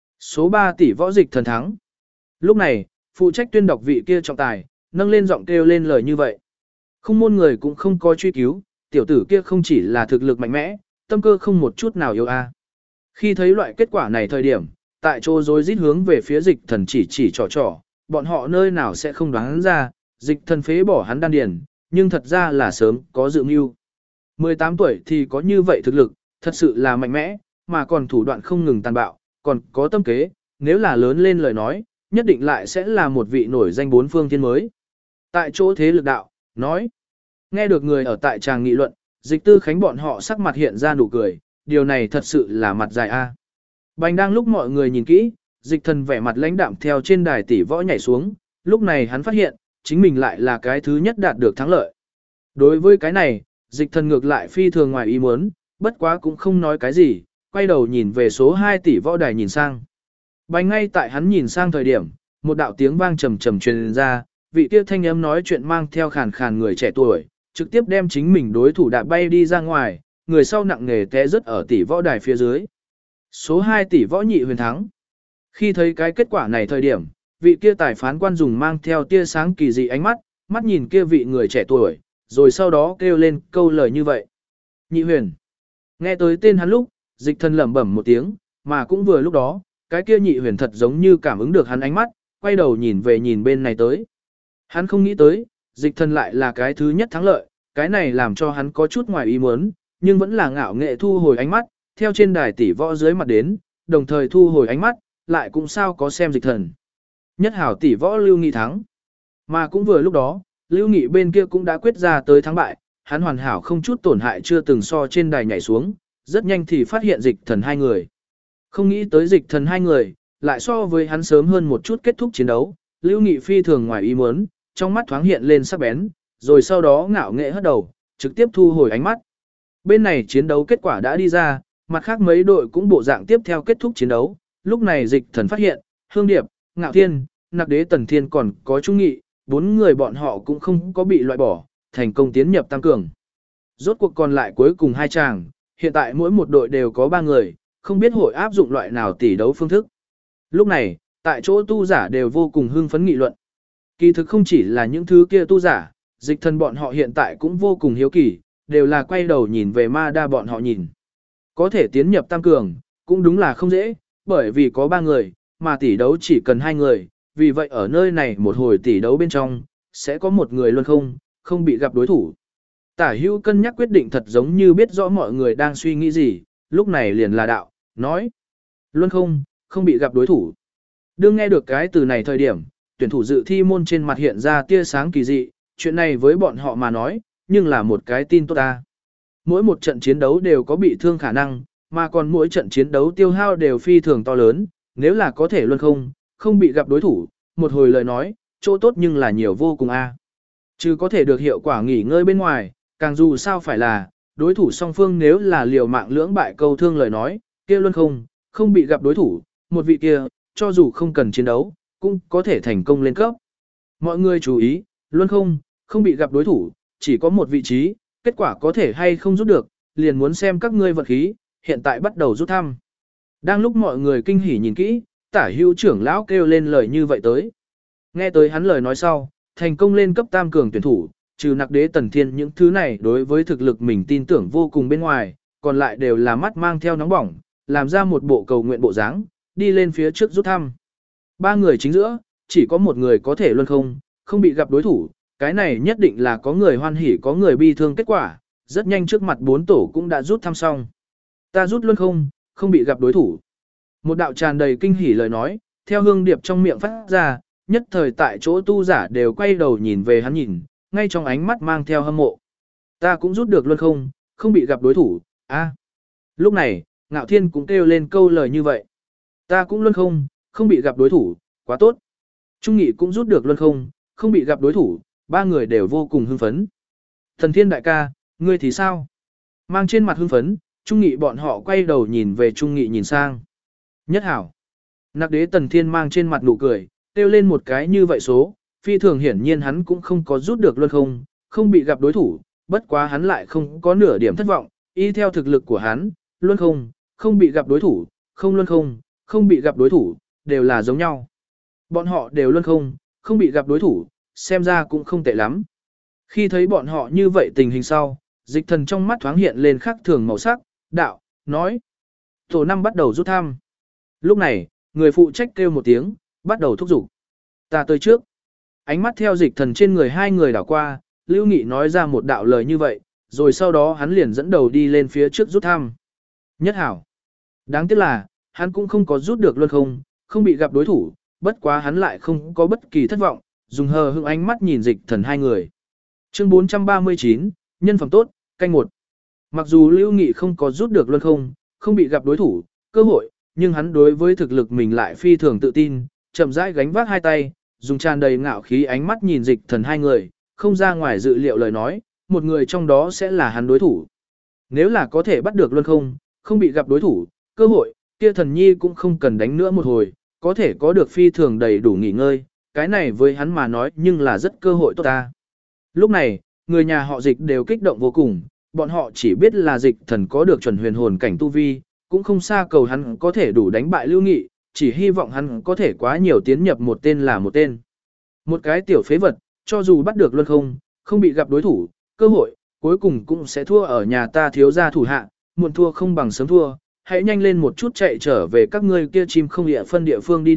Số 3 tỷ võ dịch thần thắng. Lúc này, phụ trách tuyên đọc vị kia trọng tài, nâng lên giọng kêu lên lời như vậy. Khung môn người cũng không có truy cứu, tiểu tử kia không chỉ là thực lực mạnh mẽ, tâm cơ không một chút nào yếu a. Khi thấy loại kết quả này thời điểm, tại chỗ rối rít hướng về phía dịch thần chỉ trò, bọn họ nơi nào sẽ không đoán ra, dịch thần phế bỏ hắn đan điền, nhưng thật ra là sớm có dự mưu. 18 tuổi thì có như vậy thực lực, thật sự là mạnh mẽ, mà còn thủ đoạn không ngừng tàn bạo, còn có tâm kế, nếu là lớn lên lời nói, nhất định lại sẽ là một vị nổi danh bốn phương thiên mới. Tại chỗ thế lực đạo, nói, nghe được người ở tại tràng nghị luận, dịch tư khánh bọn họ sắc mặt hiện ra nụ cười, điều này thật sự là mặt dài a. Bành đang lúc mọi người nhìn kỹ, dịch thần vẻ mặt lãnh đạm theo trên đài tỷ võ nhảy xuống, lúc này hắn phát hiện, chính mình lại là cái thứ nhất đạt được thắng lợi. Đối với cái này, dịch thần ngược lại phi thường ngoài ý muốn, bất quá cũng không nói cái gì, quay đầu nhìn về số 2 tỷ võ đài nhìn sang. Bành ngay tại hắn nhìn sang thời điểm, một đạo tiếng vang trầm trầm truyền ra, vị kia thanh âm nói chuyện mang theo khàn khàn người trẻ tuổi, trực tiếp đem chính mình đối thủ đạp bay đi ra ngoài, người sau nặng nề té rớt ở tỷ võ đài phía dưới. Số 2 tỷ võ nhị huyền thắng. Khi thấy cái kết quả này thời điểm, vị kia tài phán quan dùng mang theo tia sáng kỳ dị ánh mắt, mắt nhìn kia vị người trẻ tuổi, rồi sau đó kêu lên câu lời như vậy. Nhị huyền. Nghe tới tên hắn lúc, dịch thần lẩm bẩm một tiếng, mà cũng vừa lúc đó, cái kia nhị huyền thật giống như cảm ứng được hắn ánh mắt, quay đầu nhìn bên này tới. Hắn không nghĩ tới, dịch thần lại là cái thứ nhất thắng lợi, cái này làm cho hắn có chút ngoài ý muốn, nhưng vẫn là ngạo nghệ thu hồi ánh mắt, theo trên đài tỷ võ dưới mặt đến, đồng thời thu hồi ánh mắt, lại cũng sao có xem dịch thần. Nhất hảo tỷ võ Lưu Nghị thắng. Mà cũng vừa lúc đó, Lưu Nghị bên kia cũng đã quyết ra tới thắng bại, hắn hoàn hảo không chút tổn hại chưa từng so trên đài nhảy xuống, rất nhanh thì phát hiện dịch thần hai người. Không nghĩ tới dịch thần hai người, lại so với hắn sớm hơn một chút kết thúc chiến đấu, Lưu Nghị phi thường ngoài ý muốn, trong mắt thoáng hiện lên sắc bén, rồi sau đó ngạo nghệ hất đầu, trực tiếp thu hồi ánh mắt. Bên này chiến đấu kết quả đã đi ra, mặt khác mấy đội cũng bộ dạng tiếp theo kết thúc chiến đấu, lúc này dịch thần phát hiện, Hương Điệp, Ngạo Thiên, Nặc Đế Tần Thiên còn có Trung Nghị, 4 người bọn họ cũng không có bị loại bỏ, thành công tiến nhập tam cường. Rốt cuộc còn lại cuối cùng 2 chàng, hiện tại mỗi một đội đều có 3 người, không biết hội áp dụng loại nào tỷ đấu phương thức. Lúc này, tại chỗ tu giả đều vô cùng hưng phấn nghị luận. Kỳ thực không chỉ là những thứ kia tu giả, dịch thần bọn họ hiện tại cũng vô cùng hiếu kỳ, đều là quay đầu nhìn về ma đa bọn họ nhìn. Có thể tiến nhập tam cường, cũng đúng là không dễ, bởi vì có 3 người, mà tỷ đấu chỉ cần 2 người, vì vậy ở nơi này một hồi tỷ đấu bên trong, sẽ có một người luôn không bị gặp đối thủ. Tả Hữu cân nhắc quyết định thật giống như biết rõ mọi người đang suy nghĩ gì, lúc này liền là đạo, nói. Luôn không bị gặp đối thủ. Đương nghe được cái từ này thời điểm, tuyển thủ dự thi môn trên mặt hiện ra tia sáng kỳ dị, chuyện này với bọn họ mà nói, nhưng là một cái tin tốt ta. Mỗi một trận chiến đấu đều có bị thương khả năng, mà còn mỗi trận chiến đấu tiêu hao đều phi thường to lớn, nếu là có thể luôn không bị gặp đối thủ, một hồi lời nói, chỗ tốt nhưng là nhiều vô cùng a. Chứ có thể được hiệu quả nghỉ ngơi bên ngoài, càng dù sao phải là, đối thủ song phương nếu là liều mạng lưỡng bại câu thương lời nói, kia luôn không bị gặp đối thủ, một vị kia, cho dù không cần chiến đấu, cũng có thể thành công lên cấp. Mọi người chú ý, luôn không bị gặp đối thủ, chỉ có một vị trí, kết quả có thể hay không rút được, liền muốn xem các ngươi vật khí, hiện tại bắt đầu rút thăm. Đang lúc mọi người kinh hỉ nhìn kỹ, Tả Hữu trưởng lão kêu lên lời như vậy tới. Nghe tới hắn lời nói sau, thành công lên cấp tam cường tuyển thủ, trừ Nặc Đế Tần Thiên những thứ này đối với thực lực mình tin tưởng vô cùng bên ngoài, còn lại đều là mắt mang theo nóng bỏng, làm ra một bộ cầu nguyện bộ dáng, đi lên phía trước rút thăm. 3 người chính giữa, chỉ có một người có thể luôn không bị gặp đối thủ, cái này nhất định là có người hoan hỉ có người bi thương kết quả, rất nhanh trước mặt 4 tổ cũng đã rút thăm xong. Ta rút luôn không bị gặp đối thủ. Một đạo tràn đầy kinh hỉ lời nói, theo Hương Điệp trong miệng phát ra, nhất thời tại chỗ tu giả đều quay đầu nhìn về hắn nhìn, ngay trong ánh mắt mang theo hâm mộ. Ta cũng rút được luôn không bị gặp đối thủ, a. Lúc này, Ngạo Thiên cũng kêu lên câu lời như vậy. Ta cũng luôn không bị gặp đối thủ, quá tốt. Trung Nghị cũng rút được luôn không bị gặp đối thủ, 3 người đều vô cùng hưng phấn. Thần Thiên đại ca, ngươi thì sao? Mang trên mặt hưng phấn, Trung Nghị bọn họ quay đầu nhìn về Trung Nghị nhìn sang. Nhất hảo. Nặc Đế Tần Thiên mang trên mặt nụ cười, kêu lên một cái như vậy số, phi thường hiển nhiên hắn cũng không có rút được luôn không bị gặp đối thủ, bất quá hắn lại không có nửa điểm thất vọng, y theo thực lực của hắn, luôn không bị gặp đối thủ, luôn không bị gặp đối thủ, đều là giống nhau. Bọn họ đều luôn không bị gặp đối thủ, xem ra cũng không tệ lắm. Khi thấy bọn họ như vậy tình hình sau, dịch thần trong mắt thoáng hiện lên khác thường màu sắc, đạo, nói. Tổ 5 bắt đầu rút thăm. Lúc này, người phụ trách kêu một tiếng, bắt đầu thúc giục. Ta tới trước. Ánh mắt theo dịch thần trên người 2 người đảo qua, Lưu Nghị nói ra một đạo lời như vậy, rồi sau đó hắn liền dẫn đầu đi lên phía trước rút thăm. Nhất hảo. Đáng tiếc là, hắn cũng không có rút được luôn không bị gặp đối thủ, bất quá hắn lại không có bất kỳ thất vọng, dùng hờ hững ánh mắt nhìn dịch thần 2 người. Chương 439, nhân phẩm tốt, canh 1. Mặc dù Lưu Nghị không có rút được luôn không bị gặp đối thủ, cơ hội, nhưng hắn đối với thực lực mình lại phi thường tự tin, chậm rãi gánh vác 2 tay, dùng tràn đầy ngạo khí ánh mắt nhìn dịch thần 2 người, không ra ngoài dự liệu lời nói, một người trong đó sẽ là hắn đối thủ. Nếu là có thể bắt được luôn không bị gặp đối thủ, cơ hội, kia thần nhi cũng không cần đánh nữa một hồi, có thể có được phi thường đầy đủ nghỉ ngơi, cái này với hắn mà nói nhưng là rất cơ hội tốt ta. Lúc này, người nhà họ dịch đều kích động vô cùng, bọn họ chỉ biết là dịch thần có được chuẩn huyền hồn cảnh tu vi, cũng không xa cầu hắn có thể đủ đánh bại Lưu Nghị, chỉ hy vọng hắn có thể quá nhiều tiến nhập một tên là một tên. Một cái tiểu phế vật, cho dù bắt được luôn không bị gặp đối thủ, cơ hội, cuối cùng cũng sẽ thua ở nhà ta thiếu gia thủ hạ, muộn thua không bằng sớm thua, hãy nhanh lên một chút chạy trở về các ngươi kia chim không địa phân địa phương đi đi,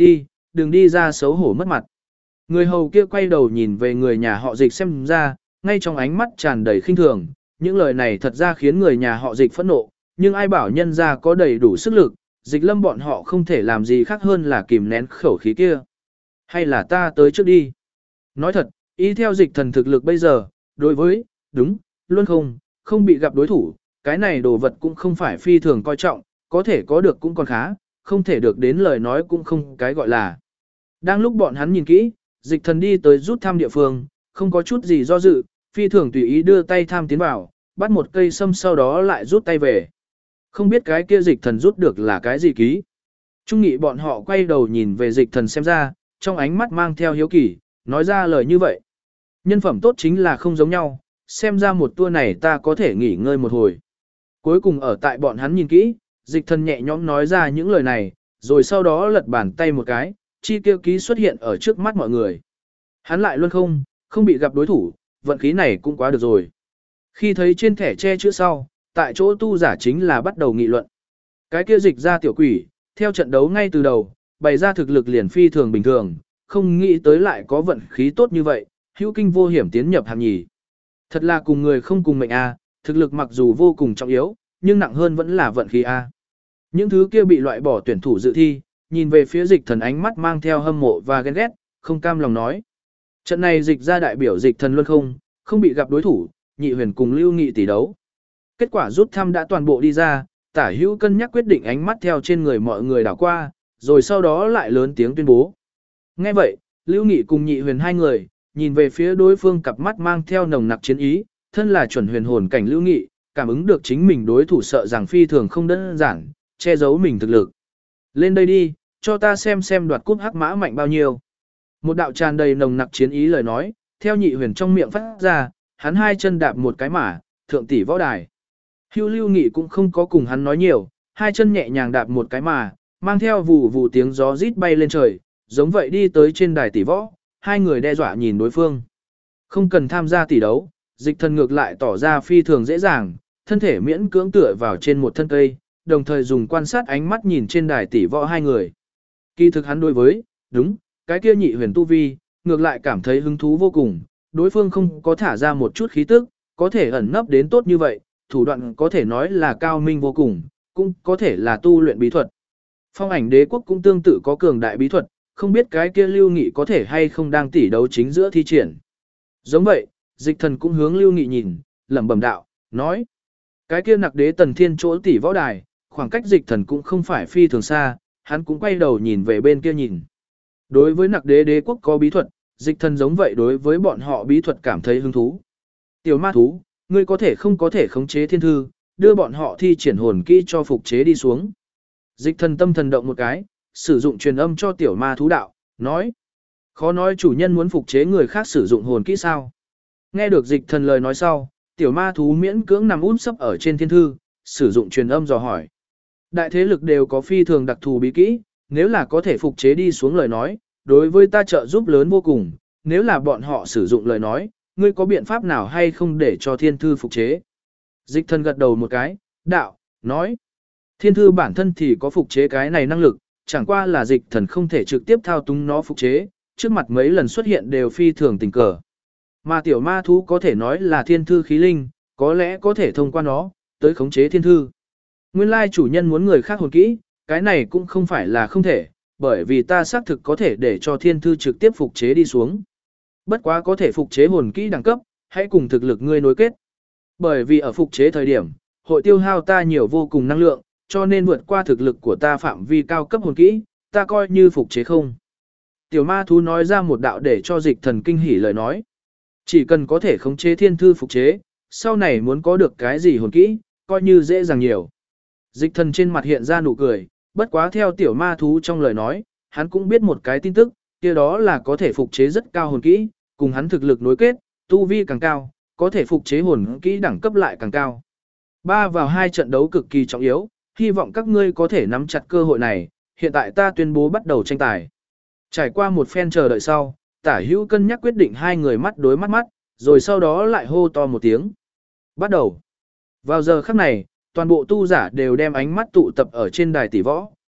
đừng đi ra xấu hổ mất mặt. Người hầu kia quay đầu nhìn về người nhà họ Dịch xem ra, ngay trong ánh mắt tràn đầy khinh thường, những lời này thật ra khiến người nhà họ Dịch phẫn nộ, nhưng ai bảo nhân ra có đầy đủ sức lực, Dịch Lâm bọn họ không thể làm gì khác hơn là kìm nén khẩu khí kia. Hay là ta tới trước đi. Nói thật, ý theo Dịch Thần thực lực bây giờ, đối với, đúng, luôn không bị gặp đối thủ, cái này đồ vật cũng không phải phi thường coi trọng, có thể có được cũng còn khá, không thể được đến lời nói cũng không cái gọi là. Đang lúc bọn hắn nhìn kỹ, Dịch Thần đi tới rút thăm địa phương, không có chút gì do dự, phi thường tùy ý đưa tay tham tiến vào, bắt một cây sâm sau đó lại rút tay về. Không biết cái kia Dịch Thần rút được là cái gì ký. Trung nghị bọn họ quay đầu nhìn về Dịch Thần xem ra, trong ánh mắt mang theo hiếu kỳ, nói ra lời như vậy. Nhân phẩm tốt chính là không giống nhau, xem ra một tour này ta có thể nghỉ ngơi một hồi. Cuối cùng ở tại bọn hắn nhìn kỹ, Dịch Thần nhẹ nhõm nói ra những lời này, rồi sau đó lật bàn tay một cái, chi tiêu ký xuất hiện ở trước mắt mọi người. Hắn lại luôn không bị gặp đối thủ, vận khí này cũng quá được rồi. Khi thấy trên thẻ che chữ sau, tại chỗ tu giả chính là bắt đầu nghị luận. Cái kia Dịch ra tiểu quỷ, theo trận đấu ngay từ đầu, bày ra thực lực liền phi thường bình thường, không nghĩ tới lại có vận khí tốt như vậy, hữu kinh vô hiểm tiến nhập hạng nhì. Thật là cùng người không cùng mệnh a, thực lực mặc dù vô cùng trọng yếu, nhưng nặng hơn vẫn là vận khí a. Những thứ kia bị loại bỏ tuyển thủ dự thi, nhìn về phía Dịch Thần ánh mắt mang theo hâm mộ và ghen ghét, không cam lòng nói. Trận này Dịch ra đại biểu Dịch Thần luôn không bị gặp đối thủ, Nhị Huyền cùng Lưu Nghị tỷ đấu. Kết quả rút thăm đã toàn bộ đi ra, Tả Hữu cân nhắc quyết định ánh mắt theo trên người mọi người đảo qua, rồi sau đó lại lớn tiếng tuyên bố. Nghe vậy, Lưu Nghị cùng Nhị Huyền hai người, nhìn về phía đối phương cặp mắt mang theo nồng nặc chiến ý, thân là chuẩn huyền hồn cảnh Lưu Nghị, cảm ứng được chính mình đối thủ sợ rằng phi thường không đơn giản, che giấu mình thực lực. Lên đây đi, cho ta xem đoạt cúp hắc mã mạnh bao nhiêu. Một đạo tràn đầy nồng nặc chiến ý lời nói, theo Nhị Huyền trong miệng phát ra, hắn hai chân đạp một cái mã, thượng tỷ võ đài. Lưu Nghị cũng không có cùng hắn nói nhiều, hai chân nhẹ nhàng đạp một cái mà, mang theo vù vù tiếng gió rít bay lên trời, giống vậy đi tới trên đài tỷ võ, hai người đe dọa nhìn đối phương. Không cần tham gia tỷ đấu, Dịch Thần ngược lại tỏ ra phi thường dễ dàng, thân thể miễn cưỡng tựa vào trên một thân cây, đồng thời dùng quan sát ánh mắt nhìn trên đài tỷ võ hai người. Kỳ thực hắn đối với, đúng, cái kia Nhị Huyền tu vi, ngược lại cảm thấy hứng thú vô cùng, đối phương không có thả ra một chút khí tức, có thể ẩn nấp đến tốt như vậy, thủ đoạn có thể nói là cao minh vô cùng, cũng có thể là tu luyện bí thuật. Phong Ảnh Đế quốc cũng tương tự có cường đại bí thuật, không biết cái kia Lưu Nghị có thể hay không đang tỷ đấu chính giữa thi triển. Giống vậy, Dịch Thần cũng hướng Lưu Nghị nhìn, lẩm bẩm đạo, nói. Cái kia Nặc Đế Tần Thiên chỗ tỷ võ đài, khoảng cách Dịch Thần cũng không phải phi thường xa, hắn cũng quay đầu nhìn về bên kia nhìn. Đối với Nặc Đế đế quốc có bí thuật, Dịch Thần giống vậy đối với bọn họ bí thuật cảm thấy hứng thú. Tiểu ma thú, ngươi có thể không có thể khống chế thiên thư, đưa bọn họ thi triển hồn kỹ cho phục chế đi xuống. Dịch Thần tâm thần động một cái, sử dụng truyền âm cho tiểu ma thú đạo, nói. Khó nói chủ nhân muốn phục chế người khác sử dụng hồn kỹ sao. Nghe được Dịch Thần lời nói sau, tiểu ma thú miễn cưỡng nằm úp sấp ở trên thiên thư, sử dụng truyền âm dò hỏi. Đại thế lực đều có phi thường đặc thù bí kỹ, nếu là có thể phục chế đi xuống lời nói, đối với ta trợ giúp lớn vô cùng, nếu là bọn họ sử dụng lời nói, ngươi có biện pháp nào hay không để cho thiên thư phục chế? Dịch Thần gật đầu một cái, đạo, nói. Thiên thư bản thân thì có phục chế cái này năng lực, chẳng qua là Dịch Thần không thể trực tiếp thao túng nó phục chế, trước mặt mấy lần xuất hiện đều phi thường tình cờ. Mà tiểu ma thú có thể nói là thiên thư khí linh, có lẽ có thể thông qua nó, tới khống chế thiên thư. Nguyên lai chủ nhân muốn người khác hồn kỹ, cái này cũng không phải là không thể, bởi vì ta xác thực có thể để cho thiên thư trực tiếp phục chế đi xuống. Bất quá có thể phục chế hồn kỹ đẳng cấp, hãy cùng thực lực ngươi nối kết. Bởi vì ở phục chế thời điểm, hội tiêu hao ta nhiều vô cùng năng lượng, cho nên vượt qua thực lực của ta phạm vi cao cấp hồn kỹ, ta coi như phục chế không. Tiểu ma thú nói ra một đạo để cho Dịch Thần kinh hỉ lời nói. Chỉ cần có thể khống chế thiên thư phục chế, sau này muốn có được cái gì hồn kỹ, coi như dễ dàng nhiều. Dịch Thần trên mặt hiện ra nụ cười, bất quá theo tiểu ma thú trong lời nói, hắn cũng biết một cái tin tức, kia đó là có thể phục chế rất cao hồn kỹ, cùng hắn thực lực nối kết, tu vi càng cao, có thể phục chế hồn kỹ đẳng cấp lại càng cao. 3 vào 2 trận đấu cực kỳ trọng yếu, hy vọng các ngươi có thể nắm chặt cơ hội này, hiện tại ta tuyên bố bắt đầu tranh tài. Trải qua một phen chờ đợi sau, Tả Hữu cân nhắc quyết định hai người mắt đối mắt, rồi sau đó lại hô to một tiếng. Bắt đầu. Vào giờ khắc này, toàn bộ tu giả đều đem ánh mắt tụ tập ở trên đài tỷ võ,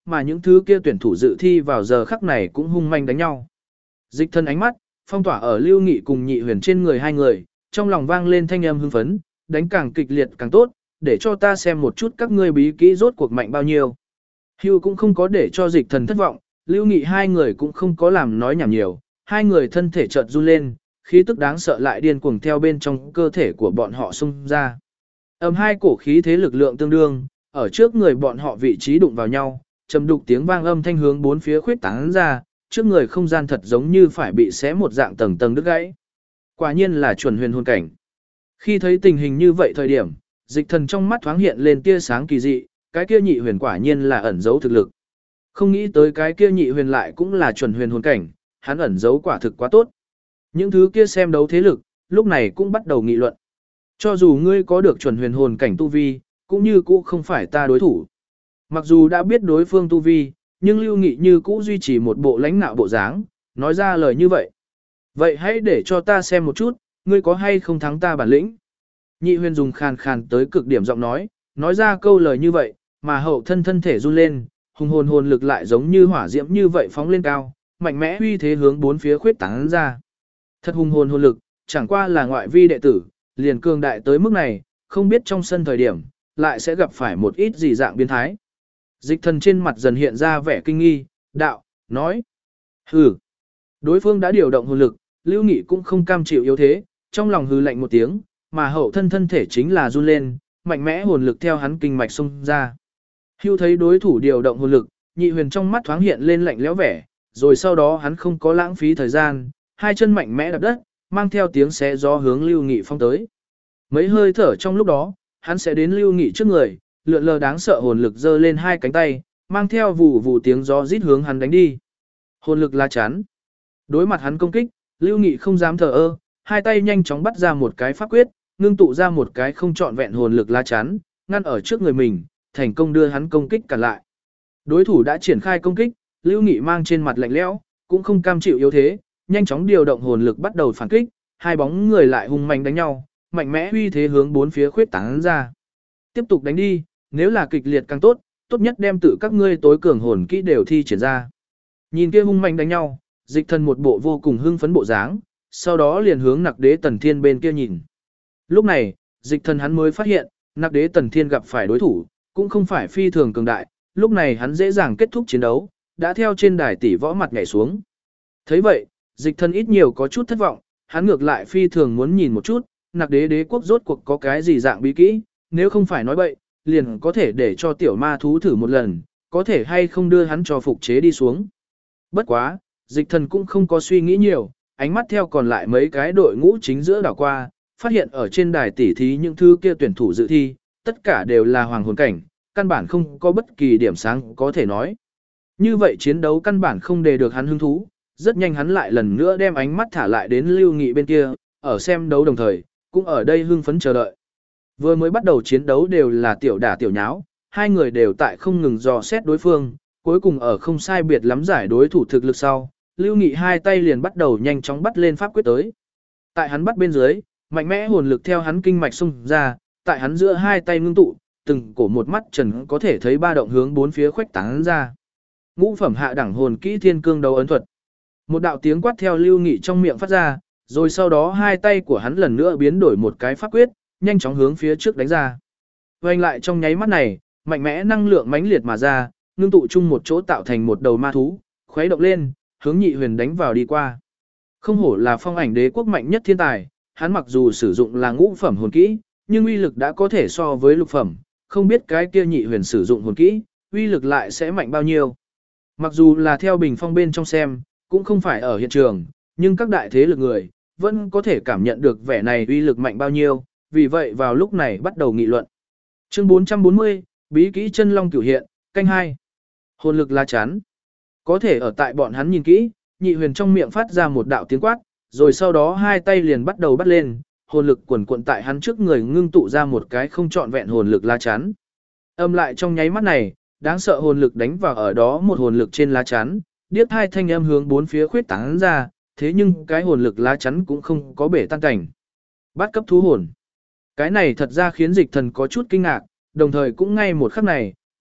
mà những thứ kia tuyển thủ dự thi vào giờ khắc này cũng hung manh đánh nhau. Dịch Thần ánh mắt phong tỏa ở Lưu Nghị cùng Nhị Huyền trên người hai người, trong lòng vang lên thanh âm hưng phấn, đánh càng kịch liệt càng tốt, để cho ta xem một chút các ngươi bí kỹ rốt cuộc mạnh bao nhiêu. Hưu cũng không có để cho Dịch Thần thất vọng, Lưu Nghị hai người cũng không có làm nói nhảm nhiều, hai người thân thể chợt run lên, khí tức đáng sợ lại điên cuồng theo bên trong cơ thể của bọn họ xung ra. Hai cổ khí thế lực lượng tương đương, ở trước người bọn họ vị trí đụng vào nhau, trầm đục tiếng vang âm thanh hướng bốn phía khuyết tán ra, trước người không gian thật giống như phải bị xé một dạng tầng tầng đứt gãy. Quả nhiên là chuẩn huyền hồn cảnh. Khi thấy tình hình như vậy thời điểm, Dịch Thần trong mắt thoáng hiện lên tia sáng kỳ dị, cái kia nhị huyền quả nhiên là ẩn giấu thực lực. Không nghĩ tới cái kia nhị huyền lại cũng là chuẩn huyền hồn cảnh, hắn ẩn giấu quả thực quá tốt. Những thứ kia xem đấu thế lực, lúc này cũng bắt đầu nghị luận. Cho dù ngươi có được chuẩn huyền hồn cảnh tu vi, cũng như cũ không phải ta đối thủ. Mặc dù đã biết đối phương tu vi, nhưng Lưu Nghị như cũ duy trì một bộ lãnh nạo bộ dáng, nói ra lời như vậy. Vậy hãy để cho ta xem một chút, ngươi có hay không thắng ta bản lĩnh. Nhị huyền dùng khàn khàn tới cực điểm giọng nói ra câu lời như vậy, mà hậu thân thể run lên, hùng hồn lực lại giống như hỏa diễm như vậy phóng lên cao, mạnh mẽ uy thế hướng bốn phía khuyết tán ra. Thật hùng hồn lực, chẳng qua là ngoại vi đệ tử, liền cường đại tới mức này, không biết trong sân thời điểm, lại sẽ gặp phải một ít gì dạng biến thái. Dịch Thần trên mặt dần hiện ra vẻ kinh nghi, đạo, nói. Hừ. Đối phương đã điều động hồn lực, Lưu Nghị cũng không cam chịu yếu thế, trong lòng hừ lạnh một tiếng, mà hậu thân thể chính là run lên, mạnh mẽ hồn lực theo hắn kinh mạch xông ra. Hưu thấy đối thủ điều động hồn lực, Nhị huyền trong mắt thoáng hiện lên lạnh lẽo vẻ, rồi sau đó hắn không có lãng phí thời gian, hai chân mạnh mẽ đạp đất, mang theo tiếng xé gió hướng Lưu Nghị phong tới. Mấy hơi thở trong lúc đó, hắn sẽ đến Lưu Nghị trước người, lượn lờ đáng sợ hồn lực giơ lên hai cánh tay, mang theo vù vù tiếng gió rít hướng hắn đánh đi. Hồn lực lá chắn. Đối mặt hắn công kích, Lưu Nghị không dám thờ ơ, hai tay nhanh chóng bắt ra một cái pháp quyết, ngưng tụ ra một cái không trọn vẹn hồn lực lá chắn, ngăn ở trước người mình, thành công đưa hắn công kích cản lại. Đối thủ đã triển khai công kích, Lưu Nghị mang trên mặt lạnh lẽo, cũng không cam chịu yếu thế, nhanh chóng điều động hồn lực bắt đầu phản kích, hai bóng người lại hung mạnh đánh nhau, mạnh mẽ uy thế hướng bốn phía khuyết tán ra. Tiếp tục đánh đi, nếu là kịch liệt càng tốt, tốt nhất đem tự các ngươi tối cường hồn kỹ đều thi triển ra. Nhìn kia hung mạnh đánh nhau, Dịch Thần một bộ vô cùng hưng phấn bộ dáng, sau đó liền hướng Nặc Đế Tần Thiên bên kia nhìn. Lúc này, Dịch Thần hắn mới phát hiện, Nặc Đế Tần Thiên gặp phải đối thủ, cũng không phải phi thường cường đại, lúc này hắn dễ dàng kết thúc chiến đấu, đã theo trên đài tỷ võ mặt nhảy xuống. Thấy vậy, Dịch Thần ít nhiều có chút thất vọng, hắn ngược lại phi thường muốn nhìn một chút, Nặc Đế đế quốc rốt cuộc có cái gì dạng bí kỹ, nếu không phải nói bậy, liền có thể để cho tiểu ma thú thử một lần, có thể hay không đưa hắn cho phục chế đi xuống. Bất quá, Dịch Thần cũng không có suy nghĩ nhiều, ánh mắt theo còn lại mấy cái đội ngũ chính giữa đảo qua, phát hiện ở trên đài tỉ thí những thứ kia tuyển thủ dự thi, tất cả đều là hoàng hồn cảnh, căn bản không có bất kỳ điểm sáng có thể nói. Như vậy chiến đấu căn bản không đề được hắn hứng thú, rất nhanh hắn lại lần nữa đem ánh mắt thả lại đến Lưu Nghị bên kia, ở xem đấu đồng thời, cũng ở đây hưng phấn chờ đợi. Vừa mới bắt đầu chiến đấu đều là tiểu đả tiểu nháo, hai người đều tại không ngừng dò xét đối phương, cuối cùng ở không sai biệt lắm giải đối thủ thực lực sau, Lưu Nghị hai tay liền bắt đầu nhanh chóng bắt lên pháp quyết tới. Tại hắn bắt bên dưới, mạnh mẽ hồn lực theo hắn kinh mạch xung ra, tại hắn giữa hai tay ngưng tụ, từng cổ một mắt trần có thể thấy ba động hướng bốn phía khuếch tán ra. Ngũ phẩm hạ đẳng hồn kỹ Thiên Cương Đấu Ấn Thuật. Một đạo tiếng quát theo Lưu Nghị trong miệng phát ra, rồi sau đó hai tay của hắn lần nữa biến đổi một cái pháp quyết, nhanh chóng hướng phía trước đánh ra. Vành lại trong nháy mắt này, mạnh mẽ năng lượng mãnh liệt mà ra, ngưng tụ chung một chỗ tạo thành một đầu ma thú, khuấy động lên, hướng Nhị Huyền đánh vào đi qua. Không hổ là Phong Ảnh Đế quốc mạnh nhất thiên tài, hắn mặc dù sử dụng là ngũ phẩm hồn kỹ, nhưng uy lực đã có thể so với lục phẩm, không biết cái kia Nhị Huyền sử dụng hồn kỹ, uy lực lại sẽ mạnh bao nhiêu. Mặc dù là theo bình phong bên trong xem, cũng không phải ở hiện trường, nhưng các đại thế lực người, vẫn có thể cảm nhận được vẻ này uy lực mạnh bao nhiêu, vì vậy vào lúc này bắt đầu nghị luận. Chương 440, Bí kỹ chân long cửu hiện, canh 2. Hồn lực lá chắn. Có thể ở tại bọn hắn nhìn kỹ, Nhị Huyền trong miệng phát ra một đạo tiếng quát, rồi sau đó hai tay liền bắt đầu bắt lên, hồn lực quần quận tại hắn trước người ngưng tụ ra một cái không trọn vẹn hồn lực lá chắn. Âm lại trong nháy mắt này, đáng sợ hồn lực đánh vào ở đó một hồn lực trên lá chắn, điếc hai thanh âm hướng bốn phía khuyết tán ra, thế nhưng cái hồn lực lá chắn cũng không có bể tan cảnh. Bát cấp thú hồn. Cái này thật ra khiến Dịch Thần có chút kinh ngạc, đồng thời cũng ngay một khắc này,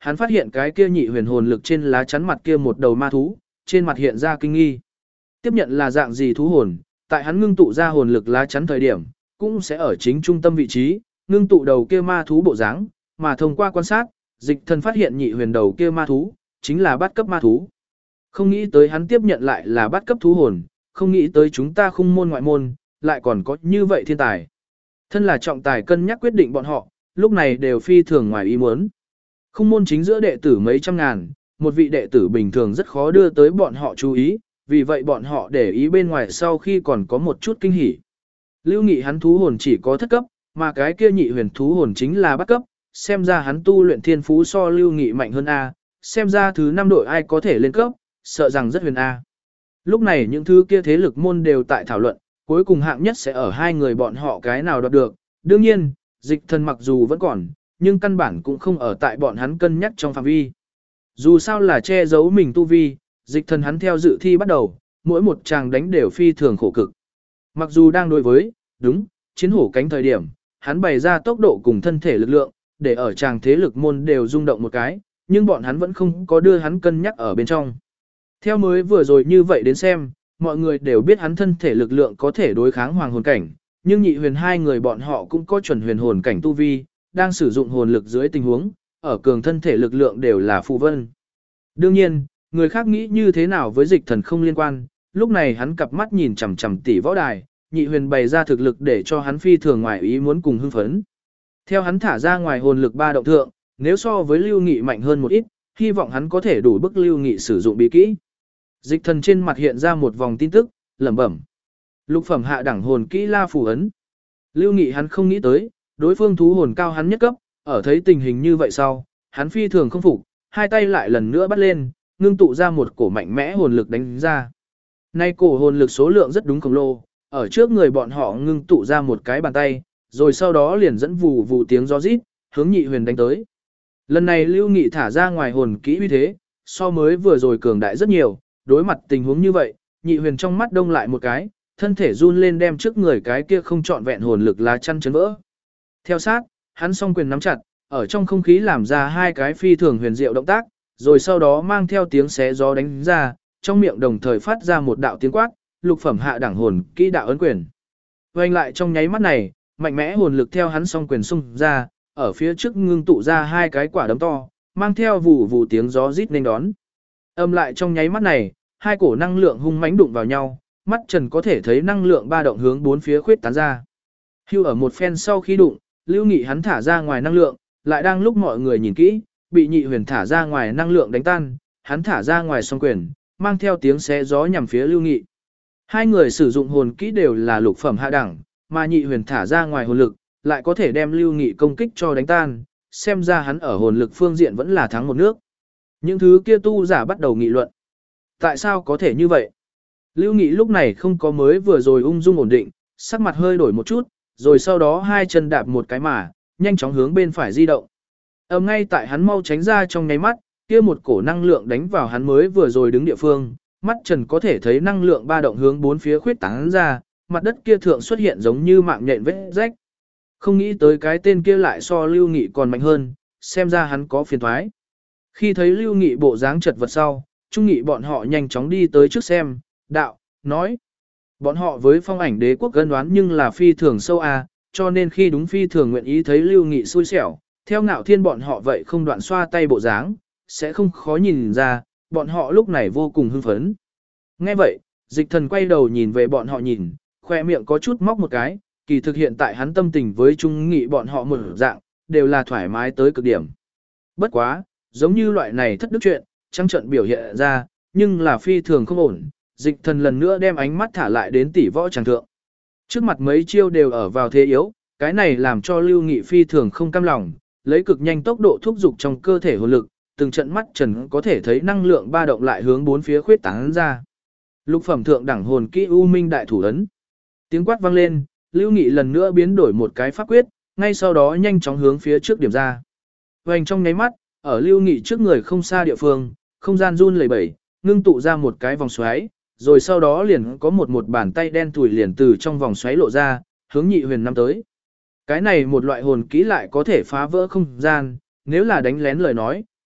hắn phát hiện cái kia nhị huyền hồn lực trên lá chắn mặt kia một đầu ma thú, trên mặt hiện ra kinh nghi. Tiếp nhận là dạng gì thú hồn, tại hắn ngưng tụ ra hồn lực lá chắn thời điểm, cũng sẽ ở chính trung tâm vị trí, ngưng tụ đầu kia ma thú bộ dáng, mà thông qua quan sát, Dịch Thần phát hiện nhị huyền đầu kia ma thú, chính là bát cấp ma thú. Không nghĩ tới hắn tiếp nhận lại là bát cấp thú hồn, không nghĩ tới chúng ta khung môn ngoại môn, lại còn có như vậy thiên tài. Thân là trọng tài cân nhắc quyết định bọn họ, lúc này đều phi thường ngoài ý muốn. Khung môn chính giữa đệ tử mấy trăm ngàn, một vị đệ tử bình thường rất khó đưa tới bọn họ chú ý, vì vậy bọn họ để ý bên ngoài sau khi còn có một chút kinh hỉ. Lưu Nghị hắn thú hồn chỉ có thất cấp, mà cái kia nhị huyền thú hồn chính là bát cấp, xem ra hắn tu luyện thiên phú so Lưu Nghị mạnh hơn A, xem ra thứ 5 đội ai có thể lên cấp, sợ rằng rất huyền A. Lúc này những thứ kia thế lực môn đều tại thảo luận, cuối cùng hạng nhất sẽ ở hai người bọn họ cái nào đoạt được. Đương nhiên, Dịch Thần mặc dù vẫn còn, nhưng căn bản cũng không ở tại bọn hắn cân nhắc trong phạm vi. Dù sao là che giấu mình tu vi, Dịch Thần hắn theo dự thi bắt đầu, mỗi một chàng đánh đều phi thường khổ cực. Mặc dù đang đối với, đúng, chiến hổ cánh thời điểm, hắn bày ra tốc độ cùng thân thể lực lượng, để ở chàng thế lực môn đều rung động một cái, nhưng bọn hắn vẫn không có đưa hắn cân nhắc ở bên trong. Theo mới vừa rồi như vậy đến xem, mọi người đều biết hắn thân thể lực lượng có thể đối kháng hoàng hồn cảnh, nhưng nhị huyền hai người bọn họ cũng có chuẩn huyền hồn cảnh tu vi, đang sử dụng hồn lực dưới tình huống, ở cường thân thể lực lượng đều là phù vân. Đương nhiên, người khác nghĩ như thế nào với Dịch Thần không liên quan, lúc này hắn cặp mắt nhìn chằm chằm tỷ võ đài, nhị huyền bày ra thực lực để cho hắn phi thường ngoài ý muốn cùng hưng phấn. Theo hắn thả ra ngoài hồn lực ba động thượng, nếu so với Lưu Nghị mạnh hơn một ít, hy vọng hắn có thể đủ bức Lưu Nghị sử dụng bí kỹ. Dịch Thần trên mặt hiện ra một vòng tin tức, lẩm bẩm. Lục phẩm hạ đẳng hồn kỹ La Phù ấn. Lưu Nghị hắn không nghĩ tới, đối phương thú hồn cao hắn nhất cấp, ở thấy tình hình như vậy sau, hắn phi thường không phục, hai tay lại lần nữa bắt lên, ngưng tụ ra một cổ mạnh mẽ hồn lực đánh ra. Nay cổ hồn lực số lượng rất đúng khổng lồ, ở trước người bọn họ ngưng tụ ra một cái bàn tay, rồi sau đó liền dẫn vù vù tiếng gió rít, hướng nhị huyền đánh tới. Lần này Lưu Nghị thả ra ngoài hồn kỹ uy thế, so mới vừa rồi cường đại rất nhiều, đối mặt tình huống như vậy, nhị huyền trong mắt đông lại một cái, thân thể run lên đem trước người cái kia không trọn vẹn hồn lực lá chắn chấn vỡ. Theo sát, hắn song quyền nắm chặt, ở trong không khí làm ra hai cái phi thường huyền diệu động tác, rồi sau đó mang theo tiếng xé gió đánh ra, trong miệng đồng thời phát ra một đạo tiếng quát, lục phẩm hạ đẳng hồn kỹ đạo ấn quyền. Vành lại trong nháy mắt này, mạnh mẽ hồn lực theo hắn song quyền xung ra, ở phía trước ngưng tụ ra hai cái quả đấm to, mang theo vụ vụ tiếng gió rít nên đón. Âm lại trong nháy mắt này, hai cổ năng lượng hung mãnh đụng vào nhau, mắt Trần có thể thấy năng lượng ba động hướng bốn phía khuyết tán ra. Hưu ở một phen sau khi đụng, Lưu Nghị hắn thả ra ngoài năng lượng, lại đang lúc mọi người nhìn kỹ, bị nhị huyền thả ra ngoài năng lượng đánh tan, hắn thả ra ngoài song quyền, mang theo tiếng xé gió nhằm phía Lưu Nghị. Hai người sử dụng hồn kỹ đều là lục phẩm hạ đẳng, mà nhị huyền thả ra ngoài hồn lực, lại có thể đem Lưu Nghị công kích cho đánh tan, xem ra hắn ở hồn lực phương diện vẫn là thắng một nước. Những thứ kia tu giả bắt đầu nghị luận. Tại sao có thể như vậy? Lưu Nghị lúc này không có mới vừa rồi ung dung ổn định, sắc mặt hơi đổi một chút, rồi sau đó hai chân đạp một cái mà, nhanh chóng hướng bên phải di động. Ngay tại hắn mau tránh ra trong nháy mắt, kia một cổ năng lượng đánh vào hắn mới vừa rồi đứng địa phương, mắt Trần có thể thấy năng lượng ba động hướng bốn phía khuyết tán ra, mặt đất kia thượng xuất hiện giống như mạng nhện vết rách. Không nghĩ tới cái tên kia lại so Lưu Nghị còn mạnh hơn, xem ra hắn có phiền toái. Khi thấy Lưu Nghị bộ dáng chật vật sau, Trung Nghị bọn họ nhanh chóng đi tới trước xem, đạo, nói. Bọn họ với Phong Ảnh Đế quốc gân đoán nhưng là phi thường sâu cho nên khi đúng phi thường nguyện ý thấy Lưu Nghị xui xẻo, theo Ngạo Thiên bọn họ vậy không đoạn xoa tay bộ dáng, sẽ không khó nhìn ra, bọn họ lúc này vô cùng hưng phấn. Nghe vậy, Dịch Thần quay đầu nhìn về bọn họ nhìn, khoe miệng có chút móc một cái, kỳ thực hiện tại hắn tâm tình với Trung Nghị bọn họ một dạng, đều là thoải mái tới cực điểm. Bất quá, giống như loại này thất đức chuyện, trăng trận biểu hiện ra, nhưng là phi thường không ổn, Dịch Thần lần nữa đem ánh mắt thả lại đến tỷ võ tràng thượng. Trước mặt mấy chiêu đều ở vào thế yếu, cái này làm cho Lưu Nghị phi thường không cam lòng, lấy cực nhanh tốc độ thúc dục trong cơ thể hồn lực, từng trận mắt Trần có thể thấy năng lượng ba động lại hướng bốn phía khuyết tán ra. Lục phẩm thượng đẳng hồn kỹ U Minh đại thủ ấn. Tiếng quát vang lên, Lưu Nghị lần nữa biến đổi một cái pháp quyết, ngay sau đó nhanh chóng hướng phía trước điểm ra. Vành trong nháy mắt, ở Lưu Nghị trước người không xa địa phương, không gian run lẩy bẩy, ngưng tụ ra một cái vòng xoáy, rồi sau đó liền có một bàn tay đen tủi liền từ trong vòng xoáy lộ ra, hướng nhị huyền năm tới. Cái này một loại hồn kỹ lại có thể phá vỡ không gian, nếu là đánh lén lời nói,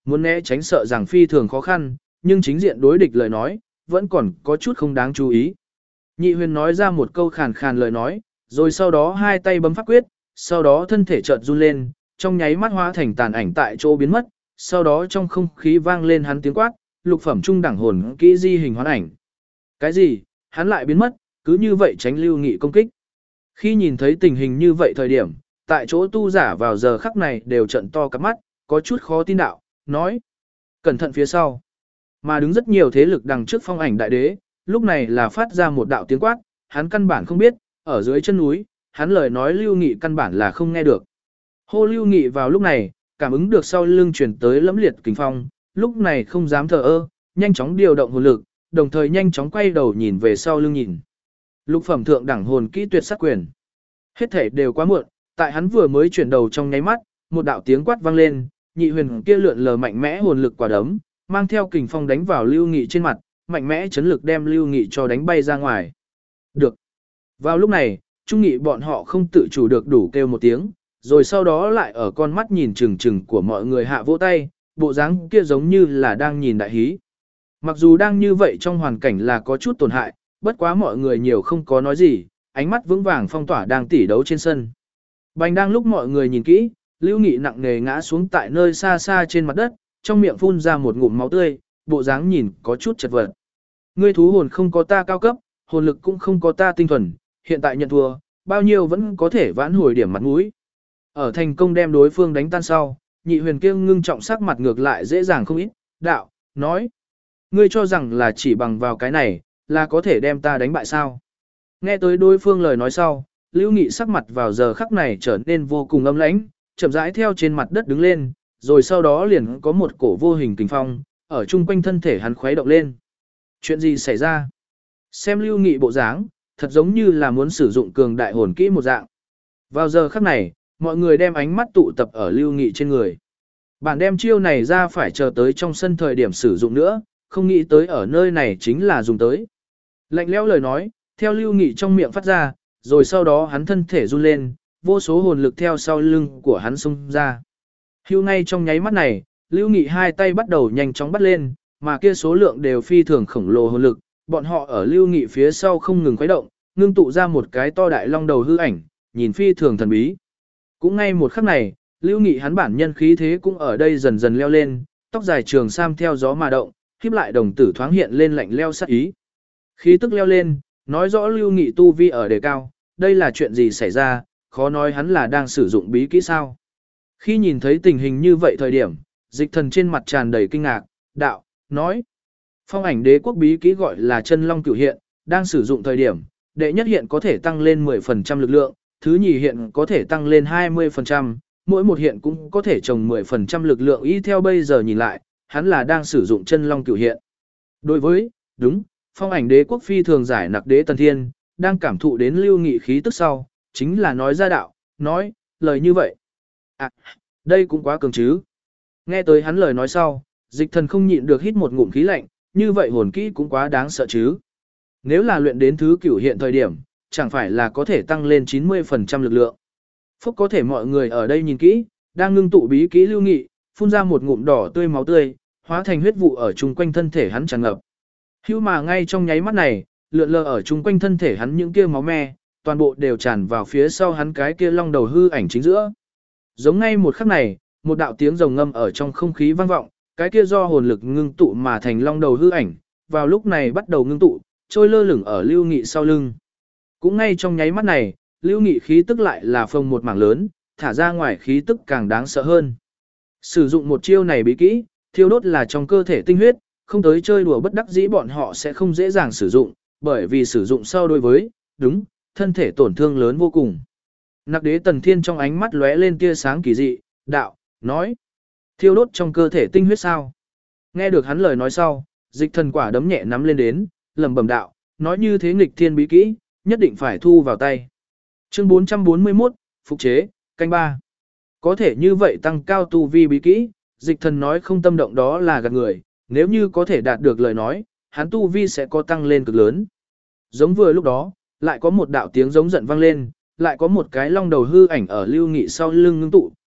muốn né tránh sợ rằng phi thường khó khăn, nhưng chính diện đối địch lời nói, vẫn còn có chút không đáng chú ý. Nhị huyền nói ra một câu khàn khàn lời nói, rồi sau đó hai tay bấm pháp quyết, sau đó thân thể chợt run lên, trong nháy mắt hóa thành tàn ảnh tại chỗ biến mất, sau đó trong không khí vang lên hắn tiếng quát, lục phẩm trung đẳng hồn kỹ di hình hoán ảnh. Cái gì? Hắn lại biến mất, cứ như vậy tránh Lưu Nghị công kích. Khi nhìn thấy tình hình như vậy thời điểm, tại chỗ tu giả vào giờ khắc này đều trận to cặp mắt, có chút khó tin đạo, nói. Cẩn thận phía sau. Mà đứng rất nhiều thế lực đằng trước phong ảnh đại đế, lúc này là phát ra một đạo tiếng quát, hắn căn bản không biết, ở dưới chân núi, hắn lời nói Lưu Nghị căn bản là không nghe được. Hô Lưu Nghị vào lúc này, cảm ứng được sau lưng chuyển tới lẫm liệt kình phong, lúc này không dám thờ ơ, nhanh chóng điều động hồn lực, đồng thời nhanh chóng quay đầu nhìn về sau lưng nhìn. Lục phẩm thượng đẳng hồn kỹ tuyệt sát quyền. Hết thể đều quá muộn, tại hắn vừa mới chuyển đầu trong nháy mắt, một đạo tiếng quát vang lên, nhị huyền kia lượn lờ mạnh mẽ hồn lực quả đấm, mang theo kình phong đánh vào Lưu Nghị trên mặt, mạnh mẽ chấn lực đem Lưu Nghị cho đánh bay ra ngoài. Được. Vào lúc này, Trung Nghị bọn họ không tự chủ được đủ kêu một tiếng, rồi sau đó lại ở con mắt nhìn chừng chừng của mọi người hạ vỗ tay, bộ dáng kia giống như là đang nhìn đại hí. Mặc dù đang như vậy trong hoàn cảnh là có chút tổn hại, bất quá mọi người nhiều không có nói gì, ánh mắt vững vàng phong tỏa đang tỉ đấu trên sân. Bành đang lúc mọi người nhìn kỹ, Lưu Nghị nặng nề ngã xuống tại nơi xa xa trên mặt đất, trong miệng phun ra một ngụm máu tươi, bộ dáng nhìn có chút chật vật. Ngươi thú hồn không có ta cao cấp, hồn lực cũng không có ta tinh thuần, hiện tại nhận thua, bao nhiêu vẫn có thể vãn hồi điểm mặt mũi. Ở thành công đem đối phương đánh tan sau, nhị huyền kia ngưng trọng sắc mặt ngược lại dễ dàng không ít, đạo, nói. Ngươi cho rằng là chỉ bằng vào cái này, là có thể đem ta đánh bại sao? Nghe tới đối phương lời nói sau, Lưu Nghị sắc mặt vào giờ khắc này trở nên vô cùng âm lãnh, chậm rãi theo trên mặt đất đứng lên, rồi sau đó liền có một cổ vô hình kình phong, ở chung quanh thân thể hắn khuấy động lên. Chuyện gì xảy ra? Xem Lưu Nghị bộ dáng, thật giống như là muốn sử dụng cường đại hồn kỹ một dạng. Vào giờ khắc này, mọi người đem ánh mắt tụ tập ở Lưu Nghị trên người. Bản đem chiêu này ra phải chờ tới trong sân thời điểm sử dụng nữa, không nghĩ tới ở nơi này chính là dùng tới. Lạnh lẽo lời nói, theo Lưu Nghị trong miệng phát ra, rồi sau đó hắn thân thể run lên, vô số hồn lực theo sau lưng của hắn xông ra. Hưu ngay trong nháy mắt này, Lưu Nghị hai tay bắt đầu nhanh chóng bắt lên, mà kia số lượng đều phi thường khổng lồ hồn lực, bọn họ ở Lưu Nghị phía sau không ngừng khuấy động, ngưng tụ ra một cái to đại long đầu hư ảnh, nhìn phi thường thần bí. Cũng ngay một khắc này, Lưu Nghị hắn bản nhân khí thế cũng ở đây dần dần leo lên, tóc dài trường sam theo gió mà động, khép lại đồng tử thoáng hiện lên lạnh leo sát ý. Khí tức leo lên, nói rõ Lưu Nghị tu vi ở đề cao, đây là chuyện gì xảy ra, khó nói hắn là đang sử dụng bí kỹ sao. Khi nhìn thấy tình hình như vậy thời điểm, Dịch Thần trên mặt tràn đầy kinh ngạc, đạo, nói. Phong ảnh đế quốc bí kỹ gọi là chân long cửu hiện, đang sử dụng thời điểm, đệ nhất hiện có thể tăng lên 10% lực lượng, thứ nhì hiện có thể tăng lên 20%, mỗi một hiện cũng có thể trồng 10% lực lượng y theo bây giờ nhìn lại, hắn là đang sử dụng chân long cửu hiện. Đối với, đúng, phong ảnh đế quốc phi thường giải nặc đế tần thiên, đang cảm thụ đến Lưu Nghị khí tức sau, chính là nói ra đạo, nói, lời như vậy. À, đây cũng quá cường chứ. Nghe tới hắn lời nói sau, Dịch Thần không nhịn được hít một ngụm khí lạnh, như vậy hồn kỹ cũng quá đáng sợ chứ. Nếu là luyện đến thứ cửu hiện thời điểm, chẳng phải là có thể tăng lên 90% lực lượng. Phúc có thể mọi người ở đây nhìn kỹ, đang ngưng tụ bí kỹ Lưu Nghị, phun ra một ngụm đỏ tươi máu tươi, hóa thành huyết vụ ở chung quanh thân thể hắn tràn ngập. Hưu mà ngay trong nháy mắt này, lượn lờ ở chung quanh thân thể hắn những kia máu me, toàn bộ đều tràn vào phía sau hắn cái kia long đầu hư ảnh chính giữa. Giống ngay một khắc này, một đạo tiếng rồng ngâm ở trong không khí vang vọng, cái kia do hồn lực ngưng tụ mà thành long đầu hư ảnh, vào lúc này bắt đầu ngưng tụ, trôi lơ lửng ở Lưu Nghị sau lưng. Cũng ngay trong nháy mắt này, Lưu Nghị khí tức lại là phồng một mảng lớn, thả ra ngoài khí tức càng đáng sợ hơn. Sử dụng một chiêu này bí kỹ, thiêu đốt là trong cơ thể tinh huyết, không tới chơi đùa bất đắc dĩ bọn họ sẽ không dễ dàng sử dụng, bởi vì sử dụng sau đối với, đúng, thân thể tổn thương lớn vô cùng. Nặc đế tần thiên trong ánh mắt lóe lên tia sáng kỳ dị, đạo, nói, thiêu đốt trong cơ thể tinh huyết sao? Nghe được hắn lời nói sau, Dịch Thần quả đấm nhẹ nắm lên đến, lẩm bẩm đạo, nói như thế nghịch thiên bí kỹ, nhất định phải thu vào tay. Chương 441, Phục chế, canh 3. Có thể như vậy tăng cao tu vi bí kỹ, Dịch Thần nói không tâm động đó là gạt người, nếu như có thể đạt được lời nói, hắn tu vi sẽ có tăng lên cực lớn. Giống vừa lúc đó, lại có một đạo tiếng giống giận vang lên, lại có một cái long đầu hư ảnh ở Lưu Nghị sau lưng ngưng tụ,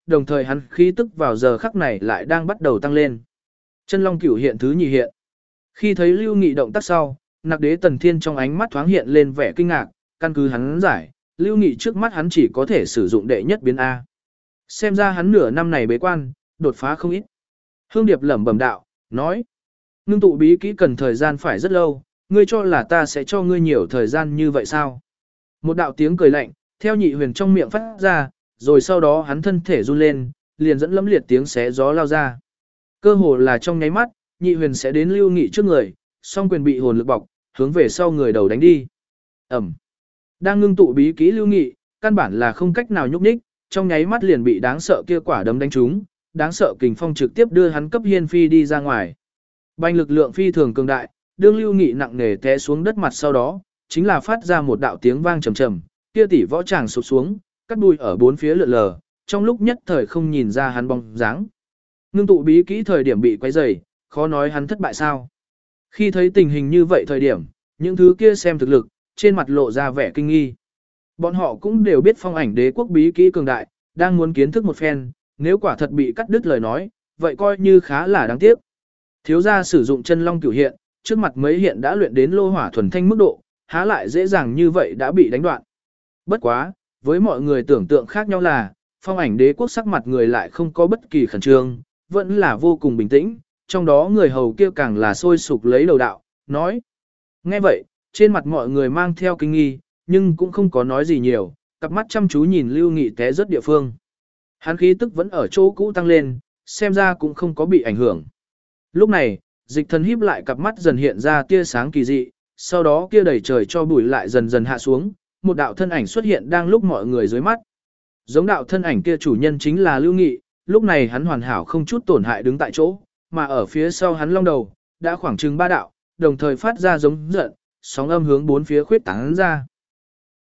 đồng thời hắn khí tức vào giờ khắc này lại đang bắt đầu tăng lên. Chân long cửu hiện thứ nhì hiện. Khi thấy Lưu Nghị động tác sau, Nặc Đế Tần Thiên trong ánh mắt thoáng hiện lên vẻ kinh ngạc, căn cứ hắn giải, Lưu Nghị trước mắt hắn chỉ có thể sử dụng đệ nhất biến A. Xem ra hắn nửa năm này bế quan, đột phá không ít. Hương Điệp lẩm bẩm đạo, nói, ngưng tụ bí kỹ cần thời gian phải rất lâu, ngươi cho là ta sẽ cho ngươi nhiều thời gian như vậy sao? Một đạo tiếng cười lạnh, theo Nhị Huyền trong miệng phát ra, rồi sau đó hắn thân thể run lên, liền dẫn lẫm liệt tiếng xé gió lao ra. Cơ hồ là trong nháy mắt, Nhị Huyền sẽ đến Lưu Nghị trước người, song quyền bị hồn lực bọc, hướng về sau người đầu đánh đi. Ẩm. Đang ngưng tụ bí kỹ Lưu Nghị, căn bản là không cách nào nhúc nhích, trong nháy mắt liền bị đáng sợ kia quả đấm đánh trúng, đáng sợ kình phong trực tiếp đưa hắn cấp hiên phi đi ra ngoài. Bành lực lượng phi thường cường đại, đương Lưu Nghị nặng nề té xuống đất mặt sau đó, chính là phát ra một đạo tiếng vang trầm trầm, kia tỷ võ tràng sụp xuống, cắt đuôi ở bốn phía lượn lờ, trong lúc nhất thời không nhìn ra hắn bóng dáng. Ngưng tụ bí kỹ thời điểm bị quấy rầy, khó nói hắn thất bại sao? Khi thấy tình hình như vậy thời điểm, những thứ kia xem thực lực, trên mặt lộ ra vẻ kinh nghi. Bọn họ cũng đều biết Phong Ảnh Đế quốc bí kỹ cường đại, đang muốn kiến thức một phen, nếu quả thật bị cắt đứt lời nói, vậy coi như khá là đáng tiếc. Thiếu gia sử dụng chân long cửu hiện, trước mặt mấy hiện đã luyện đến lô hỏa thuần thanh mức độ, há lại dễ dàng như vậy đã bị đánh đoạn. Bất quá, với mọi người tưởng tượng khác nhau là, Phong Ảnh Đế quốc sắc mặt người lại không có bất kỳ khẩn trương, vẫn là vô cùng bình tĩnh, trong đó người hầu kia càng là sôi sục lấy đầu đạo, nói. Nghe vậy, trên mặt mọi người mang theo kinh nghi, nhưng cũng không có nói gì nhiều, cặp mắt chăm chú nhìn Lưu Nghị té rất địa phương. Hắn khí tức vẫn ở chỗ cũ tăng lên, xem ra cũng không có bị ảnh hưởng. Lúc này, Dịch Thần híp lại cặp mắt dần hiện ra tia sáng kỳ dị, sau đó kia đầy trời cho bụi lại dần dần hạ xuống, một đạo thân ảnh xuất hiện đang lúc mọi người dưới mắt. Giống đạo thân ảnh kia chủ nhân chính là Lưu Nghị, lúc này hắn hoàn hảo không chút tổn hại đứng tại chỗ, mà ở phía sau hắn long đầu, đã khoảng chừng 3 đạo, đồng thời phát ra giống giận, sóng âm hướng bốn phía khuyết tán ra.